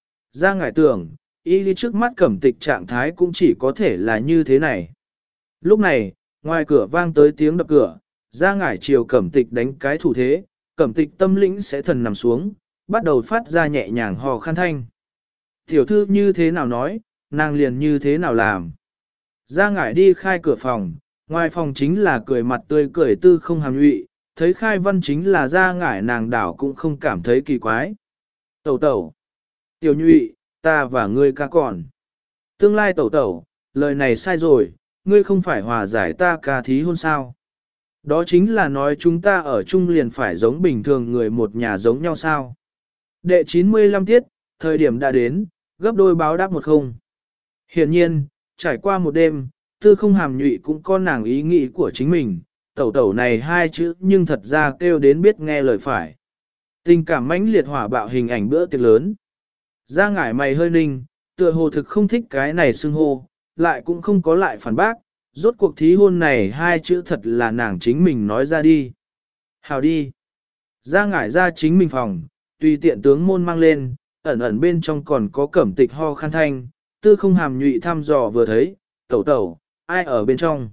Ra ngải tưởng, y đi trước mắt Cẩm Tịch trạng thái cũng chỉ có thể là như thế này. Lúc này, ngoài cửa vang tới tiếng đập cửa, ra ngải chiều Cẩm Tịch đánh cái thủ thế, Cẩm Tịch tâm lĩnh sẽ thần nằm xuống, bắt đầu phát ra nhẹ nhàng hò khan thanh. Tiểu thư như thế nào nói, nàng liền như thế nào làm. Ra ngải đi khai cửa phòng, ngoài phòng chính là cười mặt tươi cười tư không hàm nhụy, thấy khai văn chính là ra ngải nàng đảo cũng không cảm thấy kỳ quái. Tẩu tẩu, tiểu nhụy, ta và ngươi ca còn. Tương lai tẩu tẩu, lời này sai rồi, ngươi không phải hòa giải ta ca thí hôn sao. Đó chính là nói chúng ta ở chung liền phải giống bình thường người một nhà giống nhau sao. Đệ chín mươi lăm tiết, thời điểm đã đến, gấp đôi báo đáp một không. Hiển nhiên, trải qua một đêm, tư không hàm nhụy cũng có nàng ý nghĩ của chính mình, tẩu tẩu này hai chữ nhưng thật ra kêu đến biết nghe lời phải. Tình cảm mãnh liệt hỏa bạo hình ảnh bữa tiệc lớn. Ra ngải mày hơi ninh, tựa hồ thực không thích cái này xưng hô, lại cũng không có lại phản bác, rốt cuộc thí hôn này hai chữ thật là nàng chính mình nói ra đi. Hào đi. Ra ngải ra chính mình phòng, tùy tiện tướng môn mang lên, ẩn ẩn bên trong còn có Cẩm Tịch ho khan thanh, tư không hàm nhụy thăm dò vừa thấy, tẩu tẩu, ai ở bên trong?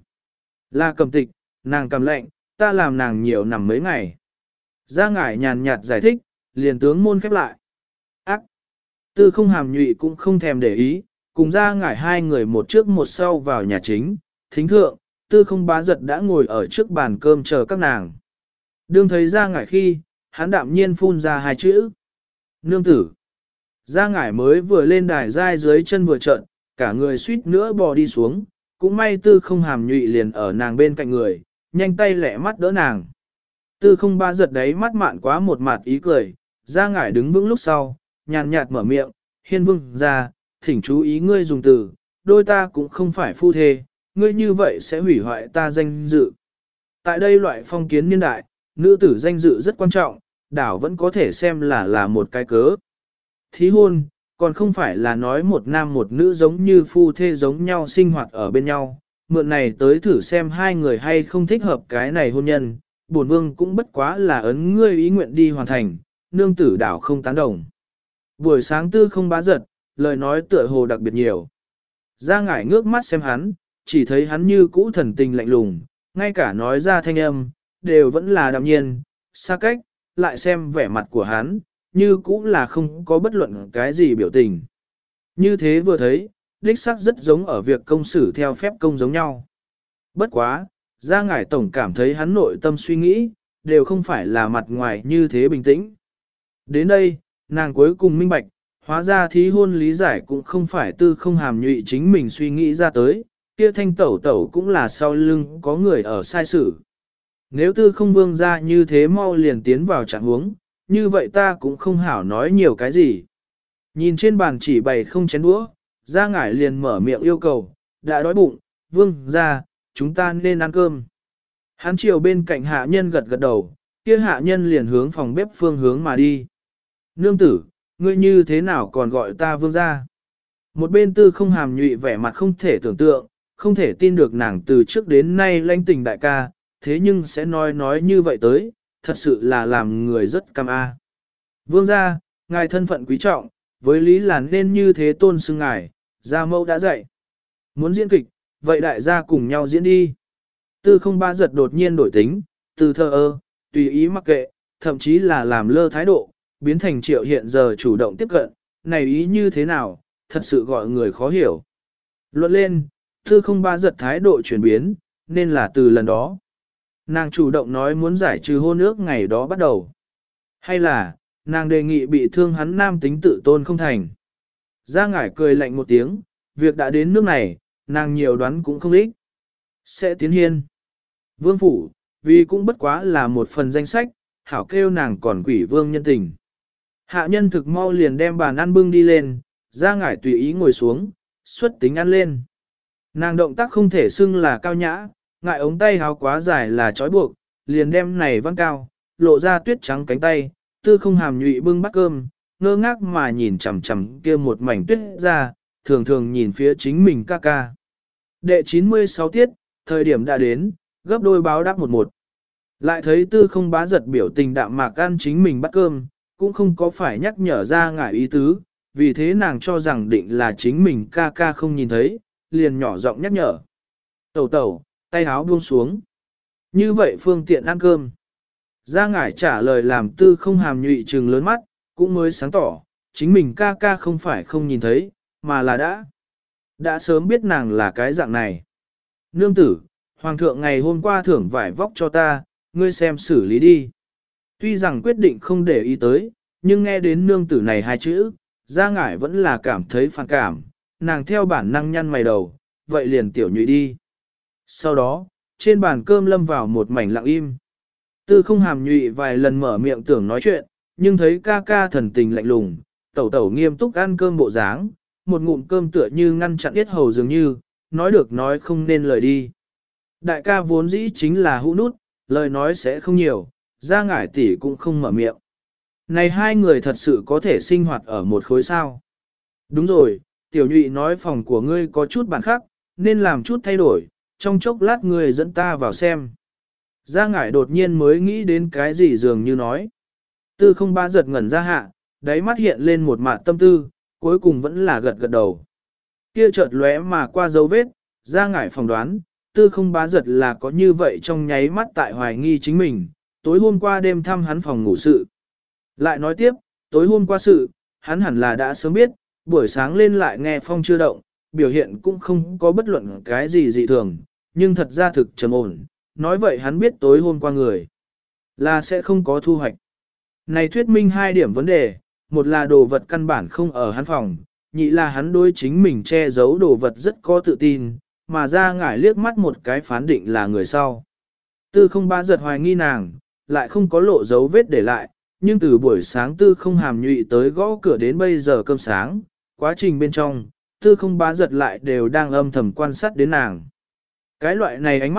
Là Cẩm Tịch, nàng cầm lệnh, ta làm nàng nhiều nằm mấy ngày. Ra ngải nhàn nhạt giải thích, liền tướng môn khép lại. Ác! Tư không hàm nhụy cũng không thèm để ý, cùng ra ngải hai người một trước một sau vào nhà chính, thính thượng, tư không bá giật đã ngồi ở trước bàn cơm chờ các nàng. Đương thấy ra ngải khi, hắn đạm nhiên phun ra hai chữ. Nương tử! Ra ngải mới vừa lên đài dai dưới chân vừa trợn, cả người suýt nữa bò đi xuống, cũng may tư không hàm nhụy liền ở nàng bên cạnh người, nhanh tay lẹ mắt đỡ nàng. Tư không ba giật đấy mắt mạn quá một mặt ý cười, ra ngải đứng vững lúc sau, nhàn nhạt mở miệng, hiên vương ra, thỉnh chú ý ngươi dùng từ, đôi ta cũng không phải phu thê, ngươi như vậy sẽ hủy hoại ta danh dự. Tại đây loại phong kiến niên đại, nữ tử danh dự rất quan trọng, đảo vẫn có thể xem là là một cái cớ. Thí hôn, còn không phải là nói một nam một nữ giống như phu thê giống nhau sinh hoạt ở bên nhau, mượn này tới thử xem hai người hay không thích hợp cái này hôn nhân, bổn vương cũng bất quá là ấn ngươi ý nguyện đi hoàn thành, nương tử đảo không tán đồng. Buổi sáng tư không bá giật, lời nói tựa hồ đặc biệt nhiều. Ra ngải ngước mắt xem hắn, chỉ thấy hắn như cũ thần tình lạnh lùng, ngay cả nói ra thanh âm, đều vẫn là đạm nhiên, xa cách, lại xem vẻ mặt của hắn, như cũ là không có bất luận cái gì biểu tình. Như thế vừa thấy, đích xác rất giống ở việc công xử theo phép công giống nhau. Bất quá, ra ngải tổng cảm thấy hắn nội tâm suy nghĩ, đều không phải là mặt ngoài như thế bình tĩnh. Đến đây, nàng cuối cùng minh bạch, hóa ra thí hôn lý giải cũng không phải tư không hàm nhụy chính mình suy nghĩ ra tới, kia thanh tẩu tẩu cũng là sau lưng có người ở sai sự. Nếu tư không vương ra như thế mau liền tiến vào trạng huống, như vậy ta cũng không hảo nói nhiều cái gì. Nhìn trên bàn chỉ bày không chén đũa, ra ngải liền mở miệng yêu cầu, đã đói bụng, vương ra, chúng ta nên ăn cơm. Hắn chiều bên cạnh hạ nhân gật gật đầu, kia hạ nhân liền hướng phòng bếp phương hướng mà đi. Nương tử, ngươi như thế nào còn gọi ta vương ra? Một bên tư không hàm nhụy vẻ mặt không thể tưởng tượng, không thể tin được nàng từ trước đến nay lãnh tình đại ca, thế nhưng sẽ nói nói như vậy tới, thật sự là làm người rất cam a. Vương gia, ngài thân phận quý trọng, với lý là nên như thế tôn xưng ngài, gia mẫu đã dạy. Muốn diễn kịch, vậy đại gia cùng nhau diễn đi. Tư không ba giật đột nhiên đổi tính, từ thơ ơ, tùy ý mặc kệ, thậm chí là làm lơ thái độ, biến thành triệu hiện giờ chủ động tiếp cận, này ý như thế nào, thật sự gọi người khó hiểu. Luận lên, tư không ba giật thái độ chuyển biến, nên là từ lần đó. Nàng chủ động nói muốn giải trừ hôn ước ngày đó bắt đầu. Hay là, nàng đề nghị bị thương hắn nam tính tự tôn không thành. Gia ngải cười lạnh một tiếng, việc đã đến nước này, nàng nhiều đoán cũng không ích. Sẽ tiến hiên. Vương phủ, vì cũng bất quá là một phần danh sách, hảo kêu nàng còn quỷ vương nhân tình. Hạ nhân thực mau liền đem bàn ăn bưng đi lên, Gia ngải tùy ý ngồi xuống, xuất tính ăn lên. Nàng động tác không thể xưng là cao nhã, ngại ống tay háo quá dài là trói buộc, liền đem này văng cao, lộ ra tuyết trắng cánh tay, tư không hàm nhụy bưng bát cơm, ngơ ngác mà nhìn chằm chằm kia một mảnh tuyết ra, thường thường nhìn phía chính mình ca ca. Đệ chín mươi sáu tiết, thời điểm đã đến, gấp đôi báo đáp một một. Lại thấy tư không bá giật biểu tình đạm mạc ăn chính mình bát cơm, cũng không có phải nhắc nhở ra ngại ý tứ, vì thế nàng cho rằng định là chính mình ca ca không nhìn thấy, liền nhỏ giọng nhắc nhở. Tẩu tẩu, tay áo buông xuống. Như vậy phương tiện ăn cơm. Gia ngải trả lời làm tư không hàm nhụy trừng lớn mắt, cũng mới sáng tỏ, chính mình ca ca không phải không nhìn thấy, mà là đã. Đã sớm biết nàng là cái dạng này. Nương tử, hoàng thượng ngày hôm qua thưởng vải vóc cho ta, ngươi xem xử lý đi. Tuy rằng quyết định không để ý tới, nhưng nghe đến nương tử này hai chữ, Gia ngải vẫn là cảm thấy phản cảm, nàng theo bản năng nhăn mày đầu, vậy liền tiểu nhụy đi. Sau đó, trên bàn cơm lâm vào một mảnh lặng im. Tư không hàm nhụy vài lần mở miệng tưởng nói chuyện, nhưng thấy ca ca thần tình lạnh lùng, tẩu tẩu nghiêm túc ăn cơm bộ dáng, một ngụm cơm tựa như ngăn chặn yết hầu dường như, nói được nói không nên lời đi. Đại ca vốn dĩ chính là hũ nút, lời nói sẽ không nhiều, Gia ngải tỷ cũng không mở miệng. Này hai người thật sự có thể sinh hoạt ở một khối sao. Đúng rồi, tiểu nhụy nói phòng của ngươi có chút bản khác, nên làm chút thay đổi, trong chốc lát ngươi dẫn ta vào xem. Gia ngải đột nhiên mới nghĩ đến cái gì dường như nói. Tư không ba giật ngẩn ra hạ, đáy mắt hiện lên một mạt tâm tư, cuối cùng vẫn là gật gật đầu. Kia chợt lóe mà qua dấu vết, Gia ngải phỏng đoán, tư không bá giật là có như vậy trong nháy mắt tại hoài nghi chính mình, tối hôm qua đêm thăm hắn phòng ngủ sự. Lại nói tiếp, tối hôm qua sự, hắn hẳn là đã sớm biết, buổi sáng lên lại nghe phong chưa động, biểu hiện cũng không có bất luận cái gì dị thường, nhưng thật ra thực trầm ổn, nói vậy hắn biết tối hôm qua người là sẽ không có thu hoạch. Này thuyết minh hai điểm vấn đề, một là đồ vật căn bản không ở hắn phòng, nhị là hắn đối chính mình che giấu đồ vật rất có tự tin, mà ra ngải liếc mắt một cái phán định là người sau. Tư không ba giật hoài nghi nàng, lại không có lộ dấu vết để lại, nhưng từ buổi sáng tư không hàm nhụy tới gõ cửa đến bây giờ cơm sáng, quá trình bên trong, tư không bá giật lại đều đang âm thầm quan sát đến nàng. Cái loại này ánh mắt,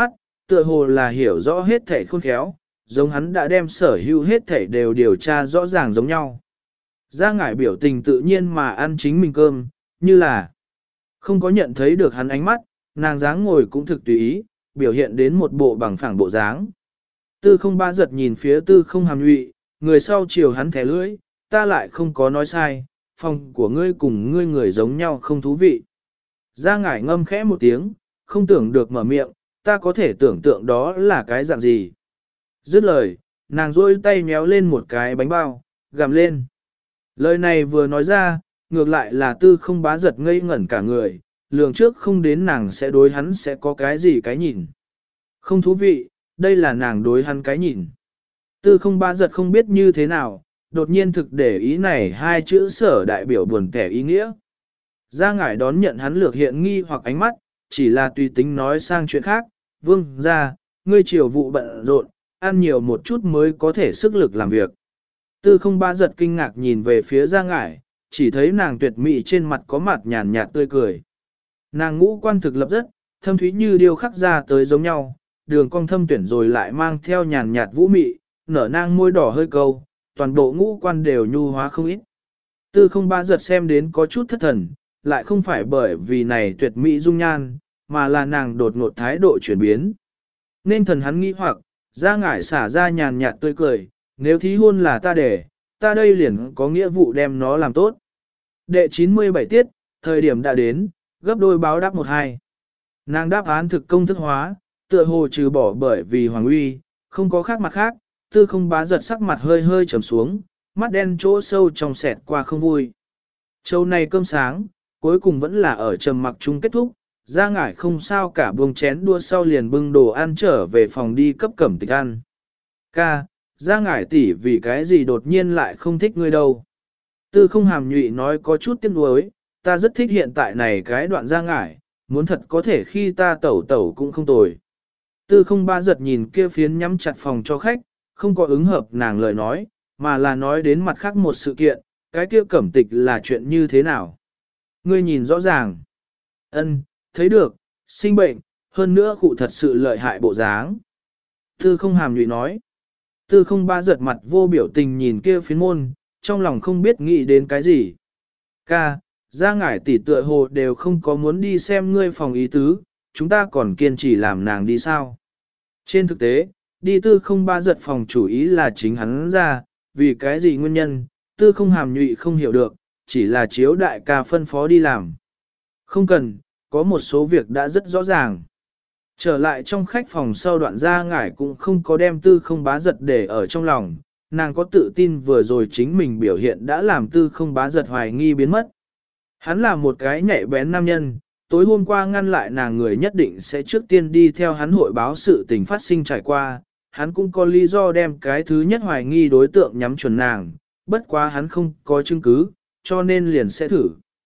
tựa hồ là hiểu rõ hết thảy khôn khéo, giống hắn đã đem sở hữu hết thảy đều điều tra rõ ràng giống nhau. Gia ngải biểu tình tự nhiên mà ăn chính mình cơm, như là không có nhận thấy được hắn ánh mắt, nàng dáng ngồi cũng thực tùy ý, biểu hiện đến một bộ bằng phẳng bộ dáng. Tư không ba giật nhìn phía tư không hàm nhụy, người sau chiều hắn thẻ lưỡi, ta lại không có nói sai, phòng của ngươi cùng ngươi người giống nhau không thú vị. Gia ngải ngâm khẽ một tiếng, không tưởng được mở miệng, ta có thể tưởng tượng đó là cái dạng gì. Dứt lời, nàng rôi tay méo lên một cái bánh bao, gặm lên. Lời này vừa nói ra, ngược lại là tư không bá giật ngây ngẩn cả người, lường trước không đến nàng sẽ đối hắn sẽ có cái gì cái nhìn. Không thú vị, đây là nàng đối hắn cái nhìn. Tư không bá giật không biết như thế nào, đột nhiên thực để ý này hai chữ sở đại biểu buồn kẻ ý nghĩa. Gia ngải đón nhận hắn lược hiện nghi hoặc ánh mắt, chỉ là tùy tính nói sang chuyện khác, vương ra, ngươi chiều vụ bận rộn, ăn nhiều một chút mới có thể sức lực làm việc. Tư không ba giật kinh ngạc nhìn về phía Gia ngải, chỉ thấy nàng tuyệt mỹ trên mặt có mặt nhàn nhạt tươi cười. Nàng ngũ quan thực lập rất, thâm thúy như điêu khắc ra tới giống nhau, đường cong thâm tuyển rồi lại mang theo nhàn nhạt vũ mị, nở nang môi đỏ hơi câu, toàn bộ ngũ quan đều nhu hóa không ít. Tư không ba giật xem đến có chút thất thần, lại không phải bởi vì này tuyệt mỹ dung nhan, mà là nàng đột ngột thái độ chuyển biến. Nên thần hắn nghĩ hoặc, Gia ngải xả ra nhàn nhạt tươi cười, nếu thí hôn là ta để, ta đây liền có nghĩa vụ đem nó làm tốt. Đệ chín mươi bảy tiết, thời điểm đã đến, gấp đôi báo đáp một hai. Nàng đáp án thực công thức hóa, tựa hồ trừ bỏ bởi vì hoàng uy, không có khác mặt khác, tư không bá giật sắc mặt hơi hơi trầm xuống, mắt đen chỗ sâu trong sẹt qua không vui. Châu này cơm sáng, cuối cùng vẫn là ở trầm mặc chung kết thúc, Gia ngải không sao cả buông chén đua sau liền bưng đồ ăn trở về phòng đi cấp cẩm tịch ăn. Ca, Gia ngải tỷ vì cái gì đột nhiên lại không thích ngươi đâu. Tư không hàm nhụy nói có chút tiếc nuối, ta rất thích hiện tại này cái đoạn Gia ngải, muốn thật có thể khi ta tẩu tẩu cũng không tồi. Tư không ba giật nhìn kia phiến nhắm chặt phòng cho khách, không có ứng hợp nàng lời nói, mà là nói đến mặt khác một sự kiện, cái kia cẩm tịch là chuyện như thế nào. Ngươi nhìn rõ ràng. Ân, thấy được, sinh bệnh, hơn nữa cụ thật sự lợi hại bộ dáng. Tư không hàm nhụy nói. Tư không ba giật mặt vô biểu tình nhìn kia phiến môn, trong lòng không biết nghĩ đến cái gì. Ca, Gia ngải tỷ tựa hồ đều không có muốn đi xem ngươi phòng ý tứ, chúng ta còn kiên trì làm nàng đi sao. Trên thực tế, đi tư không ba giật phòng chủ ý là chính hắn ra, vì cái gì nguyên nhân, tư không hàm nhụy không hiểu được, chỉ là chiếu đại ca phân phó đi làm. Không cần, có một số việc đã rất rõ ràng. Trở lại trong khách phòng sau đoạn Gia ngải cũng không có đem tư không bá giật để ở trong lòng, nàng có tự tin vừa rồi chính mình biểu hiện đã làm tư không bá giật hoài nghi biến mất. Hắn là một cái nhạy bén nam nhân, tối hôm qua ngăn lại nàng người nhất định sẽ trước tiên đi theo hắn hội báo sự tình phát sinh trải qua, hắn cũng có lý do đem cái thứ nhất hoài nghi đối tượng nhắm chuẩn nàng, bất quá hắn không có chứng cứ, cho nên liền sẽ thử.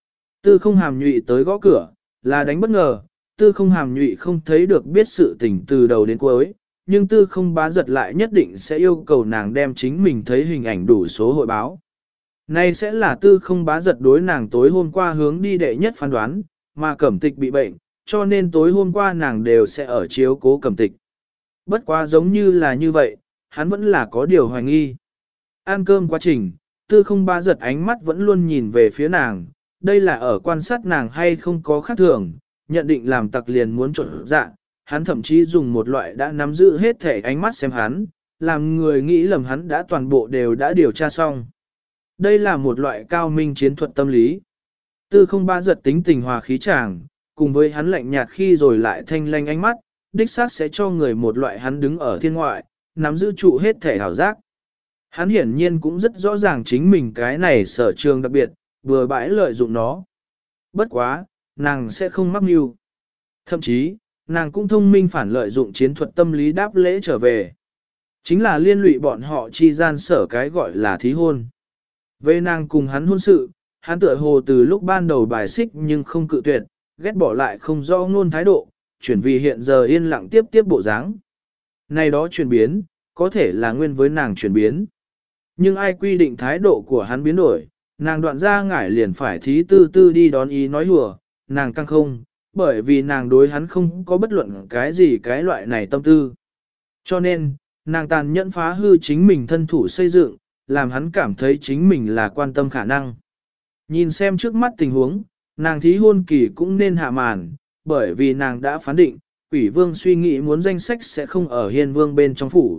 Tư không hàm nhụy tới gõ cửa, là đánh bất ngờ, tư không hàm nhụy không thấy được biết sự tình từ đầu đến cuối, nhưng tư không bá giật lại nhất định sẽ yêu cầu nàng đem chính mình thấy hình ảnh đủ số hội báo. Này sẽ là tư không bá giật đối nàng tối hôm qua hướng đi đệ nhất phán đoán, mà cẩm tịch bị bệnh, cho nên tối hôm qua nàng đều sẽ ở chiếu cố cẩm tịch. Bất quá giống như là như vậy, hắn vẫn là có điều hoài nghi. Ăn cơm quá trình, tư không bá giật ánh mắt vẫn luôn nhìn về phía nàng, đây là ở quan sát nàng hay không có khác thường, nhận định làm tặc liền muốn trộn dạ, hắn thậm chí dùng một loại đã nắm giữ hết thể ánh mắt xem hắn, làm người nghĩ lầm hắn đã toàn bộ đều đã điều tra xong. Đây là một loại cao minh chiến thuật tâm lý. Tư không ba giật tính tình hòa khí chàng, cùng với hắn lạnh nhạt khi rồi lại thanh lanh ánh mắt, đích xác sẽ cho người một loại hắn đứng ở thiên ngoại, nắm giữ trụ hết thể hảo giác. Hắn hiển nhiên cũng rất rõ ràng chính mình cái này sở trường đặc biệt, vừa bãi lợi dụng nó. Bất quá, nàng sẽ không mắc mưu. Thậm chí, nàng cũng thông minh phản lợi dụng chiến thuật tâm lý đáp lễ trở về. Chính là liên lụy bọn họ chi gian sở cái gọi là thí hôn. Về nàng cùng hắn hôn sự, hắn tựa hồ từ lúc ban đầu bài xích nhưng không cự tuyệt, ghét bỏ lại không rõ ngôn thái độ, chuyển vì hiện giờ yên lặng tiếp tiếp bộ dáng. Này đó chuyển biến, có thể là nguyên với nàng chuyển biến. Nhưng ai quy định thái độ của hắn biến đổi, nàng đoạn ra ngải liền phải thí tư tư đi đón ý nói hùa, nàng căng không, bởi vì nàng đối hắn không có bất luận cái gì cái loại này tâm tư. Cho nên, nàng tàn nhẫn phá hư chính mình thân thủ xây dựng, làm hắn cảm thấy chính mình là quan tâm khả năng. Nhìn xem trước mắt tình huống, nàng thí hôn kỳ cũng nên hạ màn, bởi vì nàng đã phán định, quỷ vương suy nghĩ muốn danh sách sẽ không ở hiên vương bên trong phủ.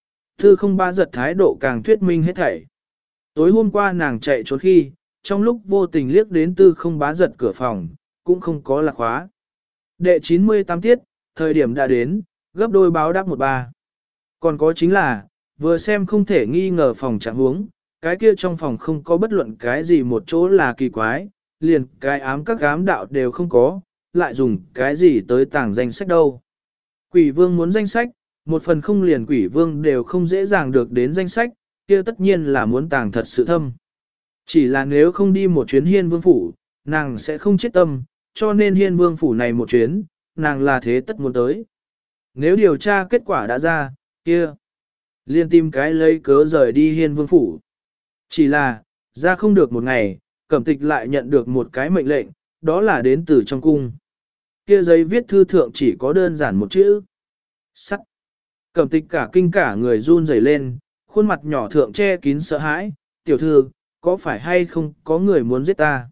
Tư không ba giật thái độ càng thuyết minh hết thảy. Tối hôm qua nàng chạy trốn khi, trong lúc vô tình liếc đến tư không bá giật cửa phòng, cũng không có lạc khóa. Đệ chín mươi tám tiết, thời điểm đã đến, gấp đôi báo đáp một ba. Còn có chính là, vừa xem không thể nghi ngờ phòng trạng huống, cái kia trong phòng không có bất luận cái gì một chỗ là kỳ quái, liền cái ám các ám đạo đều không có, lại dùng cái gì tới tàng danh sách đâu. Quỷ vương muốn danh sách, một phần không liền quỷ vương đều không dễ dàng được đến danh sách, kia tất nhiên là muốn tàng thật sự thâm. Chỉ là nếu không đi một chuyến hiên vương phủ, nàng sẽ không chết tâm, cho nên hiên vương phủ này một chuyến, nàng là thế tất muốn tới. Nếu điều tra kết quả đã ra, kia, liền tìm cái lấy cớ rời đi hiên vương phủ. Chỉ là, ra không được một ngày, Cẩm Tịch lại nhận được một cái mệnh lệnh, đó là đến từ trong cung. Kia giấy viết thư thượng chỉ có đơn giản một chữ. Sắt. Cẩm Tịch cả kinh cả người run rẩy lên, khuôn mặt nhỏ thượng che kín sợ hãi, tiểu thư, có phải hay không có người muốn giết ta?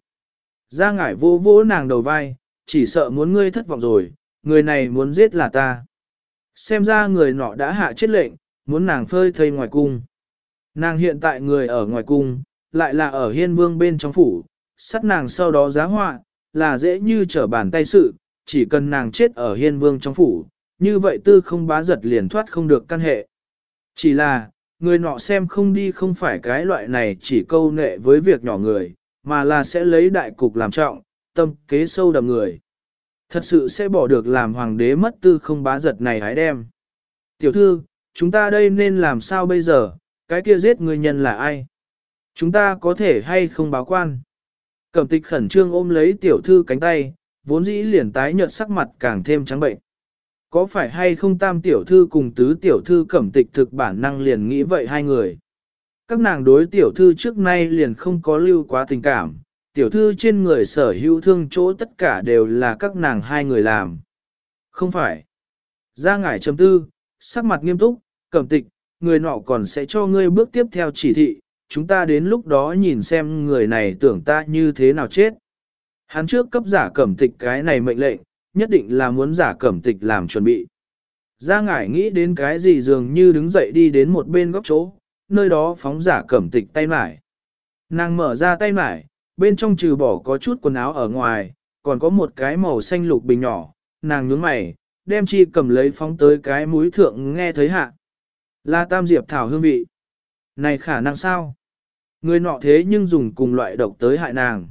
Ra ngải vô vỗ nàng đầu vai, chỉ sợ muốn ngươi thất vọng rồi, người này muốn giết là ta. Xem ra người nọ đã hạ chết lệnh, muốn nàng phơi thây ngoài cung. Nàng hiện tại người ở ngoài cung, lại là ở hiên vương bên trong phủ, sát nàng sau đó giá họa, là dễ như trở bàn tay sự, chỉ cần nàng chết ở hiên vương trong phủ, như vậy tư không bá giật liền thoát không được căn hệ. Chỉ là, người nọ xem không đi không phải cái loại này chỉ câu nệ với việc nhỏ người, mà là sẽ lấy đại cục làm trọng, tâm kế sâu đậm người. Thật sự sẽ bỏ được làm hoàng đế mất tư không bá giật này hái đem. Tiểu thư, chúng ta đây nên làm sao bây giờ, cái kia giết người nhân là ai? Chúng ta có thể hay không báo quan? Cẩm Tịch khẩn trương ôm lấy tiểu thư cánh tay, vốn dĩ liền tái nhợt sắc mặt càng thêm trắng bệnh. Có phải hay không tam tiểu thư cùng tứ tiểu thư Cẩm Tịch thực bản năng liền nghĩ vậy hai người? Các nàng đối tiểu thư trước nay liền không có lưu quá tình cảm, tiểu thư trên người sở hữu thương chỗ tất cả đều là các nàng hai người làm. Không phải. Ra ngải chấm tư, sắc mặt nghiêm túc, Cẩm Tịch, người nọ còn sẽ cho ngươi bước tiếp theo chỉ thị, chúng ta đến lúc đó nhìn xem người này tưởng ta như thế nào chết. Hắn trước cấp giả Cẩm Tịch cái này mệnh lệnh, nhất định là muốn giả Cẩm Tịch làm chuẩn bị. Ra ngải nghĩ đến cái gì dường như đứng dậy đi đến một bên góc chỗ, nơi đó phóng giả Cẩm Tịch tay mải. Nàng mở ra tay mải, bên trong trừ bỏ có chút quần áo ở ngoài, còn có một cái màu xanh lục bình nhỏ, nàng nhướng mày, đem chi cầm lấy phóng tới cái mũi thượng nghe thấy hạ. Là tam diệp thảo hương vị. Này khả năng sao? Người nọ thế nhưng dùng cùng loại độc tới hại nàng.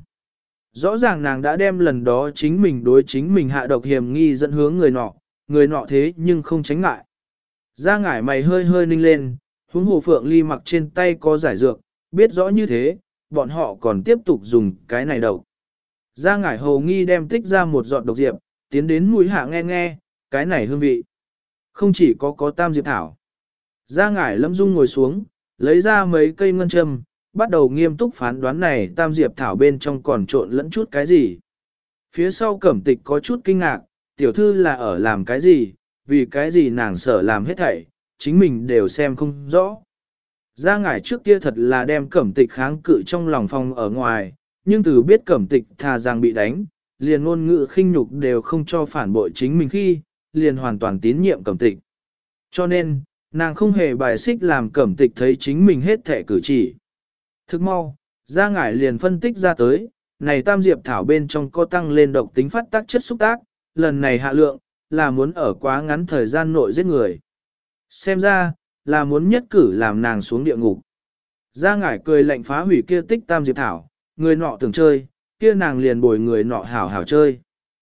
Rõ ràng nàng đã đem lần đó chính mình đối chính mình hạ độc hiểm nghi dẫn hướng người nọ, người nọ thế nhưng không tránh ngại. Ra ngải mày hơi hơi ninh lên, huống hồ phượng ly mặc trên tay có giải dược, biết rõ như thế, bọn họ còn tiếp tục dùng cái này độc. Ra ngải hồ nghi đem tích ra một giọt độc diệp, tiến đến mũi hạ nghe nghe, cái này hương vị. Không chỉ có có tam diệp thảo. Ra ngải lâm dung ngồi xuống, lấy ra mấy cây ngân châm, bắt đầu nghiêm túc phán đoán này tam diệp thảo bên trong còn trộn lẫn chút cái gì. Phía sau Cẩm Tịch có chút kinh ngạc, tiểu thư là ở làm cái gì, vì cái gì nàng sở làm hết thảy, chính mình đều xem không rõ. Ra ngải trước kia thật là đem Cẩm Tịch kháng cự trong lòng phòng ở ngoài, nhưng từ biết Cẩm Tịch thà rằng bị đánh, liền ngôn ngữ khinh nhục đều không cho phản bội chính mình khi, liền hoàn toàn tín nhiệm Cẩm Tịch. Cho nên, nàng không hề bài xích làm Cẩm Tịch thấy chính mình hết thể cử chỉ. Thức mau, ra ngải liền phân tích ra tới, này tam diệp thảo bên trong có tăng lên độc tính phát tác chất xúc tác, lần này hạ lượng, là muốn ở quá ngắn thời gian nội giết người. Xem ra, là muốn nhất cử làm nàng xuống địa ngục. Ra ngải cười lạnh phá hủy kia tích tam diệp thảo, người nọ tưởng chơi, kia nàng liền bồi người nọ hảo hảo chơi.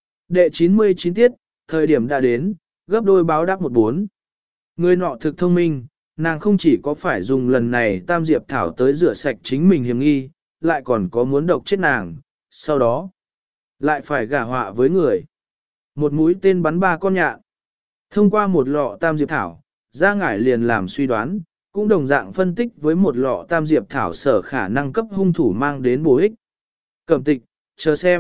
Đệ chín mươi chín tiết, thời điểm đã đến, gấp đôi báo đáp một bốn. Người nọ thực thông minh, nàng không chỉ có phải dùng lần này tam diệp thảo tới rửa sạch chính mình hiểm nghi, lại còn có muốn độc chết nàng, sau đó lại phải gả họa với người. Một mũi tên bắn ba con nhạn. Thông qua một lọ tam diệp thảo, ra ngải liền làm suy đoán, cũng đồng dạng phân tích với một lọ tam diệp thảo sở khả năng cấp hung thủ mang đến bổ ích. Cẩm Tịch, chờ xem,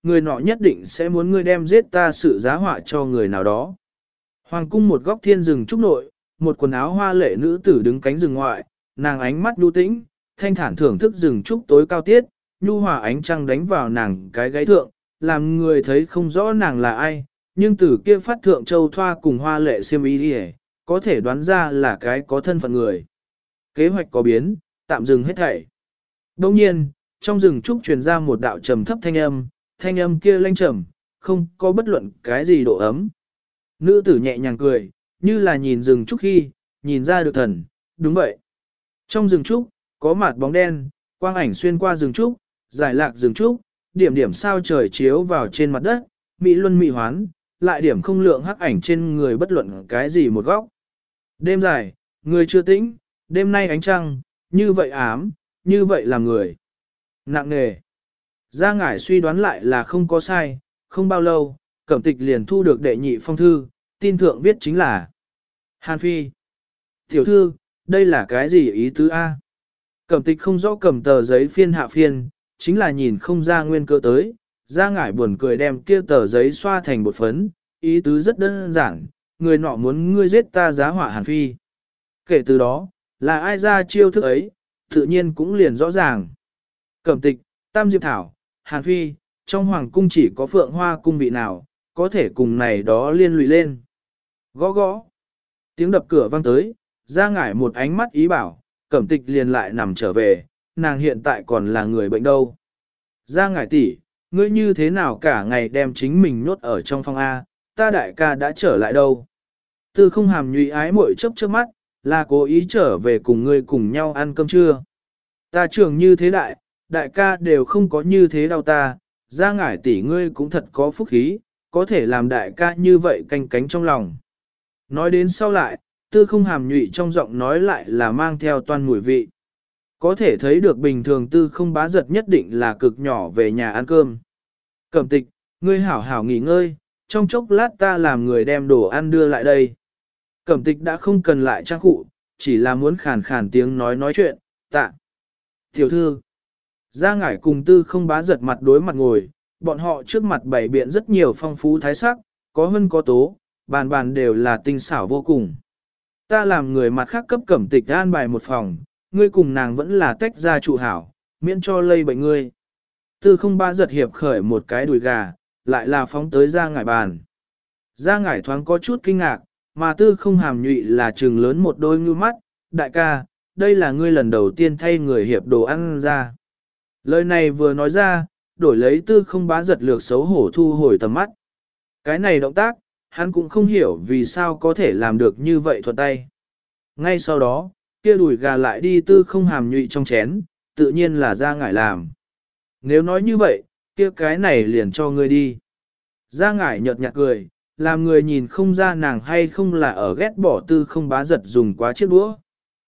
người nọ nhất định sẽ muốn ngươi đem giết ta sự giá họa cho người nào đó. Hoàng cung một góc thiên rừng trúc nội, một quần áo hoa lệ nữ tử đứng cánh rừng ngoại, nàng ánh mắt nhu tĩnh, thanh thản thưởng thức rừng trúc tối cao tiết, nhu hòa ánh trăng đánh vào nàng cái gáy thượng, làm người thấy không rõ nàng là ai, nhưng từ kia phát thượng châu thoa cùng hoa lệ xiêm y đi có thể đoán ra là cái có thân phận người. Kế hoạch có biến, tạm dừng hết thảy. Đồng nhiên, trong rừng trúc truyền ra một đạo trầm thấp thanh âm, thanh âm kia lanh trầm, không có bất luận cái gì độ ấm. Nữ tử nhẹ nhàng cười, như là nhìn rừng trúc khi, nhìn ra được thần, đúng vậy. Trong rừng trúc, có mặt bóng đen, quang ảnh xuyên qua rừng trúc, giải lạc rừng trúc, điểm điểm sao trời chiếu vào trên mặt đất, mỹ luân mỹ hoán, lại điểm không lượng hắc ảnh trên người bất luận cái gì một góc. Đêm dài, người chưa tĩnh, đêm nay ánh trăng, như vậy ám, như vậy là người. Nặng nề. Gia Ngải suy đoán lại là không có sai, không bao lâu, Cẩm Tịch liền thu được đệ nhị phong thư, tin thượng viết chính là Hàn Phi. Tiểu thư, đây là cái gì ý tứ A? Cẩm Tịch không rõ cầm tờ giấy phiên hạ phiên, chính là nhìn không ra nguyên cơ tới. Gia Ngải buồn cười đem kia tờ giấy xoa thành bột phấn, ý tứ rất đơn giản, người nọ muốn ngươi giết ta giá họa Hàn Phi. Kể từ đó, là ai ra chiêu thức ấy, tự nhiên cũng liền rõ ràng. Cẩm Tịch, Tam Diệp Thảo, Hàn Phi, trong hoàng cung chỉ có Phượng Hoa cung vị nào, có thể cùng này đó liên lụy lên. Gõ gõ. Tiếng đập cửa vang tới, Gia Ngải một ánh mắt ý bảo, Cẩm Tịch liền lại nằm trở về, nàng hiện tại còn là người bệnh đâu. Gia Ngải tỷ, ngươi như thế nào cả ngày đem chính mình nhốt ở trong phòng A, ta đại ca đã trở lại đâu. Tư không hàm nhụy ái muội chớp chớp mắt, là cố ý trở về cùng ngươi cùng nhau ăn cơm trưa. Ta trưởng như thế đại, đại ca đều không có như thế đâu ta, Gia Ngải tỷ ngươi cũng thật có phúc khí, có thể làm đại ca như vậy canh cánh trong lòng. Nói đến sau lại, tư không hàm nhụy trong giọng nói lại là mang theo toàn mùi vị. Có thể thấy được bình thường tư không bá giật nhất định là cực nhỏ về nhà ăn cơm. Cẩm Tịch, ngươi hảo hảo nghỉ ngơi, trong chốc lát ta làm người đem đồ ăn đưa lại đây. Cẩm Tịch đã không cần lại trang cụ, chỉ là muốn khàn khàn tiếng nói nói chuyện, tạ. Tiểu thư, Gia Ngải cùng tư không bá giật mặt đối mặt ngồi, bọn họ trước mặt bày biện rất nhiều phong phú thái sắc, có hân có tố, bàn bàn đều là tinh xảo vô cùng. Ta làm người mặt khác cấp Cẩm Tịch an bài một phòng, ngươi cùng nàng vẫn là tách ra trụ hảo, miễn cho lây bệnh ngươi. Tư không bá giật hiệp khởi một cái đùi gà, lại là phóng tới Gia Ngải bàn. Gia Ngải thoáng có chút kinh ngạc, mà tư không hàm nhụy là trừng lớn một đôi ngư mắt, đại ca, đây là ngươi lần đầu tiên thay người hiệp đồ ăn ra. Lời này vừa nói ra, đổi lấy tư không bá giật lược xấu hổ thu hồi tầm mắt. Cái này động tác, hắn cũng không hiểu vì sao có thể làm được như vậy thuận tay. Ngay sau đó, kia đùi gà lại đi tư không hàm nhụy trong chén, tự nhiên là Gia Ngải làm. Nếu nói như vậy, kia cái này liền cho ngươi đi. Gia Ngải nhợt nhạt cười, làm người nhìn không ra nàng hay không là ở ghét bỏ tư không bá giật dùng quá chiếc đũa.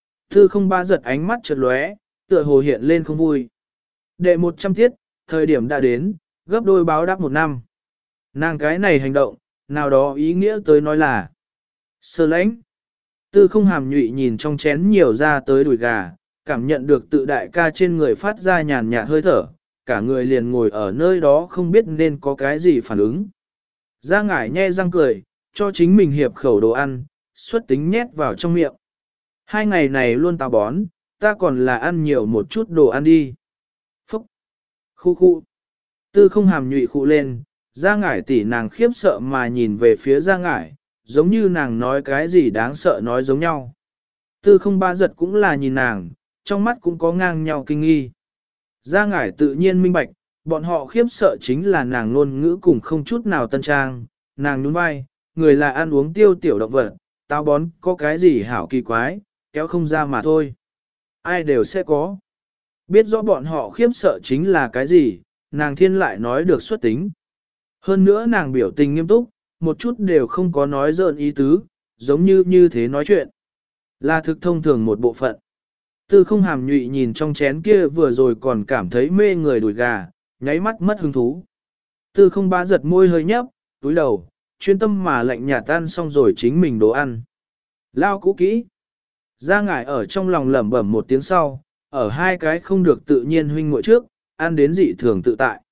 Tư không bá giật ánh mắt chợt lóe, tựa hồ hiện lên không vui. Đệ một trăm tiết, thời điểm đã đến, gấp đôi báo đáp một năm. Nàng cái này hành động, nào đó ý nghĩa tới nói là sơ lãnh. Tư không hàm nhụy nhìn trong chén nhiều ra tới đùi gà, cảm nhận được tự đại ca trên người phát ra nhàn nhạt hơi thở, cả người liền ngồi ở nơi đó không biết nên có cái gì phản ứng. Gia Ngải nhe răng cười, cho chính mình hiệp khẩu đồ ăn, xuất tính nhét vào trong miệng. Hai ngày này luôn táo bón, ta còn là ăn nhiều một chút đồ ăn đi. Phúc! Khu khu! Tư không hàm nhụy khụ lên, Gia Ngải tỉ nàng khiếp sợ mà nhìn về phía Gia Ngải, giống như nàng nói cái gì đáng sợ nói giống nhau. Tư không ba giật cũng là nhìn nàng, trong mắt cũng có ngang nhau kinh nghi. Gia Ngải tự nhiên minh bạch, bọn họ khiếp sợ chính là nàng ngôn ngữ cùng không chút nào tân trang, nàng nhún vai, người là ăn uống tiêu tiểu động vật, táo bón có cái gì hảo kỳ quái, kéo không ra mà thôi. Ai đều sẽ có. Biết rõ bọn họ khiếp sợ chính là cái gì, nàng thiên lại nói được xuất tính. Hơn nữa nàng biểu tình nghiêm túc, một chút đều không có nói giỡn ý tứ, giống như như thế nói chuyện. Là thực thông thường một bộ phận. Tư không hàm nhụy nhìn trong chén kia vừa rồi còn cảm thấy mê người đùi gà, nháy mắt mất hứng thú. Tư không bá giật môi hơi nhấp, túi đầu, chuyên tâm mà lạnh nhạt tan xong rồi chính mình đồ ăn. Lao cũ kỹ. Gia Ngải ở trong lòng lẩm bẩm một tiếng sau, ở hai cái không được tự nhiên huynh muội trước, ăn đến dị thường tự tại.